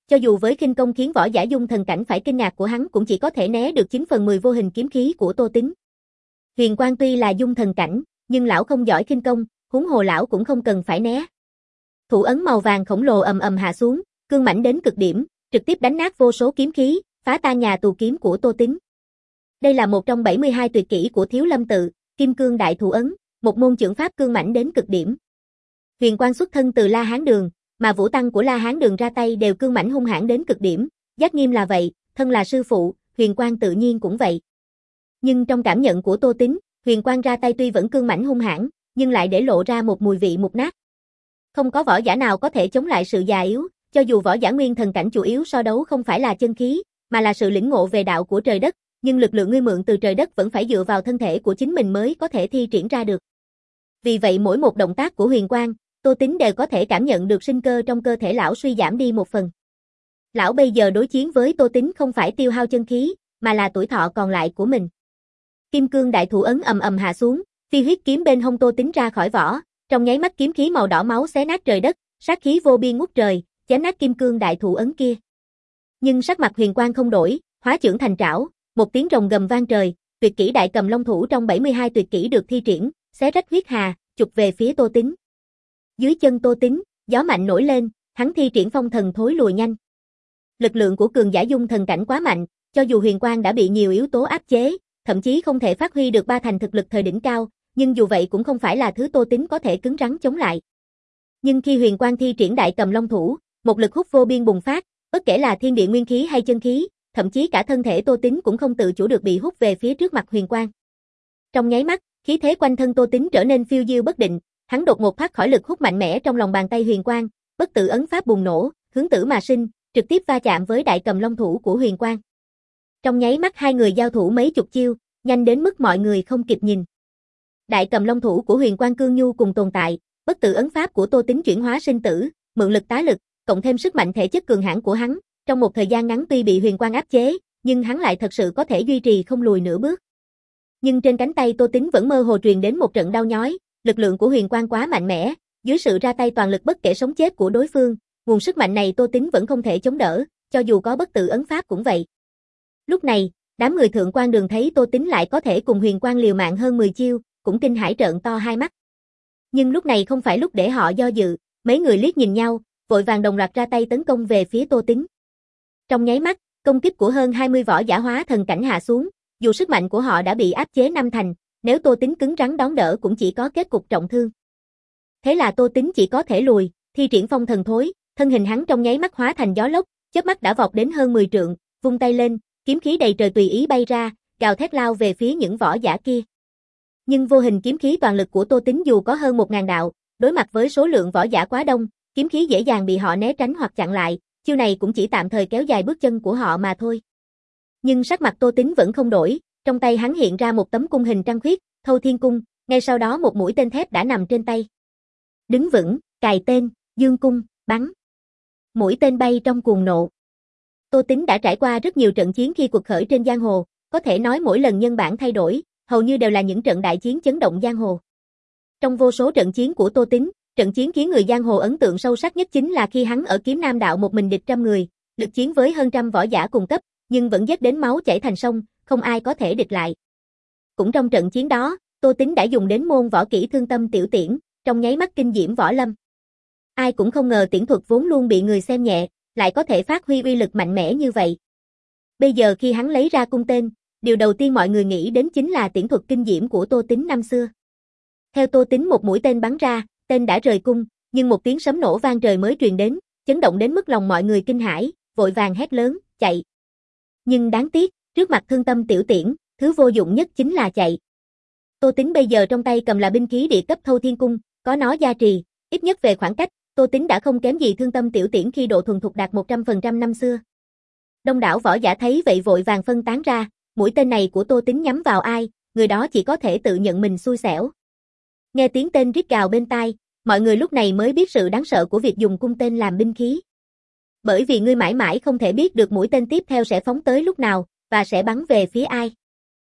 cho dù với khinh công khiến võ giả dung thần cảnh phải kinh ngạc của hắn cũng chỉ có thể né được chín phần mười vô hình kiếm khí của Tô Tín. Huyền Quang tuy là dung thần cảnh, nhưng lão không giỏi khinh công, huống hồ lão cũng không cần phải né. Thủ ấn màu vàng khổng lồ ầm ầm hạ xuống, cương mãnh đến cực điểm, trực tiếp đánh nát vô số kiếm khí, phá tan nhà tù kiếm của Tô Tín. Đây là một trong bảy mươi hai tuyệt kỹ của Thiếu Lâm tự, Kim Cương Đại Thủ Ấn, một môn chưởng pháp cương mãnh đến cực điểm. Huyền Quang xuất thân từ La Hán Đường, mà vũ tăng của La Hán Đường ra tay đều cương mãnh hung hãn đến cực điểm, Giác Nghiêm là vậy, thân là sư phụ, Huyền Quang tự nhiên cũng vậy. Nhưng trong cảm nhận của Tô Tín, Huyền Quang ra tay tuy vẫn cương mãnh hung hãn, nhưng lại để lộ ra một mùi vị mục nát. Không có võ giả nào có thể chống lại sự già yếu, cho dù võ giả nguyên thần cảnh chủ yếu so đấu không phải là chân khí, mà là sự lĩnh ngộ về đạo của trời đất, nhưng lực lượng ngươi mượn từ trời đất vẫn phải dựa vào thân thể của chính mình mới có thể thi triển ra được. Vì vậy mỗi một động tác của Huyền Quang, Tô Tín đều có thể cảm nhận được sinh cơ trong cơ thể lão suy giảm đi một phần. Lão bây giờ đối chiến với Tô Tín không phải tiêu hao chân khí, mà là tuổi thọ còn lại của mình. Kim Cương Đại Thủ Ấn ầm ầm hạ xuống, phi huyết kiếm bên hông Tô Tín ra khỏi vỏ, trong nháy mắt kiếm khí màu đỏ máu xé nát trời đất, sát khí vô biên ngút trời, chém nát Kim Cương Đại Thủ Ấn kia. Nhưng sắc mặt Huyền Quang không đổi, hóa chưởng thành trảo, một tiếng rồng gầm vang trời, tuyệt kỹ Đại Cầm Long Thủ trong bảy mươi hai tuyệt kỹ được thi triển, xé rách huyết hà, chụp về phía Tô Tín. Dưới chân Tô Tín, gió mạnh nổi lên, hắn thi triển phong thần thối lùi nhanh. Lực lượng của cường giả dung thần cảnh quá mạnh, cho dù Huyền Quang đã bị nhiều yếu tố áp chế, thậm chí không thể phát huy được ba thành thực lực thời đỉnh cao, nhưng dù vậy cũng không phải là thứ Tô Tín có thể cứng rắn chống lại. Nhưng khi Huyền Quang thi triển Đại Cầm Long Thủ, một lực hút vô biên bùng phát, bất kể là thiên địa nguyên khí hay chân khí, thậm chí cả thân thể Tô Tín cũng không tự chủ được bị hút về phía trước mặt Huyền Quang. Trong nháy mắt, khí thế quanh thân Tô Tín trở nên phiêu diêu bất định, hắn đột ngột thoát khỏi lực hút mạnh mẽ trong lòng bàn tay Huyền Quang, bất tử ấn pháp bùng nổ, hướng tử mà sinh, trực tiếp va chạm với Đại Cầm Long Thủ của Huyền Quang. Trong nháy mắt hai người giao thủ mấy chục chiêu, nhanh đến mức mọi người không kịp nhìn. Đại Cầm Long Thủ của Huyền Quang cương nhu cùng tồn tại, bất tử ấn pháp của Tô Tín chuyển hóa sinh tử, mượn lực tá lực, cộng thêm sức mạnh thể chất cường hãn của hắn, trong một thời gian ngắn tuy bị Huyền Quang áp chế, nhưng hắn lại thật sự có thể duy trì không lùi nửa bước. Nhưng trên cánh tay Tô Tín vẫn mơ hồ truyền đến một trận đau nhói, lực lượng của Huyền Quang quá mạnh mẽ, dưới sự ra tay toàn lực bất kể sống chết của đối phương, nguồn sức mạnh này Tô Tín vẫn không thể chống đỡ, cho dù có bất tử ấn pháp cũng vậy. Lúc này, đám người Thượng Quan Đường thấy Tô Tín lại có thể cùng Huyền Quang liều mạng hơn mười chiêu, cũng kinh hãi trợn to hai mắt. Nhưng lúc này không phải lúc để họ do dự, mấy người liếc nhìn nhau, vội vàng đồng loạt ra tay tấn công về phía Tô Tín. Trong nháy mắt, công kích của hơn hai mươi võ giả hóa thần cảnh hạ xuống, dù sức mạnh của họ đã bị áp chế năm thành, nếu Tô Tín cứng rắn đón đỡ cũng chỉ có kết cục trọng thương. Thế là Tô Tín chỉ có thể lùi, thi triển phong thần thối, thân hình hắn trong nháy mắt hóa thành gió lốc, chớp mắt đã vọt đến hơn mười trượng, vung tay lên, kiếm khí đầy trời tùy ý bay ra, gào thét lao về phía những võ giả kia. Nhưng vô hình kiếm khí toàn lực của Tô Tín dù có hơn một ngàn đạo, đối mặt với số lượng võ giả quá đông, kiếm khí dễ dàng bị họ né tránh hoặc chặn lại, chiêu này cũng chỉ tạm thời kéo dài bước chân của họ mà thôi. Nhưng sắc mặt Tô Tín vẫn không đổi, trong tay hắn hiện ra một tấm cung hình trăng khuyết, Thâu Thiên Cung, ngay sau đó một mũi tên thép đã nằm trên tay. Đứng vững, cài tên, dương cung, bắn. Mũi tên bay trong cuồng nộ. Tô Tín đã trải qua rất nhiều trận chiến khi cuộc khởi trên giang hồ, có thể nói mỗi lần nhân bản thay đổi, hầu như đều là những trận đại chiến chấn động giang hồ. Trong vô số trận chiến của Tô Tín, trận chiến khiến người giang hồ ấn tượng sâu sắc nhất chính là khi hắn ở Kiếm Nam Đạo một mình địch trăm người, lực chiến với hơn trăm võ giả cùng cấp, nhưng vẫn giết đến máu chảy thành sông, không ai có thể địch lại. Cũng trong trận chiến đó, Tô Tín đã dùng đến môn võ kỹ Thương Tâm Tiểu Tiễn, trong nháy mắt kinh diễm võ lâm. Ai cũng không ngờ tiễn thuật vốn luôn bị người xem nhẹ, lại có thể phát huy uy lực mạnh mẽ như vậy. Bây giờ khi hắn lấy ra cung tên, điều đầu tiên mọi người nghĩ đến chính là tiễn thuật kinh diễm của Tô Tín năm xưa. Theo Tô Tín một mũi tên bắn ra, tên đã rời cung, nhưng một tiếng sấm nổ vang trời mới truyền đến, chấn động đến mức lòng mọi người kinh hãi, vội vàng hét lớn, chạy. Nhưng đáng tiếc, trước mặt Thương Tâm Tiểu Tiễn, thứ vô dụng nhất chính là chạy. Tô Tín bây giờ trong tay cầm là binh khí địa cấp Thâu Thiên Cung, có nó gia trì, ít nhất về khoảng cách, Tô Tín đã không kém gì Thương Tâm Tiểu Tiễn khi độ thuần thục đạt một trăm phần trăm năm xưa. Đông đảo võ giả thấy vậy vội vàng phân tán ra, mũi tên này của Tô Tín nhắm vào ai, người đó chỉ có thể tự nhận mình xui xẻo. Nghe tiếng tên rít gào bên tai, mọi người lúc này mới biết sự đáng sợ của việc dùng cung tên làm binh khí. Bởi vì ngươi mãi mãi không thể biết được mũi tên tiếp theo sẽ phóng tới lúc nào, và sẽ bắn về phía ai.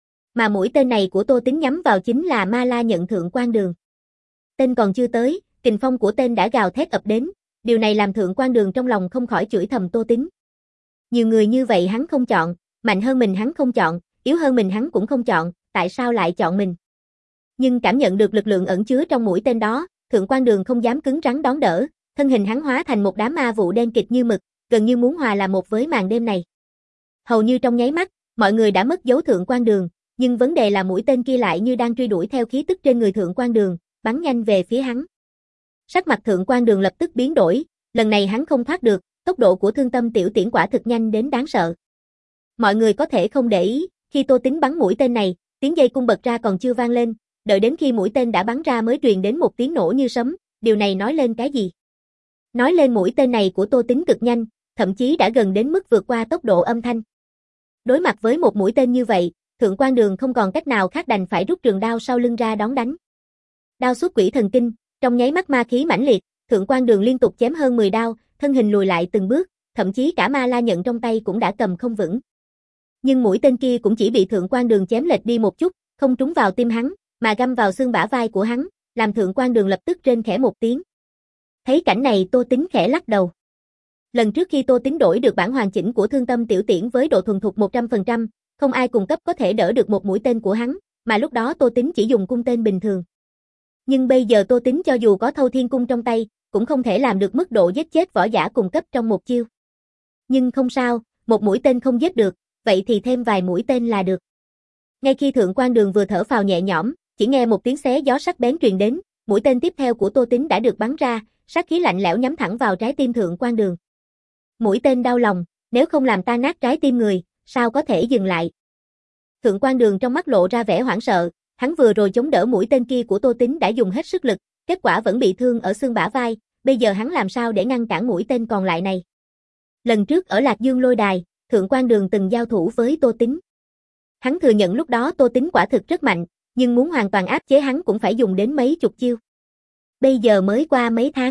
Mà mũi tên này của Tô Tín nhắm vào chính là Ma La Nhận Thượng Quan Đường. Tên còn chưa tới, kình phong của tên đã gào thét ập đến, điều này làm Thượng Quan Đường trong lòng không khỏi chửi thầm Tô Tín. Nhiều người như vậy hắn không chọn, mạnh hơn mình hắn không chọn, yếu hơn mình hắn cũng không chọn, tại sao lại chọn mình? Nhưng cảm nhận được lực lượng ẩn chứa trong mũi tên đó, Thượng Quan Đường không dám cứng rắn đón đỡ, thân hình hắn hóa thành một đám ma vụ đen kịt như mực, gần như muốn hòa làm một với màn đêm này. Hầu như trong nháy mắt, mọi người đã mất dấu Thượng Quan Đường, nhưng vấn đề là mũi tên kia lại như đang truy đuổi theo khí tức trên người Thượng Quan Đường, bắn nhanh về phía hắn. Sắc mặt Thượng Quan Đường lập tức biến đổi, lần này hắn không thoát được, tốc độ của Thương Tâm Tiểu Tiễn quả thực nhanh đến đáng sợ. Mọi người có thể không để ý, khi Tô Tính bắn mũi tên này, tiếng dây cung bật ra còn chưa vang lên, đợi đến khi mũi tên đã bắn ra mới truyền đến một tiếng nổ như sấm, điều này nói lên cái gì? Nói lên mũi tên này của Tô Tính cực nhanh, thậm chí đã gần đến mức vượt qua tốc độ âm thanh. Đối mặt với một mũi tên như vậy, Thượng Quan Đường không còn cách nào khác đành phải rút trường đao sau lưng ra đón đánh. Đao xuất quỷ thần kinh, trong nháy mắt ma khí mãnh liệt, Thượng Quan Đường liên tục chém hơn mười đao, thân hình lùi lại từng bước, thậm chí cả ma la nhận trong tay cũng đã cầm không vững. Nhưng mũi tên kia cũng chỉ bị Thượng Quan Đường chém lệch đi một chút, không trúng vào tim hắn, mà găm vào xương bả vai của hắn, làm Thượng Quan Đường lập tức rên khẽ một tiếng. Thấy cảnh này Tô Tính khẽ lắc đầu. Lần trước khi Tô Tính đổi được bản hoàn chỉnh của Thương Tâm Tiểu Tiễn với độ thuần thục một trăm phần trăm, không ai cùng cấp có thể đỡ được một mũi tên của hắn, mà lúc đó Tô Tính chỉ dùng cung tên bình thường. Nhưng bây giờ Tô Tính cho dù có Thâu Thiên Cung trong tay, cũng không thể làm được mức độ giết chết võ giả cùng cấp trong một chiêu. Nhưng không sao, một mũi tên không giết được, vậy thì thêm vài mũi tên là được. Ngay khi Thượng Quan Đường vừa thở phào nhẹ nhõm, chỉ nghe một tiếng xé gió sắc bén truyền đến, mũi tên tiếp theo của Tô Tính đã được bắn ra, sát khí lạnh lẽo nhắm thẳng vào trái tim Thượng Quan Đường. Mũi tên đau lòng, nếu không làm tan nát trái tim người, sao có thể dừng lại? Thượng Quan Đường trong mắt lộ ra vẻ hoảng sợ, hắn vừa rồi chống đỡ mũi tên kia của Tô Tính đã dùng hết sức lực, kết quả vẫn bị thương ở xương bả vai, bây giờ hắn làm sao để ngăn cản mũi tên còn lại này? Lần trước ở Lạc Dương Lôi Đài, Thượng Quan Đường từng giao thủ với Tô Tính. Hắn thừa nhận lúc đó Tô Tính quả thực rất mạnh, nhưng muốn hoàn toàn áp chế hắn cũng phải dùng đến mấy chục chiêu. Bây giờ mới qua mấy tháng.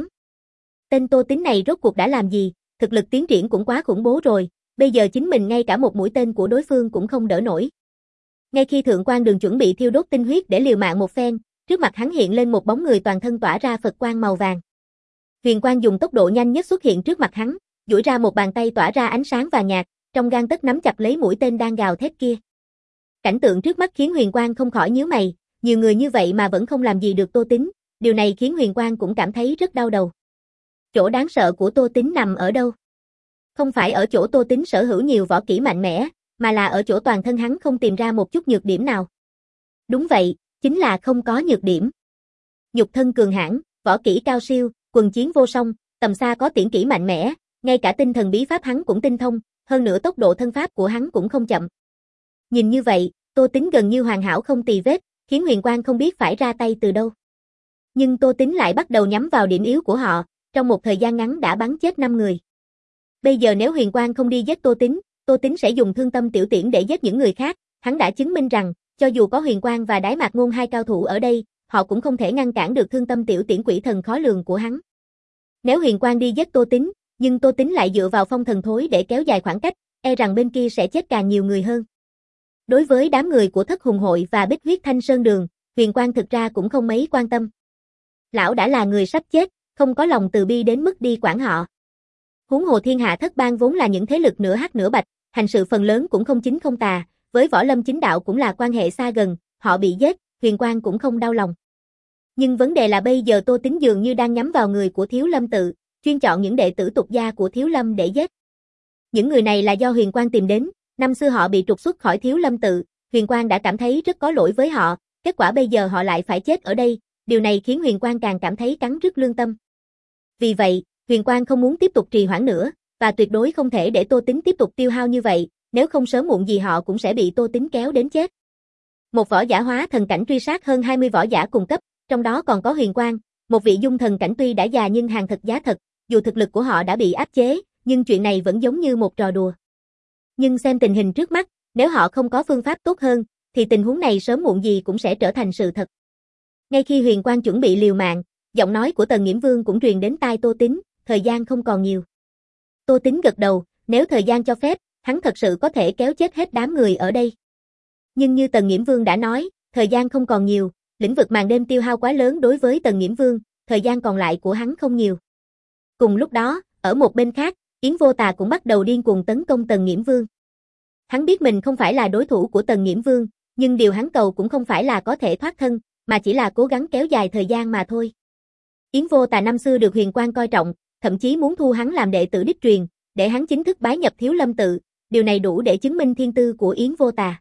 Tên Tô Tính này rốt cuộc đã làm gì, thực lực tiến triển cũng quá khủng bố rồi, bây giờ chính mình ngay cả một mũi tên của đối phương cũng không đỡ nổi. Ngay khi Thượng Quan Đường chuẩn bị thiêu đốt tinh huyết để liều mạng một phen, trước mặt hắn hiện lên một bóng người toàn thân tỏa ra Phật quang màu vàng. Huyền Quang dùng tốc độ nhanh nhất xuất hiện trước mặt hắn, duỗi ra một bàn tay tỏa ra ánh sáng vàng nhạt, trong gang tấc nắm chặt lấy mũi tên đang gào thét kia. Cảnh tượng trước mắt khiến Huyền Quang không khỏi nhíu mày, nhiều người như vậy mà vẫn không làm gì được Tô Tính, điều này khiến Huyền Quang cũng cảm thấy rất đau đầu. Chỗ đáng sợ của Tô Tính nằm ở đâu? Không phải ở chỗ Tô Tính sở hữu nhiều võ kỹ mạnh mẽ, mà là ở chỗ toàn thân hắn không tìm ra một chút nhược điểm nào. Đúng vậy, chính là không có nhược điểm. Nhục thân cường hãn, võ kỹ cao siêu, quần chiến vô song, tầm xa có tiễn kỹ mạnh mẽ, ngay cả tinh thần bí pháp hắn cũng tinh thông, hơn nữa tốc độ thân pháp của hắn cũng không chậm. Nhìn như vậy, Tô Tính gần như hoàn hảo không tì vết, khiến Huyền Quang không biết phải ra tay từ đâu. Nhưng Tô Tính lại bắt đầu nhắm vào điểm yếu của họ, trong một thời gian ngắn đã bắn chết năm người. Bây giờ nếu Huyền Quang không đi giết Tô Tính, Tô Tính sẽ dùng Thương Tâm Tiểu Tiễn để giết những người khác, hắn đã chứng minh rằng, cho dù có Huyền Quang và Đái Mạc Ngôn hai cao thủ ở đây, họ cũng không thể ngăn cản được Thương Tâm Tiểu Tiễn quỷ thần khó lường của hắn. Nếu Huyền Quang đi giết Tô Tính, nhưng Tô Tính lại dựa vào phong thần thối để kéo dài khoảng cách, e rằng bên kia sẽ chết càng nhiều người hơn. Đối với đám người của Thất Hùng Hội và Bích Huyết Thanh Sơn Đường, Huyền Quang thực ra cũng không mấy quan tâm. Lão đã là người sắp chết, không có lòng từ bi đến mức đi quản họ. Huống hồ Thiên Hạ Thất Bang vốn là những thế lực nửa hắc nửa bạch, hành sự phần lớn cũng không chính không tà, với võ lâm chính đạo cũng là quan hệ xa gần, họ bị giết, Huyền Quang cũng không đau lòng. Nhưng vấn đề là bây giờ Tô Tính dường như đang nhắm vào người của Thiếu Lâm tự, chuyên chọn những đệ tử tục gia của Thiếu Lâm để giết. Những người này là do Huyền Quang tìm đến, năm xưa họ bị trục xuất khỏi Thiếu Lâm tự, Huyền Quang đã cảm thấy rất có lỗi với họ, kết quả bây giờ họ lại phải chết ở đây, điều này khiến Huyền Quang càng cảm thấy cắn rứt lương tâm. Vì vậy, Huyền Quang không muốn tiếp tục trì hoãn nữa, và tuyệt đối không thể để Tô Tính tiếp tục tiêu hao như vậy, nếu không sớm muộn gì họ cũng sẽ bị Tô Tính kéo đến chết. Một võ giả hóa thần cảnh truy sát hơn hai mươi võ giả cùng cấp, trong đó còn có Huyền Quang, một vị dung thần cảnh tuy đã già nhưng hàng thật giá thật, dù thực lực của họ đã bị áp chế, nhưng chuyện này vẫn giống như một trò đùa. Nhưng xem tình hình trước mắt, nếu họ không có phương pháp tốt hơn, thì tình huống này sớm muộn gì cũng sẽ trở thành sự thật. Ngay khi Huyền Quang chuẩn bị liều mạng, giọng nói của Tần Nghiễm Vương cũng truyền đến tai Tô Tính, thời gian không còn nhiều. Tô Tính gật đầu, nếu thời gian cho phép, hắn thật sự có thể kéo chết hết đám người ở đây. Nhưng như Tần Nghiễm Vương đã nói, thời gian không còn nhiều, lĩnh vực màn đêm tiêu hao quá lớn đối với Tần Nghiễm Vương, thời gian còn lại của hắn không nhiều. Cùng lúc đó, ở một bên khác, Yến Vô Tà cũng bắt đầu điên cuồng tấn công Tần Nghiễm Vương. Hắn biết mình không phải là đối thủ của Tần Nghiễm Vương, nhưng điều hắn cầu cũng không phải là có thể thoát thân, mà chỉ là cố gắng kéo dài thời gian mà thôi. Yến Vô Tà năm xưa được Huyền Quang coi trọng, thậm chí muốn thu hắn làm đệ tử đích truyền, để hắn chính thức bái nhập Thiếu Lâm tự, điều này đủ để chứng minh thiên tư của Yến Vô Tà.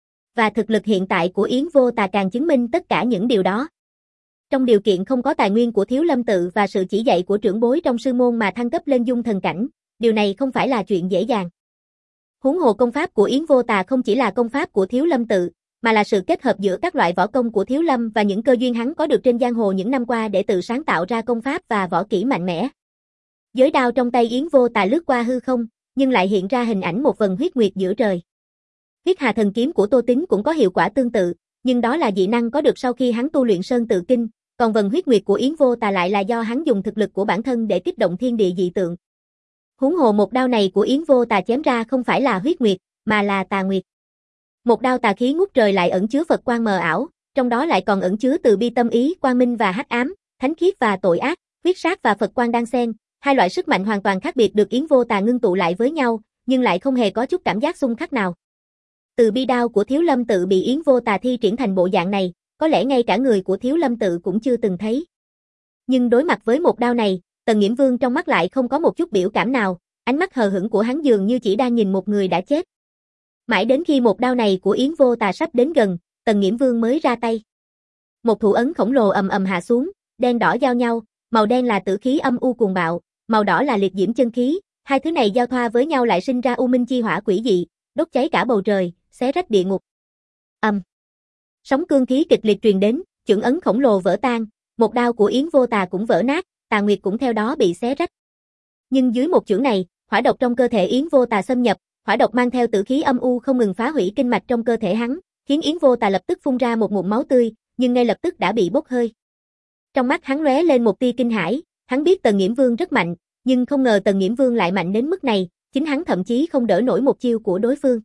Và thực lực hiện tại của Yến Vô Tà càng chứng minh tất cả những điều đó. Trong điều kiện không có tài nguyên của Thiếu Lâm tự và sự chỉ dạy của trưởng bối trong sư môn mà thăng cấp lên dung thần cảnh, điều này không phải là chuyện dễ dàng. Huống hồ công pháp của Yến Vô Tà không chỉ là công pháp của Thiếu Lâm tự, mà là sự kết hợp giữa các loại võ công của Thiếu Lâm và những cơ duyên hắn có được trên giang hồ những năm qua để tự sáng tạo ra công pháp và võ kỹ mạnh mẽ. Giới đao trong tay Yến Vô Tà lướt qua hư không, nhưng lại hiện ra hình ảnh một vần huyết nguyệt giữa trời. Huyết Hà thần kiếm của Tô Tín cũng có hiệu quả tương tự, nhưng đó là dị năng có được sau khi hắn tu luyện Sơn Tự Kinh, còn vần huyết nguyệt của Yến Vô Tà lại là do hắn dùng thực lực của bản thân để kích động thiên địa dị tượng. Huống hồ một đao này của Yến Vô Tà chém ra không phải là huyết nguyệt, mà là tà nguyệt. Một đao tà khí ngút trời lại ẩn chứa Phật quang mờ ảo, trong đó lại còn ẩn chứa từ bi tâm ý, quang minh và hắc ám, thánh khiết và tội ác, huyết sát và Phật quang đan xen, hai loại sức mạnh hoàn toàn khác biệt được Yến Vô Tà ngưng tụ lại với nhau, nhưng lại không hề có chút cảm giác xung khắc nào. Từ bi đao của Thiếu Lâm tự bị Yến Vô Tà thi triển thành bộ dạng này, có lẽ ngay cả người của Thiếu Lâm tự cũng chưa từng thấy. Nhưng đối mặt với một đao này, Tần Nghiễm Vương trong mắt lại không có một chút biểu cảm nào, ánh mắt hờ hững của hắn dường như chỉ đang nhìn một người đã chết. Mãi đến khi một đao này của Yến Vô Tà sắp đến gần, Tần Nghiễm Vương mới ra tay. Một thủ ấn khổng lồ ầm ầm hạ xuống, đen đỏ giao nhau, màu đen là tử khí âm u cuồng bạo, màu đỏ là liệt diễm chân khí, hai thứ này giao thoa với nhau lại sinh ra u minh chi hỏa quỷ dị, đốt cháy cả bầu trời, xé rách địa ngục. Ầm. Um. Sóng cương khí kịch liệt truyền đến, chưởng ấn khổng lồ vỡ tan, một đao của Yến Vô Tà cũng vỡ nát, Tà Nguyệt cũng theo đó bị xé rách. Nhưng dưới một chưởng này, hỏa độc trong cơ thể Yến Vô Tà xâm nhập, hỏa độc mang theo tử khí âm u không ngừng phá hủy kinh mạch trong cơ thể hắn, khiến Yến Vô Tà lập tức phun ra một ngụm máu tươi, nhưng ngay lập tức đã bị bốc hơi. Trong mắt hắn lóe lên một tia kinh hãi, hắn biết Tần Nghiễm Vương rất mạnh, nhưng không ngờ Tần Nghiễm Vương lại mạnh đến mức này, chính hắn thậm chí không đỡ nổi một chiêu của đối phương.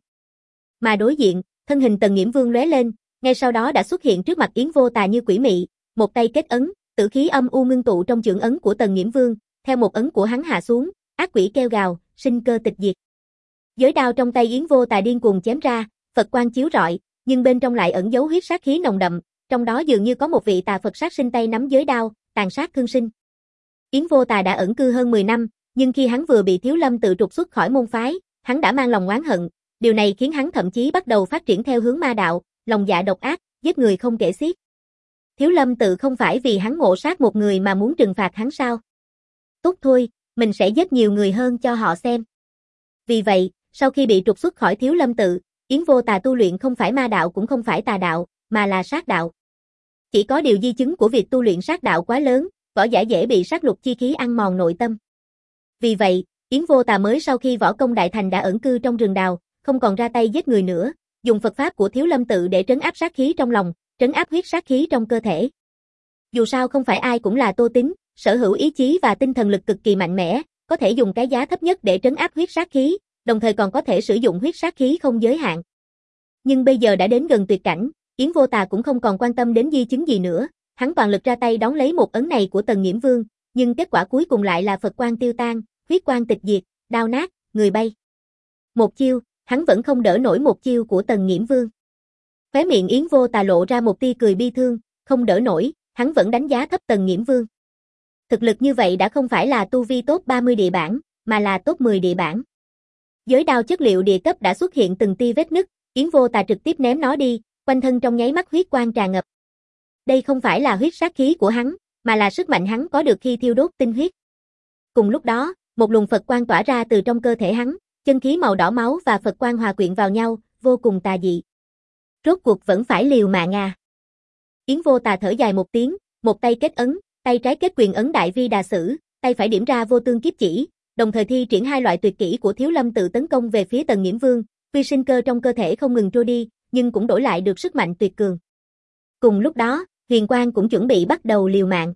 Mà đối diện, thân hình Tần Nghiễm Vương lóe lên, ngay sau đó đã xuất hiện trước mặt Yến Vô Tà như quỷ mị, một tay kết ấn, tử khí âm u ngưng tụ trong chưởng ấn của Tần Nghiễm Vương, theo một ấn của hắn hạ xuống, ác quỷ kêu gào, sinh cơ tịch diệt. Giới đao trong tay Yến Vô Tà điên cuồng chém ra, Phật quang chiếu rọi, nhưng bên trong lại ẩn giấu huyết sát khí nồng đậm, trong đó dường như có một vị tà Phật sát sinh tay nắm giới đao, tàn sát thương sinh. Yến Vô Tà đã ẩn cư hơn mười năm, nhưng khi hắn vừa bị Thiếu Lâm tự trục xuất khỏi môn phái, hắn đã mang lòng oán hận, điều này khiến hắn thậm chí bắt đầu phát triển theo hướng ma đạo, lòng dạ độc ác, giết người không kể xiết. Thiếu Lâm tự không phải vì hắn ngộ sát một người mà muốn trừng phạt hắn sao? Tốt thôi, mình sẽ giết nhiều người hơn cho họ xem. Vì vậy, sau khi bị trục xuất khỏi Thiếu Lâm tự, Yến Vô Tà tu luyện không phải ma đạo cũng không phải tà đạo, mà là sát đạo. Chỉ có điều di chứng của việc tu luyện sát đạo quá lớn, võ giả dễ bị sát lục chi khí ăn mòn nội tâm. Vì vậy, Yến Vô Tà mới sau khi võ công đại thành đã ẩn cư trong rừng đào, không còn ra tay giết người nữa, dùng Phật pháp của Thiếu Lâm tự để trấn áp sát khí trong lòng, trấn áp huyết sát khí trong cơ thể. Dù sao không phải ai cũng là Tô Tín, sở hữu ý chí và tinh thần lực cực kỳ mạnh mẽ, có thể dùng cái giá thấp nhất để trấn áp huyết sát khí, đồng thời còn có thể sử dụng huyết sát khí không giới hạn. Nhưng bây giờ đã đến gần tuyệt cảnh, Yến Vô Tà cũng không còn quan tâm đến di chứng gì nữa, hắn toàn lực ra tay đón lấy một ấn này của Tần Nghiễm Vương, nhưng kết quả cuối cùng lại là Phật quang tiêu tan, huyết quang tịch diệt, đao nát, người bay. Một chiêu, hắn vẫn không đỡ nổi một chiêu của Tần Nghiễm Vương. Khóe miệng Yến Vô Tà lộ ra một tia cười bi thương, không đỡ nổi, hắn vẫn đánh giá thấp Tần Nghiễm Vương. Thực lực như vậy đã không phải là tu vi top ba mươi địa bảng, mà là top mười địa bảng. Giới đao chất liệu địa cấp đã xuất hiện từng tia vết nứt, Yến Vô Tà trực tiếp ném nó đi, quanh thân trong nháy mắt huyết quang tràn ngập. Đây không phải là huyết sát khí của hắn, mà là sức mạnh hắn có được khi thiêu đốt tinh huyết. Cùng lúc đó, một luồng Phật quang tỏa ra từ trong cơ thể hắn, chân khí màu đỏ máu và Phật quang hòa quyện vào nhau, vô cùng tà dị. Rốt cuộc vẫn phải liều mạng à. Yến Vô Tà thở dài một tiếng, một tay kết ấn, tay trái kết quyền ấn đại vi đà sử, tay phải điểm ra vô tương kiếp chỉ, đồng thời thi triển hai loại tuyệt kỹ của Thiếu Lâm tự tấn công về phía Tần Nghiễm Vương, tuy sinh cơ trong cơ thể không ngừng trôi đi, nhưng cũng đổi lại được sức mạnh tuyệt cường. Cùng lúc đó, Huyền Quang cũng chuẩn bị bắt đầu liều mạng.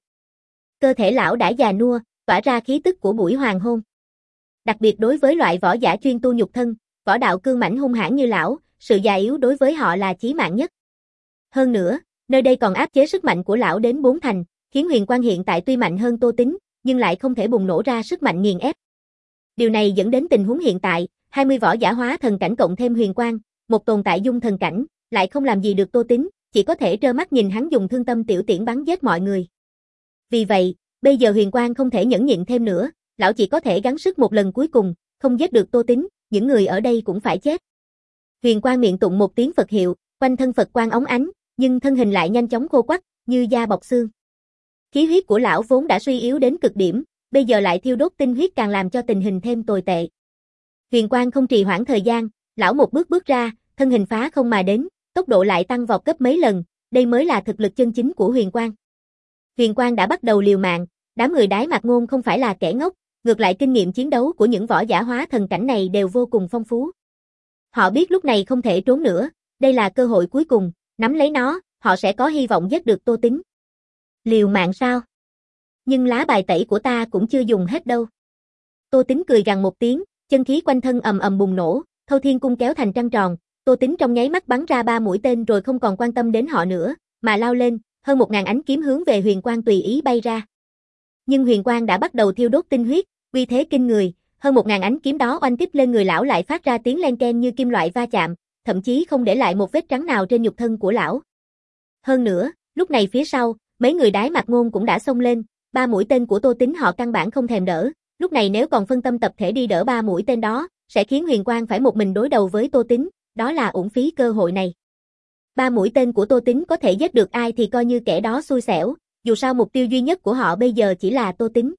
Cơ thể lão đã già nua, tỏa ra khí tức của buổi hoàng hôn. Đặc biệt đối với loại võ giả chuyên tu nhục thân, võ đạo cương mãnh hung hãn như lão, sự già yếu đối với họ là chí mạng nhất. Hơn nữa, nơi đây còn áp chế sức mạnh của lão đến bốn thành, khiến Huyền Quang hiện tại tuy mạnh hơn Tô Tín, nhưng lại không thể bùng nổ ra sức mạnh nghiền ép. Điều này dẫn đến tình huống hiện tại, hai mươi võ giả hóa thần cảnh cộng thêm Huyền Quang, một tồn tại dung thần cảnh, lại không làm gì được Tô Tín, chỉ có thể trơ mắt nhìn hắn dùng thương tâm tiểu tiễn bắn giết mọi người. Vì vậy, bây giờ Huyền Quang không thể nhẫn nhịn thêm nữa, lão chỉ có thể gắng sức một lần cuối cùng, không giết được Tô Tín, những người ở đây cũng phải chết. Huyền Quang miệng tụng một tiếng Phật hiệu, quanh thân Phật quang óng ánh, nhưng thân hình lại nhanh chóng khô quắt, như da bọc xương. Khí huyết của lão vốn đã suy yếu đến cực điểm, bây giờ lại thiêu đốt tinh huyết càng làm cho tình hình thêm tồi tệ. Huyền Quang không trì hoãn thời gian, lão một bước bước ra, thân hình phá không mà đến, tốc độ lại tăng vọt gấp mấy lần, đây mới là thực lực chân chính của Huyền Quang. Huyền Quang đã bắt đầu liều mạng, đám người Đái Mạc Ngôn không phải là kẻ ngốc, ngược lại kinh nghiệm chiến đấu của những võ giả hóa thần cảnh này đều vô cùng phong phú. Họ biết lúc này không thể trốn nữa, đây là cơ hội cuối cùng, nắm lấy nó, họ sẽ có hy vọng giết được Tô Tín. Liều mạng sao? Nhưng lá bài tẩy của ta cũng chưa dùng hết đâu. Tô Tín cười gằn một tiếng, chân khí quanh thân ầm ầm bùng nổ, Thâu Thiên cung kéo thành trăng tròn, Tô Tín trong nháy mắt bắn ra ba mũi tên rồi không còn quan tâm đến họ nữa, mà lao lên, hơn một ngàn ánh kiếm hướng về Huyền Quang tùy ý bay ra. Nhưng Huyền Quang đã bắt đầu thiêu đốt tinh huyết, uy thế kinh người, hơn một ngàn ánh kiếm đó oanh kích lên người lão lại phát ra tiếng len keng như kim loại va chạm, thậm chí không để lại một vết trắng nào trên nhục thân của lão. Hơn nữa, lúc này phía sau, mấy người Đái Mạc Ngôn cũng đã xông lên, ba mũi tên của Tô Tín họ căn bản không thèm đỡ, lúc này nếu còn phân tâm tập thể đi đỡ ba mũi tên đó, sẽ khiến Huyền Quang phải một mình đối đầu với Tô Tín, đó là uổng phí cơ hội này. Ba mũi tên của Tô Tín có thể giết được ai thì coi như kẻ đó xui xẻo, dù sao mục tiêu duy nhất của họ bây giờ chỉ là Tô Tín.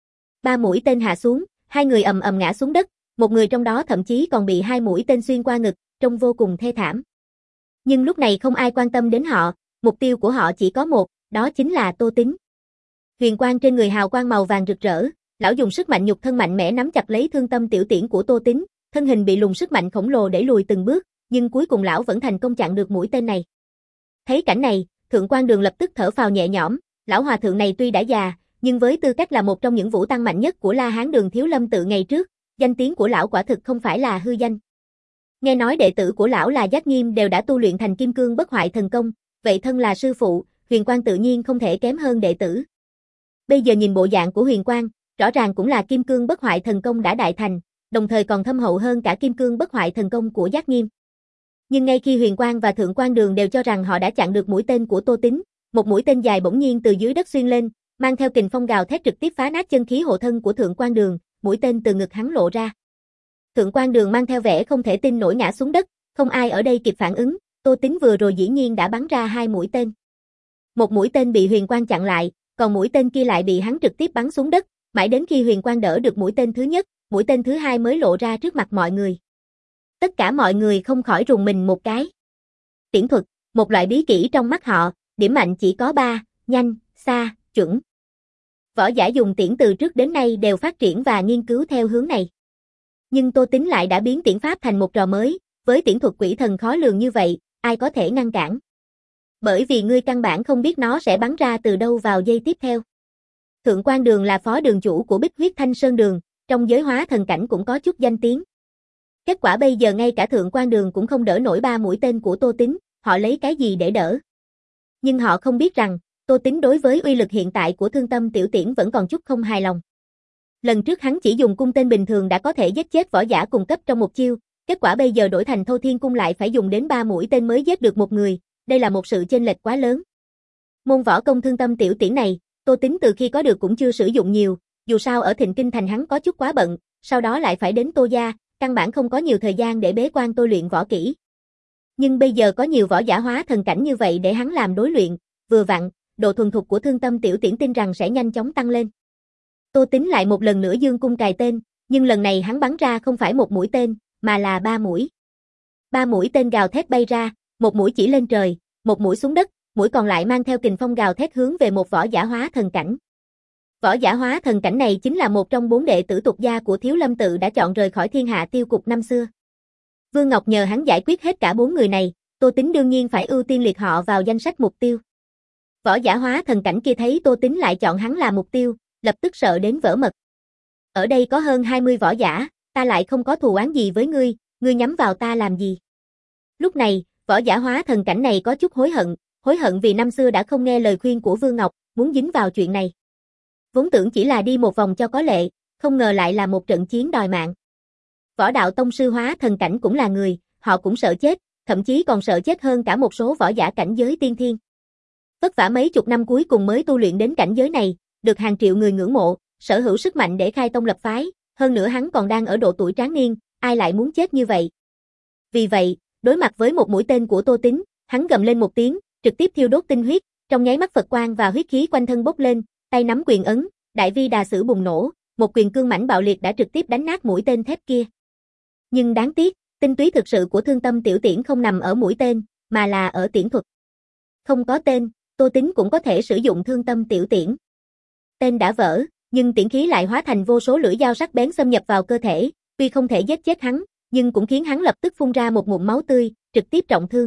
Ba mũi tên hạ xuống, hai người ầm ầm ngã xuống đất, một người trong đó thậm chí còn bị hai mũi tên xuyên qua ngực, trông vô cùng thê thảm. Nhưng lúc này không ai quan tâm đến họ, mục tiêu của họ chỉ có một, đó chính là Tô Tín. Huyền Quang trên người hào quang màu vàng rực rỡ, lão dùng sức mạnh nhục thân mạnh mẽ nắm chặt lấy thương tâm tiểu tiễn của Tô Tín, thân hình bị luồng sức mạnh khổng lồ đẩy lùi từng bước, nhưng cuối cùng lão vẫn thành công chặn được mũi tên này. Thấy cảnh này, Thượng Quan Đường lập tức thở phào nhẹ nhõm, lão hòa thượng này tuy đã già, nhưng với tư cách là một trong những vũ tăng mạnh nhất của La Hán Đường Thiếu Lâm tự ngày trước, danh tiếng của lão quả thực không phải là hư danh. Nghe nói đệ tử của lão là Giác Nghiêm đều đã tu luyện thành Kim Cương Bất Hoại thần công, vậy thân là sư phụ, Huyền Quang tự nhiên không thể kém hơn đệ tử. Bây giờ nhìn bộ dạng của Huyền Quang, rõ ràng cũng là Kim Cương Bất Hoại thần công đã đại thành, đồng thời còn thâm hậu hơn cả Kim Cương Bất Hoại thần công của Giác Nghiêm. Nhưng ngay khi Huyền Quang và Thượng Quan Đường đều cho rằng họ đã chặn được mũi tên của Tô Tín, một mũi tên dài bỗng nhiên từ dưới đất xuyên lên, mang theo kình phong gào thét trực tiếp phá nát chân khí hộ thân của Thượng Quan Đường, mũi tên từ ngực hắn lộ ra. Thượng Quan Đường mang theo vẻ không thể tin nổi ngã xuống đất, không ai ở đây kịp phản ứng, Tô Tín vừa rồi dĩ nhiên đã bắn ra hai mũi tên. Một mũi tên bị Huyền Quang chặn lại, còn mũi tên kia lại bị hắn trực tiếp bắn xuống đất, mãi đến khi Huyền Quang đỡ được mũi tên thứ nhất, mũi tên thứ hai mới lộ ra trước mặt mọi người. Tất cả mọi người không khỏi rùng mình một cái. Tiễn thuật, một loại bí kỹ trong mắt họ, điểm mạnh chỉ có ba, nhanh, xa, chuẩn. Võ giả dùng tiễn từ trước đến nay đều phát triển và nghiên cứu theo hướng này. Nhưng Tô Tín lại đã biến tiễn pháp thành một trò mới, với tiễn thuật quỷ thần khó lường như vậy, ai có thể ngăn cản? Bởi vì ngươi căn bản không biết nó sẽ bắn ra từ đâu vào giây tiếp theo. Thượng Quan Đường là phó đường chủ của Bích Huyết Thanh Sơn Đường, trong giới hóa thần cảnh cũng có chút danh tiếng. Kết quả bây giờ ngay cả Thượng Quan Đường cũng không đỡ nổi ba mũi tên của Tô Tín, họ lấy cái gì để đỡ? Nhưng họ không biết rằng, Tô Tín đối với uy lực hiện tại của thương tâm tiểu tiễn vẫn còn chút không hài lòng. Lần trước hắn chỉ dùng cung tên bình thường đã có thể giết chết võ giả cùng cấp trong một chiêu, kết quả bây giờ đổi thành Thâu Thiên cung lại phải dùng đến ba mũi tên mới giết được một người, đây là một sự chênh lệch quá lớn. Môn võ công thương tâm tiểu tiễn này, Tô Tín từ khi có được cũng chưa sử dụng nhiều, dù sao ở Thịnh Kinh thành hắn có chút quá bận, sau đó lại phải đến Tô gia, căn bản không có nhiều thời gian để bế quan tôi luyện võ kỹ. Nhưng bây giờ có nhiều võ giả hóa thần cảnh như vậy để hắn làm đối luyện, vừa vặn, độ thuần thục của thương tâm tiểu tiễn tin rằng sẽ nhanh chóng tăng lên. Tô Tín lại một lần nữa dương cung cài tên, nhưng lần này hắn bắn ra không phải một mũi tên, mà là ba mũi. Ba mũi tên gào thét bay ra, một mũi chỉ lên trời, một mũi xuống đất, mũi còn lại mang theo kình phong gào thét hướng về một võ giả hóa thần cảnh. Võ giả hóa thần cảnh này chính là một trong bốn đệ tử tục gia của Thiếu Lâm tự đã chọn rời khỏi Thiên Hạ Tiêu Cục năm xưa. Vương Ngọc nhờ hắn giải quyết hết cả bốn người này, Tô Tín đương nhiên phải ưu tiên liệt họ vào danh sách mục tiêu. Võ giả hóa thần cảnh kia thấy Tô Tín lại chọn hắn là mục tiêu, lập tức sợ đến vỡ mật. Ở đây có hơn hai mươi võ giả, ta lại không có thù oán gì với ngươi, ngươi nhắm vào ta làm gì? Lúc này, võ giả hóa thần cảnh này có chút hối hận, hối hận vì năm xưa đã không nghe lời khuyên của Vương Ngọc, muốn dính vào chuyện này. Vốn tưởng chỉ là đi một vòng cho có lệ, không ngờ lại là một trận chiến đòi mạng. Võ đạo tông sư hóa thần cảnh cũng là người, họ cũng sợ chết, thậm chí còn sợ chết hơn cả một số võ giả cảnh giới tiên thiên. Vất vả mấy chục năm cuối cùng mới tu luyện đến cảnh giới này, được hàng triệu người ngưỡng mộ, sở hữu sức mạnh để khai tông lập phái, hơn nữa hắn còn đang ở độ tuổi tráng niên, ai lại muốn chết như vậy. Vì vậy, đối mặt với một mũi tên của Tô Tín, hắn gầm lên một tiếng, trực tiếp thiêu đốt tinh huyết, trong nháy mắt Phật quang và huyết khí quanh thân bốc lên, tay nắm quyền ấn, đại vi đà sử bùng nổ, một quyền cương mãnh bạo liệt đã trực tiếp đánh nát mũi tên thép kia. Nhưng đáng tiếc, tinh túy thực sự của Thương Tâm Tiểu Tiễn không nằm ở mũi tên, mà là ở tiễn thuật. Không có tên, Tô Tín cũng có thể sử dụng Thương Tâm Tiểu Tiễn. Tên đã vỡ, nhưng tiễn khí lại hóa thành vô số lưỡi dao sắc bén xâm nhập vào cơ thể, tuy không thể giết chết hắn, nhưng cũng khiến hắn lập tức phun ra một ngụm máu tươi, trực tiếp trọng thương.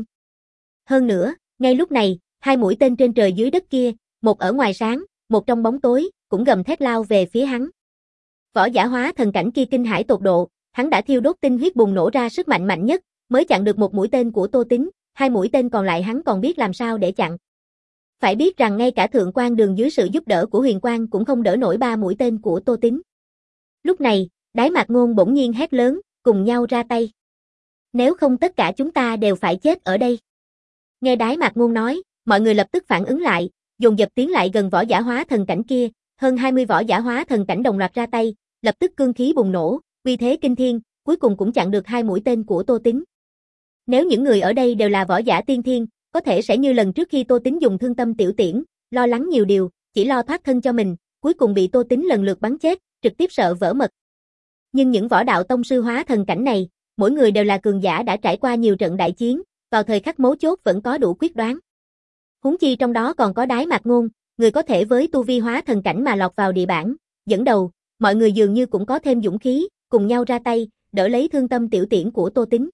Hơn nữa, ngay lúc này, hai mũi tên trên trời dưới đất kia, một ở ngoài sáng, một trong bóng tối, cũng gầm thét lao về phía hắn. Võ giả hóa thần cảnh kia kinh hãi tột độ, hắn đã thiêu đốt tinh huyết bùng nổ ra sức mạnh mạnh nhất, mới chặn được một mũi tên của Tô Tín, hai mũi tên còn lại hắn còn biết làm sao để chặn. Phải biết rằng ngay cả Thượng Quan Đường dưới sự giúp đỡ của Huyền Quang cũng không đỡ nổi ba mũi tên của Tô Tín. Lúc này, Đái Mạc Ngôn bỗng nhiên hét lớn, cùng nhau ra tay. Nếu không tất cả chúng ta đều phải chết ở đây. Nghe Đái Mạc Ngôn nói, mọi người lập tức phản ứng lại, dồn dập tiến lại gần võ giả hóa thần cảnh kia, hơn hai mươi võ giả hóa thần cảnh đồng loạt ra tay, lập tức cương khí bùng nổ, uy thế kinh thiên, cuối cùng cũng chặn được hai mũi tên của Tô Tín. Nếu những người ở đây đều là võ giả tiên thiên, có thể sẽ như lần trước khi Tô Tín dùng Thương Tâm Tiểu Tiễn, lo lắng nhiều điều, chỉ lo thoát thân cho mình, cuối cùng bị Tô Tín lần lượt bắn chết, trực tiếp sợ vỡ mật. Nhưng những võ đạo tông sư hóa thần cảnh này, mỗi người đều là cường giả đã trải qua nhiều trận đại chiến, vào thời khắc mấu chốt vẫn có đủ quyết đoán. Huống chi trong đó còn có Đái Mạc Ngôn, người có thể với tu vi hóa thần cảnh mà lọt vào địa bảng, dẫn đầu, mọi người dường như cũng có thêm dũng khí, cùng nhau ra tay, đỡ lấy Thương Tâm Tiểu Tiễn của Tô Tín.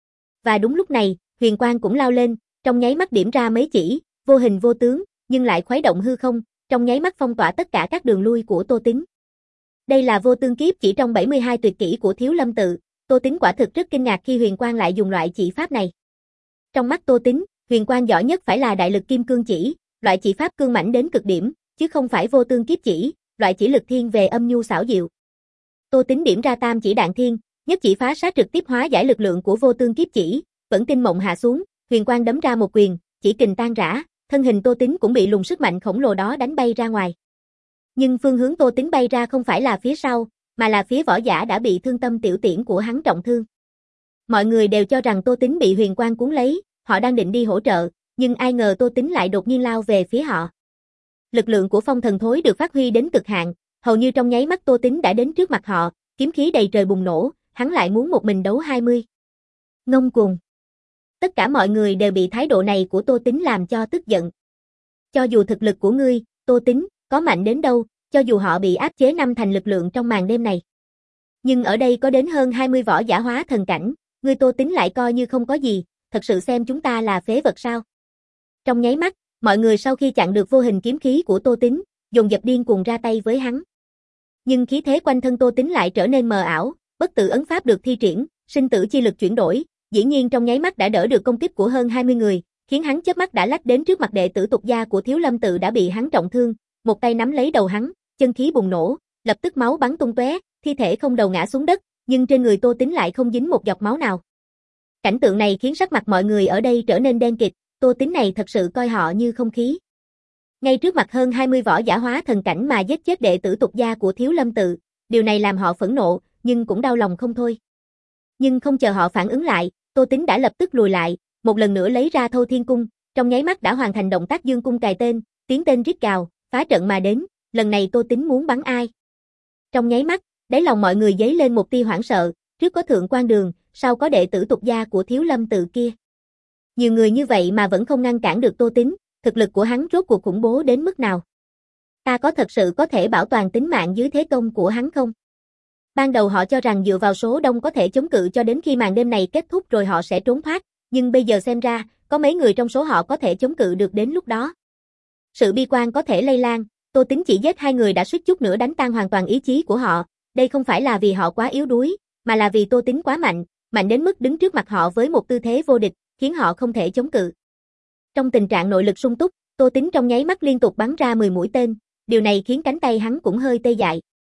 Và đúng lúc này, Huyền Quang cũng lao lên, trong nháy mắt điểm ra mấy chỉ, vô hình vô tướng, nhưng lại khuấy động hư không, trong nháy mắt phong tỏa tất cả các đường lui của Tô Tín. Đây là Vô Tương Kiếp chỉ trong bảy mươi hai tuyệt kỹ của Thiếu Lâm Tự, Tô Tín quả thực rất kinh ngạc khi Huyền Quang lại dùng loại chỉ pháp này. Trong mắt Tô Tín, Huyền Quang giỏi nhất phải là Đại Lực Kim Cương Chỉ, loại chỉ pháp cương mãnh đến cực điểm, chứ không phải Vô Tương Kiếp chỉ, loại chỉ lực thiên về âm nhu xảo diệu. Tô Tín điểm ra Tam Chỉ Đạn Thiên, nhất chỉ phá sát trực tiếp hóa giải lực lượng của Vô Tương Kiếp chỉ, vẫn tinh mộng hạ xuống, Huyền Quang đấm ra một quyền, chỉ kình tan rã, thân hình Tô Tín cũng bị luồng sức mạnh khổng lồ đó đánh bay ra ngoài. Nhưng phương hướng Tô Tín bay ra không phải là phía sau, mà là phía võ giả đã bị Thương Tâm Tiểu Tiễn của hắn trọng thương. Mọi người đều cho rằng Tô Tín bị Huyền Quang cuốn lấy, họ đang định đi hỗ trợ, nhưng ai ngờ Tô Tín lại đột nhiên lao về phía họ. Lực lượng của phong thần thối được phát huy đến cực hạn, hầu như trong nháy mắt Tô Tín đã đến trước mặt họ, kiếm khí đầy trời bùng nổ, hắn lại muốn một mình đấu hai mươi. Ngông cuồng. Tất cả mọi người đều bị thái độ này của Tô Tín làm cho tức giận. Cho dù thực lực của ngươi, Tô Tín, có mạnh đến đâu, cho dù họ bị áp chế năm thành lực lượng trong màn đêm này. Nhưng ở đây có đến hơn hai mươi võ giả hóa thần cảnh, ngươi Tô Tín lại coi như không có gì, thật sự xem chúng ta là phế vật sao? Trong nháy mắt, mọi người sau khi chặn được vô hình kiếm khí của Tô Tín, dồn dập điên cuồng ra tay với hắn. Nhưng khí thế quanh thân Tô Tín lại trở nên mờ ảo, bất tử ấn pháp được thi triển, sinh tử chi lực chuyển đổi, dĩ nhiên trong nháy mắt đã đỡ được công kích của hơn hai mươi người, khiến hắn chớp mắt đã lách đến trước mặt đệ tử tục gia của Thiếu Lâm Tự đã bị hắn trọng thương, một tay nắm lấy đầu hắn, chân khí bùng nổ, lập tức máu bắn tung tóe, thi thể không đầu ngã xuống đất, nhưng trên người Tô Tín lại không dính một giọt máu nào. Cảnh tượng này khiến sắc mặt mọi người ở đây trở nên đen kịt, Tô Tín này thật sự coi họ như không khí. Ngay trước mặt hơn hai mươi võ giả hóa thần cảnh mà giết chết đệ tử tục gia của Thiếu Lâm Tự, điều này làm họ phẫn nộ, nhưng cũng đau lòng không thôi. Nhưng không chờ họ phản ứng lại, Tô Tín đã lập tức lùi lại, một lần nữa lấy ra Thâu Thiên Cung, trong nháy mắt đã hoàn thành động tác dương cung cài tên, tiến tên rít gào, phá trận mà đến, lần này Tô Tín muốn bắn ai? Trong nháy mắt, đáy lòng mọi người dấy lên một tia hoảng sợ, trước có Thượng Quan Đường, sau có đệ tử tục gia của Thiếu Lâm Tự kia. Nhiều người như vậy mà vẫn không ngăn cản được Tô Tín, thực lực của hắn rốt cuộc khủng bố đến mức nào? Ta có thật sự có thể bảo toàn tính mạng dưới thế công của hắn không? Ban đầu họ cho rằng dựa vào số đông có thể chống cự cho đến khi màn đêm này kết thúc rồi họ sẽ trốn thoát, nhưng bây giờ xem ra, có mấy người trong số họ có thể chống cự được đến lúc đó. Sự bi quan có thể lây lan, Tô Tín chỉ giết hai người đã suýt chút nữa đánh tan hoàn toàn ý chí của họ, đây không phải là vì họ quá yếu đuối, mà là vì Tô Tín quá mạnh, mạnh đến mức đứng trước mặt họ với một tư thế vô địch, khiến họ không thể chống cự. Trong tình trạng nội lực sung túc, Tô Tín trong nháy mắt liên tục bắn ra mười mũi tên, điều này khiến cánh tay hắn cũng hơi tê dại.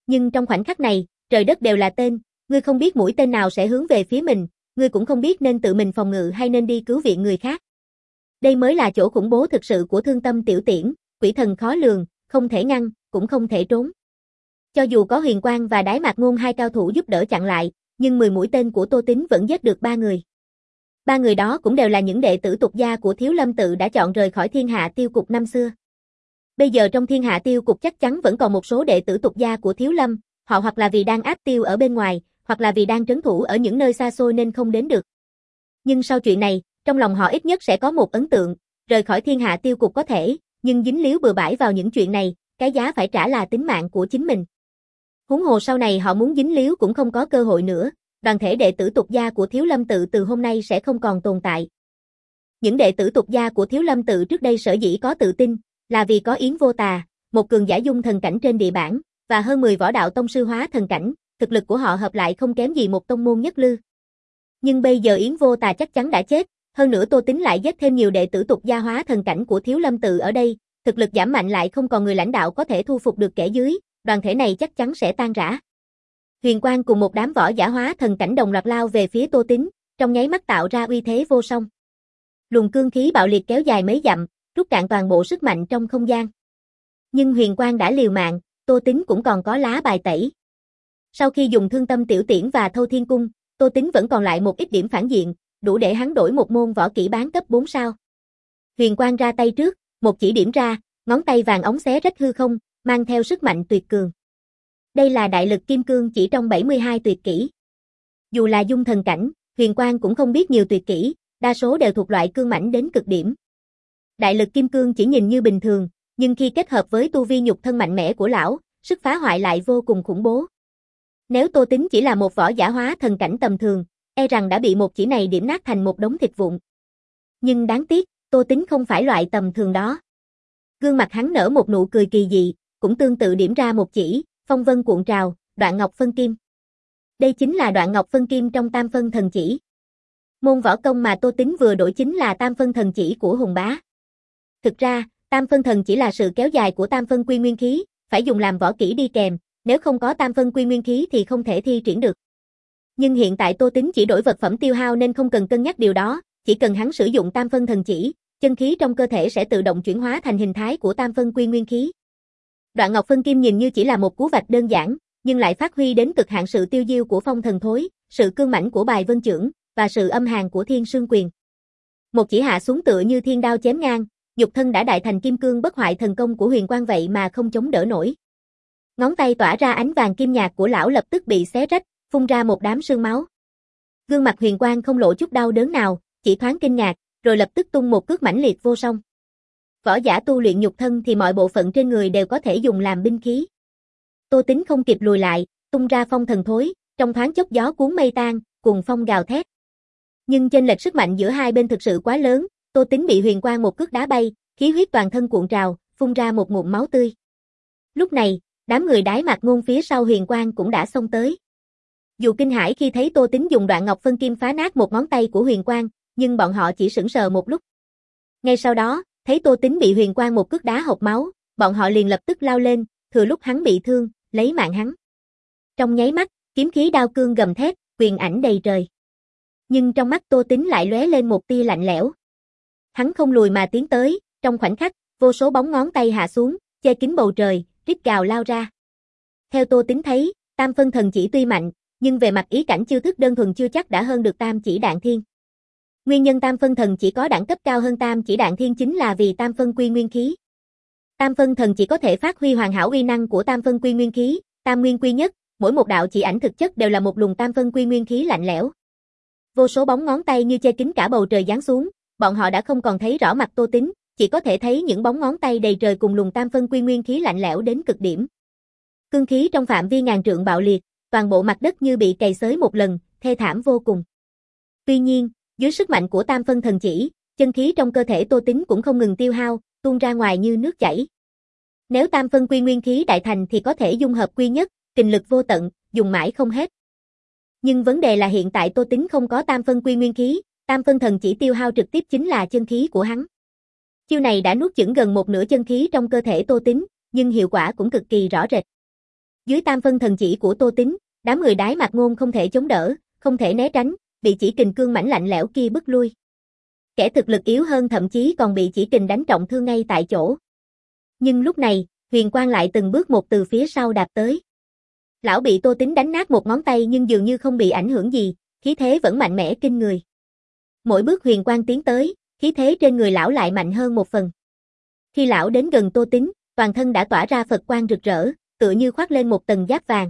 Nhưng trong khoảnh khắc này, trời đất đều là tên, ngươi không biết mũi tên nào sẽ hướng về phía mình, ngươi cũng không biết nên tự mình phòng ngự hay nên đi cứu viện người khác. Đây mới là chỗ khủng bố thực sự của Thương Tâm Tiểu Tiễn, quỷ thần khó lường, không thể ngăn, cũng không thể trốn. Cho dù có Huyền Quang và Đái Mạc Ngôn hai cao thủ giúp đỡ chặn lại, nhưng mười mũi tên của Tô Tín vẫn giết được ba người. Ba người đó cũng đều là những đệ tử tục gia của Thiếu Lâm tự đã chọn rời khỏi Thiên Hạ Tiêu Cục năm xưa. Bây giờ trong Thiên Hạ Tiêu Cục chắc chắn vẫn còn một số đệ tử tục gia của Thiếu Lâm, họ hoặc là vì đang áp tiêu ở bên ngoài, hoặc là vì đang trấn thủ ở những nơi xa xôi nên không đến được. Nhưng sau chuyện này, trong lòng họ ít nhất sẽ có một ấn tượng, rời khỏi Thiên Hạ Tiêu Cục có thể, nhưng dính líu bừa bãi vào những chuyện này, cái giá phải trả là tính mạng của chính mình. Huống hồ sau này họ muốn dính líu cũng không có cơ hội nữa, đoàn thể đệ tử tục gia của Thiếu Lâm tự từ hôm nay sẽ không còn tồn tại. Những đệ tử tục gia của Thiếu Lâm tự trước đây sở dĩ có tự tin, là vì có Yến Vô Tà, một cường giả dung thần cảnh trên địa bản, và hơn mười võ đạo tông sư hóa thần cảnh, thực lực của họ hợp lại không kém gì một tông môn nhất lư. Nhưng bây giờ Yến Vô Tà chắc chắn đã chết, hơn nữa Tô Tín lại giết thêm nhiều đệ tử tục gia hóa thần cảnh của Thiếu Lâm tự ở đây, thực lực giảm mạnh lại không còn người lãnh đạo có thể thu phục được kẻ dưới, đoàn thể này chắc chắn sẽ tan rã. Huyền Quang cùng một đám võ giả hóa thần cảnh đồng loạt lao về phía Tô Tín, trong nháy mắt tạo ra uy thế vô song. Luồng cương khí bạo liệt kéo dài mấy dặm, rút cạn toàn bộ sức mạnh trong không gian. Nhưng Huyền Quang đã liều mạng, Tô Tín cũng còn có lá bài tẩy. Sau khi dùng Thương Tâm Tiểu Tiễn và Thâu Thiên Cung, Tô Tín vẫn còn lại một ít điểm phản diện, đủ để hắn đổi một môn võ kỹ bán cấp bốn sao. Huyền Quang ra tay trước, một chỉ điểm ra, ngón tay vàng ống xé rách hư không, mang theo sức mạnh tuyệt cường. Đây là đại lực kim cương chỉ trong bảy mươi hai tuyệt kỹ. Dù là dung thần cảnh, Huyền Quang cũng không biết nhiều tuyệt kỹ, đa số đều thuộc loại cương mãnh đến cực điểm. Đại lực kim cương chỉ nhìn như bình thường, nhưng khi kết hợp với tu vi nhục thân mạnh mẽ của lão, sức phá hoại lại vô cùng khủng bố. Nếu Tô Tín chỉ là một võ giả hóa thần cảnh tầm thường, e rằng đã bị một chỉ này điểm nát thành một đống thịt vụn. Nhưng đáng tiếc, Tô Tín không phải loại tầm thường đó. Gương mặt hắn nở một nụ cười kỳ dị, cũng tương tự điểm ra một chỉ, phong vân cuộn trào, đoạn ngọc phân kim. Đây chính là đoạn ngọc phân kim trong tam phân thần chỉ. Môn võ công mà Tô Tín vừa đổi chính là tam phân thần chỉ của Hùng Bá. Thực ra, tam phân thần chỉ là sự kéo dài của tam phân quy nguyên khí, phải dùng làm võ kỹ đi kèm, nếu không có tam phân quy nguyên khí thì không thể thi triển được. Nhưng hiện tại Tô Tín chỉ đổi vật phẩm tiêu hao nên không cần cân nhắc điều đó, chỉ cần hắn sử dụng tam phân thần chỉ, chân khí trong cơ thể sẽ tự động chuyển hóa thành hình thái của tam phân quy nguyên khí. Đoạn ngọc phân kim nhìn như chỉ là một cú vạch đơn giản, nhưng lại phát huy đến cực hạn sự tiêu diêu của phong thần thối, sự cương mãnh của bài vân chưởng, và sự âm hàn của thiên sương quyền. Một chỉ hạ xuống tựa như thiên đao chém ngang, nhục thân đã đại thành kim cương bất hoại thần công của Huyền Quang vậy mà không chống đỡ nổi. Ngón tay tỏa ra ánh vàng kim nhạt của lão lập tức bị xé rách, phun ra một đám sương máu. Gương mặt Huyền Quang không lộ chút đau đớn nào, chỉ thoáng kinh ngạc, rồi lập tức tung một cước mãnh liệt vô song. Võ giả tu luyện nhục thân thì mọi bộ phận trên người đều có thể dùng làm binh khí. Tô Tín không kịp lùi lại, tung ra phong thần thối, trong thoáng chốc gió cuốn mây tan, cùng phong gào thét. Nhưng chênh lệch sức mạnh giữa hai bên thực sự quá lớn, Tô Tín bị Huyền Quang một cước đá bay, khí huyết toàn thân cuộn trào, phun ra một ngụm máu tươi. Lúc này, đám người Đái Mạc Ngôn phía sau Huyền Quang cũng đã xông tới. Dù kinh hãi khi thấy Tô Tín dùng đoạn ngọc phân kim phá nát một ngón tay của Huyền Quang, nhưng bọn họ chỉ sững sờ một lúc. Ngay sau đó, thấy Tô Tín bị Huyền Quang một cước đá hộc máu, bọn họ liền lập tức lao lên, thừa lúc hắn bị thương, lấy mạng hắn. Trong nháy mắt, kiếm khí đao cương gầm thét, quyền ảnh đầy trời. Nhưng trong mắt Tô Tín lại lóe lên một tia lạnh lẽo. Hắn không lùi mà tiến tới, trong khoảnh khắc, vô số bóng ngón tay hạ xuống, che kín bầu trời, rít gào lao ra. Theo Tô Tín thấy, tam phân thần chỉ tuy mạnh, nhưng về mặt ý cảnh chiêu thức đơn thuần chưa chắc đã hơn được tam chỉ đạn thiên. Nguyên nhân tam phân thần chỉ có đẳng cấp cao hơn tam chỉ đạn thiên chính là vì tam phân quy nguyên khí. Tam phân thần chỉ có thể phát huy hoàn hảo uy năng của tam phân quy nguyên khí, tam nguyên quy nhất, mỗi một đạo chỉ ảnh thực chất đều là một luồng tam phân quy nguyên khí lạnh lẽo. Vô số bóng ngón tay như che kín cả bầu trời giáng xuống, bọn họ đã không còn thấy rõ mặt Tô Tín, chỉ có thể thấy những bóng ngón tay đầy trời cùng luồng tam phân quy nguyên khí lạnh lẽo đến cực điểm. Cương khí trong phạm vi ngàn trượng bạo liệt, toàn bộ mặt đất như bị cày xới một lần, thê thảm vô cùng. Tuy nhiên, dưới sức mạnh của tam phân thần chỉ, chân khí trong cơ thể Tô Tín cũng không ngừng tiêu hao, tuôn ra ngoài như nước chảy. Nếu tam phân quy nguyên khí đại thành thì có thể dung hợp quy nhất, kình lực vô tận, dùng mãi không hết. Nhưng vấn đề là hiện tại Tô Tín không có tam phân quy nguyên khí, tam phân thần chỉ tiêu hao trực tiếp chính là chân khí của hắn. Chiêu này đã nuốt chửng gần một nửa chân khí trong cơ thể Tô Tín, nhưng hiệu quả cũng cực kỳ rõ rệt. Dưới tam phân thần chỉ của Tô Tín, đám người Đái Mạc Ngôn không thể chống đỡ, không thể né tránh, bị chỉ kình cương mãnh lạnh lẽo kia bức lui. Kẻ thực lực yếu hơn thậm chí còn bị chỉ kình đánh trọng thương ngay tại chỗ. Nhưng lúc này, Huyền Quang lại từng bước một từ phía sau đạp tới. Lão bị Tô Tín đánh nát một ngón tay nhưng dường như không bị ảnh hưởng gì, khí thế vẫn mạnh mẽ kinh người. Mỗi bước Huyền Quang tiến tới, khí thế trên người lão lại mạnh hơn một phần. Khi lão đến gần Tô Tín, toàn thân đã tỏa ra Phật quang rực rỡ, tựa như khoác lên một tầng giáp vàng.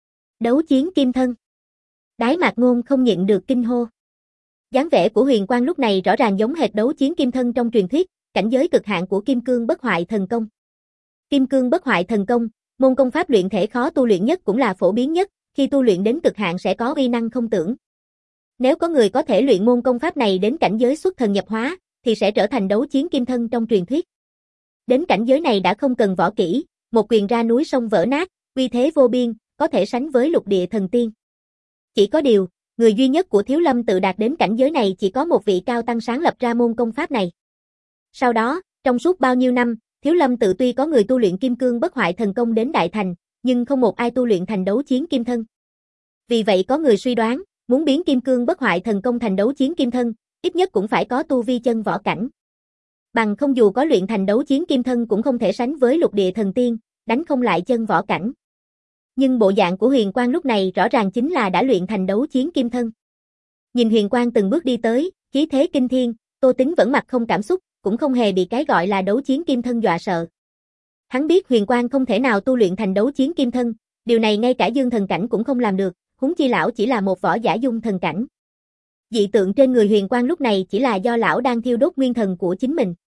Đấu chiến kim thân. Đái Mạc Ngôn không nhịn được kinh hô. Dáng vẻ của Huyền Quang lúc này rõ ràng giống hệt đấu chiến kim thân trong truyền thuyết, cảnh giới cực hạn của Kim Cương Bất Hoại Thần Công. Kim Cương Bất Hoại Thần Công, môn công pháp luyện thể khó tu luyện nhất cũng là phổ biến nhất, khi tu luyện đến cực hạn sẽ có uy năng không tưởng. Nếu có người có thể luyện môn công pháp này đến cảnh giới xuất thần nhập hóa, thì sẽ trở thành đấu chiến kim thân trong truyền thuyết. Đến cảnh giới này đã không cần võ kỹ, một quyền ra núi sông vỡ nát, uy thế vô biên, có thể sánh với lục địa thần tiên. Chỉ có điều, người duy nhất của Thiếu Lâm tự đạt đến cảnh giới này chỉ có một vị cao tăng sáng lập ra môn công pháp này. Sau đó, trong suốt bao nhiêu năm, Thiếu Lâm tự tuy có người tu luyện Kim Cương Bất Hoại Thần Công đến đại thành, nhưng không một ai tu luyện thành đấu chiến kim thân. Vì vậy có người suy đoán, muốn biến Kim Cương Bất Hoại Thần Công thành đấu chiến kim thân, ít nhất cũng phải có tu vi chân võ cảnh. Bằng không dù có luyện thành đấu chiến kim thân cũng không thể sánh với lục địa thần tiên, đánh không lại chân võ cảnh. Nhưng bộ dạng của Huyền Quang lúc này rõ ràng chính là đã luyện thành đấu chiến kim thân. Nhìn Huyền Quang từng bước đi tới, khí thế kinh thiên, Tô Tín vẫn mặt không cảm xúc, cũng không hề bị cái gọi là đấu chiến kim thân dọa sợ. Hắn biết Huyền Quang không thể nào tu luyện thành đấu chiến kim thân, điều này ngay cả dương thần cảnh cũng không làm được, huống chi lão chỉ là một võ giả dung thần cảnh. Dị tượng trên người Huyền Quang lúc này chỉ là do lão đang thiêu đốt nguyên thần của chính mình.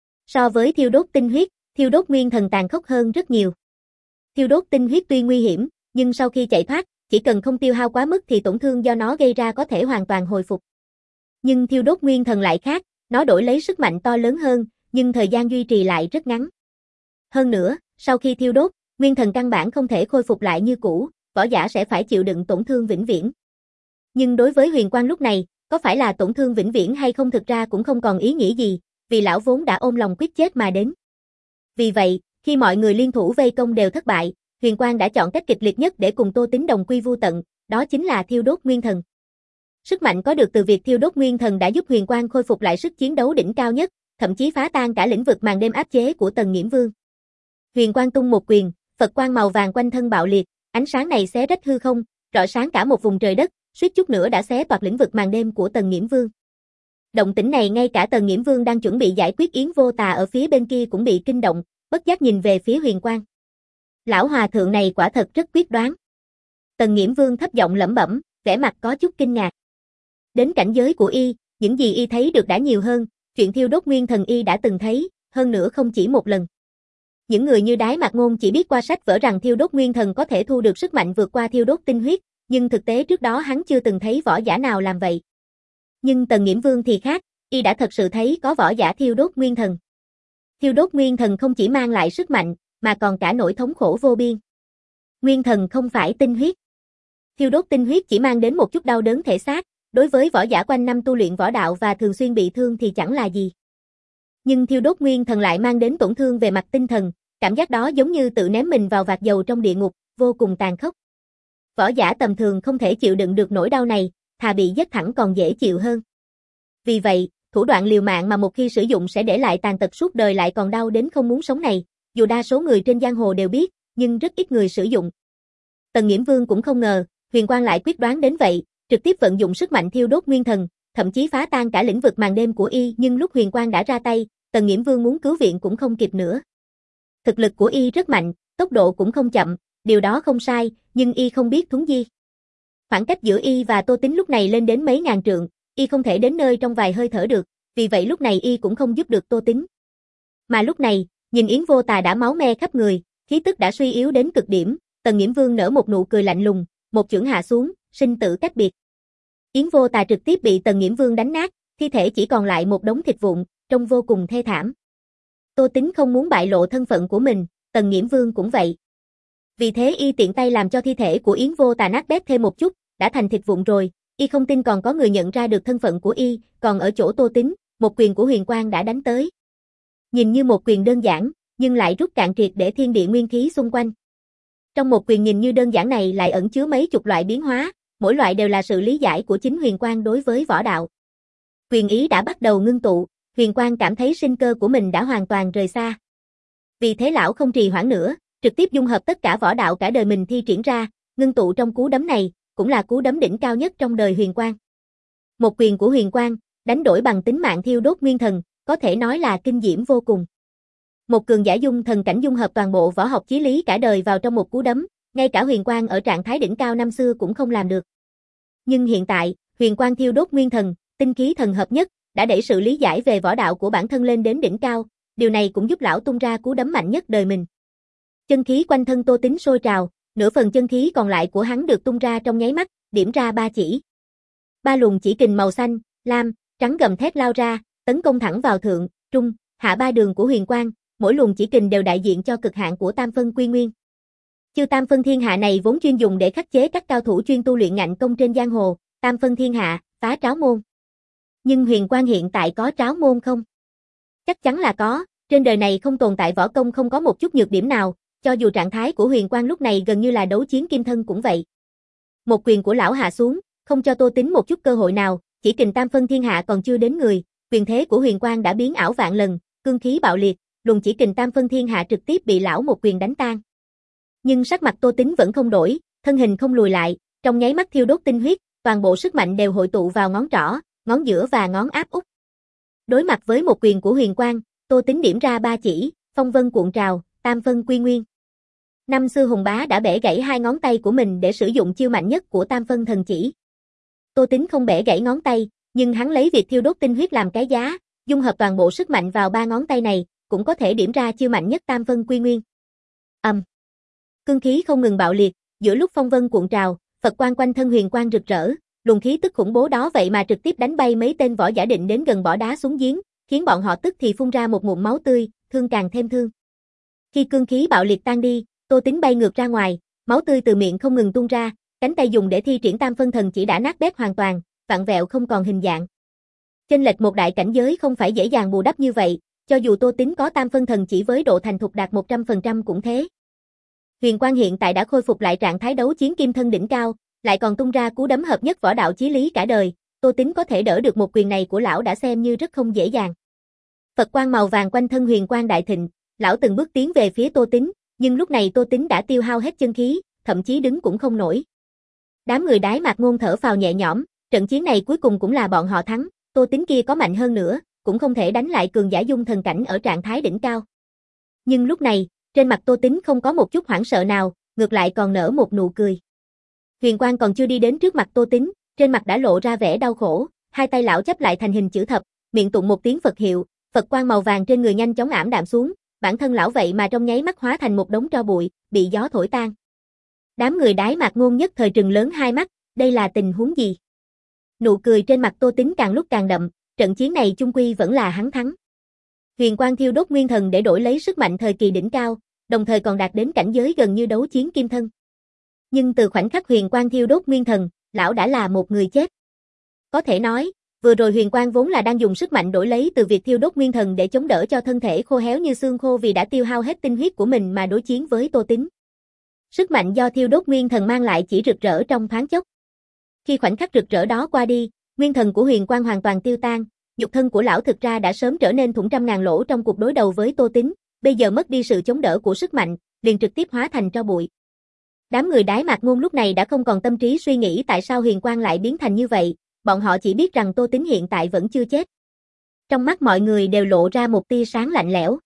So với thiêu đốt tinh huyết, thiêu đốt nguyên thần tàn khốc hơn rất nhiều. Thiêu đốt tinh huyết tuy nguy hiểm, nhưng sau khi chạy thoát, chỉ cần không tiêu hao quá mức thì tổn thương do nó gây ra có thể hoàn toàn hồi phục. Nhưng thiêu đốt nguyên thần lại khác, nó đổi lấy sức mạnh to lớn hơn, nhưng thời gian duy trì lại rất ngắn. Hơn nữa, sau khi thiêu đốt, nguyên thần căn bản không thể khôi phục lại như cũ, võ giả sẽ phải chịu đựng tổn thương vĩnh viễn. Nhưng đối với Huyền Quang lúc này, có phải là tổn thương vĩnh viễn hay không thực ra cũng không còn ý nghĩa gì, vì lão vốn đã ôm lòng quyết chết mà đến. Vì vậy, khi mọi người liên thủ vây công đều thất bại, Huyền Quang đã chọn cách kịch liệt nhất để cùng Tô Tín đồng quy vu tận, đó chính là thiêu đốt nguyên thần. Sức mạnh có được từ việc thiêu đốt nguyên thần đã giúp Huyền Quang khôi phục lại sức chiến đấu đỉnh cao nhất, thậm chí phá tan cả lĩnh vực màn đêm áp chế của Tần Nghiễm Vương. Huyền Quang tung một quyền, Phật quang màu vàng quanh thân bạo liệt, ánh sáng này xé rách hư không, rọi sáng cả một vùng trời đất, suýt chút nữa đã xé toạc lĩnh vực màn đêm của Tần Nghiễm Vương. Động tĩnh này ngay cả Tần Nghiễm Vương đang chuẩn bị giải quyết Yến Vô Tà ở phía bên kia cũng bị kinh động, bất giác nhìn về phía Huyền Quang. Lão hòa thượng này quả thật rất quyết đoán. Tần Nghiễm Vương thấp giọng lẩm bẩm, vẻ mặt có chút kinh ngạc. Đến cảnh giới của y, những gì y thấy được đã nhiều hơn, chuyện thiêu đốt nguyên thần y đã từng thấy, hơn nữa không chỉ một lần. Những người như Đái Mạc Ngôn chỉ biết qua sách vở rằng thiêu đốt nguyên thần có thể thu được sức mạnh vượt qua thiêu đốt tinh huyết, nhưng thực tế trước đó hắn chưa từng thấy võ giả nào làm vậy. Nhưng Tần Nghiễm Vương thì khác, y đã thật sự thấy có võ giả thiêu đốt nguyên thần. Thiêu đốt nguyên thần không chỉ mang lại sức mạnh, mà còn cả nỗi thống khổ vô biên. Nguyên thần không phải tinh huyết. Thiêu đốt tinh huyết chỉ mang đến một chút đau đớn thể xác, đối với võ giả quanh năm tu luyện võ đạo và thường xuyên bị thương thì chẳng là gì. Nhưng thiêu đốt nguyên thần lại mang đến tổn thương về mặt tinh thần, cảm giác đó giống như tự ném mình vào vạc dầu trong địa ngục, vô cùng tàn khốc. Võ giả tầm thường không thể chịu đựng được nỗi đau này, thà bị giết thẳng còn dễ chịu hơn. Vì vậy, thủ đoạn liều mạng mà một khi sử dụng sẽ để lại tàn tật suốt đời lại còn đau đến không muốn sống này, dù đa số người trên giang hồ đều biết, nhưng rất ít người sử dụng. Tần Nghiễm Vương cũng không ngờ, Huyền Quang lại quyết đoán đến vậy, trực tiếp vận dụng sức mạnh thiêu đốt nguyên thần, thậm chí phá tan cả lĩnh vực màn đêm của y, nhưng lúc Huyền Quang đã ra tay, Tần Nghiễm Vương muốn cứu viện cũng không kịp nữa. Thực lực của y rất mạnh, tốc độ cũng không chậm, điều đó không sai, nhưng y không biết thuấn di. Khoảng cách giữa y và Tô Tín lúc này lên đến mấy ngàn trượng, y không thể đến nơi trong vài hơi thở được, vì vậy lúc này y cũng không giúp được Tô Tín. Mà lúc này, nhìn Yến Vô Tà đã máu me khắp người, khí tức đã suy yếu đến cực điểm, Tần Nghiễm Vương nở một nụ cười lạnh lùng, một chưởng hạ xuống, sinh tử cách biệt. Yến Vô Tà trực tiếp bị Tần Nghiễm Vương đánh nát, thi thể chỉ còn lại một đống thịt vụn, trông vô cùng thê thảm. Tô Tín không muốn bại lộ thân phận của mình, Tần Nghiễm Vương cũng vậy. Vì thế y tiện tay làm cho thi thể của Yến Vô Tà nát bét thêm một chút, đã thành thịt vụn rồi, y không tin còn có người nhận ra được thân phận của y, còn ở chỗ Tô Tín, một quyền của Huyền Quang đã đánh tới. Nhìn như một quyền đơn giản, nhưng lại rút cạn triệt để thiên địa nguyên khí xung quanh. Trong một quyền nhìn như đơn giản này lại ẩn chứa mấy chục loại biến hóa, mỗi loại đều là sự lý giải của chính Huyền Quang đối với võ đạo. Quyền ý đã bắt đầu ngưng tụ, Huyền Quang cảm thấy sinh cơ của mình đã hoàn toàn rời xa. Vì thế lão không trì hoãn nữa, trực tiếp dung hợp tất cả võ đạo cả đời mình thi triển ra, ngưng tụ trong cú đấm này, cũng là cú đấm đỉnh cao nhất trong đời Huyền Quang. Một quyền của Huyền Quang, đánh đổi bằng tính mạng thiêu đốt nguyên thần, có thể nói là kinh diễm vô cùng. Một cường giả dung thần cảnh dung hợp toàn bộ võ học chí lý cả đời vào trong một cú đấm, ngay cả Huyền Quang ở trạng thái đỉnh cao năm xưa cũng không làm được. Nhưng hiện tại, Huyền Quang thiêu đốt nguyên thần, tinh khí thần hợp nhất, đã đẩy sự lý giải về võ đạo của bản thân lên đến đỉnh cao, điều này cũng giúp lão tung ra cú đấm mạnh nhất đời mình. Chân khí quanh thân Tô Tín sôi trào, nửa phần chân khí còn lại của hắn được tung ra trong nháy mắt, điểm ra ba chỉ. Ba luồng chỉ kình màu xanh, lam, trắng gầm thét lao ra, tấn công thẳng vào thượng, trung, hạ ba đường của Huyền Quang, mỗi luồng chỉ kình đều đại diện cho cực hạn của tam phân quy nguyên. Chư tam phân thiên hạ này vốn chuyên dùng để khắc chế các cao thủ chuyên tu luyện ngạnh công trên giang hồ, tam phân thiên hạ, phá tráo môn. Nhưng Huyền Quang hiện tại có tráo môn không? Chắc chắn là có, trên đời này không tồn tại võ công không có một chút nhược điểm nào, cho dù trạng thái của Huyền Quang lúc này gần như là đấu chiến kim thân cũng vậy. Một quyền của lão hạ xuống, không cho Tô Tín một chút cơ hội nào, chỉ kình tam phân thiên hạ còn chưa đến người, quyền thế của Huyền Quang đã biến ảo vạn lần, cương khí bạo liệt, luồng chỉ kình tam phân thiên hạ trực tiếp bị lão một quyền đánh tan. Nhưng sắc mặt Tô Tín vẫn không đổi, thân hình không lùi lại, trong nháy mắt thiêu đốt tinh huyết, toàn bộ sức mạnh đều hội tụ vào ngón trỏ, ngón giữa và ngón áp út. Đối mặt với một quyền của Huyền Quang, Tô Tín điểm ra ba chỉ, phong vân cuộn trào, tam phân quy nguyên. Năm xưa Hùng Bá đã bẻ gãy hai ngón tay của mình để sử dụng chiêu mạnh nhất của tam phân thần chỉ. Tô Tín không bẻ gãy ngón tay, nhưng hắn lấy việc thiêu đốt tinh huyết làm cái giá, dung hợp toàn bộ sức mạnh vào ba ngón tay này, cũng có thể điểm ra chiêu mạnh nhất tam phân quy nguyên. Ầm. Um. Cương khí không ngừng bạo liệt, giữa lúc phong vân cuộn trào, Phật quang quanh thân Huyền Quang rực rỡ, luồng khí tức khủng bố đó vậy mà trực tiếp đánh bay mấy tên võ giả định đến gần bỏ đá xuống giếng, khiến bọn họ tức thì phun ra một ngụm máu tươi, thương càng thêm thương. Khi cương khí bạo liệt tan đi, Tô Tín bay ngược ra ngoài, máu tươi từ miệng không ngừng tuôn ra, cánh tay dùng để thi triển tam phân thần chỉ đã nát bét hoàn toàn, vặn vẹo không còn hình dạng. Chênh lệch một đại cảnh giới không phải dễ dàng bù đắp như vậy, cho dù Tô Tín có tam phân thần chỉ với độ thành thục đạt một trăm phần trăm cũng thế. Huyền Quang hiện tại đã khôi phục lại trạng thái đấu chiến kim thân đỉnh cao, lại còn tung ra cú đấm hợp nhất võ đạo chí lý cả đời, Tô Tín có thể đỡ được một quyền này của lão đã xem như rất không dễ dàng. Phật quang màu vàng quanh thân Huyền Quang đại thịnh, lão từng bước tiến về phía Tô Tín, nhưng lúc này Tô Tín đã tiêu hao hết chân khí, thậm chí đứng cũng không nổi. Đám người Đái Mạc Ngôn thở phào nhẹ nhõm, trận chiến này cuối cùng cũng là bọn họ thắng, Tô Tín kia có mạnh hơn nữa, cũng không thể đánh lại cường giả dung thần cảnh ở trạng thái đỉnh cao. Nhưng lúc này, trên mặt Tô Tín không có một chút hoảng sợ nào, ngược lại còn nở một nụ cười. Huyền Quang còn chưa đi đến trước mặt Tô Tín, trên mặt đã lộ ra vẻ đau khổ, hai tay lão chắp lại thành hình chữ thập, miệng tụng một tiếng Phật hiệu, Phật quang màu vàng trên người nhanh chóng ảm đạm xuống, bản thân lão vậy mà trong nháy mắt hóa thành một đống tro bụi, bị gió thổi tan. Đám người Đái Mạc Ngôn nhất thời trừng lớn hai mắt, đây là tình huống gì? Nụ cười trên mặt Tô Tín càng lúc càng đậm, trận chiến này chung quy vẫn là hắn thắng. Huyền Quang thiêu đốt nguyên thần để đổi lấy sức mạnh thời kỳ đỉnh cao, đồng thời còn đạt đến cảnh giới gần như đấu chiến kim thân. Nhưng từ khoảnh khắc Huyền Quang thiêu đốt nguyên thần, lão đã là một người chết. Có thể nói, vừa rồi Huyền Quang vốn là đang dùng sức mạnh đổi lấy từ việc thiêu đốt nguyên thần để chống đỡ cho thân thể khô héo như xương khô vì đã tiêu hao hết tinh huyết của mình mà đối chiến với Tô Tín. Sức mạnh do thiêu đốt nguyên thần mang lại chỉ rực rỡ trong thoáng chốc. Khi khoảnh khắc rực rỡ đó qua đi, nguyên thần của Huyền Quang hoàn toàn tiêu tan, nhục thân của lão thực ra đã sớm trở nên thủng trăm ngàn lỗ trong cuộc đối đầu với Tô Tín, bây giờ mất đi sự chống đỡ của sức mạnh, liền trực tiếp hóa thành tro bụi. Đám người Đái Mạc Ngôn lúc này đã không còn tâm trí suy nghĩ tại sao Huyền Quang lại biến thành như vậy, bọn họ chỉ biết rằng Tô Tín hiện tại vẫn chưa chết. Trong mắt mọi người đều lộ ra một tia sáng lạnh lẽo.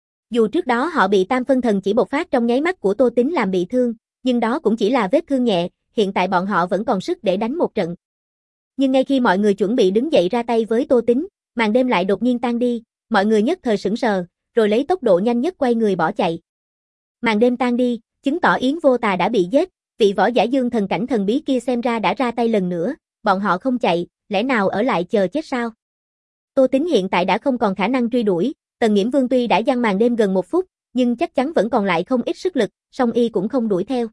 Dù trước đó họ bị tam phân thần chỉ bộc phát trong nháy mắt của Tô Tín làm bị thương, nhưng đó cũng chỉ là vết thương nhẹ, hiện tại bọn họ vẫn còn sức để đánh một trận. Nhưng ngay khi mọi người chuẩn bị đứng dậy ra tay với Tô Tín, màn đêm lại đột nhiên tan đi, mọi người nhất thời sững sờ, rồi lấy tốc độ nhanh nhất quay người bỏ chạy. Màn đêm tan đi, chứng tỏ Yến Vô Tà đã bị giết, vị võ giả dương thần cảnh thần bí kia xem ra đã ra tay lần nữa, bọn họ không chạy, lẽ nào ở lại chờ chết sao? Tô Tín hiện tại đã không còn khả năng truy đuổi, Tần Nghiễm Vương tuy đã giăng màn đêm gần một phút, nhưng chắc chắn vẫn còn lại không ít sức lực, song y cũng không đuổi theo.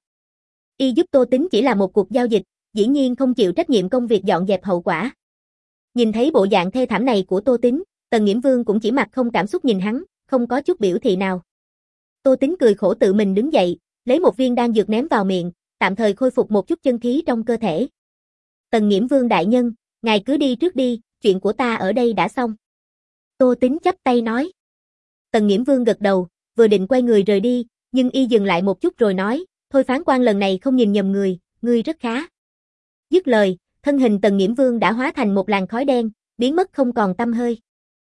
Y giúp Tô Tín chỉ là một cuộc giao dịch, dĩ nhiên không chịu trách nhiệm công việc dọn dẹp hậu quả. Nhìn thấy bộ dạng thê thảm này của Tô Tín, Tần Nghiễm Vương cũng chỉ mặt không cảm xúc nhìn hắn, không có chút biểu thị nào. Tô Tín cười khổ tự mình đứng dậy, lấy một viên đan dược ném vào miệng, tạm thời khôi phục một chút chân khí trong cơ thể. Tần Nghiễm Vương đại nhân, ngài cứ đi trước đi, chuyện của ta ở đây đã xong. Tô Tín chắp tay nói. Tần Nghiễm Vương gật đầu, vừa định quay người rời đi, nhưng y dừng lại một chút rồi nói, thôi phán quan lần này không nhìn nhầm người, ngươi rất khá. Dứt lời, thân hình Tần Nghiễm Vương đã hóa thành một làn khói đen, biến mất không còn tăm hơi.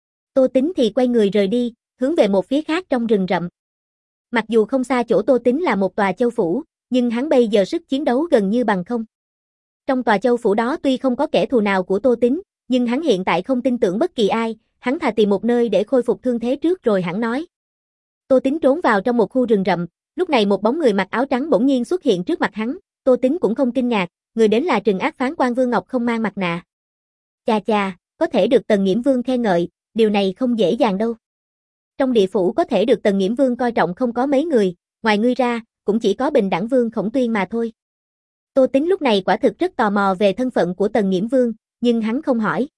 Tô Tín thì quay người rời đi, hướng về một phía khác trong rừng rậm. Mặc dù không xa chỗ Tô Tín là một tòa châu phủ, nhưng hắn bây giờ sức chiến đấu gần như bằng không. Trong tòa châu phủ đó tuy không có kẻ thù nào của Tô Tín, nhưng hắn hiện tại không tin tưởng bất kỳ ai, hắn thà tìm một nơi để khôi phục thương thế trước rồi hẳn nói. Tô Tín trốn vào trong một khu rừng rậm, lúc này một bóng người mặc áo trắng bỗng nhiên xuất hiện trước mặt hắn, Tô Tín cũng không kinh ngạc, người đến là trừng ác phán quan Vương Ngọc không mang mặt nạ. Chà chà, có thể được Tần Nghiễm Vương khen ngợi, điều này không dễ dàng đâu. Trong địa phủ có thể được Tần Nghiễm Vương coi trọng không có mấy người, ngoài ngươi ra, cũng chỉ có Bình Đẳng Vương Khổng Tuyên mà thôi. Tô Tín lúc này quả thực rất tò mò về thân phận của Tần Nghiễm Vương, nhưng hắn không hỏi.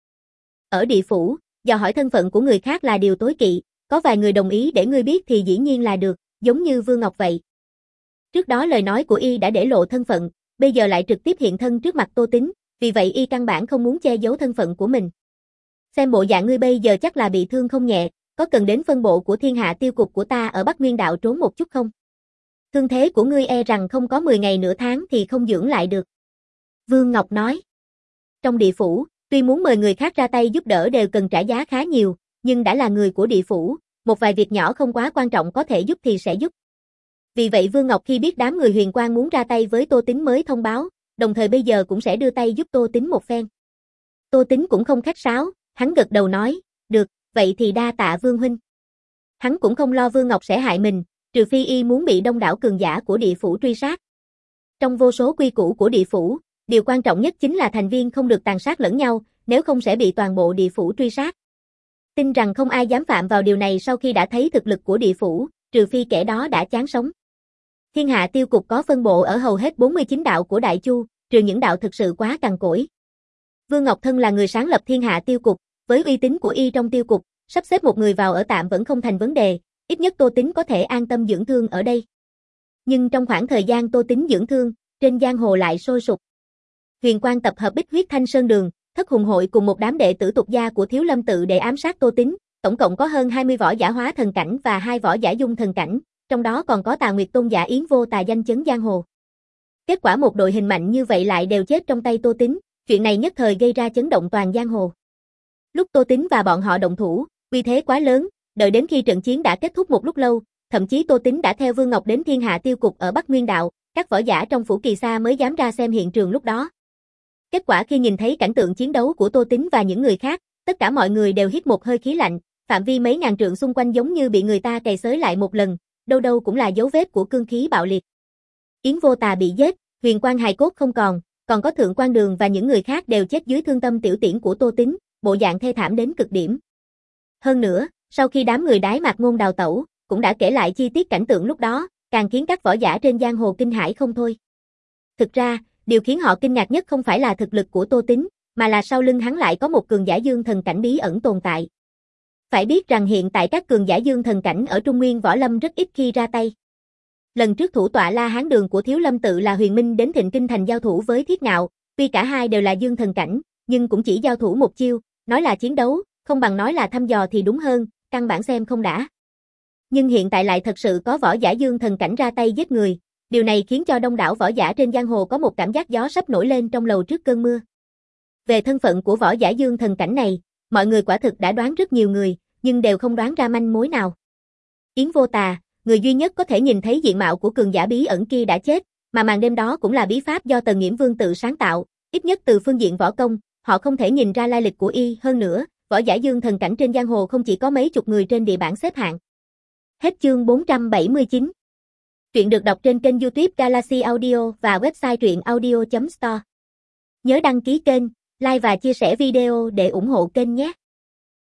Ở địa phủ, dò hỏi thân phận của người khác là điều tối kỵ, có vài người đồng ý để ngươi biết thì dĩ nhiên là được, giống như Vương Ngọc vậy. Trước đó lời nói của y đã để lộ thân phận, bây giờ lại trực tiếp hiện thân trước mặt Tô Tín, vì vậy y căn bản không muốn che giấu thân phận của mình. Xem bộ dạng ngươi bây giờ chắc là bị thương không nhẹ, có cần đến phân bộ của Thiên Hạ Tiêu Cục của ta ở Bắc Nguyên Đạo trốn một chút không? Thương thế của ngươi e rằng không có mười ngày nửa tháng thì không dưỡng lại được. Vương Ngọc nói. Trong địa phủ, tuy muốn mời người khác ra tay giúp đỡ đều cần trả giá khá nhiều, nhưng đã là người của địa phủ, một vài việc nhỏ không quá quan trọng có thể giúp thì sẽ giúp. Vì vậy Vương Ngọc khi biết đám người Huyền Quang muốn ra tay với Tô Tín mới thông báo, đồng thời bây giờ cũng sẽ đưa tay giúp Tô Tín một phen. Tô Tín cũng không khách sáo, hắn gật đầu nói, được, vậy thì đa tạ Vương huynh. Hắn cũng không lo Vương Ngọc sẽ hại mình, trừ phi y muốn bị đông đảo cường giả của địa phủ truy sát. Trong vô số quy củ của địa phủ, điều quan trọng nhất chính là thành viên không được tàn sát lẫn nhau, nếu không sẽ bị toàn bộ địa phủ truy sát. Tin rằng không ai dám phạm vào điều này sau khi đã thấy thực lực của địa phủ, trừ phi kẻ đó đã chán sống. Thiên Hạ Tiêu Cục có phân bộ ở hầu hết bốn mươi chín đạo của Đại Chu, trừ những đạo thực sự quá cằn cỗi. Vương Ngọc Thân là người sáng lập Thiên Hạ Tiêu Cục, với uy tín của y trong tiêu cục, sắp xếp một người vào ở tạm vẫn không thành vấn đề, ít nhất Tô Tín có thể an tâm dưỡng thương ở đây. Nhưng trong khoảng thời gian Tô Tín dưỡng thương, trên giang hồ lại sôi sục. Huyền Quang tập hợp Bích Huyết Thanh Sơn Đường, Thất Hùng Hội cùng một đám đệ tử tục gia của Thiếu Lâm tự để ám sát Tô Tín, tổng cộng có hơn hai mươi võ giả hóa thần cảnh và hai võ giả dung thần cảnh, trong đó còn có Tà Nguyệt Tôn giả Yến Vô Tà danh chấn giang hồ. Kết quả một đội hình mạnh như vậy lại đều chết trong tay Tô Tín, chuyện này nhất thời gây ra chấn động toàn giang hồ. Lúc Tô Tín và bọn họ động thủ, uy thế quá lớn, đợi đến khi trận chiến đã kết thúc một lúc lâu, thậm chí Tô Tín đã theo Vương Ngọc đến Thiên Hạ Tiêu Cục ở Bắc Nguyên Đạo, các võ giả trong phủ Kỳ Sa mới dám ra xem hiện trường lúc đó. Kết quả khi nhìn thấy cảnh tượng chiến đấu của Tô Tín và những người khác, tất cả mọi người đều hít một hơi khí lạnh, phạm vi mấy ngàn trượng xung quanh giống như bị người ta cày xới lại một lần, đâu đâu cũng là dấu vết của cương khí bạo liệt. Yến Vô Tà bị giết, Huyền Quang hài cốt không còn, còn có Thượng Quan Đường và những người khác đều chết dưới thương tâm tiểu tiễn của Tô Tín, bộ dạng thê thảm đến cực điểm. Hơn nữa, sau khi đám người Đái Mạc Ngôn đào tẩu, cũng đã kể lại chi tiết cảnh tượng lúc đó, càng khiến các võ giả trên giang hồ kinh hãi không thôi. Thực ra, điều khiến họ kinh ngạc nhất không phải là thực lực của Tô Tín, mà là sau lưng hắn lại có một cường giả dương thần cảnh bí ẩn tồn tại. Phải biết rằng hiện tại các cường giả dương thần cảnh ở Trung Nguyên Võ Lâm rất ít khi ra tay. Lần trước thủ tọa La Hán Đường của Thiếu Lâm tự là Huyền Minh đến Thịnh Kinh Thành giao thủ với Thiết Ngạo, tuy cả hai đều là dương thần cảnh, nhưng cũng chỉ giao thủ một chiêu, nói là chiến đấu, không bằng nói là thăm dò thì đúng hơn, căn bản xem không đã. Nhưng hiện tại lại thật sự có võ giả dương thần cảnh ra tay giết người, điều này khiến cho đông đảo võ giả trên giang hồ có một cảm giác gió sắp nổi lên trong lầu trước cơn mưa. Về thân phận của võ giả dương thần cảnh này, mọi người quả thực đã đoán rất nhiều người, nhưng đều không đoán ra manh mối nào. Yến Vô Tà, người duy nhất có thể nhìn thấy diện mạo của cường giả bí ẩn kia đã chết, mà màn đêm đó cũng là bí pháp do Tần Nghiễm Vương tự sáng tạo, ít nhất từ phương diện võ công, họ không thể nhìn ra lai lịch của y, hơn nữa, võ giả dương thần cảnh trên giang hồ không chỉ có mấy chục người trên địa bảng xếp hạng. Hết chương bốn trăm bảy mươi chín. Truyện được đọc trên kênh YouTube Galaxy Audio và website truyện audio chấm store. Nhớ đăng ký kênh, like và chia sẻ video để ủng hộ kênh nhé.